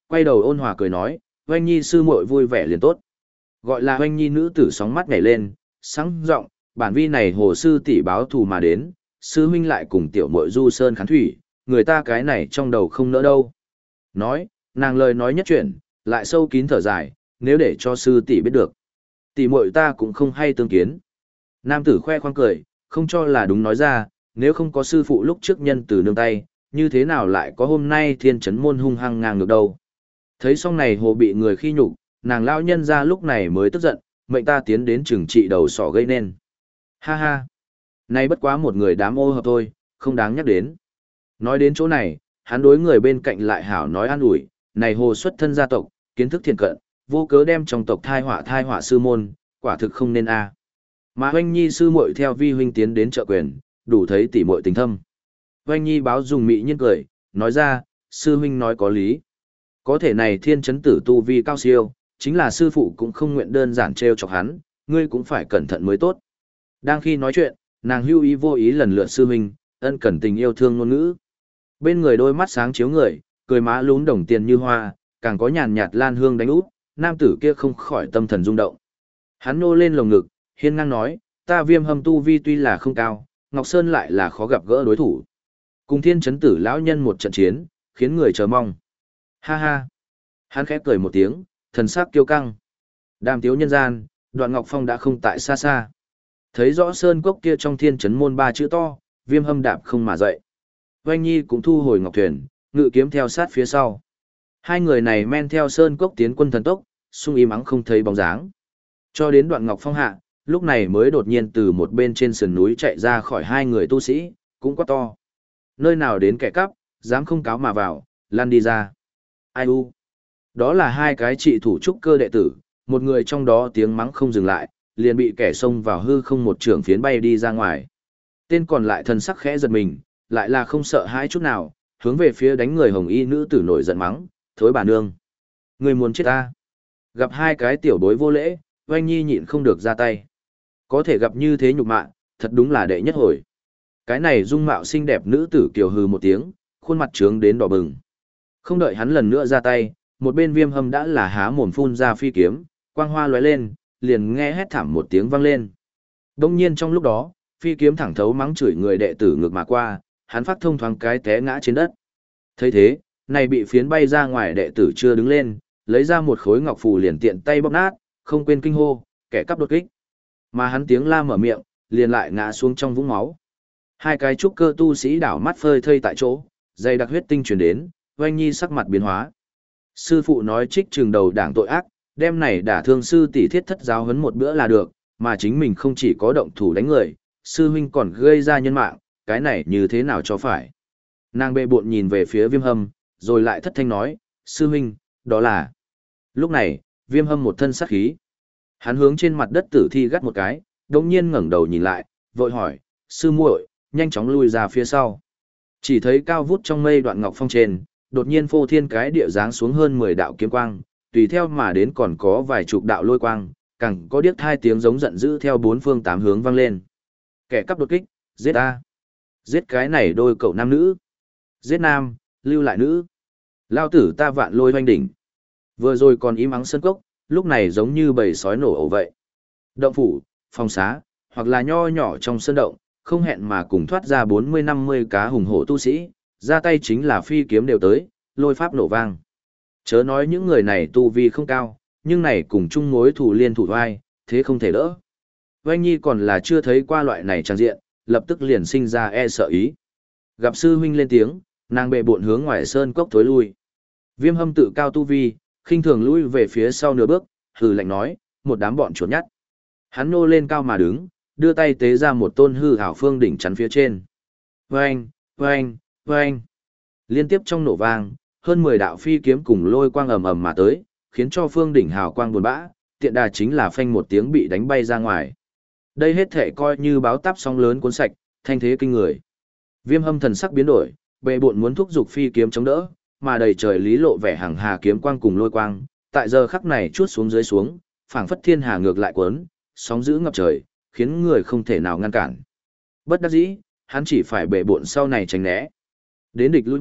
quay đầu ôn hòa cười nói, Oanh Nhi sư muội vui vẻ liền tốt. Gọi là Oanh Nhi nữ tử sóng mắt nhảy lên, sáng giọng, bản vi này hồ sư tỷ báo thù mà đến, sư huynh lại cùng tiểu muội du sơn khán thủy, người ta cái này trong đầu không nỡ đâu. Nói, nàng lời nói nhất chuyển, lại sâu kín thở dài, nếu để cho sư tỷ biết được. Tỷ muội ta cũng không hay tương kiến. Nam tử khoe khoang cười, không cho là đúng nói ra, nếu không có sư phụ lúc trước nhân từ nương tay, như thế nào lại có hôm nay thiên trấn môn hung hăng ngang ngược đâu. Thấy xong này hồ bị người khi nhục, nàng lao nhân ra lúc này mới tức giận, mệnh ta tiến đến trừng trị đầu sỏ gây nên. Ha ha, nay bất quá một người đám ô hợp thôi, không đáng nhắc đến. Nói đến chỗ này, hắn đối người bên cạnh lại hảo nói an ủi, này hồ xuất thân gia tộc, kiến thức thiện cận, vô cớ đem trong tộc thai họa sư môn, quả thực không nên a. Mà Oanh Nhi sư muội theo vi huynh tiến đến trợ quyền, đủ thấy tỉ muội tình thâm. Oanh Nhi báo dùng mị nhiên cười, nói ra, sư huynh nói có lý. Có thể này thiên chấn tử tu vi cao siêu, chính là sư phụ cũng không nguyện đơn giản trêu chọc hắn, ngươi cũng phải cẩn thận mới tốt. Đang khi nói chuyện, nàng hưu ý vô ý lần lượt sư huynh, ân cần tình yêu thương ngôn ngữ. Bên người đôi mắt sáng chiếu người, cười má lún đồng tiền như hoa, càng có nhàn nhạt lan hương đánh út, nam tử kia không khỏi tâm thần rung động. Hắn nô lên lồng ngực, hiên ngang nói, ta Viêm Hâm tu vi tuy là không cao, Ngọc Sơn lại là khó gặp gỡ đối thủ. Cùng thiên chấn tử lão nhân một trận chiến, khiến người chờ mong. Ha ha. Hắn khẽ cười một tiếng, thần sắc kiêu căng. Đàm tiếu nhân gian, Đoạn Ngọc Phong đã không tại xa xa. Thấy rõ sơn cốc kia trong thiên chấn môn ba chữ to, Viêm Hâm đạp không mà dậy. Oanh Nhi cũng thu hồi ngọc thuyền, ngự kiếm theo sát phía sau. Hai người này men theo sơn cốc tiến quân thần tốc, sung im ắng không thấy bóng dáng. Cho đến Đoạn Ngọc Phong hạ, lúc này mới đột nhiên từ một bên trên sườn núi chạy ra khỏi hai người tu sĩ, cũng quá to. Nơi nào đến kẻ cắp, dám không cáo mà vào, lăn đi ra. Ai u? Đó là hai cái trị thủ trúc cơ đệ tử, một người trong đó tiếng mắng không dừng lại, liền bị kẻ xông vào hư không một trường phiến bay đi ra ngoài. Tên còn lại thần sắc khẽ giật mình, lại là không sợ hãi chút nào, hướng về phía đánh người hồng y nữ tử nổi giận mắng, thối bà nương. Người muốn chết ta. Gặp hai cái tiểu bối vô lễ, Oanh Nhi nhịn không được ra tay. Có thể gặp như thế nhục mạ, thật đúng là đệ nhất hồi. Cái này dung mạo xinh đẹp nữ tử kiều hừ một tiếng, khuôn mặt trướng đến đỏ bừng. Không đợi hắn lần nữa ra tay, một bên Viêm Hâm đã là há mồm phun ra phi kiếm, quang hoa lóe lên, liền nghe hét thảm một tiếng vang lên. Đông nhiên trong lúc đó, phi kiếm thẳng thấu mắng chửi người đệ tử ngược mà qua, hắn phát thông thoáng cái té ngã trên đất. Thấy thế, này bị phiến bay ra ngoài đệ tử chưa đứng lên, lấy ra một khối ngọc phù liền tiện tay bóp nát, không quên kinh hô, kẻ cắp đột kích. Mà hắn tiếng la mở miệng, liền lại ngã xuống trong vũng máu. Hai cái trúc cơ tu sĩ đảo mắt phơi thây tại chỗ, dây đặc huyết tinh truyền đến, Oanh Nhi sắc mặt biến hóa. Sư phụ nói trích trường đầu đảng tội ác, đem này đả thương sư tỷ thiết thất giáo huấn một bữa là được, mà chính mình không chỉ có động thủ đánh người, sư huynh còn gây ra nhân mạng, cái này như thế nào cho phải. Nàng bệ bộn nhìn về phía Viêm Hâm, rồi lại thất thanh nói, sư huynh, đó là. Lúc này, Viêm Hâm một thân sát khí. Hắn hướng trên mặt đất tử thi gắt một cái, đồng nhiên ngẩng đầu nhìn lại, vội hỏi, sư muội, nhanh chóng lui ra phía sau. Chỉ thấy cao vút trong mây Đoạn Ngọc Phong trên, đột nhiên phô thiên cái địa giáng xuống hơn 10 đạo kiếm quang, tùy theo mà đến còn có vài chục đạo lôi quang, càng có điếc hai tiếng giống giận dữ theo bốn phương tám hướng vang lên. Kẻ cắp đột kích, giết a, giết cái này đôi cậu nam nữ, giết nam, lưu lại nữ. Lao tử ta vạn lôi hoanh đỉnh. Vừa rồi còn im ắng sân cốc, lúc này giống như bầy sói nổ ổ vậy. Động phủ, phòng xá, hoặc là nho nhỏ trong sân động, không hẹn mà cùng thoát ra 40-50 cá hùng hổ tu sĩ, ra tay chính là phi kiếm đều tới, lôi pháp nổ vang. Chớ nói những người này tu vi không cao, nhưng này cùng chung mối thủ liên thủ vai, thế không thể đỡ. Oanh Nhi còn là chưa thấy qua loại này trang diện, lập tức liền sinh ra e sợ ý. Gặp sư huynh lên tiếng, nàng bệ bộn hướng ngoài sơn cốc thối lui. Viêm Hâm tự cao tu vi, khinh thường lui về phía sau nửa bước, hừ lạnh nói, một đám bọn chuột nhắt. Hắn nô lên cao mà đứng, đưa tay tế ra một tôn hư ảo phương đỉnh chắn phía trên. Oanh, oanh, oanh. Liên tiếp trong nổ vang, hơn 10 đạo phi kiếm cùng lôi quang ầm ầm mà tới, khiến cho phương đỉnh hào quang buồn bã, tiện đà chính là phanh một tiếng bị đánh bay ra ngoài. Đây hết thể coi như báo táp sóng lớn cuốn sạch, thanh thế kinh người. Viêm Hâm thần sắc biến đổi, bệ bộn muốn thúc giục phi kiếm chống đỡ, mà đầy trời lý lộ vẻ hàng hà kiếm quang cùng lôi quang, tại giờ khắc này chuốt xuống dưới xuống, phảng phất thiên hà ngược lại cuốn, sóng dữ ngập trời, khiến người không thể nào ngăn cản. Bất đắc dĩ, hắn chỉ phải bệ bộn sau này tránh né. Đến địch lùi bước,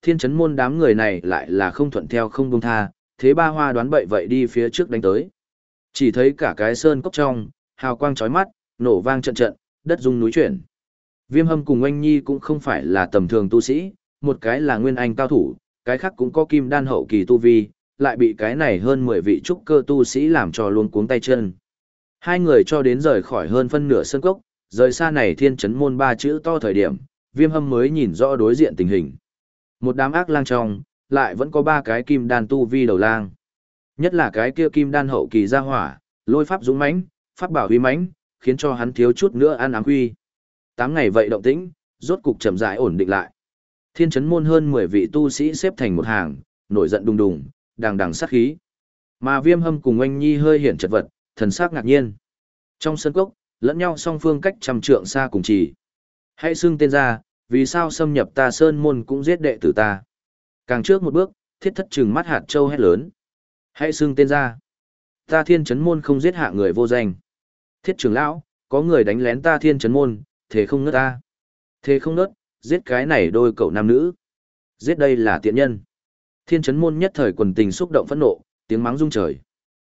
Thiên Chấn Môn đám người này lại là không thuận theo không buông tha, thế ba hoa đoán bậy vậy đi phía trước đánh tới. Chỉ thấy cả cái sơn cốc trong, hào quang chói mắt, nổ vang trận trận, đất rung núi chuyển. Viêm Hâm cùng Oanh Nhi cũng không phải là tầm thường tu sĩ, một cái là nguyên anh cao thủ, cái khác cũng có kim đan hậu kỳ tu vi, lại bị cái này hơn 10 vị trúc cơ tu sĩ làm cho luống cuống tay chân. Hai người cho đến rời khỏi hơn phân nửa sơn cốc, rời xa này Thiên Chấn Môn ba chữ to thời điểm, Viêm Hâm mới nhìn rõ đối diện tình hình. Một đám ác lang trong, lại vẫn có ba cái kim đan tu vi đầu lang. Nhất là cái kia kim đan hậu kỳ ra hỏa, lôi pháp dũng mãnh, pháp bảo uy mãnh, khiến cho hắn thiếu chút nữa ăn áng huy. 8 ngày vậy động tĩnh, rốt cục chậm rãi ổn định lại. Thiên Chấn Môn hơn 10 vị tu sĩ xếp thành một hàng, nổi giận đùng đùng, đằng đằng sát khí. Mà Viêm Hâm cùng Oanh Nhi hơi hiển chật vật, thần sắc ngạc nhiên. Trong sân cốc, lẫn nhau song phương cách trăm trượng xa cùng chỉ. Hãy xưng tên ra, vì sao xâm nhập ta sơn môn cũng giết đệ tử ta. Càng trước một bước, Thiết Thất trừng mắt hạt châu hét lớn. Hãy xưng tên ra. Ta Thiên Chấn Môn không giết hạ người vô danh. Thiết trưởng lão, có người đánh lén ta Thiên Chấn Môn, thế không ngớt ta. Thế không ngớt, giết cái này đôi cậu nam nữ. Giết đây là tiện nhân. Thiên Chấn Môn nhất thời quần tình xúc động phẫn nộ, tiếng mắng rung trời.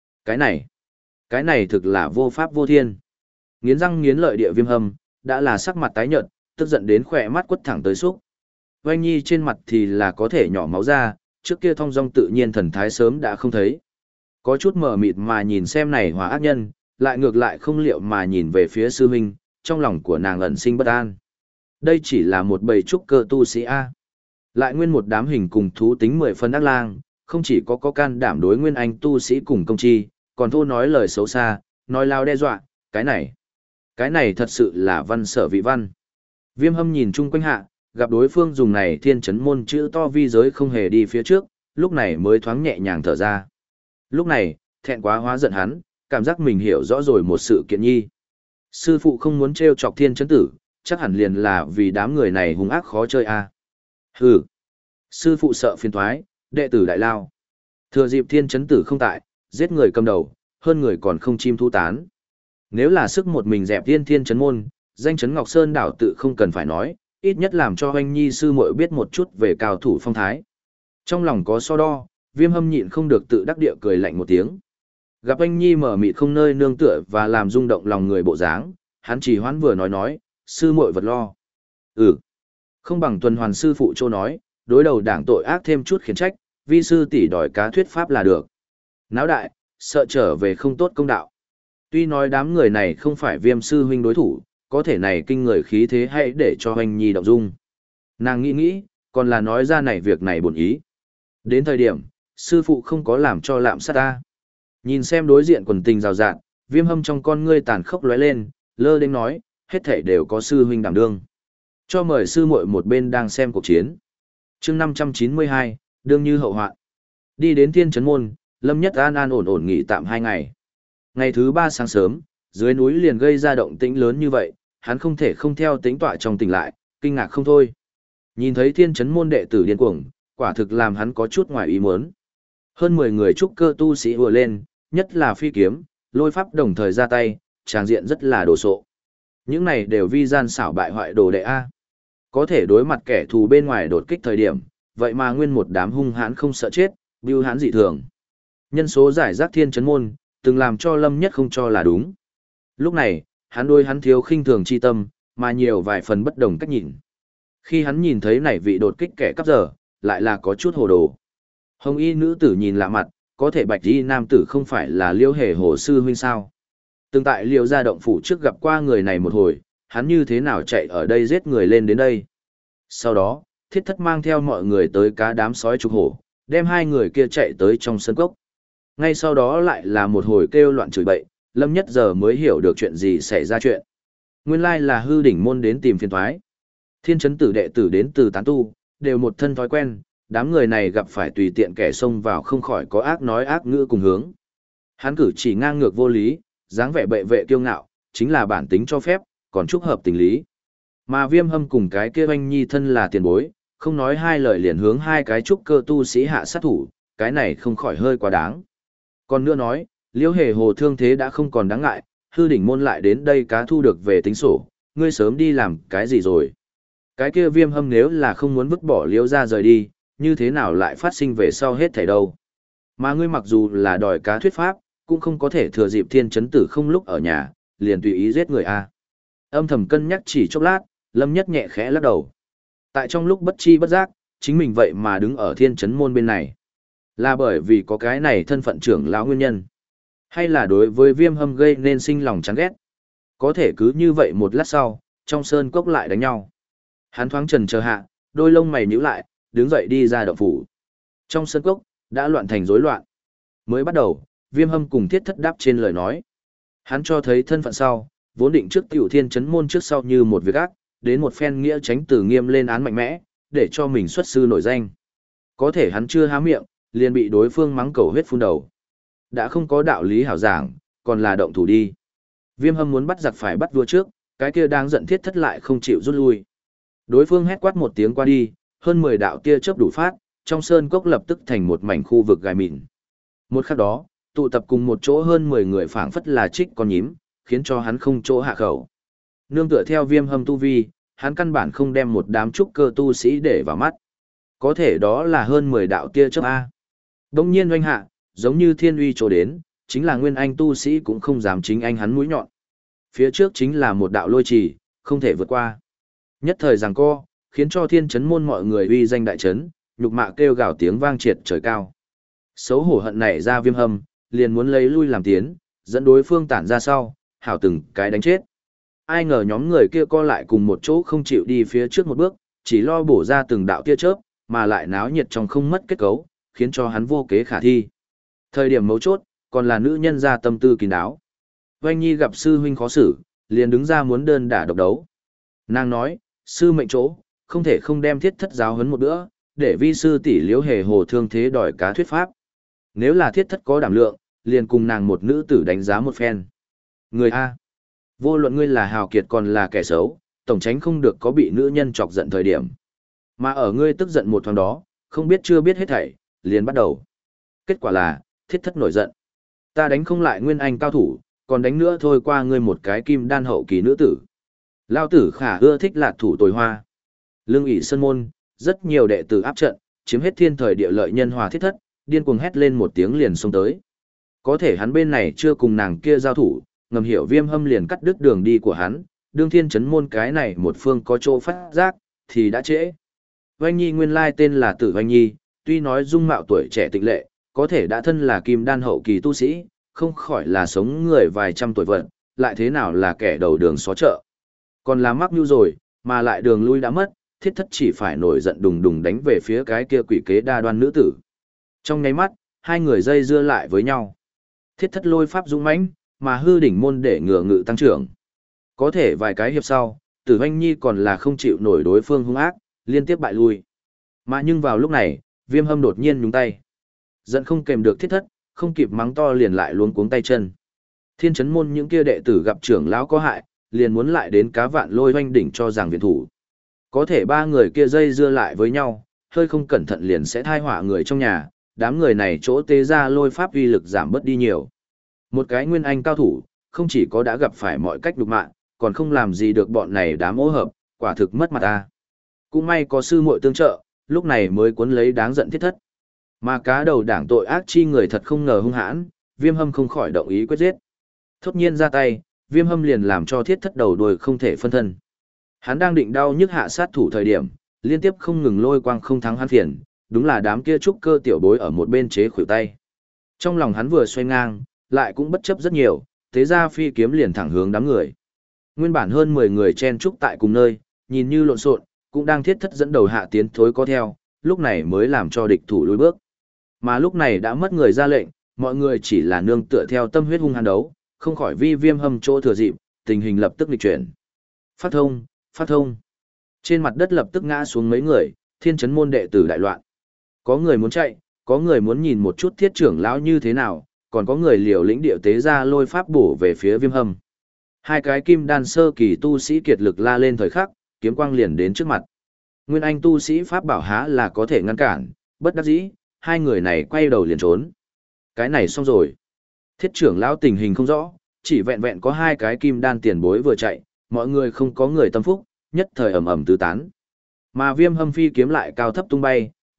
Cái này thực là vô pháp vô thiên. Nghiến răng nghiến lợi địa Viêm Hâm, đã là sắc mặt tái nhợt, tức giận đến khỏe mắt quất thẳng tới xúc. Oanh Nhi trên mặt thì là có thể nhỏ máu ra, trước kia thong dong tự nhiên thần thái sớm đã không thấy. Có chút mờ mịt mà nhìn xem này hóa ác nhân, lại ngược lại không liệu mà nhìn về phía sư huynh, trong lòng của nàng ẩn sinh bất an. Đây chỉ là một bầy trúc cơ tu sĩ A. Lại nguyên một đám hình cùng thú tính 10 phân ác lang, không chỉ có can đảm đối nguyên anh tu sĩ cùng công chi, còn thô nói lời xấu xa, nói lao đe dọa, cái này thật sự là văn sở vị văn. Viêm Hâm nhìn chung quanh hạ, gặp đối phương dùng này Thiên Chấn Môn chữ to vi giới không hề đi phía trước, lúc này mới thoáng nhẹ nhàng thở ra. Lúc này, thẹn quá hóa giận hắn, cảm giác mình hiểu rõ rồi một sự kiện nhi. Sư phụ không muốn trêu chọc Thiên Chấn Tử, chắc hẳn liền là vì đám người này hung ác khó chơi a. Hừ. Sư phụ sợ phiền toái, đệ tử đại lao. Thừa dịp Thiên Chấn Tử không tại, giết người cầm đầu, hơn người còn không chim thu tán. Nếu là sức một mình dẹp Thiên Chấn Môn, danh chấn Ngọc Sơn đảo tự không cần phải nói, ít nhất làm cho Oanh Nhi sư muội biết một chút về cao thủ phong thái. Trong lòng có so đo, Viêm Hâm nhịn không được tự đắc địa cười lạnh một tiếng. Gặp Oanh Nhi mở mịt không nơi nương tựa và làm rung động lòng người bộ dáng, hắn chỉ hoãn vừa nói, sư muội vật lo. Không bằng tuần hoàn sư phụ châu nói, đối đầu đảng tội ác thêm chút khiển trách, vi sư tỷ đòi cá thuyết pháp là được. Náo đại, sợ trở về không tốt công đạo. Tuy nói đám người này không phải Viêm sư huynh đối thủ, có thể này kinh người khí thế hãy để cho Oanh Nhi động dung. Nàng nghĩ, còn là nói ra này việc này buồn ý. Đến thời điểm, sư phụ không có làm cho lạm sát ta. Nhìn xem đối diện quần tình rào rạt, Viêm Hâm trong con ngươi tàn khốc lóe lên, lơ đến nói, hết thảy đều có sư huynh đảm đương. Cho mời sư muội một bên đang xem cuộc chiến. Chương 592, đương như hậu hoạn. Đi đến Thiên Chấn Môn, Lâm Nhất an an ổn ổn nghỉ tạm 2 ngày. Ngày thứ 3 sáng sớm, dưới núi liền gây ra động tĩnh lớn như vậy, hắn không thể không theo tính tọa trong tỉnh lại, kinh ngạc không thôi. Nhìn thấy Thiên Chấn Môn đệ tử điên cuồng, quả thực làm hắn có chút ngoài ý muốn. Hơn 10 người trúc cơ tu sĩ vừa lên, nhất là phi kiếm, lôi pháp đồng thời ra tay, tràng diện rất là đồ sộ. Những này đều vi gian xảo bại hoại đồ đệ A. Có thể đối mặt kẻ thù bên ngoài đột kích thời điểm, vậy mà nguyên một đám hung hãn không sợ chết, bưu hãn dị thường. Nhân số giải rác Thiên Chấn Môn, từng làm cho Lâm Nhất không cho là đúng. Lúc này, hắn đôi hắn thiếu khinh thường chi tâm, mà nhiều vài phần bất đồng cách nhìn. Khi hắn nhìn thấy này vị đột kích kẻ cắp giờ, lại là có chút hồ đồ. Hồng y nữ tử nhìn lạ mặt, có thể bạch y nam tử không phải là Liêu Hề Hồ sư huynh sao? Từng tại Liêu gia động phủ trước gặp qua người này một hồi, hắn như thế nào chạy ở đây giết người lên đến đây? Sau đó, Thiết Thất mang theo mọi người tới cá đám sói trục hổ, đem hai người kia chạy tới trong sân cốc. Ngay sau đó lại là một hồi kêu loạn chửi bậy, Lâm Nhất giờ mới hiểu được chuyện gì xảy ra chuyện. Nguyên lai là hư đỉnh môn đến tìm phiền toái. Thiên Chấn Tử đệ tử đến từ tán tu, đều một thân thói quen, đám người này gặp phải tùy tiện kẻ xông vào không khỏi có ác nói ác ngữ cùng hướng. Hắn cử chỉ ngang ngược vô lý, dáng vẻ bệ vệ kiêu ngạo, chính là bản tính cho phép, còn chúc hợp tình lý. Mà Viêm Hâm cùng cái kia Oanh Nhi thân là tiền bối, không nói hai lời liền hướng hai cái trúc cơ tu sĩ hạ sát thủ, cái này không khỏi hơi quá đáng. Còn nữa nói, Liễu Hề Hồ thương thế đã không còn đáng ngại, hư đỉnh môn lại đến đây cá thu được về tính sổ, ngươi sớm đi làm cái gì rồi? Cái kia Viêm Hâm nếu là không muốn vứt bỏ Liễu gia rời đi, như thế nào lại phát sinh về sau hết thảy đâu. Mà ngươi mặc dù là đòi cá thuyết pháp, cũng không có thể thừa dịp thiên chấn tử không lúc ở nhà, liền tùy ý giết người a. Âm thầm cân nhắc chỉ chốc lát, Lâm Nhất nhẹ khẽ lắc đầu. Tại trong lúc bất chi bất giác, chính mình vậy mà đứng ở thiên chấn môn bên này. Là bởi vì có cái này thân phận trưởng lão nguyên nhân. Hay là đối với Viêm Hâm gây nên sinh lòng chán ghét. Có thể cứ như vậy một lát sau, trong sơn cốc lại đánh nhau. Hắn thoáng trần chờ hạ, đôi lông mày nhíu lại, đứng dậy đi ra động phủ. Trong sơn cốc, đã loạn thành rối loạn. Mới bắt đầu, Viêm Hâm cùng Thiết Thất đáp trên lời nói. Hắn cho thấy thân phận sau, vốn định trước tiểu thiên chấn môn trước sau như một việc ác, đến một phen nghĩa tránh từ nghiêm lên án mạnh mẽ, để cho mình xuất sư nổi danh. Có thể hắn chưa há miệng, liền bị đối phương mắng cầu huyết phun đầu. Đã không có đạo lý hảo giảng, còn là động thủ đi. Viêm Hâm muốn bắt giặc phải bắt vua trước, cái kia đang giận Thiết Thất lại không chịu rút lui. Đối phương hét quát một tiếng qua đi, hơn 10 đạo tia chớp đủ phát, trong sơn cốc lập tức thành một mảnh khu vực gai mịn. Một khắc đó, tụ tập cùng một chỗ hơn 10 người phảng phất là trích con nhím, khiến cho hắn không chỗ hạ khẩu. Nương tựa theo Viêm Hâm tu vi, hắn căn bản không đem một đám trúc cơ tu sĩ để vào mắt. Có thể đó là hơn 10 đạo tia chớp A. Đông nhiên oanh hạ, giống như thiên uy chỗ đến, chính là nguyên anh tu sĩ cũng không dám chính anh hắn mũi nhọn. Phía trước chính là một đạo lôi trì, không thể vượt qua. Nhất thời giằng co, khiến cho thiên chấn môn mọi người uy danh đại chấn, nhục mạ kêu gào tiếng vang triệt trời cao. Xấu hổ hận nảy ra Viêm Hâm, liền muốn lấy lui làm tiến, dẫn đối phương tản ra sau, hảo từng cái đánh chết. Ai ngờ nhóm người kia co lại cùng một chỗ không chịu đi phía trước một bước, chỉ lo bổ ra từng đạo tia chớp, mà lại náo nhiệt trong không mất kết cấu, khiến cho hắn vô kế khả thi. Thời điểm mấu chốt, còn là nữ nhân ra tâm tư kín đáo. Oanh Nhi gặp sư huynh khó xử, liền đứng ra muốn đơn đả độc đấu. Nàng nói, sư mệnh chỗ, không thể không đem Thiết Thất giáo huấn một bữa, để vi sư tỷ Liễu Hề Hồ thương thế đòi cá thuyết pháp. Nếu là Thiết Thất có đảm lượng, liền cùng nàng một nữ tử đánh giá một phen. Người A. Vô luận ngươi là hào kiệt còn là kẻ xấu, tổng tránh không được có bị nữ nhân chọc giận thời điểm. Mà ở ngươi tức giận một thoáng đó, không biết chưa biết hết thảy, liền bắt đầu. Kết quả là, Thiết Thất nổi giận. Ta đánh không lại nguyên anh cao thủ, còn đánh nữa thôi qua ngươi một cái kim đan hậu kỳ nữ tử. Lao tử khả ưa thích lạt thủ tồi hoa. Lương ỷ sơn môn, rất nhiều đệ tử áp trận, chiếm hết thiên thời địa lợi nhân hòa Thiết Thất, điên cuồng hét lên một tiếng liền xông tới. Có thể hắn bên này chưa cùng nàng kia giao thủ, ngầm hiểu Viêm Hâm liền cắt đứt đường đi của hắn, đương thiên chấn môn cái này một phương có chỗ phát giác, thì đã trễ. Oanh Nhi nguyên lai tên là Tử Oanh Nhi, tuy nói dung mạo tuổi trẻ tịnh lệ, có thể đã thân là kim đan hậu kỳ tu sĩ, không khỏi là sống người vài trăm tuổi vận, lại thế nào là kẻ đầu đường xó chợ. Còn là mắc mưu rồi, mà lại đường lui đã mất, Thiết Thất chỉ phải nổi giận đùng đùng đánh về phía cái kia quỷ kế đa đoan nữ tử. Trong nháy mắt, hai người dây dưa lại với nhau. Thiết Thất lôi pháp dũng mãnh, mà hư đỉnh môn để ngừa ngự tăng trưởng. Có thể vài cái hiệp sau, Tử Oanh Nhi còn là không chịu nổi đối phương hung ác, liên tiếp bại lui. Mà nhưng vào lúc này, Viêm Hâm đột nhiên nhúng tay. Giận không kèm được Thiết Thất, không kịp mắng to liền lại luống cuống tay chân. Thiên chấn môn những kia đệ tử gặp trưởng lão có hại, liền muốn lại đến cá vạn lôi oanh đỉnh cho rằng viện thủ. Có thể ba người kia dây dưa lại với nhau, hơi không cẩn thận liền sẽ thai họa người trong nhà, đám người này chỗ tế ra lôi pháp uy lực giảm bớt đi nhiều. Một cái nguyên anh cao thủ, không chỉ có đã gặp phải mọi cách đục mạng, còn không làm gì được bọn này đám ô hợp, quả thực mất mặt ta. Cũng may có sư muội tương trợ, lúc này mới cuốn lấy đáng giận Thiết Thất. Mà cá đầu đảng tội ác chi người thật không ngờ hung hãn, Viêm Hâm không khỏi động ý quyết giết. Thốt nhiên ra tay, Viêm Hâm liền làm cho Thiết Thất đầu đuôi không thể phân thân. Hắn đang định đau nhức hạ sát thủ thời điểm, liên tiếp không ngừng lôi quang không thắng hắn phiền, đúng là đám kia trúc cơ tiểu bối ở một bên chế khuỷu tay. Trong lòng hắn vừa xoay ngang, lại cũng bất chấp rất nhiều, thế ra phi kiếm liền thẳng hướng đám người. Nguyên bản hơn 10 người chen trúc tại cùng nơi, nhìn như lộn xộn, cũng đang Thiết Thất dẫn đầu hạ tiến thối có theo, lúc này mới làm cho địch thủ lùi bước. Mà lúc này đã mất người ra lệnh, mọi người chỉ là nương tựa theo tâm huyết hung hăng đấu, không khỏi vi Viêm Hâm chỗ thừa dịp, tình hình lập tức nghịch chuyển. Phát thông, phát thông. Trên mặt đất lập tức ngã xuống mấy người, thiên chấn môn đệ tử đại loạn. Có người muốn chạy, có người muốn nhìn một chút Thiết trưởng lão như thế nào, còn có người liều lĩnh điệu tế ra lôi pháp bổ về phía Viêm Hâm. Hai cái kim đan sơ kỳ tu sĩ kiệt lực la lên thời khắc, kiếm quang liền đến trước mặt. Nguyên anh tu sĩ pháp bảo há là có thể ngăn cản, bất đắc dĩ, hai người này quay đầu liền trốn. Cái này xong rồi. Thiết trưởng lão tình hình không rõ, chỉ vẹn vẹn có hai cái kim đan tiền bối vừa chạy, mọi người không có người tâm phúc, nhất thời ầm ầm tứ tán. Mà Viêm Hâm phi kiếm lại cao thấp tung bay,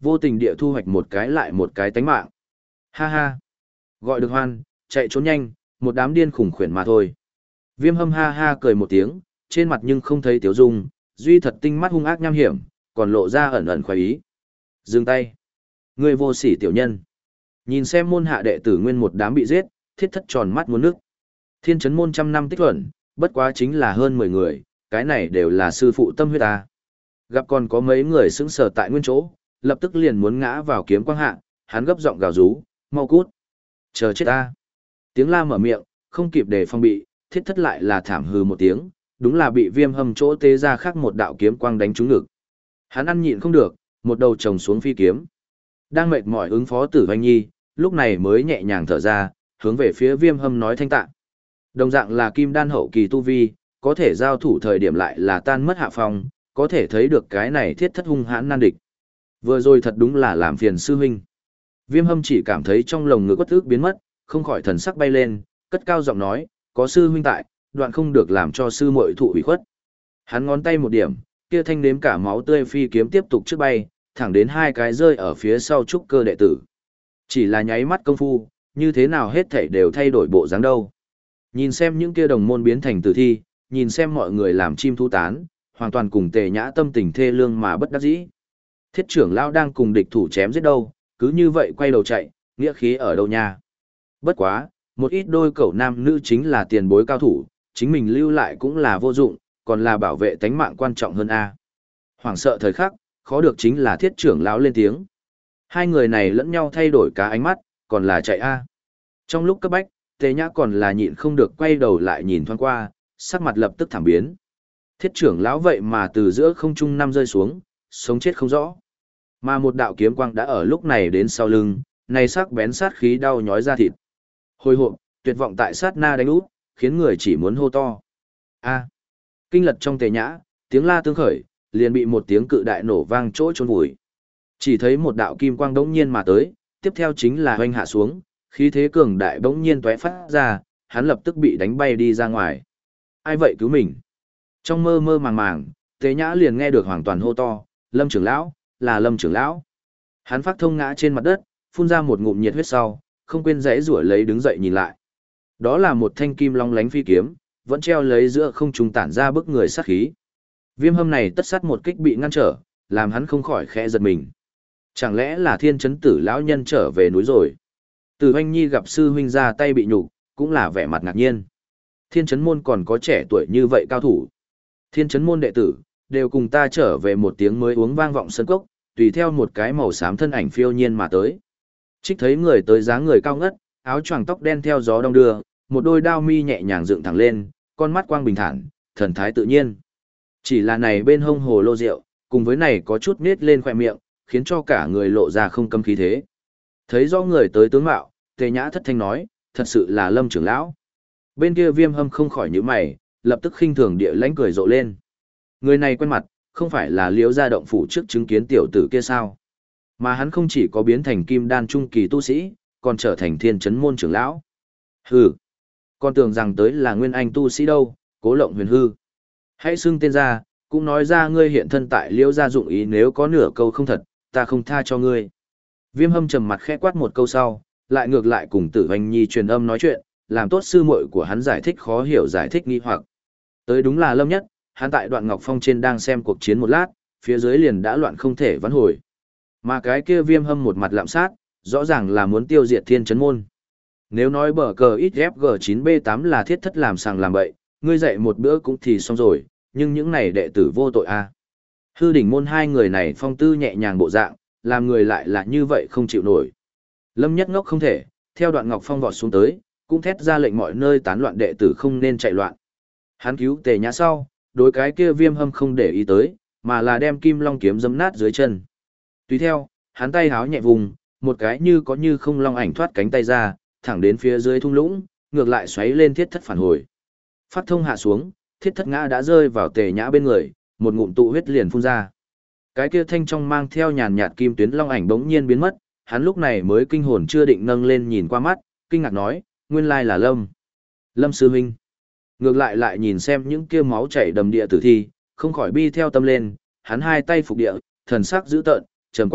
vô tình địa thu hoạch một cái lại một cái tánh mạng. Ha ha, gọi được hoan, chạy trốn nhanh, một đám điên khủng khuyển mà thôi. Viêm Hâm ha ha cười một tiếng, trên mặt nhưng không thấy tiếu dung, duy thật tinh mắt hung ác nham hiểm, còn lộ ra ẩn ẩn khoái ý. Dừng tay. Ngươi vô sỉ tiểu nhân. Nhìn xem môn hạ đệ tử nguyên một đám bị giết, thiết thất tròn mắt muốn nước. Thiên trấn môn trăm năm tích luận, bất quá chính là hơn 10 người, cái này đều là sư phụ tâm huyết ta. Gặp còn có mấy người sững sờ tại nguyên chỗ, lập tức liền muốn ngã vào kiếm quang hạ, hắn gấp giọng gào rú, mau cút. Chờ chết ta. Tiếng la mở miệng, không kịp để phòng bị, thiết thất lại là thảm hừ một tiếng, đúng là bị Viêm Hâm chỗ tế ra khác một đạo kiếm quang đánh trúng ngực. Hắn ăn nhịn không được, một đầu chồng xuống phi kiếm. Đang mệt mỏi ứng phó Tử Hoành Nhi, lúc này mới nhẹ nhàng thở ra, hướng về phía Viêm Hâm nói thanh tạ. Đồng dạng là kim đan hậu kỳ tu vi, có thể giao thủ thời điểm lại là tan mất hạ phong, có thể thấy được cái này thiết thất hung hãn nan địch. Vừa rồi thật đúng là làm phiền sư huynh. Viêm Hâm chỉ cảm thấy trong lồng ngực uất ức biến mất, không khỏi thần sắc bay lên, cất cao giọng nói, có sư huynh tại, đoạn không được làm cho sư muội thụ ủy khuất. Hắn ngón tay một điểm, kia thanh nếm cả máu tươi phi kiếm tiếp tục trước bay, thẳng đến hai cái rơi ở phía sau trúc cơ đệ tử. Chỉ là nháy mắt công phu, như thế nào hết thảy đều thay đổi bộ dáng đâu. Nhìn xem những kia đồng môn biến thành tử thi, nhìn xem mọi người làm chim thu tán, hoàn toàn cùng Tề Nhã tâm tình thê lương mà bất đắc dĩ. Thiết trưởng lão đang cùng địch thủ chém giết đâu, cứ như vậy quay đầu chạy, nghĩa khí ở đâu nha. Bất quá, một ít đôi cẩu nam nữ chính là tiền bối cao thủ, chính mình lưu lại cũng là vô dụng, còn là bảo vệ tánh mạng quan trọng hơn a. Hoảng sợ thời khắc, khó được chính là thiết trưởng lão lên tiếng. Hai người này lẫn nhau thay đổi cả ánh mắt, còn là chạy a. Trong lúc cấp bách, Tề Nhã còn là nhịn không được quay đầu lại nhìn thoáng qua, sắc mặt lập tức thảm biến. Thiết trưởng lão vậy mà từ giữa không trung năm rơi xuống, sống chết không rõ. Mà một đạo kiếm quang đã ở lúc này đến sau lưng, này sắc bén sát khí đau nhói ra thịt. Hồi hộp, tuyệt vọng tại sát na đánh úp, khiến người chỉ muốn hô to. A. Kinh lật trong Tề Nhã, tiếng la tương khởi, liền bị một tiếng cự đại nổ vang chỗ chôn vùi. Chỉ thấy một đạo kim quang đống nhiên mà tới, tiếp theo chính là hoành hạ xuống, khí thế cường đại bỗng nhiên tóe phát ra, hắn lập tức bị đánh bay đi ra ngoài. Ai vậy cứu mình? Trong mơ mơ màng màng, Tề Nhã liền nghe được hoàn toàn hô to, Lâm trưởng lão, là Lâm trưởng lão. Hắn phát thông ngã trên mặt đất, phun ra một ngụm nhiệt huyết sau, không quên rẽ rủa lấy đứng dậy nhìn lại. Đó là một thanh kim long lánh phi kiếm, vẫn treo lấy giữa không trung tản ra bức người sát khí. Viêm Hâm này tất sát một kích bị ngăn trở, làm hắn không khỏi khẽ giật mình. Chẳng lẽ là Thiên Chấn Tử lão nhân trở về núi rồi? Từ Hoành Nhi gặp sư huynh ra tay bị nhục, cũng là vẻ mặt ngạc nhiên. Thiên Chấn môn còn có trẻ tuổi như vậy cao thủ. Thiên Chấn môn đệ tử đều cùng ta trở về một tiếng mới uống vang vọng sân cốc, tùy theo một cái màu xám thân ảnh phiêu nhiên mà tới. Trích thấy người tới dáng người cao ngất, áo choàng tóc đen theo gió đông đưa, một đôi đao mi nhẹ nhàng dựng thẳng lên, con mắt quang bình thản, thần thái tự nhiên. Chỉ là này bên hông hồ lô rượu, cùng với này có chút nết lên khóe miệng, khiến cho cả người lộ ra không cấm khí thế. Thấy rõ người tới tướng mạo, Tề Nhã thất thanh nói, thật sự là Lâm trưởng lão. Bên kia Viêm Hâm không khỏi nhíu mày, lập tức khinh thường địa lãnh cười rộ lên. Người này quen mặt, không phải là Liễu gia động phủ trước chứng kiến tiểu tử kia sao? Mà hắn không chỉ có biến thành kim đan trung kỳ tu sĩ, còn trở thành Thiên Chấn môn trưởng lão. Hừ, con tưởng rằng tới là nguyên anh tu sĩ đâu, Cố Lộng Huyền hư. Hãy xưng tên ra, cũng nói ra ngươi hiện thân tại Liễu gia dụng ý, nếu có nửa câu không thật, ta không tha cho ngươi. Viêm Hâm trầm mặt khẽ quát một câu sau, lại ngược lại cùng Tử Hoành Nhi truyền âm nói chuyện, làm tốt sư muội của hắn giải thích khó hiểu giải thích nghi hoặc. Tới đúng là Lâm Nhất, hắn tại Đoạn Ngọc Phong trên đang xem cuộc chiến một lát, phía dưới liền đã loạn không thể vãn hồi. Mà cái kia Viêm Hâm một mặt lạm sát, rõ ràng là muốn tiêu diệt Thiên Chấn môn. Nếu nói bờ cờ XFG9B8 là thiết thất làm sàng làm bậy, ngươi dạy một bữa cũng thì xong rồi, nhưng những này đệ tử vô tội a. Hư đỉnh môn hai người này phong tư nhẹ nhàng bộ dạng, làm người lại là như vậy không chịu nổi. Lâm Nhất ngốc không thể, theo Đoạn Ngọc Phong vọt xuống tới, cũng thét ra lệnh mọi nơi tán loạn đệ tử không nên chạy loạn. Hắn cứu Tề Nhã sau, đối cái kia Viêm Hâm không để ý tới, mà là đem kim long kiếm giẫm nát dưới chân. Tùy theo, hắn tay háo nhẹ vùng, một cái như có như không long ảnh thoát cánh tay ra, thẳng đến phía dưới thung lũng, ngược lại xoáy lên thiết thất phản hồi. Phát thông hạ xuống, thiết thất ngã đã rơi vào Tề Nhã bên người, một ngụm tụ huyết liền phun ra. Cái kia thanh trong mang theo nhàn nhạt kim tuyến long ảnh bỗng nhiên biến mất, hắn lúc này mới kinh hồn chưa định nâng lên nhìn qua mắt, kinh ngạc nói, nguyên lai là Lâm. Lâm sư huynh. Ngược lại lại nhìn xem những kia máu chảy đầm địa tử thi, không khỏi bi theo tâm lên, hắn hai tay phục địa, thần sắc dữ tợn, trầm quát,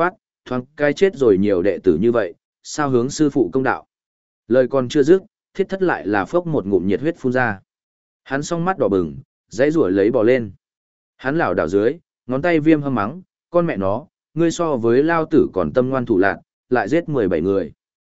thoáng cái chết rồi nhiều đệ tử như vậy, sao hướng sư phụ công đạo. Lời còn chưa dứt, thiết thất lại là phốc một ngụm nhiệt huyết phun ra. Hắn song mắt đỏ bừng, dãy rủa lấy bò lên. Hắn lảo đảo dưới, ngón tay Viêm Hâm mắng, con mẹ nó, ngươi so với lao tử còn tâm ngoan thủ lạn, lại giết 17 người.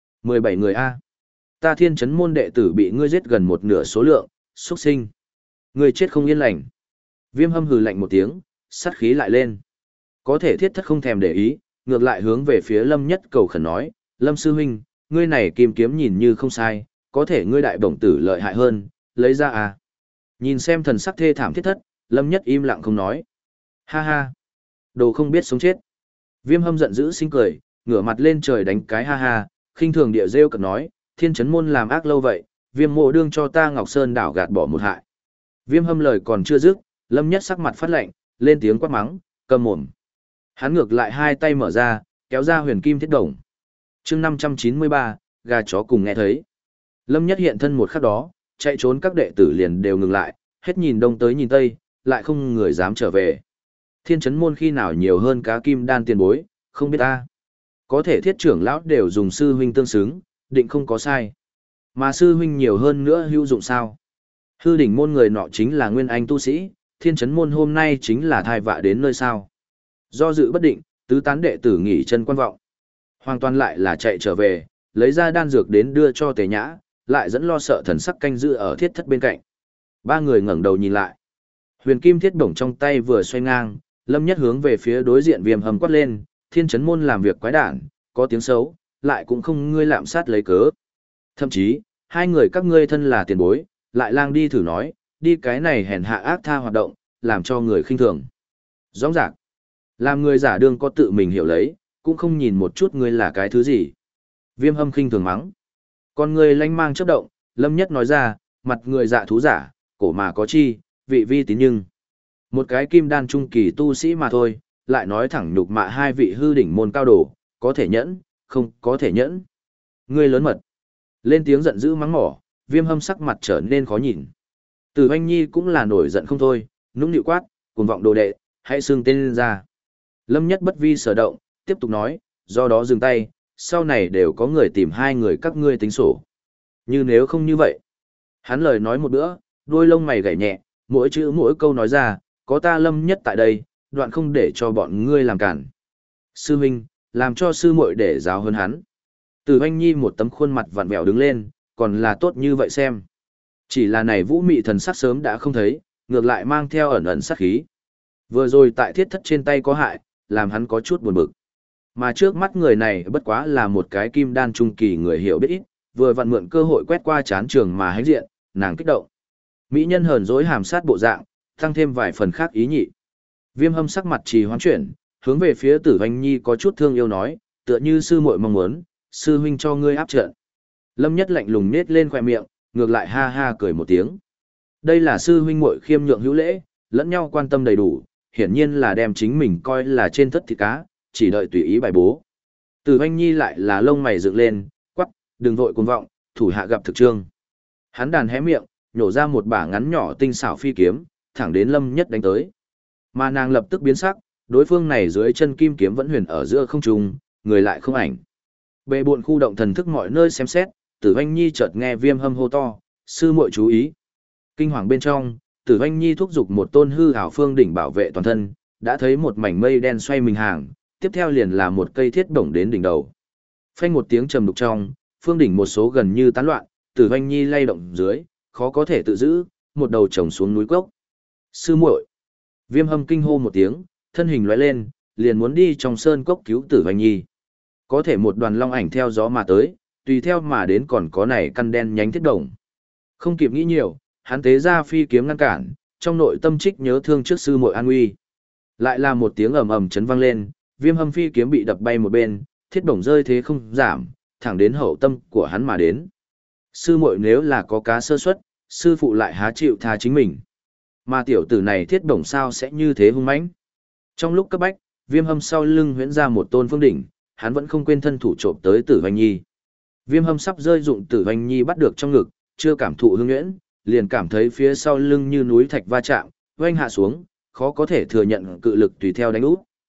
17 người a. Ta Thiên Chấn môn đệ tử bị ngươi giết gần một nửa số lượng, xuất sinh. Ngươi chết không yên lành. Viêm Hâm hừ lạnh một tiếng, sát khí lại lên. Có thể thiết thất không thèm để ý, ngược lại hướng về phía Lâm Nhất cầu khẩn nói, Lâm sư huynh, ngươi này kim kiếm nhìn như không sai, có thể ngươi đại bổng tử lợi hại hơn, lấy ra à. Nhìn xem thần sắc thê thảm thiết thất, Lâm Nhất im lặng không nói. Ha ha, đồ không biết sống chết. Viêm Hâm giận dữ sinh cười, ngửa mặt lên trời đánh cái ha ha, khinh thường địa rêu cợt nói, Thiên Chấn môn làm ác lâu vậy, Viêm mộ đương cho ta Ngọc Sơn đảo gạt bỏ một hại. Viêm Hâm lời còn chưa dứt, Lâm Nhất sắc mặt phát lạnh, lên tiếng quát mắng, câm mồm. Hắn ngược lại hai tay mở ra, kéo ra huyền kim thiết đồng. chương 593, gà chó cùng nghe thấy. Lâm Nhất hiện thân một khắc đó, chạy trốn các đệ tử liền đều ngừng lại, hết nhìn đông tới nhìn tây, lại không người dám trở về. Thiên Chấn môn khi nào nhiều hơn cá kim đan tiền bối, không biết ta. Có thể thiết trưởng lão đều dùng sư huynh tương xứng, định không có sai. Mà sư huynh nhiều hơn nữa hữu dụng sao? Hư đỉnh môn người nọ chính là nguyên anh tu sĩ, Thiên Chấn môn hôm nay chính là thai vạ đến nơi sao. Do dự bất định, tứ tán đệ tử nghỉ chân quan vọng. Hoàn toàn lại là chạy trở về, lấy ra đan dược đến đưa cho Tề Nhã, lại dẫn lo sợ thần sắc canh giữ ở thiết thất bên cạnh. Ba người ngẩng đầu nhìn lại. Huyền kim thiết bổng trong tay vừa xoay ngang, Lâm Nhất hướng về phía đối diện Viêm Hâm quát lên, Thiên Chấn môn làm việc quái đản, có tiếng xấu, lại cũng không ngươi lạm sát lấy cớ. Thậm chí, hai người các ngươi thân là tiền bối, lại lang đi thử nói, đi cái này hèn hạ ác tha hoạt động, làm cho người khinh thường. Rõ ràng, làm người giả đương có tự mình hiểu lấy, cũng không nhìn một chút ngươi là cái thứ gì. Viêm Hâm khinh thường mắng. Con người lanh mang chớp động, Lâm Nhất nói ra, mặt người dạ thú giả, cổ mà có chi, vị vi tín nhưng. Một cái kim đan trung kỳ tu sĩ mà thôi, lại nói thẳng nhục mạ hai vị hư đỉnh môn cao đồ, có thể nhẫn, không có thể nhẫn. Ngươi lớn mật. Lên tiếng giận dữ mắng mỏ, Viêm Hâm sắc mặt trở nên khó nhìn. Từ Hoanh Nhi cũng là nổi giận không thôi, nũng nịu quát, cuồng vọng đồ đệ, hãy xưng tên lên ra. Lâm Nhất bất vi sở động, tiếp tục nói, do đó dừng tay, sau này đều có người tìm hai người các ngươi tính sổ. Như nếu không như vậy. Hắn lời nói một bữa, đôi lông mày gảy nhẹ, mỗi chữ mỗi câu nói ra, có ta Lâm Nhất tại đây, đoạn không để cho bọn ngươi làm cản. Sư huynh, làm cho sư muội để giáo hơn hắn. Từ Hoanh Nhi một tấm khuôn mặt vặn vẹo đứng lên, còn là tốt như vậy xem. Chỉ là này vũ mị thần sắc sớm đã không thấy, ngược lại mang theo ẩn ẩn sát khí. Vừa rồi tại thiết thất trên tay có hại, làm hắn có chút buồn bực. Mà trước mắt người này bất quá là một cái kim đan trung kỳ người hiểu biết ít, vừa vặn mượn cơ hội quét qua chán trường mà hãnh diện, nàng kích động. Mỹ nhân hờn dỗi hàm sát bộ dạng, tăng thêm vài phần khác ý nhị. Viêm Hâm sắc mặt trì hoãn chuyển, hướng về phía Tử Hoanh Nhi có chút thương yêu nói, tựa như sư muội mong muốn, sư huynh cho ngươi áp trận. Lâm Nhất lạnh lùng nết lên khóe miệng, ngược lại ha ha cười một tiếng. Đây là sư huynh muội khiêm nhượng hữu lễ, lẫn nhau quan tâm đầy đủ, hiển nhiên là đem chính mình coi là trên thất thịt cá, chỉ đợi tùy ý bài bố. Từ Hoanh Nhi lại là lông mày dựng lên, quắc, đừng vội cuồng vọng, thủ hạ gặp thực trương. Hắn đàn hé miệng, nhổ ra một bả ngắn nhỏ tinh xảo phi kiếm, thẳng đến Lâm Nhất đánh tới. Mà nàng lập tức biến sắc, đối phương này dưới chân kim kiếm vẫn huyền ở giữa không trung, người lại không ảnh. Bệ buồn khu động thần thức mọi nơi xem xét, Tử Hoanh Nhi chợt nghe Viêm Hâm hô to, sư muội chú ý. Kinh hoàng bên trong, Tử Hoanh Nhi thúc giục một tôn hư ảo phương đỉnh bảo vệ toàn thân, đã thấy một mảnh mây đen xoay mình hàng, tiếp theo liền là một cây thiết bổng đến đỉnh đầu. Phanh một tiếng trầm đục trong, phương đỉnh một số gần như tán loạn, Tử Hoanh Nhi lay động dưới, khó có thể tự giữ, một đầu chồng xuống núi cốc. Sư muội. Viêm Hâm kinh hô một tiếng, thân hình lóe lên, liền muốn đi trong sơn cốc cứu Tử Hoanh Nhi. Có thể một đoàn long ảnh theo gió mà tới, tùy theo mà đến còn có này căn đen nhánh thiết đồng. Không kịp nghĩ nhiều, hắn tế ra phi kiếm ngăn cản, trong nội tâm trích nhớ thương trước sư muội an nguy. Lại là một tiếng ầm ầm chấn vang lên, Viêm Hâm phi kiếm bị đập bay một bên, thiết bổng rơi thế không giảm, thẳng đến hậu tâm của hắn mà đến. Sư muội nếu là có cá sơ suất, sư phụ lại há chịu tha chính mình. Mà tiểu tử này thiết bổng sao sẽ như thế hung mãnh. Trong lúc cấp bách, Viêm Hâm sau lưng huyễn ra một tôn phương đỉnh, hắn vẫn không quên thân thủ trộm tới Tử Hoanh Nhi. Viêm Hâm sắp rơi dụng Tử Hoanh Nhi bắt được trong ngực, chưa cảm thụ hương nhuyễn, liền cảm thấy phía sau lưng như núi thạch va chạm, oanh hạ xuống, khó có thể thừa nhận cự lực tùy theo đánh úp,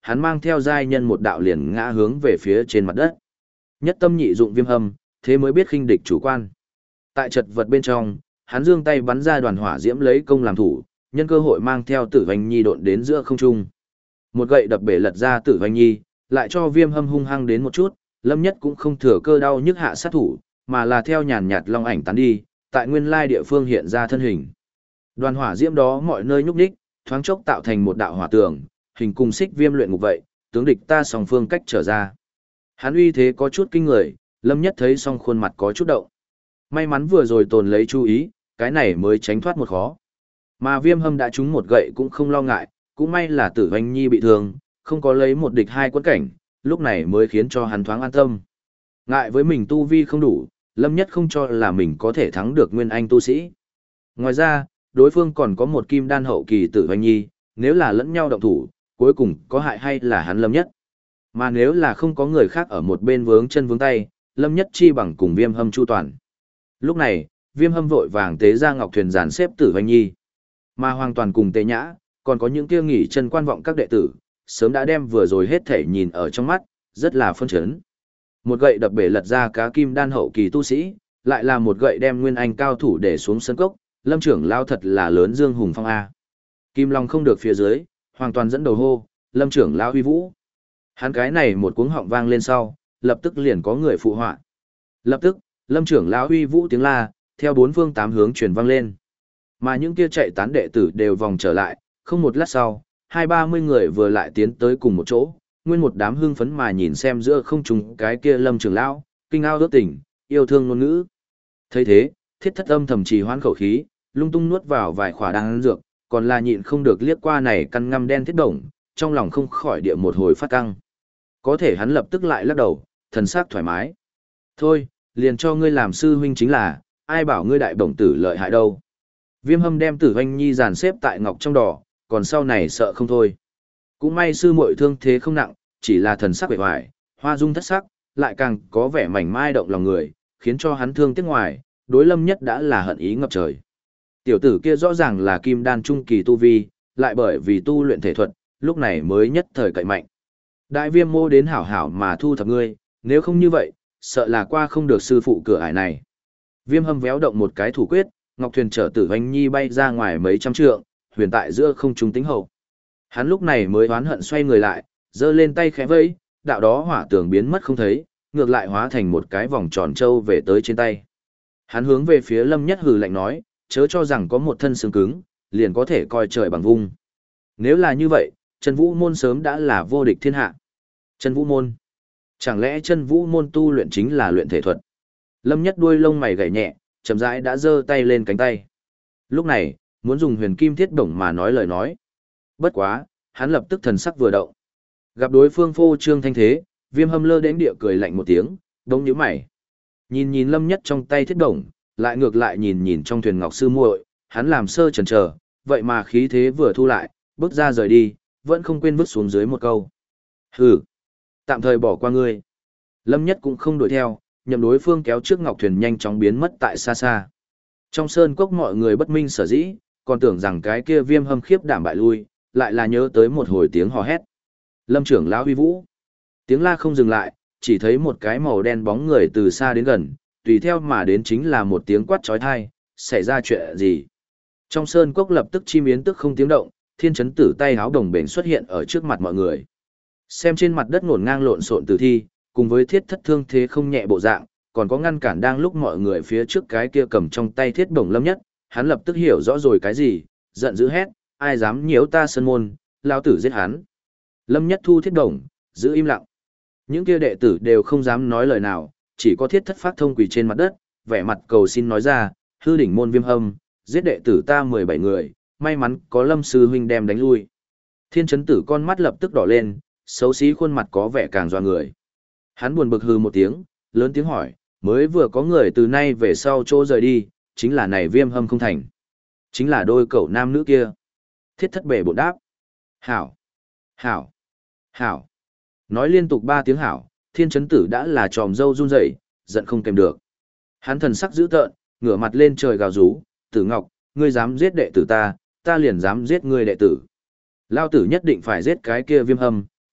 hắn mang theo giai nhân một đạo liền ngã hướng về phía trên mặt đất. Nhất tâm nhị dụng Viêm Hâm, thế mới biết khinh địch chủ quan. Tại chật vật bên trong, hắn giương tay bắn ra đoàn hỏa diễm lấy công làm thủ, nhân cơ hội mang theo Tử Hoành Nhi độn đến giữa không trung. Một gậy đập bể lật ra Tử Hoành Nhi, lại cho Viêm Hâm hung hăng đến một chút, Lâm Nhất cũng không thừa cơ đau nhức hạ sát thủ, mà là theo nhàn nhạt long ảnh tán đi, tại nguyên lai địa phương hiện ra thân hình. Đoàn hỏa diễm đó mọi nơi nhúc nhích, thoáng chốc tạo thành một đạo hỏa tường, hình cùng xích viêm luyện ngục vậy, tướng địch ta song phương cách trở ra. Hắn uy thế có chút kinh người, Lâm Nhất thấy song khuôn mặt có chút động. May mắn vừa rồi tồn lấy chú ý, cái này mới tránh thoát một khó. Mà Viêm Hâm đã trúng một gậy cũng không lo ngại, cũng may là Tử Hoành Nhi bị thương, không có lấy một địch hai quân cảnh, lúc này mới khiến cho hắn thoáng an tâm. Ngại với mình tu vi không đủ, Lâm Nhất không cho là mình có thể thắng được nguyên anh tu sĩ. Ngoài ra, đối phương còn có một kim đan hậu kỳ Tử Hoành Nhi, nếu là lẫn nhau động thủ, cuối cùng có hại hay là hắn Lâm Nhất. Mà nếu là không có người khác ở một bên vướng chân vướng tay, Lâm Nhất chi bằng cùng Viêm Hâm chu toàn. Lúc này, Viêm Hâm vội vàng tế ra ngọc thuyền dàn xếp Tử Hoành Nhi. Mà hoàn toàn cùng Tế Nhã, còn có những kia nghỉ chân quan vọng các đệ tử, sớm đã đem vừa rồi hết thể nhìn ở trong mắt, rất là phân chấn. Một gậy đập bể lật ra cá kim đan hậu kỳ tu sĩ, lại là một gậy đem nguyên anh cao thủ để xuống sân cốc, Lâm trưởng lao thật là lớn dương hùng phong A. Kim Long không được phía dưới, hoàn toàn dẫn đầu hô, Lâm trưởng lao huy vũ. Hắn cái này một cuống họng vang lên sau, lập tức liền có người phụ họa. Lập tức, Lâm trưởng lao huy vũ tiếng la, theo bốn phương tám hướng truyền vang lên. Mà những kia chạy tán đệ tử đều vòng trở lại, không một lát sau, 20-30 người vừa lại tiến tới cùng một chỗ, nguyên một đám hưng phấn mà nhìn xem giữa không trung cái kia Lâm trưởng lão, kinh ao ước tình, yêu thương ngôn ngữ. Thấy thế, Thiết Thất âm thầm trì hoãn khẩu khí, lung tung nuốt vào vài khỏa đan dược, còn là nhịn không được liếc qua này căn ngăm đen thiết đồng, trong lòng không khỏi địa một hồi phát căng. Có thể hắn lập tức lại lắc đầu, thần sắc thoải mái. Thôi, liền cho ngươi làm sư huynh chính là, ai bảo ngươi đại bổng tử lợi hại đâu. Viêm Hâm đem Tử Hoành Nhi dàn xếp tại ngọc trong đỏ, còn sau này sợ không thôi. Cũng may sư muội thương thế không nặng, chỉ là thần sắc bề ngoài, hoa dung thất sắc, lại càng có vẻ mảnh mai động lòng người, khiến cho hắn thương tiếc ngoài, đối Lâm Nhất đã là hận ý ngập trời. Tiểu tử kia rõ ràng là kim đan trung kỳ tu vi, lại bởi vì tu luyện thể thuật, lúc này mới nhất thời cậy mạnh. Đại Viêm mô đến hảo hảo mà thu thập ngươi, nếu không như vậy, sợ là qua không được sư phụ cửa ải này. Viêm Hâm véo động một cái thủ quyết, ngọc thuyền chở Tử Hoành Nhi bay ra ngoài mấy trăm trượng, huyền tại giữa không trung tính hậu. Hắn lúc này mới oán hận xoay người lại, giơ lên tay khẽ vẫy, đạo đó hỏa tường biến mất không thấy, ngược lại hóa thành một cái vòng tròn trâu về tới trên tay. Hắn hướng về phía Lâm Nhất hừ lạnh nói, chớ cho rằng có một thân xương cứng, liền có thể coi trời bằng vung. Nếu là như vậy, Chân Vũ môn sớm đã là vô địch thiên hạ. Chân Vũ môn? Chẳng lẽ Chân Vũ môn tu luyện chính là luyện thể thuật? Lâm Nhất đuôi lông mày gảy nhẹ, chậm rãi đã giơ tay lên cánh tay. Lúc này, muốn dùng huyền kim thiết bổng mà nói lời nói. Bất quá, hắn lập tức thần sắc vừa động. Gặp đối phương phô trương thanh thế, Viêm Hâm lơ đến địa cười lạnh một tiếng, đống nhíu mày. Nhìn nhìn Lâm Nhất trong tay thiết bổng, lại ngược lại nhìn nhìn trong thuyền ngọc sư muội, hắn làm sơ chần chờ, vậy mà khí thế vừa thu lại, bước ra rời đi, vẫn không quên vứt xuống dưới một câu. Hừ, tạm thời bỏ qua ngươi. Lâm Nhất cũng không đuổi theo, nhậm đối phương kéo trước ngọc thuyền nhanh chóng biến mất tại xa xa. Trong sơn cốc mọi người bất minh sở dĩ, còn tưởng rằng cái kia Viêm Hâm khiếp đảm bại lui, lại là nhớ tới một hồi tiếng hò hét. Lâm trưởng lão huy vũ. Tiếng la không dừng lại, chỉ thấy một cái màu đen bóng người từ xa đến gần, tùy theo mà đến chính là một tiếng quát chói tai, xảy ra chuyện gì? Trong sơn cốc lập tức chim yến tức không tiếng động, Thiên Chấn Tử tay áo đồng bền xuất hiện ở trước mặt mọi người. Xem trên mặt đất ngổn ngang lộn xộn tử thi, cùng với Thiết Thất thương thế không nhẹ bộ dạng, còn có ngăn cản đang lúc mọi người phía trước cái kia cầm trong tay thiết bổng Lâm Nhất, hắn lập tức hiểu rõ rồi cái gì, giận dữ hét, ai dám nhiễu ta sơn môn, lao tử giết hắn. Lâm Nhất thu thiết bổng, giữ im lặng. Những kia đệ tử đều không dám nói lời nào, chỉ có Thiết Thất phát thông quỳ trên mặt đất, vẻ mặt cầu xin nói ra, hư đỉnh môn Viêm Hâm, giết đệ tử ta 17 người, may mắn có Lâm sư huynh đem đánh lui. Thiên Chấn Tử con mắt lập tức đỏ lên, xấu xí khuôn mặt có vẻ càng doa người. Hắn buồn bực hừ một tiếng, lớn tiếng hỏi, mới vừa có người từ nay về sau chỗ rời đi, chính là này Viêm Hâm không thành. Chính là đôi cậu nam nữ kia. Thiết Thất bể bộ đáp. Hảo, hảo, hảo. Nói liên tục 3 tiếng hảo, Thiên Chấn Tử đã là tròm dâu run rẩy, giận không kèm được. Hắn thần sắc dữ tợn, ngửa mặt lên trời gào rú, Tử Ngọc, ngươi dám giết đệ tử ta liền dám giết ngươi đệ tử. Lao tử nhất định phải giết cái kia Viêm Hâm,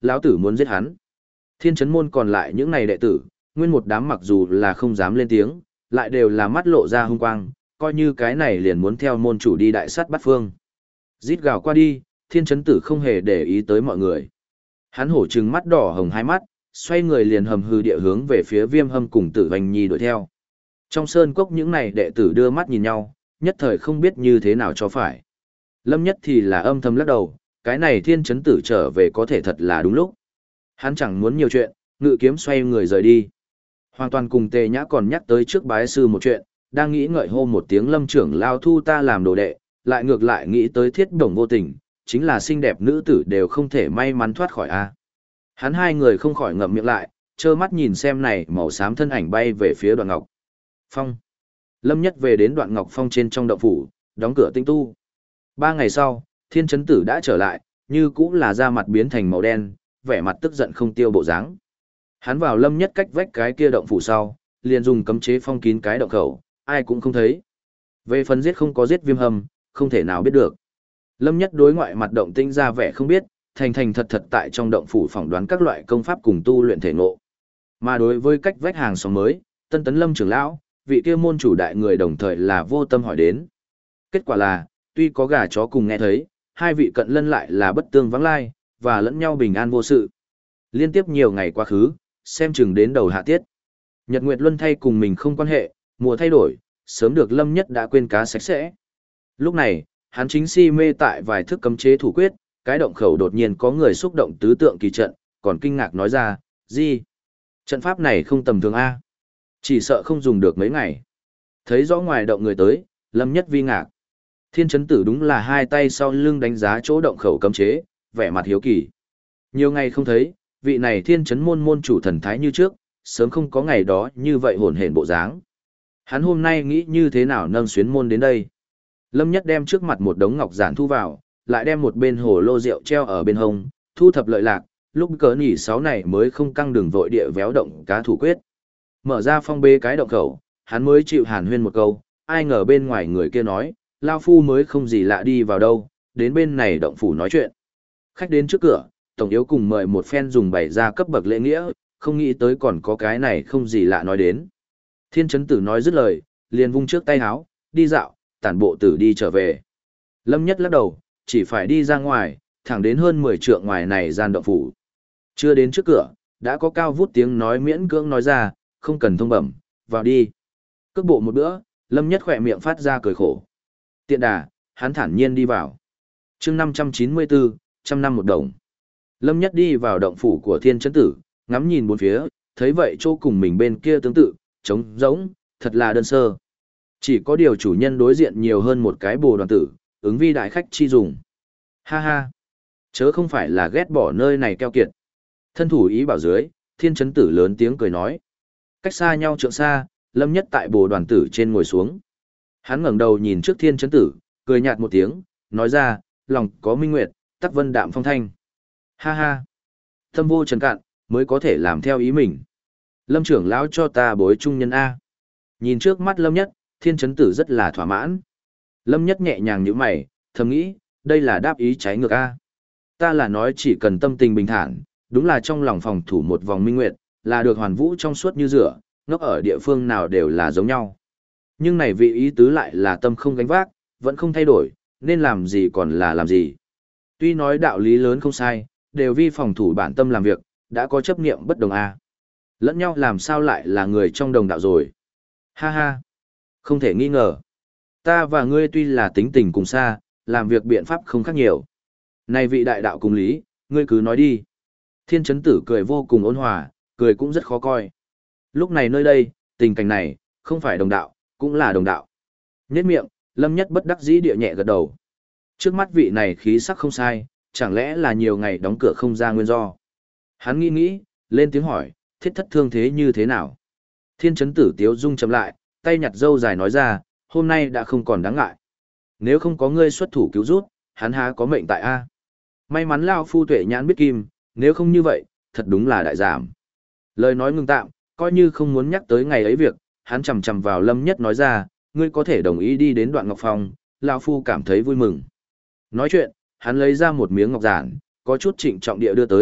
Lão tử muốn giết hắn. Thiên Chấn môn còn lại những này đệ tử, nguyên một đám mặc dù là không dám lên tiếng, lại đều là mắt lộ ra hung quang, coi như cái này liền muốn theo môn chủ đi đại sát bắt phương. Rít gào qua đi, Thiên Chấn tử không hề để ý tới mọi người. Hắn hổ trừng mắt đỏ hồng hai mắt, xoay người liền hầm hư địa hướng về phía Viêm Hâm cùng Tử Hoành Nhi đuổi theo. Trong sơn cốc những này đệ tử đưa mắt nhìn nhau, nhất thời không biết như thế nào cho phải. Lâm Nhất thì là âm thầm lắc đầu, cái này Thiên Chấn tử trở về có thể thật là đúng lúc. Hắn chẳng muốn nhiều chuyện, ngự kiếm xoay người rời đi. Hoàn toàn cùng Tề Nhã còn nhắc tới trước bái sư một chuyện, đang nghĩ ngợi hô một tiếng Lâm trưởng lao thu ta làm đồ đệ, lại ngược lại nghĩ tới Thiết Đồng vô tình, chính là xinh đẹp nữ tử đều không thể may mắn thoát khỏi a. Hắn hai người không khỏi ngậm miệng lại, trơ mắt nhìn xem này màu xám thân ảnh bay về phía Đoạn Ngọc Phong. Lâm Nhất về đến Đoạn Ngọc Phong trên trong động phủ, đóng cửa tinh tu. 3 ngày sau, Thiên Chấn tử đã trở lại, như cũng là da mặt biến thành màu đen, vẻ mặt tức giận không tiêu bộ dáng. Hắn vào Lâm Nhất cách vách cái kia động phủ sau, liền dùng cấm chế phong kín cái động khẩu, ai cũng không thấy. Về phần giết không có giết Viêm Hâm, không thể nào biết được. Lâm Nhất đối ngoại mặt động tĩnh ra vẻ không biết, thành thành thật thật tại trong động phủ phỏng đoán các loại công pháp cùng tu luyện thể ngộ. Mà đối với cách vách hàng xóm mới, Tân Tấn Lâm trưởng lão, vị kia môn chủ đại người đồng thời là vô tâm hỏi đến. Kết quả là, tuy có gà chó cùng nghe thấy, hai vị cận lân lại là bất tương vắng lai, và lẫn nhau bình an vô sự. Liên tiếp nhiều ngày quá khứ, xem chừng đến đầu hạ tiết. Nhật Nguyệt Luân thay cùng mình không quan hệ, mùa thay đổi, sớm được Lâm Nhất đã quên cá sạch sẽ. Lúc này, hắn chính si mê tại vài thức cấm chế thủ quyết, cái động khẩu đột nhiên có người xúc động tứ tượng kỳ trận, còn kinh ngạc nói ra, gì? Trận pháp này không tầm thường A. Chỉ sợ không dùng được mấy ngày. Thấy rõ ngoài động người tới, Lâm Nhất vi ngạc. Thiên Chấn tử đúng là hai tay sau lưng đánh giá chỗ động khẩu cấm chế, vẻ mặt hiếu kỳ. Nhiều ngày không thấy, vị này Thiên Chấn môn môn chủ thần thái như trước, sớm không có ngày đó như vậy hồn hển bộ dáng. Hắn hôm nay nghĩ như thế nào nâng xuyến môn đến đây. Lâm Nhất đem trước mặt một đống ngọc giản thu vào, lại đem một bên hồ lô rượu treo ở bên hông, thu thập lợi lạc, lúc cỡ nhỉ 6 này mới không căng đường vội địa véo động cá thủ quyết. Mở ra phong bê cái động khẩu, hắn mới chịu hàn huyên một câu, ai ngờ bên ngoài người kia nói, lao phu mới không gì lạ đi vào đâu, đến bên này động phủ nói chuyện. Khách đến trước cửa, tổng yếu cùng mời một phen dùng bày ra cấp bậc lễ nghĩa, không nghĩ tới còn có cái này không gì lạ nói đến. Thiên Chấn tử nói dứt lời, liền vung trước tay háo, đi dạo, tản bộ tử đi trở về. Lâm Nhất lắc đầu, chỉ phải đi ra ngoài, thẳng đến hơn 10 trượng ngoài này gian động phủ. Chưa đến trước cửa, đã có cao vút tiếng nói miễn cưỡng nói ra, không cần thông bẩm, vào đi. Cước bộ một bữa, Lâm Nhất khỏe miệng phát ra cười khổ. Tiện đà, hắn thản nhiên đi vào. chương 594, trăm năm một đồng. Lâm Nhất đi vào động phủ của Thiên Chấn tử, ngắm nhìn bốn phía, thấy vậy chỗ cùng mình bên kia tương tự, trống rỗng, thật là đơn sơ. Chỉ có điều chủ nhân đối diện nhiều hơn một cái bồ đoàn tử, ứng vi đại khách chi dùng. Ha ha, chớ không phải là ghét bỏ nơi này keo kiệt. Thân thủ ý bảo dưới, Thiên Chấn tử lớn tiếng cười nói. Cách xa nhau trượng xa, Lâm Nhất tại bồ đoàn tử trên ngồi xuống. Hắn ngẩng đầu nhìn trước Thiên Chấn tử, cười nhạt một tiếng, nói ra, lòng có minh nguyệt, tắc vân đạm phong thanh. Ha ha, tâm vô trần cạn, mới có thể làm theo ý mình. Lâm trưởng lão cho ta bối trung nhân A. Nhìn trước mắt Lâm Nhất, Thiên Chấn tử rất là thỏa mãn. Lâm Nhất nhẹ nhàng nhíu mày, thầm nghĩ, đây là đáp ý trái ngược A. Ta là nói chỉ cần tâm tình bình thản, đúng là trong lòng phòng thủ một vòng minh nguyệt, là được hoàn vũ trong suốt như rửa, ngốc ở địa phương nào đều là giống nhau. Nhưng này vị ý tứ lại là tâm không gánh vác, vẫn không thay đổi, nên làm gì còn là làm gì. Tuy nói đạo lý lớn không sai, đều vi phòng thủ bản tâm làm việc, đã có chấp niệm bất đồng A. Lẫn nhau làm sao lại là người trong đồng đạo rồi. Ha ha, không thể nghi ngờ. Ta và ngươi tuy là tính tình cùng xa, làm việc biện pháp không khác nhiều. Này vị đại đạo cùng lý, ngươi cứ nói đi. Thiên Chấn tử cười vô cùng ôn hòa, cười cũng rất khó coi. Lúc này nơi đây, tình cảnh này, không phải đồng đạo, cũng là đồng đạo. Nhết miệng, Lâm Nhất bất đắc dĩ địa nhẹ gật đầu. Trước mắt vị này khí sắc không sai, chẳng lẽ là nhiều ngày đóng cửa không ra nguyên do. Hắn nghĩ nghĩ, lên tiếng hỏi, thiết thất thương thế như thế nào? Thiên Chấn tử tiếu dung chậm lại, tay nhặt râu dài nói ra, hôm nay đã không còn đáng ngại. Nếu không có ngươi xuất thủ cứu rút, hắn há có mệnh tại A. May mắn lao phu tuệ nhãn biết kim, nếu không như vậy, thật đúng là đại giảm. Lời nói ngừng tạm, coi như không muốn nhắc tới ngày ấy việc, hắn chầm chầm vào Lâm Nhất nói ra, ngươi có thể đồng ý đi đến Đoạn Ngọc Phong, lao phu cảm thấy vui mừng. Nói chuyện, hắn lấy ra một miếng ngọc giản, có chút trịnh trọng địa đưa tới,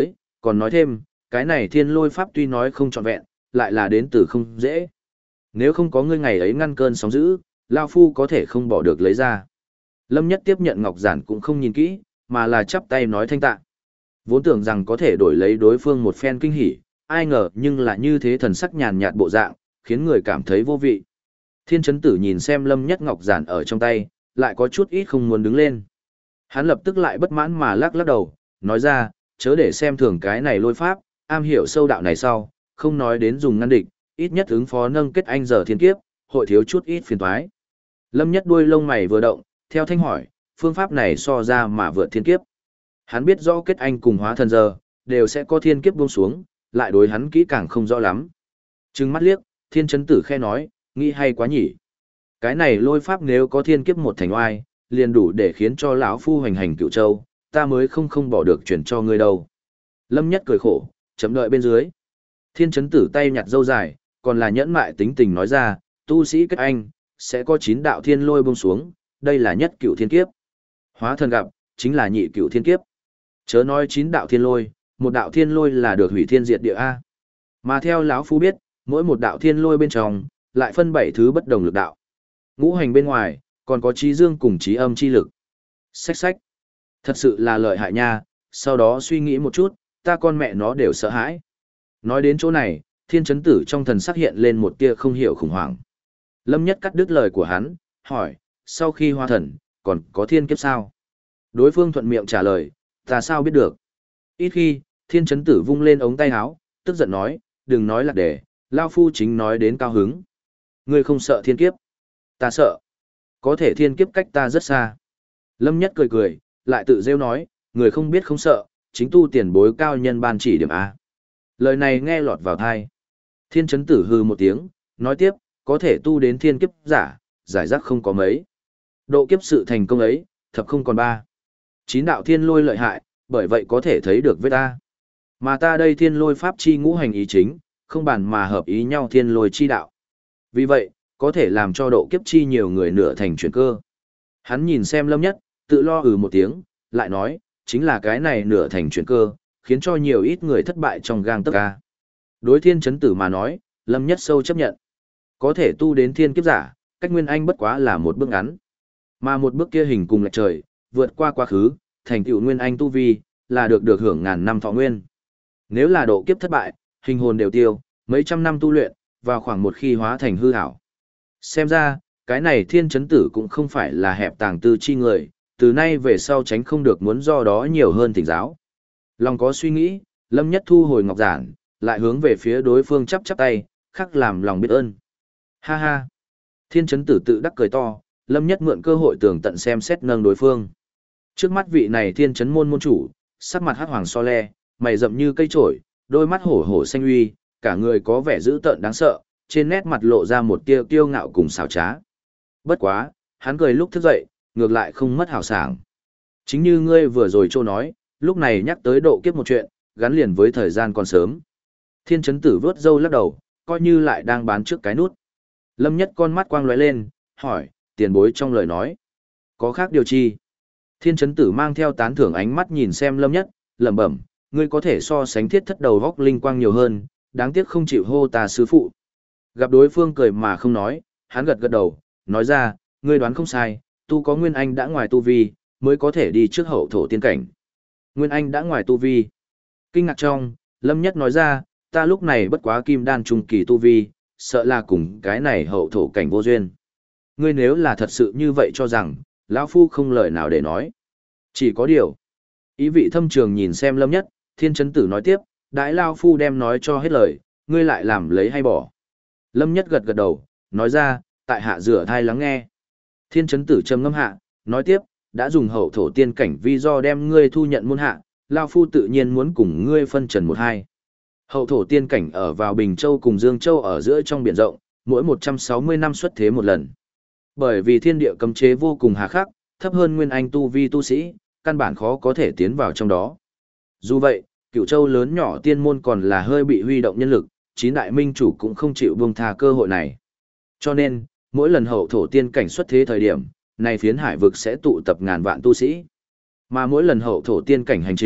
còn nói thêm, cái này thiên lôi pháp tuy nói không trọn vẹn, lại là đến từ không dễ. Nếu không có ngươi ngày ấy ngăn cơn sóng dữ, Lao Phu có thể không bỏ được lấy ra. Lâm Nhất tiếp nhận ngọc giản cũng không nhìn kỹ, mà là chắp tay nói thanh tạ. Vốn tưởng rằng có thể đổi lấy đối phương một phen kinh hỉ, ai ngờ nhưng là như thế thần sắc nhàn nhạt bộ dạng, khiến người cảm thấy vô vị. Thiên Chấn Tử nhìn xem Lâm Nhất ngọc giản ở trong tay, lại có chút ít không muốn đứng lên. Hắn lập tức lại bất mãn mà lắc lắc đầu, nói ra, chớ để xem thường cái này lôi pháp, am hiểu sâu đạo này sau, không nói đến dùng ngăn địch, ít nhất ứng phó nâng kết anh giờ thiên kiếp, hội thiếu chút ít phiền toái. Lâm Nhất đuôi lông mày vừa động, theo thanh hỏi, phương pháp này so ra mà vượt thiên kiếp. Hắn biết rõ kết anh cùng hóa thần giờ, đều sẽ có thiên kiếp buông xuống, lại đối hắn kỹ càng không rõ lắm. Trừng mắt liếc, Thiên Chấn Tử khe nói, nghĩ hay quá nhỉ. Cái này lôi pháp nếu có thiên kiếp một thành oai, liền đủ để khiến cho lão phu hoành hành Cựu Châu, ta mới không bỏ được chuyển cho ngươi đâu. Lâm Nhất cười khổ, chấm đợi bên dưới. Thiên Chấn Tử tay nhặt dâu dài, còn là nhẫn mại tính tình nói ra, tu sĩ kết anh, sẽ có 9 đạo thiên lôi buông xuống, đây là nhất cựu thiên kiếp. Hóa thần gặp, chính là nhị cựu thiên kiếp. Chớ nói 9 đạo thiên lôi, một đạo thiên lôi là được hủy thiên diệt địa A. Mà theo lão phu biết, mỗi một đạo thiên lôi bên trong, lại phân 7 thứ bất đồng lực đạo. Ngũ hành bên ngoài, còn có trí dương cùng trí âm chi lực. Xách xách. Thật sự là lợi hại nha, sau đó suy nghĩ một chút, ta con mẹ nó đều sợ hãi. Nói đến chỗ này, Thiên Chấn Tử trong thần sắc hiện lên một tia không hiểu khủng hoảng. Lâm Nhất cắt đứt lời của hắn, hỏi, sau khi hóa thần, còn có thiên kiếp sao? Đối phương thuận miệng trả lời, ta sao biết được? Ít khi, Thiên Chấn Tử vung lên ống tay áo, tức giận nói, đừng nói lạc đề, Lao Phu chính nói đến cao hứng. Ngươi không sợ thiên kiếp? Ta sợ. Có thể thiên kiếp cách ta rất xa. Lâm Nhất cười cười, lại tự rêu nói, người không biết không sợ, chính tu tiền bối cao nhân ban chỉ điểm A. Lời này nghe lọt vào tai. Thiên Chấn Tử hừ một tiếng, nói tiếp, có thể tu đến thiên kiếp giả, giải rác không có mấy. Độ kiếp sự thành công ấy, thập không còn 3. 9 đạo thiên lôi lợi hại, bởi vậy có thể thấy được với ta. Mà ta đây thiên lôi pháp chi ngũ hành ý chính, không bàn mà hợp ý nhau thiên lôi chi đạo. Vì vậy, có thể làm cho độ kiếp chi nhiều người nửa thành chuyển cơ. Hắn nhìn xem Lâm Nhất, tự lo một tiếng, lại nói, chính là cái này nửa thành chuyển cơ, khiến cho nhiều ít người thất bại trong gang tấc ca. Đối Thiên Chấn Tử mà nói, Lâm Nhất sâu chấp nhận. Có thể tu đến thiên kiếp giả, cách Nguyên Anh bất quá là một bước ngắn. Mà một bước kia hình cùng lệch trời, vượt qua quá khứ, thành tựu Nguyên Anh tu vi, là được hưởng ngàn năm thọ nguyên. Nếu là độ kiếp thất bại, hình hồn đều tiêu, mấy trăm năm tu luyện, vào khoảng một khi hóa thành hư ảo. Xem ra, cái này Thiên Chấn Tử cũng không phải là hẹp tàng tư chi người, từ nay về sau tránh không được muốn do đó nhiều hơn thỉnh giáo. Lòng có suy nghĩ, Lâm Nhất thu hồi ngọc giản, lại hướng về phía đối phương chắp tay, khắc làm lòng biết ơn. Ha ha! Thiên Chấn Tử tự đắc cười to, Lâm Nhất mượn cơ hội tường tận xem xét nâng đối phương. Trước mắt vị này Thiên Chấn môn môn chủ, sắc mặt hắc hoàng so le, mày rậm như cây trổi, đôi mắt hổ hổ xanh uy, cả người có vẻ dữ tợn đáng sợ, trên nét mặt lộ ra một tia kiêu ngạo cùng xảo trá. Bất quá, hắn cười lúc thức dậy, ngược lại không mất hào sảng. Chính như ngươi vừa rồi trô nói, lúc này nhắc tới độ kiếp một chuyện, gắn liền với thời gian còn sớm. Thiên Chấn Tử vớt râu lắc đầu, coi như lại đang bán trước cái nút. Lâm Nhất con mắt quang lóe lên, hỏi, tiền bối trong lời nói. Có khác điều chi? Thiên Chấn Tử mang theo tán thưởng ánh mắt nhìn xem Lâm Nhất, lẩm bẩm, ngươi có thể so sánh thiết thất đầu góc linh quang nhiều hơn, đáng tiếc không chịu hô ta sư phụ. Gặp đối phương cười mà không nói, hắn gật gật đầu, nói ra, ngươi đoán không sai, tu có Nguyên Anh đã ngoài tu vi, mới có thể đi trước hậu thổ tiên cảnh. Nguyên Anh đã ngoài tu vi. Kinh ngạc trong, Lâm Nhất nói ra, ta lúc này bất quá kim đan trung kỳ tu vi, sợ là cùng cái này hậu thổ cảnh vô duyên. Ngươi nếu là thật sự như vậy cho rằng, lão phu không lời nào để nói. Chỉ có điều. Ý vị thâm trường nhìn xem Lâm Nhất, Thiên Chấn Tử nói tiếp, đãi lão phu đem nói cho hết lời, ngươi lại làm lấy hay bỏ. Lâm Nhất gật gật đầu, nói ra, tại hạ rửa thai lắng nghe. Thiên Chấn Tử trầm ngâm hạ, nói tiếp, đã dùng hậu thổ tiên cảnh vi do đem ngươi thu nhận môn hạ, lão phu tự nhiên muốn cùng ngươi phân trần một hai. Hậu thổ tiên cảnh ở vào Bình Châu cùng Dương Châu ở giữa trong biển rộng, mỗi 160 năm xuất thế một lần. Bởi vì thiên địa cấm chế vô cùng hà khắc, thấp hơn Nguyên Anh tu vi tu sĩ, căn bản khó có thể tiến vào trong đó. Dù vậy, Cửu Châu lớn nhỏ tiên môn còn là hơi bị huy động nhân lực, 9 đại minh chủ cũng không chịu buông tha cơ hội này. Cho nên, mỗi lần hậu thổ tiên cảnh xuất thế thời điểm, này phiến hải vực sẽ tụ tập ngàn vạn tu sĩ. Mà mỗi lần hậu thổ tiên cảnh hành trình,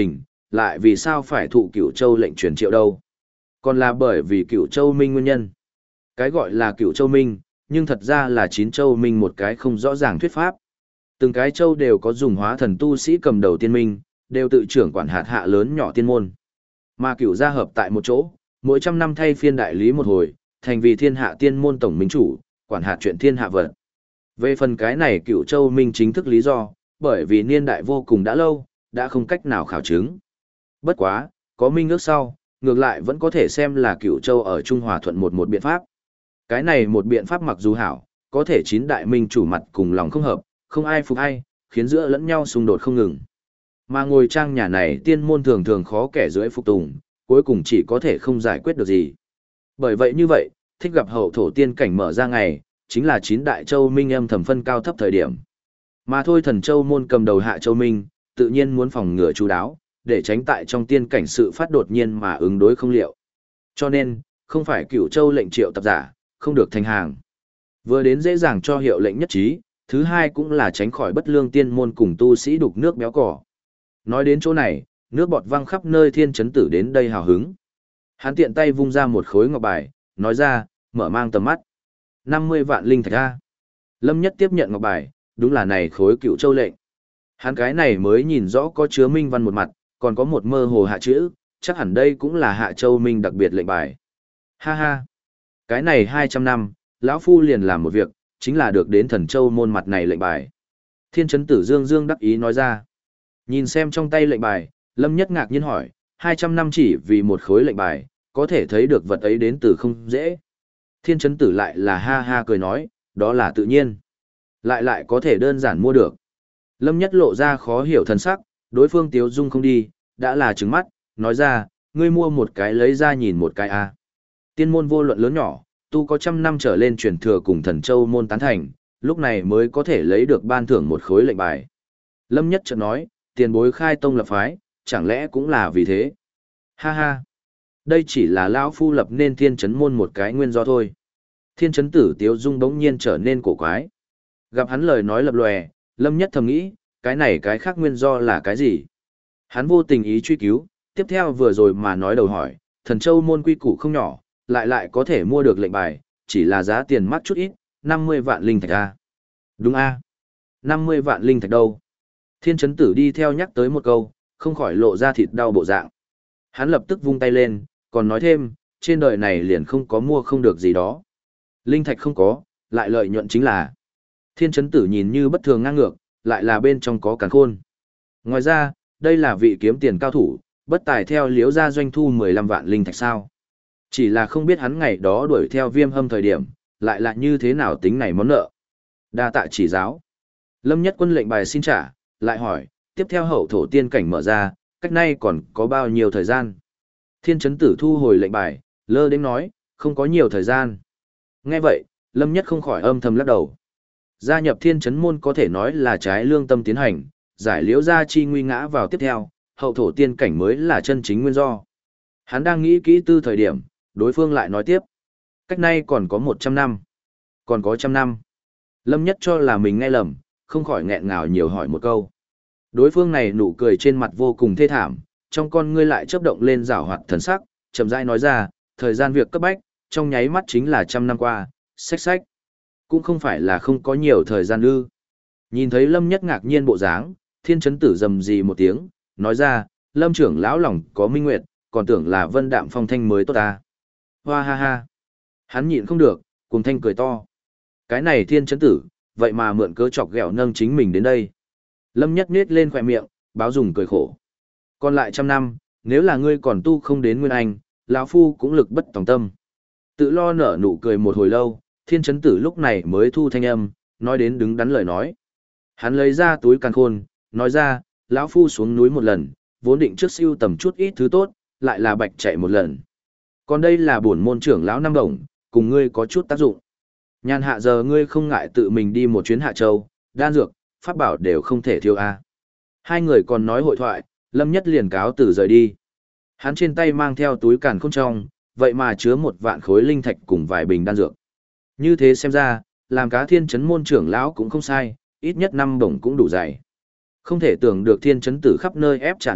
lại vì sao phải thụ Cửu Châu lệnh truyền triệu đâu? Còn là bởi vì Cửu Châu Minh nguyên nhân. Cái gọi là Cửu Châu Minh, nhưng thật ra là 9 châu minh một cái không rõ ràng thuyết pháp. Từng cái châu đều có dùng hóa thần tu sĩ cầm đầu tiên minh, đều tự trưởng quản hạt hạ lớn nhỏ tiên môn. Mà Cửu gia hợp tại một chỗ, mỗi trăm năm thay phiên đại lý một hồi, thành vì thiên hạ tiên môn tổng minh chủ, quản hạt chuyện thiên hạ vật. Về phần cái này Cửu Châu Minh chính thức lý do, bởi vì niên đại vô cùng đã lâu, đã không cách nào khảo chứng. Bất quá, có minh ước sau, ngược lại vẫn có thể xem là Cửu Châu ở Trung Hòa thuận một biện pháp. Cái này một biện pháp mặc dù hảo, có thể 9 đại minh chủ mặt cùng lòng không hợp, không ai phục ai, khiến giữa lẫn nhau xung đột không ngừng. Mà ngồi trang nhà này tiên môn thường thường khó kẻ dưới phục tùng, cuối cùng chỉ có thể không giải quyết được gì. Bởi vậy như vậy, thích gặp hậu thổ tiên cảnh mở ra ngày, chính là 9 đại châu minh âm thầm phân cao thấp thời điểm. Mà thôi thần châu môn cầm đầu hạ châu minh, tự nhiên muốn phòng ngừa chú đáo, để tránh tại trong tiên cảnh sự phát đột nhiên mà ứng đối không liệu. Cho nên, không phải Cửu Châu lệnh triệu tập giả, không được thành hàng. Vừa đến dễ dàng cho hiệu lệnh nhất trí, thứ hai cũng là tránh khỏi bất lương tiên môn cùng tu sĩ đục nước béo cỏ. Nói đến chỗ này, nước bọt văng khắp nơi thiên chấn tử đến đây hào hứng. Hắn tiện tay vung ra một khối ngọc bài, nói ra, mở mang tầm mắt. 50 vạn linh thạch ra. Lâm Nhất tiếp nhận ngọc bài, đúng là này khối Cửu Châu lệnh. Hắn cái này mới nhìn rõ có chứa minh văn một mặt, còn có một mơ hồ hạ chữ, chắc hẳn đây cũng là hạ châu minh đặc biệt lệnh bài. Ha ha. Cái này 200 năm, lão phu liền làm một việc, chính là được đến thần châu môn mặt này lệnh bài. Thiên chấn tử Dương Dương đắc ý nói ra. Nhìn xem trong tay lệnh bài, Lâm Nhất ngạc nhiên hỏi, 200 năm chỉ vì một khối lệnh bài, có thể thấy được vật ấy đến từ không dễ. Thiên chấn tử lại là ha ha cười nói, đó là tự nhiên. Lại có thể đơn giản mua được. Lâm Nhất lộ ra khó hiểu thần sắc, đối phương tiếu dung không đi, đã là trứng mắt, nói ra, ngươi mua một cái lấy ra nhìn một cái a. Tiên môn vô luận lớn nhỏ, tu có 100 năm trở lên truyền thừa cùng thần châu môn tán thành, lúc này mới có thể lấy được ban thưởng một khối lệnh bài. Lâm Nhất chợt nói, tiền bối khai tông lập phái, chẳng lẽ cũng là vì thế? Ha ha, đây chỉ là lão phu lập nên thiên chấn môn một cái nguyên do thôi. Thiên chấn tử tiếu dung bỗng nhiên trở nên cổ quái. Gặp hắn lời nói lập lòe, Lâm Nhất thầm nghĩ, cái này cái khác nguyên do là cái gì? Hắn vô tình ý truy cứu, tiếp theo vừa rồi mà nói đầu hỏi, thần châu môn quy củ không nhỏ, lại có thể mua được lệnh bài, chỉ là giá tiền mắc chút ít, 50 vạn linh thạch a. Đúng a. 50 vạn linh thạch đâu? Thiên chấn tử đi theo nhắc tới một câu, không khỏi lộ ra thịt đau bộ dạng. Hắn lập tức vung tay lên, còn nói thêm, trên đời này liền không có mua không được gì đó. Linh thạch không có, lại lợi nhuận chính là. Thiên chấn tử nhìn như bất thường ngang ngược, lại là bên trong có càn khôn. Ngoài ra, đây là vị kiếm tiền cao thủ, bất tài theo liếu ra doanh thu 15 vạn linh thạch sao. Chỉ là không biết hắn ngày đó đuổi theo Viêm Hâm thời điểm, lại là như thế nào tính này món nợ. Đa tạ chỉ giáo. Lâm Nhất Quân lệnh bài xin trả, lại hỏi, tiếp theo hậu thổ tiên cảnh mở ra, cách nay còn có bao nhiêu thời gian? Thiên chấn tử thu hồi lệnh bài, lơ đến nói, không có nhiều thời gian. Nghe vậy, Lâm Nhất không khỏi âm thầm lắc đầu. Gia nhập thiên chấn môn có thể nói là trái lương tâm tiến hành, giải liễu ra chi nguy ngã vào tiếp theo, hậu thổ tiên cảnh mới là chân chính nguyên do. Hắn đang nghĩ kỹ tư thời điểm, đối phương lại nói tiếp. Cách nay còn có 100 năm. Còn có 100 năm. Lâm Nhất cho là mình nghe lầm, không khỏi nghẹn ngào nhiều hỏi một câu. Đối phương này nụ cười trên mặt vô cùng thê thảm, trong con ngươi lại chớp động lên rảo hoạt thần sắc, chậm rãi nói ra, thời gian việc cấp bách, trong nháy mắt chính là 100 năm qua, xách. Cũng không phải là không có nhiều thời gian ư. Nhìn thấy Lâm Nhất ngạc nhiên bộ dáng, thiên chấn tử rầm rì một tiếng, nói ra, Lâm trưởng lão lòng có minh nguyệt, còn tưởng là vân đạm phong thanh mới tốt ta. Hoa ha ha. Hắn nhịn không được, cùng thanh cười to. Cái này thiên chấn tử, vậy mà mượn cớ chọc ghẹo nâng chính mình đến đây. Lâm Nhất nết lên khỏe miệng, báo dùng cười khổ. Còn lại 100 năm, nếu là ngươi còn tu không đến Nguyên Anh, lão phu cũng lực bất tòng tâm. Tự lo nở nụ cười một hồi lâu, thiên chấn tử lúc này mới thu thanh âm, nói đến đứng đắn lời nói. Hắn lấy ra túi càn khôn, nói ra, lão phu xuống núi một lần, vốn định trước siêu tầm chút ít thứ tốt, lại là bạch chạy một lần. Còn đây là bổn môn trưởng lão năm đồng, cùng ngươi có chút tác dụng. Nhàn hạ giờ ngươi không ngại tự mình đi một chuyến Hạ Châu, đan dược, pháp bảo đều không thể thiếu a. Hai người còn nói hội thoại, Lâm Nhất liền cáo từ rời đi. Hắn trên tay mang theo túi càn khôn trong, vậy mà chứa 1 vạn khối linh thạch cùng vài bình đan dược. Như thế xem ra, làm cá thiên chấn môn trưởng lão cũng không sai, ít nhất 5 đồng cũng đủ dày. Không thể tưởng được thiên chấn tử khắp nơi ép trả nợ,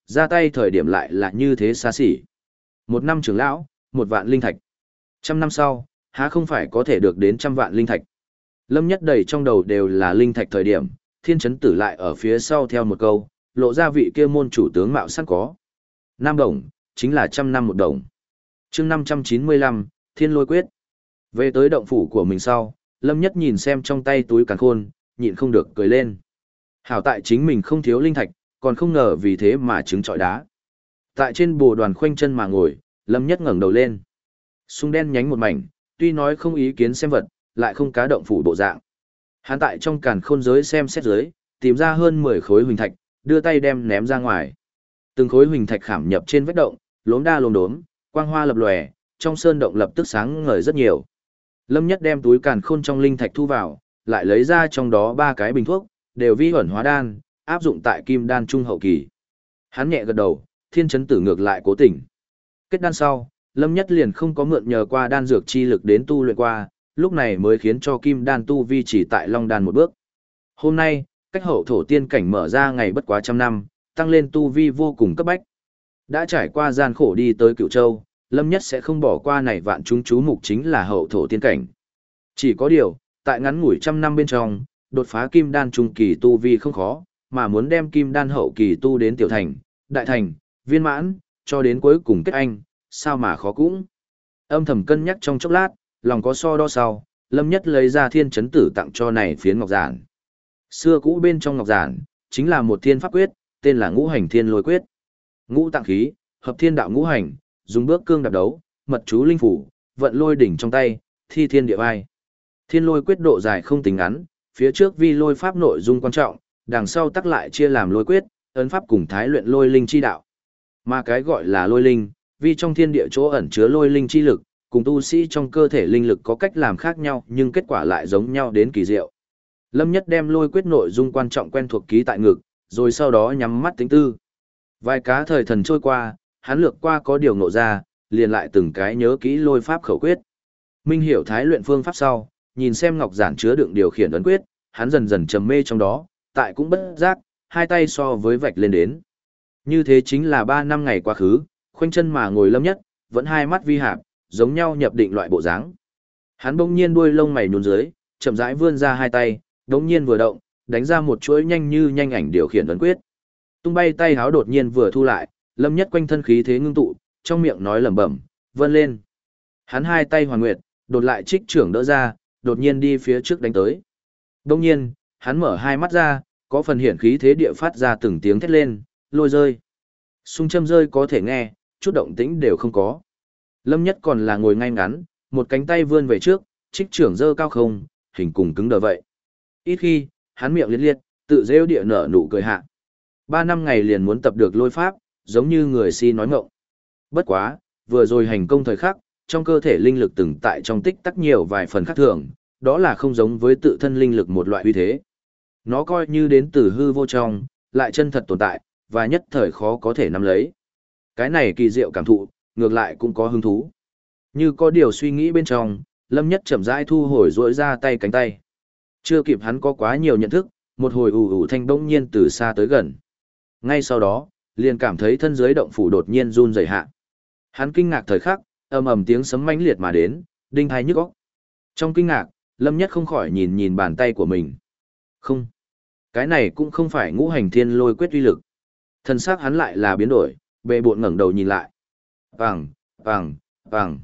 ra tay thời điểm lại là như thế xa xỉ. Một năm trưởng lão, 1 vạn linh thạch. 100 năm sau, há không phải có thể được đến 100 vạn linh thạch. Lâm Nhất đầy trong đầu đều là linh thạch thời điểm, Thiên Chấn Tử lại ở phía sau theo một câu, lộ ra vị kia môn chủ tướng mạo sẵn có. 5 đồng, chính là 100 năm 1 đồng. chương 595, Thiên Lôi Quyết. Về tới động phủ của mình sau, Lâm Nhất nhìn xem trong tay túi càn khôn, nhịn không được cười lên. Hảo tại chính mình không thiếu linh thạch, còn không ngờ vì thế mà trứng trọi đá. Tại trên bồ đoàn khoanh chân mà ngồi, Lâm Nhất ngẩng đầu lên. Sung đen nhánh một mảnh, tuy nói không ý kiến xem vật, lại không cá động phủ bộ dạng. Hắn tại trong càn khôn giới xem xét giới, tìm ra hơn 10 khối huỳnh thạch, đưa tay đem ném ra ngoài. Từng khối huỳnh thạch khảm nhập trên vách động, lốm đa lốm đốm, quang hoa lập lòe, trong sơn động lập tức sáng ngời rất nhiều. Lâm Nhất đem túi càn khôn trong linh thạch thu vào, lại lấy ra trong đó 3 cái bình thuốc, đều vi ẩn hóa đan, áp dụng tại kim đan trung hậu kỳ. Hắn nhẹ gật đầu, Thiên Chấn Tử ngược lại cố tình. Kết đan sau, Lâm Nhất liền không có mượn nhờ qua đan dược chi lực đến tu luyện qua, lúc này mới khiến cho kim đan tu vi chỉ tại long đan một bước. Hôm nay, cách hậu thổ tiên cảnh mở ra ngày bất quá 100 năm, tăng lên tu vi vô cùng cấp bách. Đã trải qua gian khổ đi tới Cửu Châu, Lâm Nhất sẽ không bỏ qua này vạn chúng chú mục chính là hậu thổ tiên cảnh. Chỉ có điều, tại ngắn ngủi 100 năm bên trong, đột phá kim đan trung kỳ tu vi không khó, mà muốn đem kim đan hậu kỳ tu đến tiểu thành, đại thành, viên mãn, cho đến cuối cùng kết anh, sao mà khó cũng. Âm thầm cân nhắc trong chốc lát, lòng có so đo sau, Lâm Nhất lấy ra Thiên Chấn Tử tặng cho này phiến ngọc giản. Xưa cũ bên trong ngọc giản, chính là một thiên pháp quyết, tên là Ngũ Hành Thiên Lôi Quyết. Ngũ tạng khí, hợp thiên đạo ngũ hành, dùng bước cương đạp đấu, mật chú linh phủ, vận lôi đỉnh trong tay, thi thiên địa vai. Thiên lôi quyết độ dài không tính ngắn, phía trước vi lôi pháp nội dung quan trọng, đằng sau tắc lại chia làm lôi quyết, ấn pháp cùng thái luyện lôi linh chi đạo. Mà cái gọi là lôi linh, vì trong thiên địa chỗ ẩn chứa lôi linh chi lực, cùng tu sĩ trong cơ thể linh lực có cách làm khác nhau nhưng kết quả lại giống nhau đến kỳ diệu. Lâm Nhất đem lôi quyết nội dung quan trọng quen thuộc ký tại ngực, rồi sau đó nhắm mắt tính tư. Vài cá thời thần trôi qua, hắn lược qua có điều ngộ ra, liền lại từng cái nhớ kỹ lôi pháp khẩu quyết. Minh hiểu thái luyện phương pháp sau, nhìn xem ngọc giản chứa đựng điều khiển ấn quyết, hắn dần dần trầm mê trong đó, tại cũng bất giác, hai tay so với vạch lên đến. Như thế chính là 3 năm ngày quá khứ, khoanh chân mà ngồi Lâm Nhất, vẫn hai mắt vi hạp, giống nhau nhập định loại bộ dáng. Hắn bỗng nhiên đuôi lông mày nhún dưới, chậm rãi vươn ra hai tay, đống nhiên vừa động, đánh ra một chuỗi nhanh như nhanh ảnh điều khiển ấn quyết. Tung bay tay háo đột nhiên vừa thu lại, Lâm Nhất quanh thân khí thế ngưng tụ, trong miệng nói lẩm bẩm, vươn lên. Hắn hai tay hoàn nguyệt, đột lại trích trưởng đỡ ra, đột nhiên đi phía trước đánh tới. Đống nhiên, hắn mở hai mắt ra, có phần hiển khí thế địa phát ra từng tiếng thét lên, lôi rơi. Xung châm rơi có thể nghe, chút động tĩnh đều không có. Lâm Nhất còn là ngồi ngay ngắn, một cánh tay vươn về trước, trích trưởng giơ cao không, hình cùng cứng đờ vậy. Ít khi, hắn miệng liệt liệt, tự rêu địa nở nụ cười hạ. 3 năm ngày liền muốn tập được lôi pháp, giống như người si nói ngọng. Bất quá, vừa rồi hành công thời khắc, trong cơ thể linh lực từng tại trong tích tắc nhiều vài phần khác thường, đó là không giống với tự thân linh lực một loại uy thế. Nó coi như đến từ hư vô trong, lại chân thật tồn tại, và nhất thời khó có thể nắm lấy. Cái này kỳ diệu cảm thụ, ngược lại cũng có hứng thú. Như có điều suy nghĩ bên trong, Lâm Nhất chậm rãi thu hồi duỗi ra tay cánh tay. Chưa kịp hắn có quá nhiều nhận thức, một hồi ù ù thanh bỗng nhiên từ xa tới gần. Ngay sau đó, liền cảm thấy thân dưới động phủ đột nhiên run rẩy hạ. Hắn kinh ngạc thời khắc, ầm ầm tiếng sấm mãnh liệt mà đến, đinh tai nhức óc. Trong kinh ngạc, Lâm Nhất không khỏi nhìn nhìn bàn tay của mình. Không, cái này cũng không phải Ngũ Hành Thiên Lôi Quyết uy lực. Thân xác hắn lại là biến đổi, bệ bộn ngẩng đầu nhìn lại. Vàng, vàng, vàng.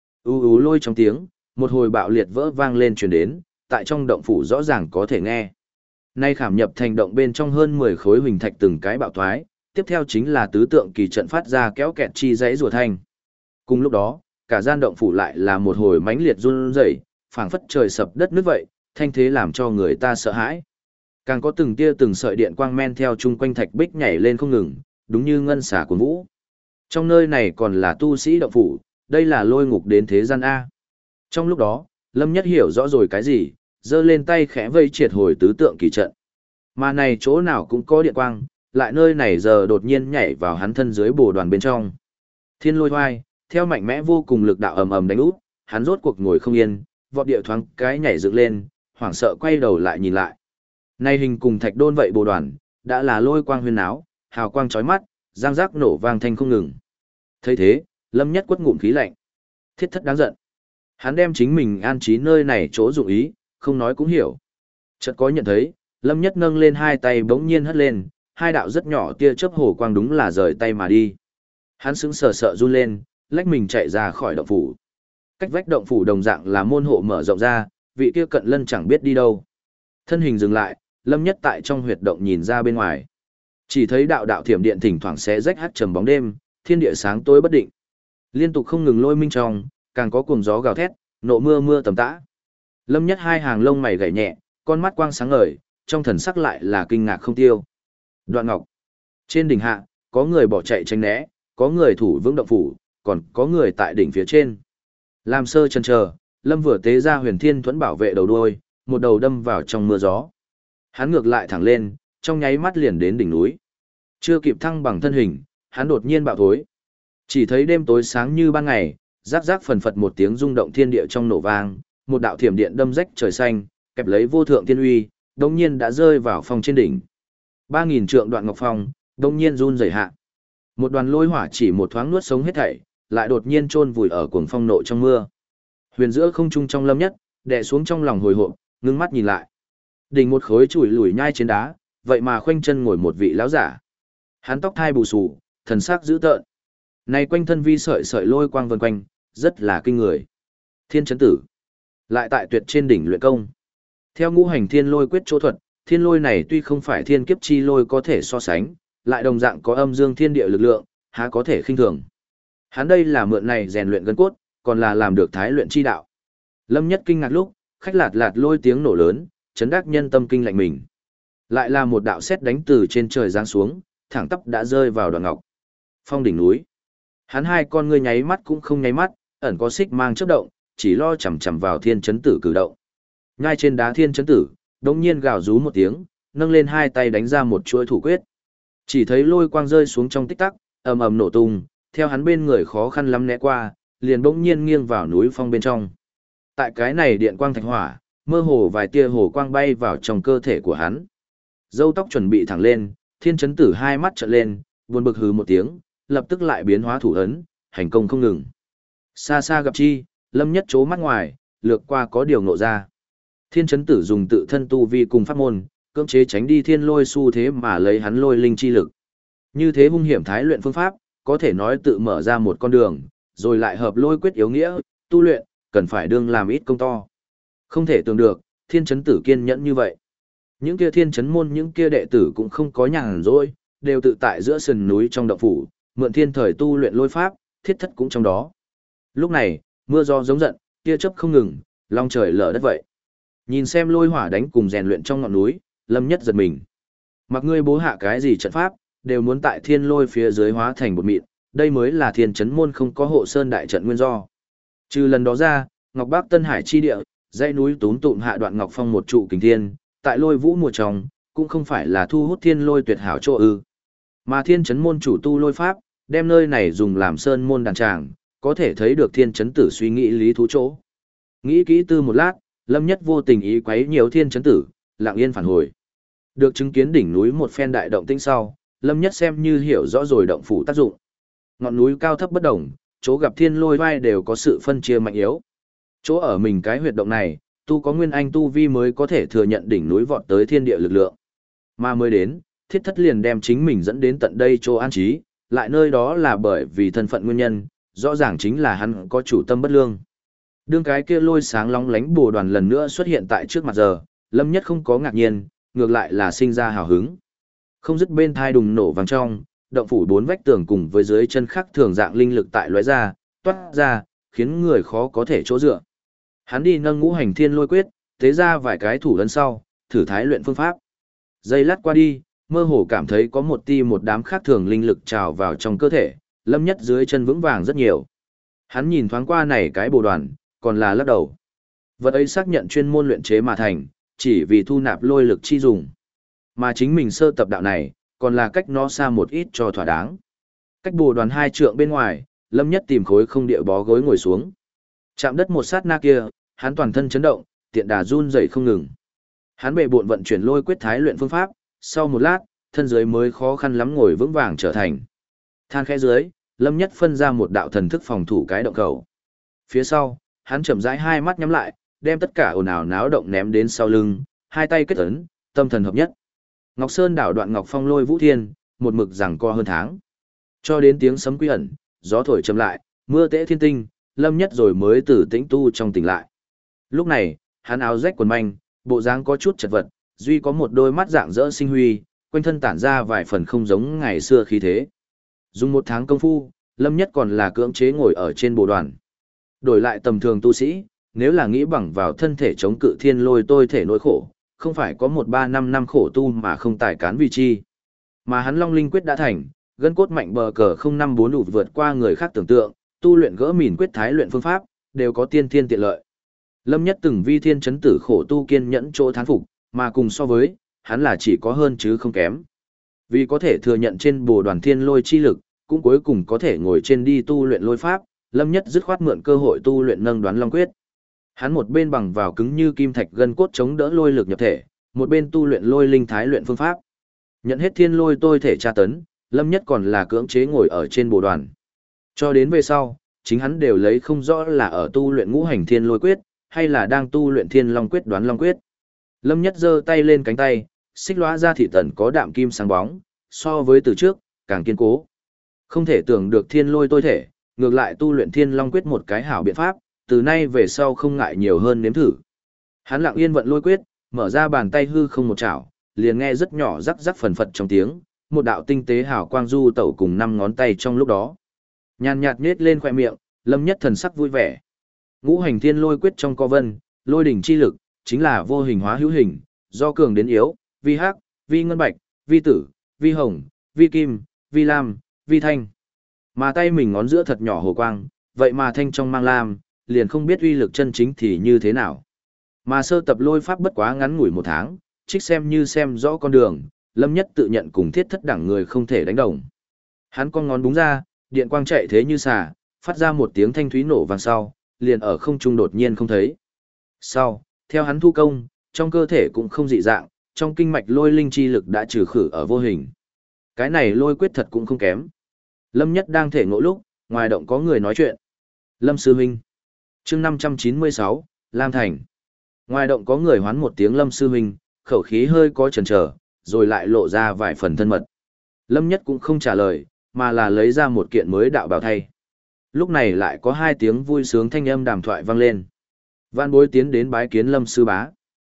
Lôi trong tiếng, một hồi bạo liệt vỡ vang lên truyền đến, tại trong động phủ rõ ràng có thể nghe. Nay khảm nhập thành động bên trong hơn 10 khối huỳnh thạch từng cái bạo thoái, tiếp theo chính là tứ tượng kỳ trận phát ra kéo kẹt chi dãy rùa thanh. Cùng lúc đó, cả gian động phủ lại là một hồi mãnh liệt run rẩy, phảng phất trời sập đất nứt vậy, thanh thế làm cho người ta sợ hãi. Càng có từng tia từng sợi điện quang men theo chung quanh thạch bích nhảy lên không ngừng, đúng như ngân xà cuồng vũ. Trong nơi này còn là tu sĩ động phủ, đây là lôi ngục đến thế gian A. Trong lúc đó, Lâm Nhất hiểu rõ rồi cái gì, giơ lên tay khẽ vây triệt hồi tứ tượng kỳ trận. Mà này chỗ nào cũng có điện quang, lại nơi này giờ đột nhiên nhảy vào hắn thân dưới bồ đoàn bên trong. Thiên lôi hoai, theo mạnh mẽ vô cùng lực đạo ầm ầm đánh úp, hắn rốt cuộc ngồi không yên, vọt địa thoáng cái nhảy dựng lên, hoảng sợ quay đầu lại nhìn lại. Nay hình cùng thạch đôn vậy bồ đoàn, đã là lôi quang huyên áo, hào quang chói mắt, giang giác nổ vang thanh không ngừng. Thấy thế, Lâm Nhất quất ngụm khí lạnh. Thiết thất đáng giận. Hắn đem chính mình an trí nơi này chỗ dụng ý, không nói cũng hiểu. Chợt có nhận thấy, Lâm Nhất nâng lên hai tay bỗng nhiên hất lên, hai đạo rất nhỏ tia chớp hồ quang đúng là rời tay mà đi. Hắn sững sờ sợ run lên, lách mình chạy ra khỏi động phủ. Cách vách động phủ đồng dạng là môn hộ mở rộng ra, vị kia cận lân chẳng biết đi đâu. Thân hình dừng lại, Lâm Nhất tại trong huyệt động nhìn ra bên ngoài. Chỉ thấy đạo đạo thiểm điện thỉnh thoảng xé rách hắt trầm bóng đêm, thiên địa sáng tối bất định. Liên tục không ngừng lôi minh trong, càng có cuồng gió gào thét, nộ mưa mưa tầm tã. Lâm Nhất hai hàng lông mày gảy nhẹ, con mắt quang sáng ngời, trong thần sắc lại là kinh ngạc không tiêu. Đoạn Ngọc. Trên đỉnh hạ, có người bỏ chạy tránh né, có người thủ vững động phủ, còn có người tại đỉnh phía trên. Làm sơ chần chờ, Lâm vừa tế ra Huyền Thiên Thuẫn bảo vệ đầu đuôi, một đầu đâm vào trong mưa gió. Hắn ngược lại thẳng lên, trong nháy mắt liền đến đỉnh núi. Chưa kịp thăng bằng thân hình, hắn đột nhiên bạo thối. Chỉ thấy đêm tối sáng như ban ngày, rác rác phần phật một tiếng rung động thiên địa trong nổ vang, một đạo thiểm điện đâm rách trời xanh, kẹp lấy vô thượng thiên uy, đột nhiên đã rơi vào phong trên đỉnh. 3000 trượng Đoạn Ngọc Phong, đột nhiên run rẩy hạ. Một đoàn lôi hỏa chỉ một thoáng nuốt sống hết thảy, lại đột nhiên chôn vùi ở cuồng phong nộ trong mưa. Huyền giữa không trung trong Lâm Nhất, đè xuống trong lòng hồi hộp, ngưng mắt nhìn lại. Đỉnh một khối chùi lùi nhai trên đá, vậy mà khoanh chân ngồi một vị lão giả. Hắn tóc thai bù xù, thần sắc dữ tợn. Này quanh thân vi sợi sợi lôi quang vần quanh, rất là kinh người. Thiên chấn tử, lại tại tuyệt trên đỉnh luyện công. Theo ngũ hành thiên lôi quyết chỗ thuật, thiên lôi này tuy không phải thiên kiếp chi lôi có thể so sánh, lại đồng dạng có âm dương thiên địa lực lượng, há có thể khinh thường. Hắn đây là mượn này rèn luyện gân cốt, còn là làm được thái luyện chi đạo. Lâm Nhất kinh ngạc lúc, khách lạt lạt lôi tiếng nổ lớn, chấn đắc nhân tâm kinh lạnh mình. Lại là một đạo sét đánh từ trên trời giáng xuống, thẳng tắp đã rơi vào Đoạn Ngọc Phong đỉnh núi. Hắn hai con ngươi nháy mắt cũng không nháy mắt, ẩn có xích mang chớp động, chỉ lo chằm chằm vào thiên chấn tử cử động. Ngay trên đá thiên chấn tử, đột nhiên gào rú một tiếng, nâng lên hai tay đánh ra một chuỗi thủ quyết. Chỉ thấy lôi quang rơi xuống trong tích tắc, ầm ầm nổ tung, theo hắn bên người khó khăn lắm né qua, liền bỗng nhiên nghiêng vào núi phong bên trong. Tại cái này điện quang thạch hỏa, mơ hồ vài tia hồ quang bay vào trong cơ thể của hắn. Râu tóc chuẩn bị thẳng lên, thiên chấn tử hai mắt trợn lên, buồn bực hừ một tiếng, lập tức lại biến hóa thủ ấn, hành công không ngừng. Xa xa gặp chi, Lâm Nhất chố mắt ngoài, lược qua có điều ngộ ra. Thiên chấn tử dùng tự thân tu vi cùng pháp môn, cưỡng chế tránh đi thiên lôi xu thế mà lấy hắn lôi linh chi lực. Như thế hung hiểm thái luyện phương pháp, có thể nói tự mở ra một con đường, rồi lại hợp lôi quyết yếu nghĩa, tu luyện, cần phải đương làm ít công to. Không thể tưởng được, thiên chấn tử kiên nhẫn như vậy. Những kia thiên chấn môn những kia đệ tử cũng không có nhàn rỗi, đều tự tại giữa sườn núi trong động phủ, mượn thiên thời tu luyện lôi pháp, thiết thất cũng trong đó. Lúc này, mưa gió giống giận, tia chớp không ngừng, long trời lở đất vậy. Nhìn xem lôi hỏa đánh cùng rèn luyện trong ngọn núi, Lâm Nhất giật mình. Mặc ngươi bố hạ cái gì trận pháp, đều muốn tại thiên lôi phía dưới hóa thành bột mịn, đây mới là thiên chấn môn không có hộ sơn đại trận nguyên do. Trừ lần đó ra, Ngọc Bắc Tân Hải chi địa, dãy núi túm tụm hạ Đoạn Ngọc Phong một trụ kình thiên, tại lôi vũ mùa trong, cũng không phải là thu hút thiên lôi tuyệt hảo chỗ ư. Mà thiên chấn môn chủ tu lôi pháp, đem nơi này dùng làm sơn môn đàn tràng, có thể thấy được thiên chấn tử suy nghĩ lý thú chỗ. Nghĩ kỹ tư một lát, Lâm Nhất vô tình ý quấy nhiều thiên chấn tử, lặng yên phản hồi. Được chứng kiến đỉnh núi một phen đại động tĩnh sau, Lâm Nhất xem như hiểu rõ rồi động phủ tác dụng. Ngọn núi cao thấp bất đồng, chỗ gặp thiên lôi vai đều có sự phân chia mạnh yếu. Chỗ ở mình cái huyệt động này, tu có nguyên anh tu vi mới có thể thừa nhận đỉnh núi vọt tới thiên địa lực lượng. Mà mới đến, thiết thất liền đem chính mình dẫn đến tận đây chỗ an trí, lại nơi đó là bởi vì thân phận nguyên nhân, rõ ràng chính là hắn có chủ tâm bất lương. Đương cái kia lôi sáng lóng lánh bồ đoàn lần nữa xuất hiện tại trước mặt giờ, Lâm Nhất không có ngạc nhiên, ngược lại là sinh ra hào hứng. Không dứt bên thai đùng nổ vang trong, động phủ bốn vách tường cùng với dưới chân khắc thường dạng linh lực tại lóe ra, toát ra, khiến người khó có thể chỗ dựa. Hắn đi nâng ngũ hành thiên lôi quyết, tế ra vài cái thủ ấn sau, thử thái luyện phương pháp. Giây lát qua đi, mơ hồ cảm thấy có một một đám khác thường linh lực trào vào trong cơ thể, Lâm Nhất dưới chân vững vàng rất nhiều. Hắn nhìn thoáng qua này cái bồ đoàn, còn là lắc đầu. Vật ấy xác nhận chuyên môn luyện chế mà thành, chỉ vì thu nạp lôi lực chi dùng. Mà chính mình sơ tập đạo này, còn là cách nó xa một ít cho thỏa đáng. Cách bồ đoàn 2 trượng bên ngoài, Lâm Nhất tìm khối không địa bó gối ngồi xuống. Chạm đất một sát na kia, hắn toàn thân chấn động, tiện đà run rẩy không ngừng. Hắn bệ bộn vận chuyển lôi quyết thái luyện phương pháp, sau một lát, thân dưới mới khó khăn lắm ngồi vững vàng trở thành. Than khẽ dưới, Lâm Nhất phân ra một đạo thần thức phòng thủ cái động khẩu. Phía sau, hắn chậm rãi hai mắt nhắm lại, đem tất cả ồn ào náo động ném đến sau lưng, hai tay kết ấn, tâm thần hợp nhất. Ngọc Sơn đảo đoạn Ngọc Phong lôi vũ thiên, một mực giằng co hơn tháng. Cho đến tiếng sấm quy ẩn, gió thổi chậm lại, mưa tễ thiên tinh, Lâm Nhất rồi mới từ tĩnh tu trong tỉnh lại. Lúc này, hắn áo rách quần manh, bộ dáng có chút chật vật, duy có một đôi mắt dạng dỡ sinh huy, quanh thân tản ra vài phần không giống ngày xưa khí thế. Dùng một tháng công phu, Lâm Nhất còn là cưỡng chế ngồi ở trên bộ đoàn. Đổi lại tầm thường tu sĩ, nếu là nghĩ bằng vào thân thể chống cự thiên lôi tôi thể nỗi khổ, không phải có 1-3-5 năm khổ tu mà không tài cán vì chi. Mà hắn Long Linh quyết đã thành, gân cốt mạnh bờ cờ 054 đủ vượt qua người khác tưởng tượng, tu luyện gỡ mìn quyết thái luyện phương pháp, đều có tiên thiên tiện lợi. Lâm Nhất từng vi thiên chấn tử khổ tu kiên nhẫn chỗ thán phục, mà cùng so với, hắn là chỉ có hơn chứ không kém. Vì có thể thừa nhận trên bồ đoàn thiên lôi chi lực, cũng cuối cùng có thể ngồi trên đi tu luyện lôi pháp, Lâm Nhất dứt khoát mượn cơ hội tu luyện nâng đoán long quyết. Hắn một bên bằng vào cứng như kim thạch gân cốt chống đỡ lôi lực nhập thể, một bên tu luyện lôi linh thái luyện phương pháp. Nhận hết thiên lôi tôi thể tra tấn, Lâm Nhất còn là cưỡng chế ngồi ở trên bồ đoàn. Cho đến về sau, chính hắn đều lấy không rõ là ở tu luyện ngũ hành thiên lôi quyết, hay là đang tu luyện thiên long quyết đoán long quyết. Lâm Nhất giơ tay lên cánh tay, xích lóa ra thị tần có đạm kim sáng bóng, so với từ trước, càng kiên cố. Không thể tưởng được thiên lôi tôi thể, ngược lại tu luyện thiên long quyết một cái hảo biện pháp, từ nay về sau không ngại nhiều hơn nếm thử. Hắn lặng yên vận lôi quyết, mở ra bàn tay hư không một chảo, liền nghe rất nhỏ rắc rắc phần phật trong tiếng, một đạo tinh tế hào quang du tẩu cùng 5 ngón tay trong lúc đó. Nhàn nhạt nhếch lên khoe miệng, Lâm Nhất thần sắc vui vẻ. Ngũ hành thiên lôi quyết trong co vân, lôi đỉnh chi lực, chính là vô hình hóa hữu hình, do cường đến yếu, vi hắc, vi ngân bạch, vi tử, vi hồng, vi kim, vi lam, vi thanh. Mà tay mình ngón giữa thật nhỏ hồ quang, vậy mà thanh trong mang lam, liền không biết uy lực chân chính thì như thế nào. Mà sơ tập lôi pháp bất quá ngắn ngủi 1 tháng, trích xem như xem rõ con đường, Lâm Nhất tự nhận cùng thiết thất đẳng người không thể đánh đồng. Hắn con ngón búng ra, điện quang chạy thế như xà, phát ra một tiếng thanh thúy nổ vang sau, liền ở không trung đột nhiên không thấy. Sau, theo hắn thu công, trong cơ thể cũng không dị dạng, trong kinh mạch lôi linh chi lực đã trừ khử ở vô hình. Cái này lôi quyết thật cũng không kém. Lâm Nhất đang thể ngộ lúc, ngoài động có người nói chuyện. Lâm Sư Huynh. Chương 596, Lam Thành. Ngoài động có người hoán một tiếng Lâm Sư Huynh, khẩu khí hơi có chần chờ, rồi lại lộ ra vài phần thân mật. Lâm Nhất cũng không trả lời, mà là lấy ra một kiện mới đạo bào thay. Lúc này lại có 2 tiếng vui sướng thanh âm đàm thoại vang lên. Vạn Bối tiến đến bái kiến Lâm Sư Bá.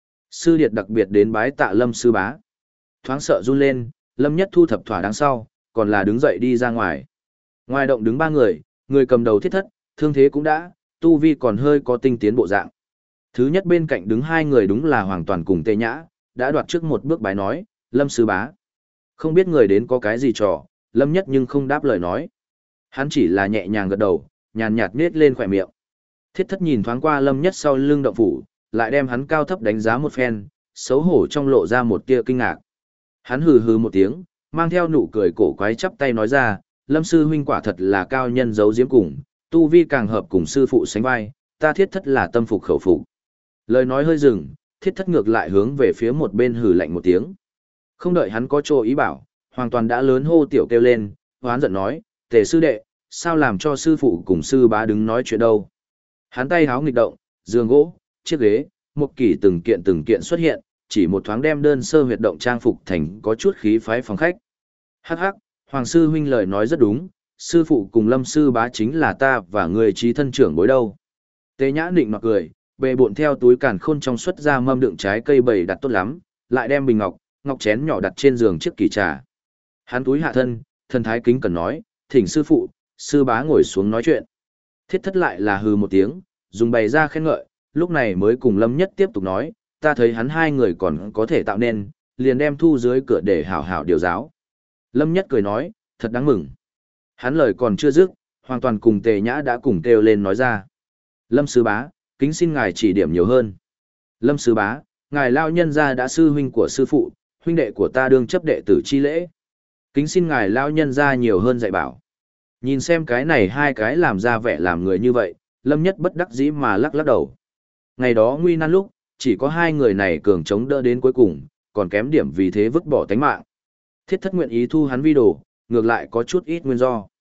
Sư Điệt đặc biệt đến bái tạ Lâm Sư Bá. Thoáng sợ run lên, Lâm Nhất thu thập thỏa đáng sau, còn là đứng dậy đi ra ngoài. Ngoài động đứng 3 người, người cầm đầu thiết thất, thương thế cũng đã, tu vi còn hơi có tinh tiến bộ dạng. Thứ nhất bên cạnh đứng 2 người đúng là Hoàng Toàn cùng Tề Nhã, đã đoạt trước một bước bái nói, Lâm Sư Bá. Không biết người đến có cái gì trò, Lâm Nhất nhưng không đáp lời nói. Hắn chỉ là nhẹ nhàng gật đầu, nhàn nhạt nết lên khỏe miệng. Thiết thất nhìn thoáng qua Lâm Nhất sau lưng động phủ, lại đem hắn cao thấp đánh giá một phen, xấu hổ trong lộ ra một tia kinh ngạc. Hắn hừ hừ một tiếng, mang theo nụ cười cổ quái chắp tay nói ra, Lâm Sư Huynh quả thật là cao nhân giấu giếm cùng, tu vi càng hợp cùng sư phụ sánh vai, ta thiết thất là tâm phục khẩu phục. Lời nói hơi dừng, thiết thất ngược lại hướng về phía một bên hừ lạnh một tiếng. Không đợi hắn có chỗ ý bảo, hoàn toàn đã lớn hô tiểu kêu lên, hoán giận nói, Tề sư đệ, sao làm cho sư phụ cùng sư bá đứng nói chuyện đâu. Hắn tay háo nghịch động, giường gỗ, chiếc ghế, một kỳ từng kiện xuất hiện, chỉ một thoáng đem đơn sơ huyệt động trang phục thành có chút khí phái phòng khách. Hắc hắc, Hoàng sư huynh lời nói rất đúng, sư phụ cùng Lâm sư bá chính là ta và người trí thân trưởng bối đâu. Tế Nhã nịnh nọt cười, bệ bộn theo túi càn khôn trong xuất ra mâm đựng trái cây bày đặt tốt lắm, lại đem bình ngọc chén nhỏ đặt trên giường chiếc kỳ trà. Hắn túi hạ thân, thần thái kính cần nói, thỉnh sư phụ, sư bá ngồi xuống nói chuyện. Thiết thất lại là hừ một tiếng, dùng bày ra khen ngợi, lúc này mới cùng Lâm Nhất tiếp tục nói, ta thấy hắn 2 người còn có thể tạo nên, liền đem thu dưới cửa để hảo hảo điều giáo. Lâm Nhất cười nói, thật đáng mừng. Hắn lời còn chưa dứt, hoàn toàn cùng Tề Nhã đã cùng kêu lên nói ra. Lâm sư bá, kính xin ngài chỉ điểm nhiều hơn. Lâm sư bá, ngài lao nhân gia đã sư huynh của sư phụ, huynh đệ của ta đương chấp đệ tử chi lễ. Kính xin ngài lao nhân gia nhiều hơn dạy bảo. Nhìn xem cái này 2 cái làm ra vẻ làm người như vậy, Lâm Nhất bất đắc dĩ mà lắc lắc đầu. Ngày đó nguy nan lúc, chỉ có 2 người này cường chống đỡ đến cuối cùng, còn kém điểm vì thế vứt bỏ tánh mạng. Thiết thất nguyện ý thu hắn vi đồ, ngược lại có chút ít nguyên do.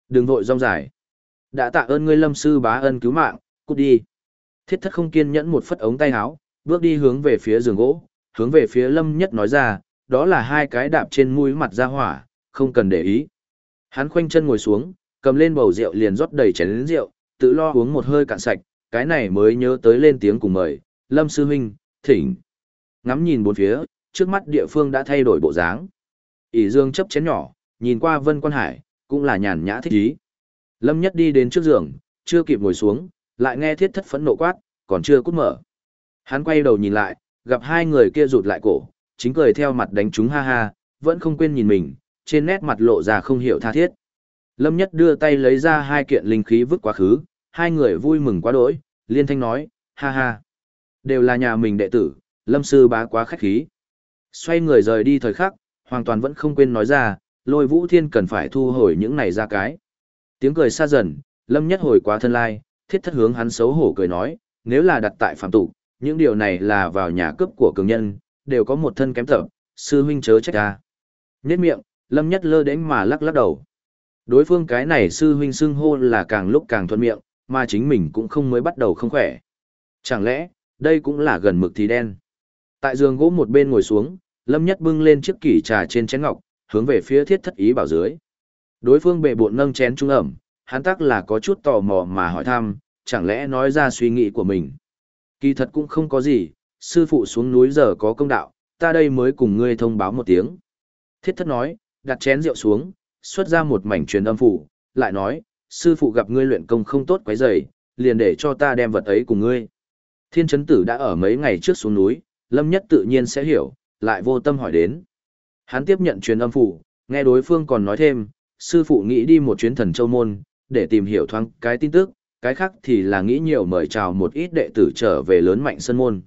Đừng vội rong dài. Đã tạ ơn ngươi Lâm sư bá ân cứu mạng, cút đi. Thiết thất không kiên nhẫn một phất ống tay áo, bước đi hướng về phía giường gỗ, hướng về phía Lâm Nhất nói ra, đó là hai cái đạp trên mũi mặt ra hỏa, không cần để ý. Hắn khoanh chân ngồi xuống, cầm lên bầu rượu liền rót đầy chén rượu, tự lo uống một hơi cạn sạch, cái này mới nhớ tới lên tiếng cùng mời, Lâm sư huynh, thỉnh. Ngắm nhìn bốn phía, trước mắt địa phương đã thay đổi bộ dáng. ỷ Dương chấp chén nhỏ, nhìn qua Vân Quan Hải, cũng là nhàn nhã thích ý. Lâm Nhất đi đến trước giường, chưa kịp ngồi xuống, lại nghe thiết thất phẫn nộ quát, còn chưa cút mở. Hắn quay đầu nhìn lại, gặp hai người kia rụt lại cổ, chính cười theo mặt đánh chúng ha ha, vẫn không quên nhìn mình, trên nét mặt lộ ra không hiểu tha thiết. Lâm Nhất đưa tay lấy ra hai kiện linh khí vứt quá khứ, hai người vui mừng quá đỗi, liên thanh nói, ha ha. Đều là nhà mình đệ tử, Lâm sư bá quá khách khí. Xoay người rời đi thời khắc, hoàn toàn vẫn không quên nói ra, Lôi Vũ Thiên cần phải thu hồi những này ra cái. Tiếng cười xa dần, Lâm Nhất hồi quá thân lai, thiết thất hướng hắn xấu hổ cười nói, nếu là đặt tại phạm tục, những điều này là vào nhà cướp của cường nhân, đều có một thân kém tập, sư huynh chớ trách ta. Nhết miệng, Lâm Nhất lơ đến mà lắc lắc đầu. Đối phương cái này sư huynh xưng hô là càng lúc càng thuận miệng, mà chính mình cũng không mới bắt đầu không khỏe. Chẳng lẽ, đây cũng là gần mực thì đen. Tại giường gỗ một bên ngồi xuống, Lâm Nhất bưng lên chiếc kỷ trà trên chén ngọc, hướng về phía thiết thất ý bảo dưới. Đối phương bệ bộn nâng chén trung ẩm, hắn tắc là có chút tò mò mà hỏi thăm, chẳng lẽ nói ra suy nghĩ của mình. Kỳ thật cũng không có gì, sư phụ xuống núi giờ có công đạo, ta đây mới cùng ngươi thông báo một tiếng. Thiết thất nói, đặt chén rượu xuống, xuất ra một mảnh truyền âm phủ, lại nói, sư phụ gặp ngươi luyện công không tốt quấy rầy, liền để cho ta đem vật ấy cùng ngươi. Thiên Chấn Tử đã ở mấy ngày trước xuống núi, Lâm Nhất tự nhiên sẽ hiểu, lại vô tâm hỏi đến. Hắn tiếp nhận truyền âm phủ, nghe đối phương còn nói thêm, sư phụ nghĩ đi một chuyến Thần Châu Môn, để tìm hiểu thoáng cái tin tức, cái khác thì là nghĩ nhiều mời chào một ít đệ tử trở về lớn mạnh sân môn.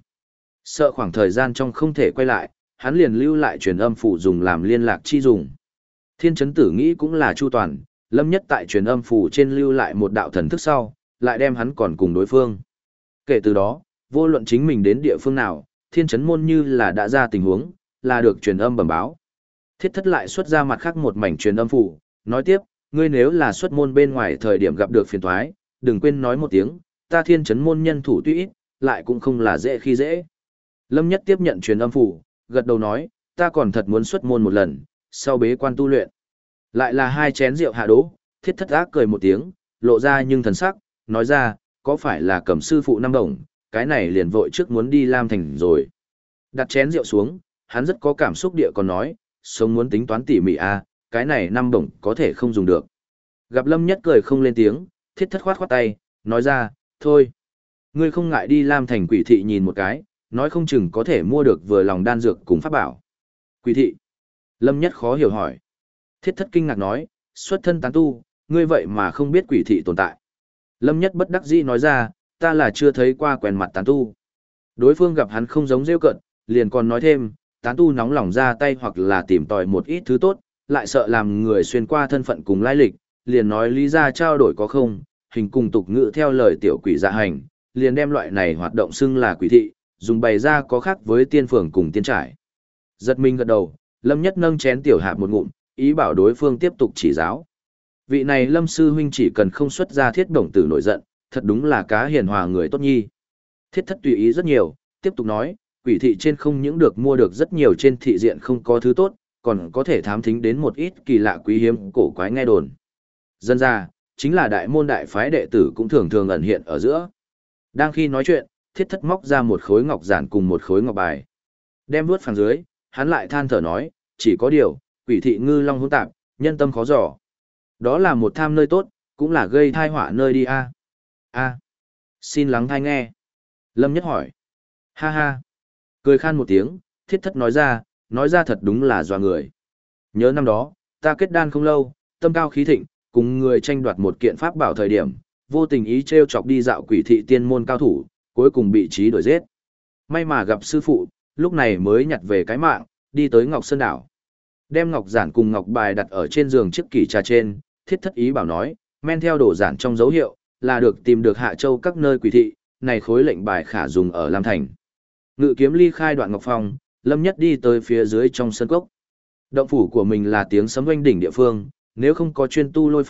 Sợ khoảng thời gian trong không thể quay lại, hắn liền lưu lại truyền âm phủ dùng làm liên lạc chi dùng. Thiên Chấn Tử nghĩ cũng là chu toàn, Lâm Nhất tại truyền âm phủ trên lưu lại một đạo thần thức sau, lại đem hắn còn cùng đối phương. Kể từ đó, vô luận chính mình đến địa phương nào, Thiên Chấn Môn như là đã ra tình huống, là được truyền âm bẩm báo. Thiết thất lại xuất ra mặt khác một mảnh truyền âm phủ, nói tiếp, ngươi nếu là xuất môn bên ngoài thời điểm gặp được phiền toái, đừng quên nói một tiếng, ta Thiên Chấn Môn nhân thủ tuy ít, lại cũng không là dễ khi dễ. Lâm Nhất tiếp nhận truyền âm phủ, gật đầu nói, ta còn thật muốn xuất môn một lần, sau bế quan tu luyện. Lại là hai chén rượu hạ đỗ, thiết thất ác cười một tiếng, lộ ra nhưng thần sắc, nói ra, có phải là cầm sư phụ 5 đồng, cái này liền vội trước muốn đi Lam Thành rồi. Đặt chén rượu xuống, hắn rất có cảm xúc địa còn nói, sống muốn tính toán tỉ mỉ à, cái này 5 đồng có thể không dùng được. Gặp Lâm Nhất cười không lên tiếng, thiết thất khoát khoát tay, nói ra, thôi. Ngươi không ngại đi Lam Thành Quỷ Thị nhìn một cái, nói không chừng có thể mua được vừa lòng đan dược cùng pháp bảo. Quỷ Thị. Lâm Nhất khó hiểu hỏi. Thiết thất kinh ngạc nói, xuất thân tán tu, ngươi vậy mà không biết Quỷ Thị tồn tại. Lâm Nhất bất đắc dĩ nói ra, ta là chưa thấy qua quen mặt tán tu. Đối phương gặp hắn không giống rêu cận, liền còn nói thêm, tán tu nóng lòng ra tay hoặc là tìm tòi một ít thứ tốt, lại sợ làm người xuyên qua thân phận cùng lai lịch, liền nói lý ra trao đổi có không, hình cùng tục ngữ theo lời tiểu quỷ dạ hành, liền đem loại này hoạt động xưng là quỷ thị, dùng bày ra có khác với tiên phường cùng tiên trải. Giật mình gật đầu, Lâm Nhất nâng chén tiểu hạp một ngụm, ý bảo đối phương tiếp tục chỉ giáo. Vị này Lâm sư huynh chỉ cần không xuất ra thiết đồng tử nổi giận, thật đúng là cá hiền hòa người tốt nhi. Thiết thất tùy ý rất nhiều, tiếp tục nói, quỷ thị trên không những được mua được rất nhiều trên thị diện không có thứ tốt, còn có thể thám thính đến một ít kỳ lạ quý hiếm cổ quái nghe đồn. Dân ra, chính là đại môn đại phái đệ tử cũng thường thường ẩn hiện ở giữa. Đang khi nói chuyện, thiết thất móc ra một khối ngọc giản cùng một khối ngọc bài. Đem vuốt phẳng dưới, hắn lại than thở nói, chỉ có điều, quỷ thị ngư long hỗn tạp, nhân tâm khó dò. Đó là một tham nơi tốt, cũng là gây thai họa nơi đi a. A. Xin lắng thai nghe. Lâm Nhất hỏi. Ha ha. Cười khan một tiếng, thiết thất nói ra thật đúng là dọa người. Nhớ năm đó, ta kết đan không lâu, tâm cao khí thịnh, cùng người tranh đoạt một kiện pháp bảo thời điểm, vô tình ý trêu chọc đi dạo quỷ thị tiên môn cao thủ, cuối cùng bị trí đuổi giết. May mà gặp sư phụ, lúc này mới nhặt về cái mạng, đi tới Ngọc Sơn đảo. Đem ngọc giản cùng ngọc bài đặt ở trên giường chiếc kỷ trà trên, thiết thất ý bảo nói, men theo đồ giản trong dấu hiệu, là được tìm được Hạ Châu các nơi quỷ thị, này khối lệnh bài khả dùng ở Lam Thành. Ngự kiếm ly khai đoạn ngọc phong, Lâm Nhất đi tới phía dưới trong sân cốc. Động phủ của mình là tiếng sấm oanh đỉnh địa phương, nếu không có chuyên tu lôi pháp,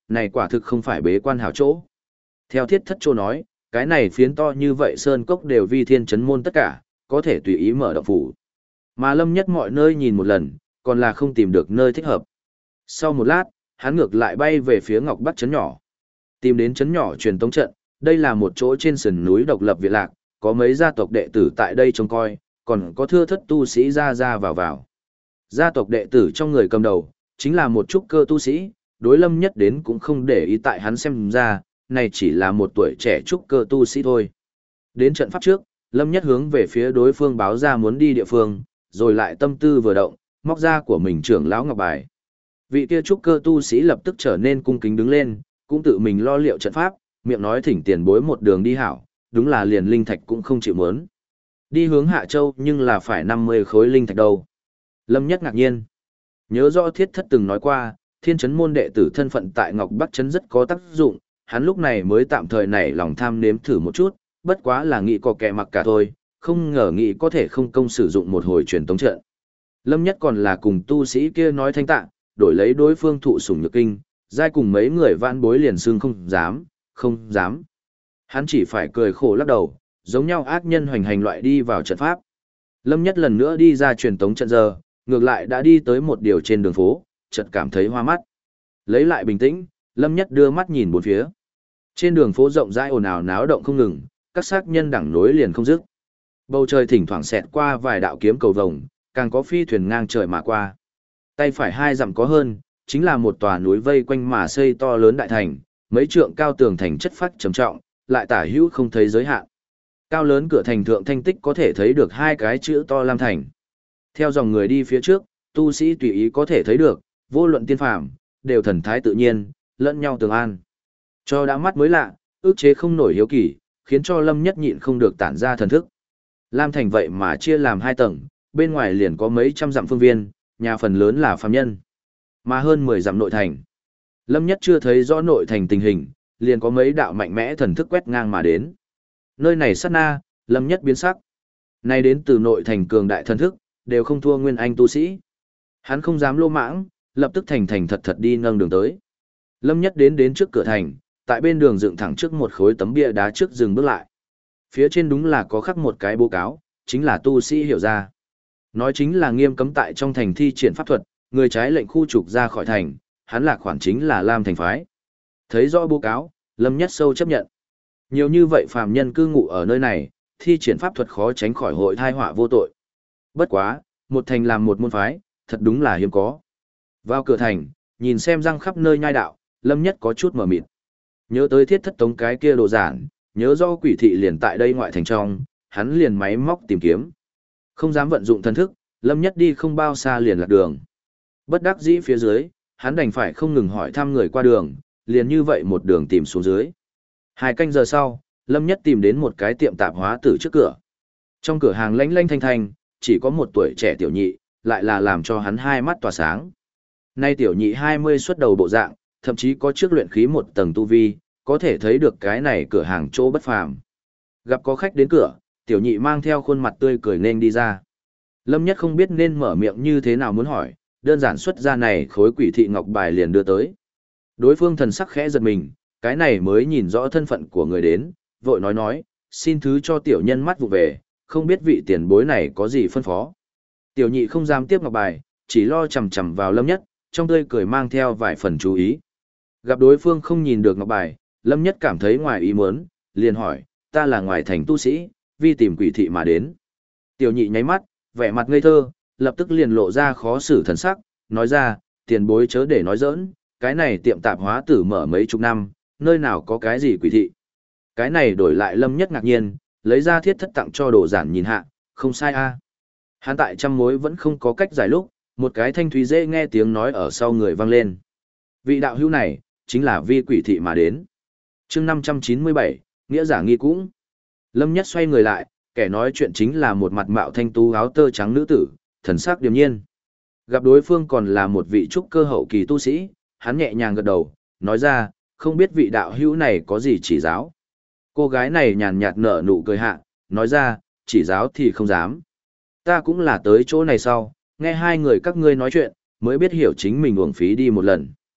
này quả thực không phải bế quan hảo chỗ. Theo Thiết Thất Trô nói, cái này phiến to như vậy sơn cốc đều vi thiên chấn môn tất cả, có thể tùy ý mở động phủ. Mà Lâm Nhất mọi nơi nhìn một lần, còn là không tìm được nơi thích hợp. Sau một lát, hắn ngược lại bay về phía Ngọc Bắc trấn nhỏ. Tìm đến trấn nhỏ truyền tống trận, đây là một chỗ trên sườn núi độc lập viện lạc, có mấy gia tộc đệ tử tại đây trông coi, còn có thưa thất tu sĩ ra ra vào vào. Gia tộc đệ tử trong người cầm đầu, chính là một trúc cơ tu sĩ, đối Lâm Nhất đến cũng không để ý tại hắn xem ra, này chỉ là một tuổi trẻ trúc cơ tu sĩ thôi. Đến trận pháp trước, Lâm Nhất hướng về phía đối phương báo ra muốn đi địa phương, rồi lại tâm tư vừa động, móc ra của mình trưởng lão ngọc bài. Vị kia trúc cơ tu sĩ lập tức trở nên cung kính đứng lên, cũng tự mình lo liệu trận pháp, miệng nói thỉnh tiền bối một đường đi hảo, đúng là liền linh thạch cũng không chịu muốn. Đi hướng Hạ Châu nhưng là phải 50 khối linh thạch đâu. Lâm Nhất ngạc nhiên. Nhớ rõ Thiết Thất từng nói qua, thiên chấn môn đệ tử thân phận tại Ngọc Bắc Trấn rất có tác dụng, hắn lúc này mới tạm thời nảy lòng tham nếm thử một chút, bất quá là nghĩ có kẻ mặc cả thôi, không ngờ nghĩ có thể không công sử dụng một hồi truyền tống trận. Lâm Nhất còn là cùng tu sĩ kia nói thanh tạ, đổi lấy đối phương thụ sủng nhược kinh, giai cùng mấy người vãn bối liền xương không dám, không dám. Hắn chỉ phải cười khổ lắc đầu, giống nhau ác nhân hoành hành loại đi vào trận pháp. Lâm Nhất lần nữa đi ra truyền tống trận giờ, ngược lại đã đi tới một điều trên đường phố, chợt cảm thấy hoa mắt. Lấy lại bình tĩnh, Lâm Nhất đưa mắt nhìn bốn phía. Trên đường phố rộng rãi ồn ào náo động không ngừng, các xác nhân đẳng nối liền không dứt. Bầu trời thỉnh thoảng xẹt qua vài đạo kiếm cầu vồng, càng có phi thuyền ngang trời mà qua. Tay phải 2 dặm có hơn, chính là một tòa núi vây quanh mà xây to lớn đại thành, mấy trượng cao tường thành chất phác trầm trọng, lại tả hữu không thấy giới hạn. Cao lớn cửa thành thượng thanh tích có thể thấy được 2 cái chữ to Lam Thành. Theo dòng người đi phía trước, tu sĩ tùy ý có thể thấy được, vô luận tiên phàm, đều thần thái tự nhiên, lẫn nhau tường an. Cho đã mắt mới lạ, ước chế không nổi hiếu kỳ, khiến cho Lâm Nhất nhịn không được tản ra thần thức. Lam Thành vậy mà chia làm 2 tầng, bên ngoài liền có mấy trăm dặm phương viên, nhà phần lớn là phàm nhân. Mà hơn 10 dặm nội thành. Lâm Nhất chưa thấy rõ nội thành tình hình, liền có mấy đạo mạnh mẽ thần thức quét ngang mà đến. Nơi này sát na, Lâm Nhất biến sắc. Nay đến từ nội thành cường đại thần thức, đều không thua nguyên anh tu sĩ. Hắn không dám lô mãng, lập tức thành thành thật thật đi nâng đường tới. Lâm Nhất đến trước cửa thành, tại bên đường dựng thẳng trước một khối tấm bia đá trước dừng bước lại. Phía trên đúng là có khắc một cái bố cáo, chính là tu sĩ hiểu ra. Nói chính là nghiêm cấm tại trong thành thi triển pháp thuật, người trái lệnh khu trục ra khỏi thành, hắn là khoản chính là Lam thành phái. Thấy rõ bố cáo, Lâm Nhất sâu chấp nhận. Nhiều như vậy phàm nhân cư ngụ ở nơi này, thi triển pháp thuật khó tránh khỏi hội thai họa vô tội. Bất quá, một thành làm một môn phái, thật đúng là hiếm có. Vào cửa thành, nhìn xem răng khắp nơi nhai đạo, Lâm Nhất có chút mờ mịt. Nhớ tới Thiết Thất tống cái kia đồ giản, nhớ do quỷ thị liền tại đây ngoại thành trong, hắn liền máy móc tìm kiếm. Không dám vận dụng thần thức, Lâm Nhất đi không bao xa liền lạc đường. Bất đắc dĩ phía dưới, hắn đành phải không ngừng hỏi thăm người qua đường, liền như vậy một đường tìm xuống dưới. 2 canh giờ sau, Lâm Nhất tìm đến một cái tiệm tạp hóa tử trước cửa. Trong cửa hàng lanh lanh thanh thanh, chỉ có một tuổi trẻ tiểu nhị, lại là làm cho hắn 2 mắt tỏa sáng. Nay tiểu nhị 20 xuất đầu bộ dạng, thậm chí có trước luyện khí 1 tầng tu vi, có thể thấy được cái này cửa hàng chỗ bất phàm. Gặp có khách đến cửa, tiểu nhị mang theo khuôn mặt tươi cười nên đi ra. Lâm Nhất không biết nên mở miệng như thế nào muốn hỏi, đơn giản xuất ra này khối quỷ thị ngọc bài liền đưa tới. Đối phương thần sắc khẽ giật mình, cái này mới nhìn rõ thân phận của người đến, vội nói, xin thứ cho tiểu nhân mắt vụ về, không biết vị tiền bối này có gì phân phó. Tiểu nhị không dám tiếp ngọc bài, chỉ lo chằm chằm vào Lâm Nhất, trong tươi cười mang theo vài phần chú ý. Gặp đối phương không nhìn được ngọc bài, Lâm Nhất cảm thấy ngoài ý muốn, liền hỏi, ta là ngoài thành tu sĩ, vì tìm quỷ thị mà đến. Tiểu nhị nháy mắt, vẻ mặt ngây thơ, lập tức liền lộ ra khó xử thần sắc, nói ra, tiền bối chớ để nói giỡn, cái này tiệm tạp hóa tử mở mấy chục năm, nơi nào có cái gì quỷ thị. Cái này đổi lại Lâm Nhất ngạc nhiên, lấy ra Thiết Thất tặng cho đồ giản nhìn hạ, không sai a. Hắn tại trăm mối vẫn không có cách giải lúc, một cái thanh thúy dễ nghe tiếng nói ở sau người vang lên. Vị đạo hữu này, chính là vi quỷ thị mà đến. Chương 597, nghĩa giả nghi cũng. Lâm Nhất xoay người lại, kẻ nói chuyện chính là một mặt mạo thanh tú áo tơ trắng nữ tử, thần sắc điềm nhiên. Gặp đối phương còn là một vị trúc cơ hậu kỳ tu sĩ, hắn nhẹ nhàng gật đầu, nói ra, không biết vị đạo hữu này có gì chỉ giáo. Cô gái này nhàn nhạt nở nụ cười hạ, nói ra, chỉ giáo thì không dám. Ta cũng là tới chỗ này sau, nghe 2 người các ngươi nói chuyện, mới biết hiểu chính mình uổng phí đi một lần.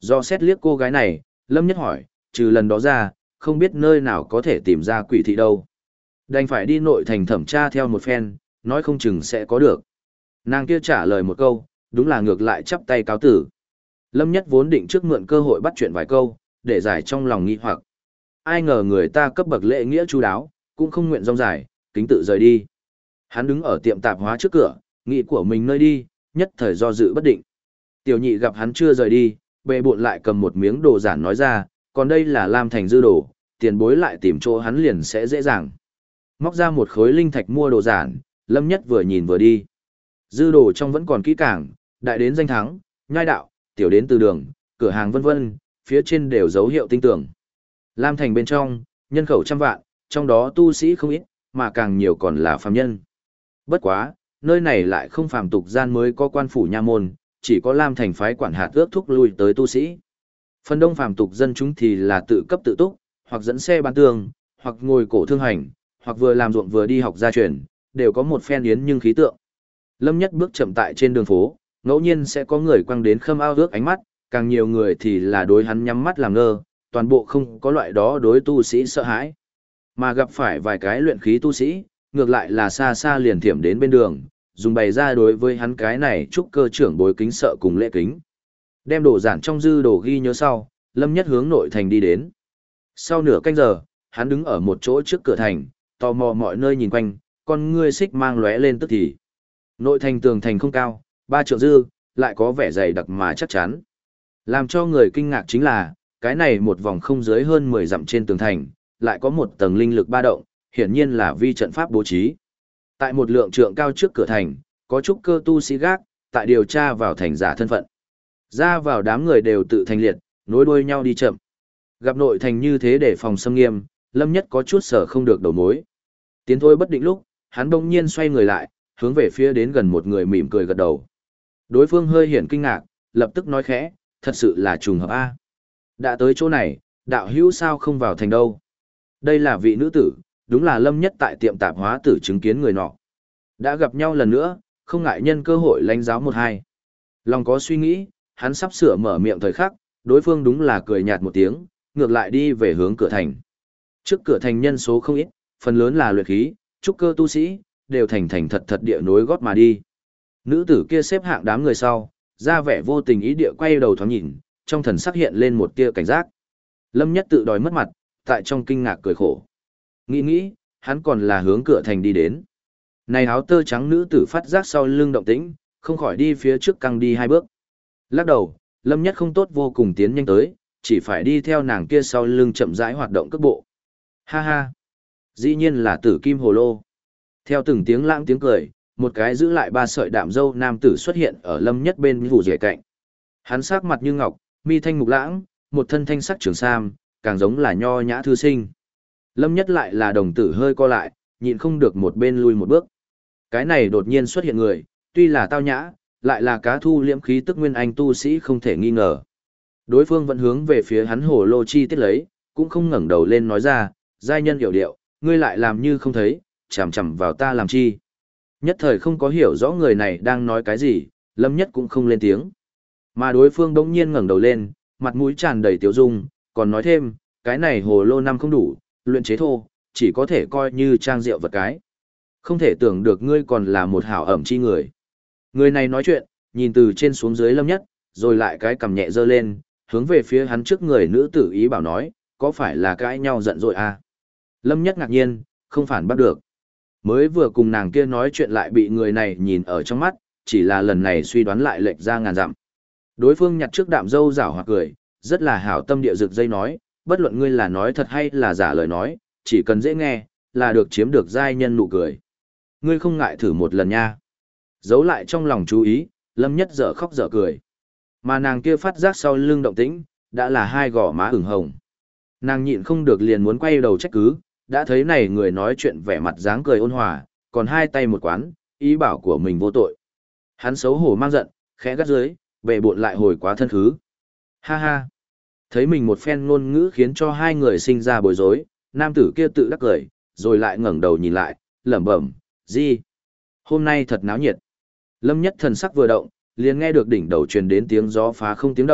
Do xét liếc cô gái này, Lâm Nhất hỏi, trừ lần đó ra, không biết nơi nào có thể tìm ra quỷ thị đâu. Đành phải đi nội thành thẩm tra theo một phen, nói không chừng sẽ có được. Nàng kia trả lời một câu, đúng là ngược lại chắp tay cáo tử. Lâm Nhất vốn định trước mượn cơ hội bắt chuyện vài câu, để giải trong lòng nghi hoặc. Ai ngờ người ta cấp bậc lễ nghĩa chu đáo, cũng không nguyện rong dài, kính tự rời đi. Hắn đứng ở tiệm tạp hóa trước cửa, nghĩ của mình nơi đi, nhất thời do dự bất định. Tiểu nhị gặp hắn chưa rời đi, bệ bộn lại cầm một miếng đồ giản nói ra, còn đây là Lam Thành dư đồ, tiền bối lại tìm chỗ hắn liền sẽ dễ dàng. Móc ra một khối linh thạch mua đồ giản, Lâm Nhất vừa nhìn vừa đi. Dư đồ trong vẫn còn kỹ càng, đại đến danh thắng, nhai đạo, tiểu đến từ đường, cửa hàng vân vân, phía trên đều dấu hiệu tinh tưởng. Lam Thành bên trong, nhân khẩu trăm vạn, trong đó tu sĩ không ít, mà càng nhiều còn là phàm nhân. Bất quá, nơi này lại không phàm tục gian mới có quan phủ nha môn, chỉ có Lam Thành phái quản hạt ước thúc lui tới tu sĩ. Phần đông phàm tục dân chúng thì là tự cấp tự túc, hoặc dẫn xe bán tường, hoặc ngồi cổ thương hành, hoặc vừa làm ruộng vừa đi học gia truyền, đều có một phen yến nhưng khí tượng. Lâm Nhất bước chậm tại trên đường phố, ngẫu nhiên sẽ có người quăng đến khâm ao ước ánh mắt, càng nhiều người thì là đối hắn nhắm mắt làm ngơ, toàn bộ không có loại đó đối tu sĩ sợ hãi. Mà gặp phải vài cái luyện khí tu sĩ, ngược lại là xa xa liền thiểm đến bên đường, dùng bày ra đối với hắn cái này trúc cơ trưởng bối kính sợ cùng lễ kính. Đem đồ giản trong dư đồ ghi nhớ sau, Lâm Nhất hướng nội thành đi đến. Sau nửa canh giờ, hắn đứng ở một chỗ trước cửa thành, tò mò mọi nơi nhìn quanh, con ngươi xích mang lóe lên tức thì. Nội thành tường thành không cao, 3 trượng dư, lại có vẻ dày đặc mà chắc chắn. Làm cho người kinh ngạc chính là, cái này một vòng không dưới hơn 10 dặm trên tường thành, lại có một tầng linh lực ba động, hiển nhiên là vi trận pháp bố trí. Tại một lượng trượng cao trước cửa thành, có trúc cơ tu sĩ gác, tại điều tra vào thành giả thân phận. Ra vào đám người đều tự thành liệt, nối đuôi nhau đi chậm. Gặp nội thành như thế để phòng xâm nghiêm, Lâm Nhất có chút sở không được đầu mối. Tiến thôi bất định lúc, hắn bỗng nhiên xoay người lại, hướng về phía đến gần một người mỉm cười gật đầu. Đối phương hơi hiển kinh ngạc, lập tức nói khẽ, thật sự là trùng hợp A. Đã tới chỗ này, đạo hữu sao không vào thành đâu. Đây là vị nữ tử, đúng là Lâm Nhất tại tiệm tạp hóa tử chứng kiến người nọ. Đã gặp nhau lần nữa, không ngại nhân cơ hội lãnh giáo một hai. Lòng có suy nghĩ, hắn sắp sửa mở miệng thời khắc, đối phương đúng là cười nhạt một tiếng, ngược lại đi về hướng cửa thành. Trước cửa thành nhân số không ít, phần lớn là luyện khí, trúc cơ tu sĩ, đều thành thành thật thật địa nối gót mà đi. Nữ tử kia xếp hạng đám người sau, ra vẻ vô tình ý địa quay đầu thoáng nhìn, trong thần sắc hiện lên một tia cảnh giác. Lâm Nhất tự đòi mất mặt, tại trong kinh ngạc cười khổ. Nghĩ, hắn còn là hướng cửa thành đi đến. Này áo tơ trắng nữ tử phát giác sau lưng động tĩnh, không khỏi đi phía trước căng đi 2 bước. Lắc đầu, Lâm Nhất không tốt vô cùng tiến nhanh tới, chỉ phải đi theo nàng kia sau lưng chậm rãi hoạt động cước bộ. Ha ha! Dĩ nhiên là tử kim hồ lô. Theo từng tiếng lãng tiếng cười, một cái giữ lại 3 sợi đạm dâu nam tử xuất hiện ở Lâm Nhất bên vụ rỉa cạnh. Hắn sắc mặt như ngọc, mi thanh mục lãng, một thân thanh sắc trường sam, càng giống là nho nhã thư sinh. Lâm Nhất lại là đồng tử hơi co lại, nhịn không được một bên lui một bước. Cái này đột nhiên xuất hiện người, tuy là tao nhã, lại là cá thu liễm khí tức nguyên anh tu sĩ không thể nghi ngờ. Đối phương vẫn hướng về phía hắn hồ lô chi tiết lấy, cũng không ngẩng đầu lên nói ra, giai nhân hiểu điệu, ngươi lại làm như không thấy, chằm chằm vào ta làm chi. Nhất thời không có hiểu rõ người này đang nói cái gì, Lâm Nhất cũng không lên tiếng. Mà đối phương đống nhiên ngẩng đầu lên, mặt mũi tràn đầy tiếu dung, còn nói thêm, cái này hồ lô năm không đủ, luyện chế thô, chỉ có thể coi như trang rượu vật cái. Không thể tưởng được ngươi còn là một hảo ẩm chi người. Người này nói chuyện, nhìn từ trên xuống dưới Lâm Nhất, rồi lại cái cầm nhẹ dơ lên, hướng về phía hắn trước người nữ tử ý bảo nói, có phải là cãi nhau giận dội à? Lâm Nhất ngạc nhiên, không phản bắt được. Mới vừa cùng nàng kia nói chuyện lại bị người này nhìn ở trong mắt, chỉ là lần này suy đoán lại lệch ra ngàn dặm. Đối phương nhặt trước đạm dâu rảo hoặc cười, rất là hảo tâm địa rực dây nói, bất luận ngươi là nói thật hay là giả lời nói, chỉ cần dễ nghe, là được chiếm được giai nhân nụ cười. Ngươi không ngại thử một lần nha. Giấu lại trong lòng chú ý, Lâm Nhất dở khóc dở cười. Mà nàng kia phát giác sau lưng động tĩnh, đã là 2 gò má ửng hồng. Nàng nhịn không được liền muốn quay đầu trách cứ, đã thấy này người nói chuyện vẻ mặt dáng cười ôn hòa, còn 2 tay một quán, ý bảo của mình vô tội. Hắn xấu hổ mang giận, khẽ gắt dưới, về bộn lại hồi quá thân khứ. Ha ha! Thấy mình một phen ngôn ngữ khiến cho 2 người sinh ra bối rối, nam tử kia tự đắc cười, rồi lại ngẩng đầu nhìn lại, lẩm bẩm, gì? Hôm nay thật náo nhiệt. Lâm Nhất thần sắc vừa động, liền nghe được đỉnh đầu truyền đến tiếng gió phá không tiếng động,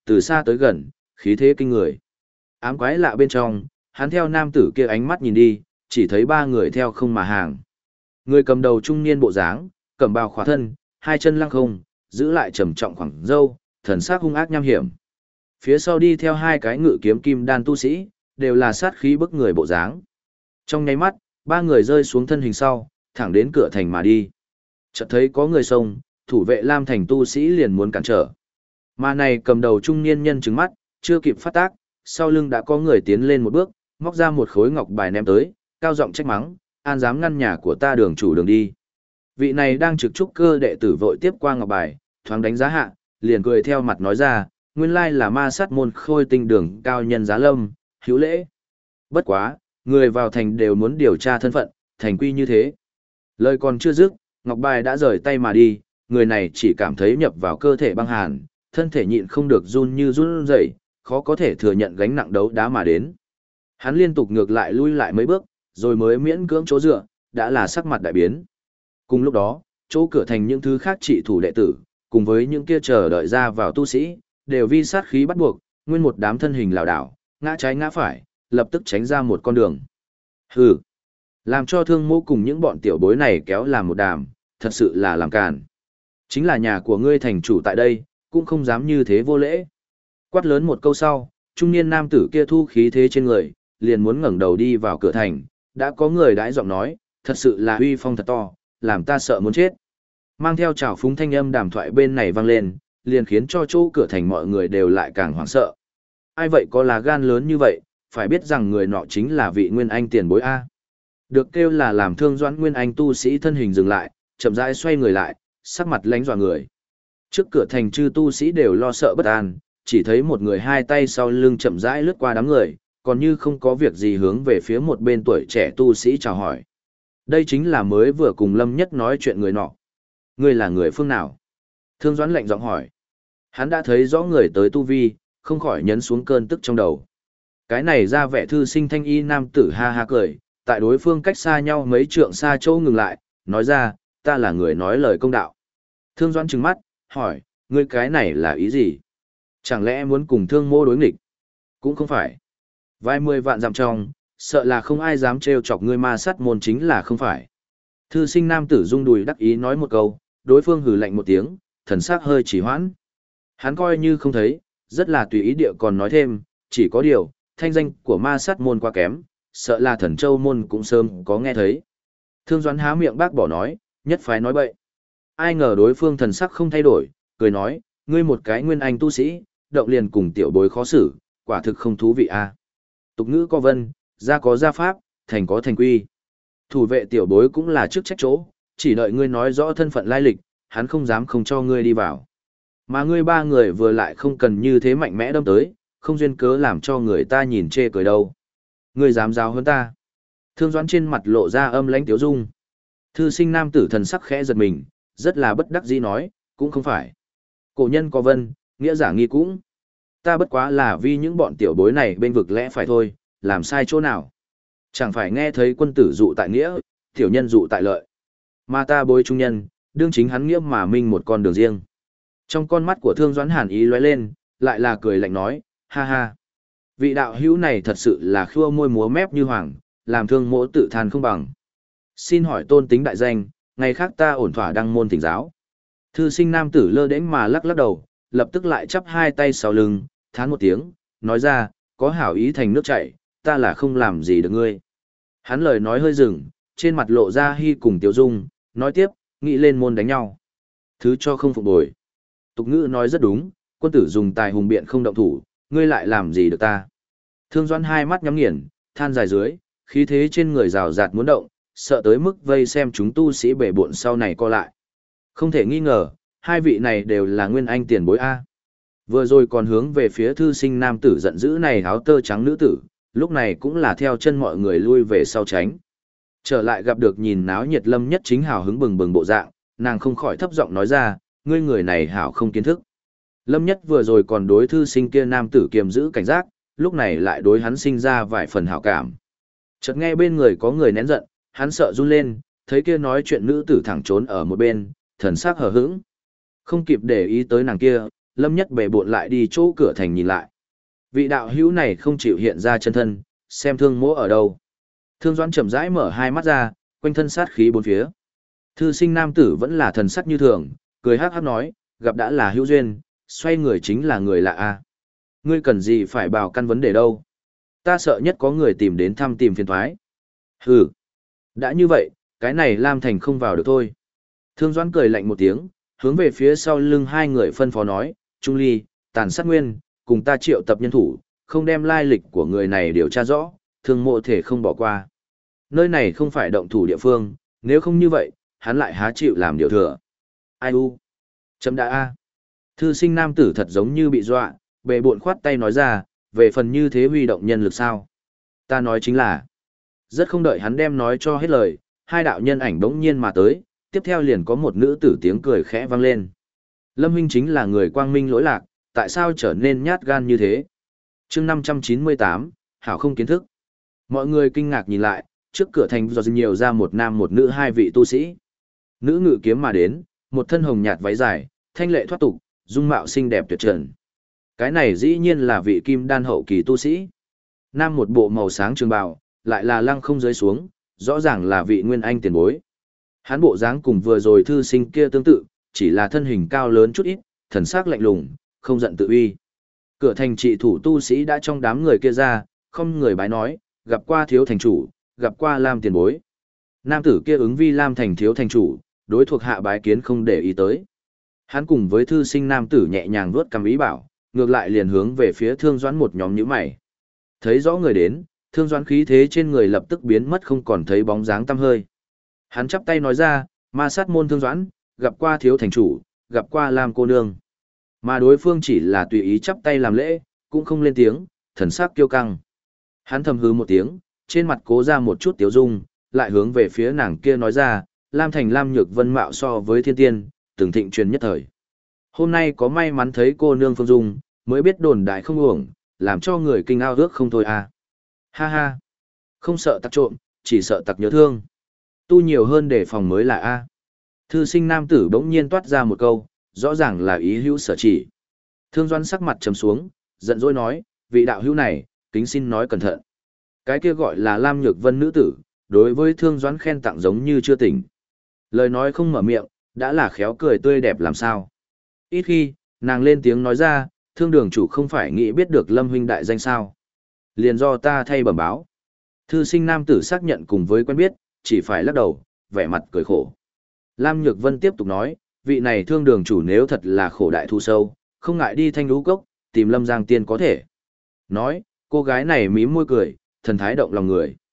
từ xa tới gần, khí thế kinh người. Ám quái lạ bên trong, hắn theo nam tử kia ánh mắt nhìn đi, chỉ thấy ba người theo không mà hàng. Người cầm đầu trung niên bộ dáng, cẩm bào khóa thân, hai chân lăng không, giữ lại trầm trọng khoảng râu, thần sắc hung ác nham hiểm. Phía sau đi theo hai cái ngự kiếm kim đan tu sĩ, đều là sát khí bức người bộ dáng. Trong nháy mắt, ba người rơi xuống thân hình sau, thẳng đến cửa thành mà đi. Chợt thấy có người xông, thủ vệ Lam Thành tu sĩ liền muốn cản trở. Mà này cầm đầu trung niên nhân trừng mắt, chưa kịp phát tác, sau lưng đã có người tiến lên một bước, móc ra một khối ngọc bài ném tới, cao giọng trách mắng, an dám ngăn nhà của ta đường chủ đường đi. Vị này đang trực trúc cơ đệ tử vội tiếp qua ngọc bài, thoáng đánh giá hạ, liền cười theo mặt nói ra, nguyên lai là ma sát môn Khôi Tinh đường cao nhân Giá Lâm, hữu lễ. Bất quá, người vào thành đều muốn điều tra thân phận, thành quy như thế. Lời còn chưa dứt, ngọc bài đã rời tay mà đi, người này chỉ cảm thấy nhập vào cơ thể băng hàn, thân thể nhịn không được run như run rẩy, khó có thể thừa nhận gánh nặng đấu đá mà đến. Hắn liên tục ngược lại lui lại mấy bước, rồi mới miễn cưỡng chỗ dựa, đã là sắc mặt đại biến. Cùng lúc đó, chỗ cửa thành những thứ khác trị thủ đệ tử, cùng với những kia chờ đợi ra vào tu sĩ, đều vi sát khí bắt buộc, nguyên một đám thân hình lảo đảo, ngã trái ngã phải, lập tức tránh ra một con đường. Hừ, làm cho Thương Mỗ cùng những bọn tiểu bối này kéo làm một đàm, thật sự là làm càn. Chính là nhà của ngươi thành chủ tại đây, cũng không dám như thế vô lễ. Quát lớn một câu sau, trung niên nam tử kia thu khí thế trên người, liền muốn ngẩng đầu đi vào cửa thành, đã có người đãi giọng nói, thật sự là uy phong thật to, làm ta sợ muốn chết. Mang theo trào phúng thanh âm đàm thoại bên này vang lên, liền khiến cho chỗ cửa thành mọi người đều lại càng hoảng sợ. Ai vậy có là gan lớn như vậy, phải biết rằng người nọ chính là vị Nguyên Anh tiền bối A. Được kêu là làm Thương Doãn Nguyên Anh tu sĩ thân hình dừng lại, chậm rãi xoay người lại, sắc mặt lánh dọa người. Trước cửa thành chư tu sĩ đều lo sợ bất an, chỉ thấy một người hai tay sau lưng chậm rãi lướt qua đám người, còn như không có việc gì hướng về phía một bên tuổi trẻ tu sĩ chào hỏi. Đây chính là mới vừa cùng Lâm Nhất nói chuyện người nọ. Ngươi là người phương nào? Thương Doãn lạnh giọng hỏi. Hắn đã thấy rõ người tới tu vi, không khỏi nhấn xuống cơn tức trong đầu. Cái này ra vẻ thư sinh thanh y nam tử ha ha cười, tại đối phương cách xa nhau mấy trượng xa chỗ ngừng lại, nói ra, ta là người nói lời công đạo. Thương Doãn trừng mắt, hỏi, ngươi cái này là ý gì? Chẳng lẽ muốn cùng Thương Mô đối nghịch? Cũng không phải. Vài 10 vạn dặm trong, sợ là không ai dám trêu chọc ngươi ma sát môn chính là không phải. Thư sinh nam tử rung đùi đắc ý nói một câu, đối phương hừ lạnh một tiếng, thần sắc hơi chỉ hoãn. Hắn coi như không thấy, rất là tùy ý địa còn nói thêm, chỉ có điều, thanh danh của ma sát môn quá kém, sợ là Thần Châu môn cũng sớm có nghe thấy. Thương Doãn há miệng bác bỏ nói, nhất phái nói bậy. Ai ngờ đối phương thần sắc không thay đổi, cười nói, ngươi một cái nguyên anh tu sĩ, động liền cùng tiểu bối khó xử, quả thực không thú vị a. Tục ngữ có vân, gia có gia pháp, thành có thành quy. Thủ vệ tiểu bối cũng là chức trách chỗ, chỉ đợi ngươi nói rõ thân phận lai lịch, hắn không dám không cho ngươi đi vào. Mà ngươi ba người vừa lại không cần như thế mạnh mẽ đâm tới, không duyên cớ làm cho người ta nhìn chê cười đâu. Ngươi dám giáo hơn ta. Thương Doãn trên mặt lộ ra âm lãnh tiếu dung. Thư sinh nam tử thần sắc khẽ giật mình, rất là bất đắc dĩ nói, cũng không phải. Cổ nhân có vân, nghĩa giả nghi cũng. Ta bất quá là vì những bọn tiểu bối này bên vực lẽ phải thôi, làm sai chỗ nào. Chẳng phải nghe thấy quân tử dụ tại nghĩa, tiểu nhân dụ tại lợi. Mà ta bối trung nhân, đương chính hắn nghĩa mà minh một con đường riêng. Trong con mắt của Thương Doãn hàn ý lóe lên, lại là cười lạnh nói, ha ha. Vị đạo hữu này thật sự là khua môi múa mép như hoàng, làm Thương Mỗ tự than không bằng. Xin hỏi tôn tính đại danh, ngày khác ta ổn thỏa đăng môn thỉnh giáo. Thư sinh nam tử lơ đễnh mà lắc lắc đầu, lập tức lại chắp hai tay sau lưng, thán một tiếng, nói ra, có hảo ý thành nước chảy, ta là không làm gì được ngươi. Hắn lời nói hơi dừng, trên mặt lộ ra hy cùng Tiểu Dung, nói tiếp, nghĩ lên môn đánh nhau. Thứ cho không phục bồi. Tục ngữ nói rất đúng, quân tử dùng tài hùng biện không động thủ, ngươi lại làm gì được ta. Thương Doãn hai mắt nhắm nghiền, than dài dưới, khí thế trên người rào rạt muốn động, sợ tới mức vây xem chúng tu sĩ bể bộn sau này co lại. Không thể nghi ngờ, hai vị này đều là nguyên anh tiền bối A. Vừa rồi còn hướng về phía thư sinh nam tử giận dữ này áo tơ trắng nữ tử, lúc này cũng là theo chân mọi người lui về sau tránh. Trở lại gặp được nhìn náo nhiệt Lâm Nhất Chính hào hứng bừng bừng bộ dạng, nàng không khỏi thấp giọng nói ra, ngươi người này hảo không kiến thức. Lâm Nhất vừa rồi còn đối thư sinh kia nam tử kiềm giữ cảnh giác, lúc này lại đối hắn sinh ra vài phần hảo cảm. Chợt nghe bên người có người nén giận, hắn sợ run lên, thấy kia nói chuyện nữ tử thẳng trốn ở một bên, thần sắc hờ hững. Không kịp để ý tới nàng kia, Lâm Nhất bệ bộn lại đi chỗ cửa thành nhìn lại. Vị đạo hữu này không chịu hiện ra chân thân, xem Thương Mỗ ở đâu. Thương Doãn chậm rãi mở hai mắt ra, quanh thân sát khí bốn phía. Thư sinh nam tử vẫn là thần sắc như thường, cười hắc hắc nói, gặp đã là hữu duyên, xoay người chính là người lạ a. Ngươi cần gì phải bảo căn vấn đề đâu? Ta sợ nhất có người tìm đến thăm tìm phiền toái. Hừ, đã như vậy, cái này Lam Thành không vào được thôi. Thương Doãn cười lạnh một tiếng, hướng về phía sau lưng hai người phân phó nói, Trung Ly, Tàn Sát Nguyên, cùng ta triệu tập nhân thủ, không đem lai lịch của người này điều tra rõ, Thương Mộ thể không bỏ qua. Nơi này không phải động thủ địa phương, nếu không như vậy, hắn lại há chịu làm điều thừa. Ai u? Chấm đã a. Thư sinh nam tử thật giống như bị dọa, bệ bộn khoát tay nói ra, về phần như thế huy động nhân lực sao? Ta nói chính là, rất không đợi hắn đem nói cho hết lời, hai đạo nhân ảnh bỗng nhiên mà tới, tiếp theo liền có một nữ tử tiếng cười khẽ vang lên. Lâm huynh chính là người quang minh lỗi lạc, tại sao trở nên nhát gan như thế? Chương 598, hảo không kiến thức. Mọi người kinh ngạc nhìn lại, trước cửa thành do nhiều ra một nam một nữ hai vị tu sĩ. Nữ ngự kiếm mà đến, một thân hồng nhạt váy dài, thanh lệ thoát tục, dung mạo xinh đẹp tuyệt trần. Cái này dĩ nhiên là vị kim đan hậu kỳ tu sĩ. Nam một bộ màu sáng trường bào, lại là lăng không rơi xuống, rõ ràng là vị nguyên anh tiền bối. Hắn bộ dáng cùng vừa rồi thư sinh kia tương tự, chỉ là thân hình cao lớn chút ít, thần sắc lạnh lùng, không giận tự uy. Cửa thành trị thủ tu sĩ đã trong đám người kia ra, không người bái nói, gặp qua thiếu thành chủ, gặp qua Lam tiền bối. Nam tử kia ứng vi Lam thành thiếu thành chủ, đối thuộc hạ bái kiến không để ý tới. Hắn cùng với thư sinh nam tử nhẹ nhàng vuốt cằm ý bảo, ngược lại liền hướng về phía Thương Doãn một nhóm nhíu mày. Thấy rõ người đến, Thương Doãn khí thế trên người lập tức biến mất không còn thấy bóng dáng tăm hơi. Hắn chắp tay nói ra, ma sát môn Thương Doãn, gặp qua thiếu thành chủ, gặp qua Lam cô nương. Mà đối phương chỉ là tùy ý chắp tay làm lễ, cũng không lên tiếng, thần sắc kiêu căng. Hắn thầm hư một tiếng, trên mặt cố ra một chút tiếu dung, lại hướng về phía nàng kia nói ra, Lam thành Lam Nhược Vân mạo so với thiên tiên, từng thịnh truyền nhất thời. Hôm nay có may mắn thấy cô nương Phương Dung, mới biết đồn đại không uổng, làm cho người kinh ao ước không thôi à. Ha ha, không sợ tặc trộm, chỉ sợ tặc nhớ thương. Tu nhiều hơn để phòng mới là A. Thư sinh nam tử bỗng nhiên toát ra một câu, rõ ràng là ý hữu sở chỉ. Thương Doãn sắc mặt trầm xuống, giận dỗi nói, vị đạo hữu này, kính xin nói cẩn thận. Cái kia gọi là Lam Nhược Vân nữ tử, đối với Thương Doãn khen tặng giống như chưa tỉnh. Lời nói không mở miệng, đã là khéo cười tươi đẹp làm sao. Ít khi, nàng lên tiếng nói ra, Thương đường chủ không phải nghĩ biết được Lâm huynh đại danh sao. Liền do ta thay bẩm báo. Thư sinh nam tử xác nhận cùng với quen biết, chỉ phải lắc đầu, vẻ mặt cười khổ. Lam Nhược Vân tiếp tục nói, vị này Thương đường chủ nếu thật là khổ đại thu sâu, không ngại đi Thanh Lũ Cốc, tìm Lâm Giang Tiên có thể. Nói, cô gái này mím môi cười, thần thái động lòng người.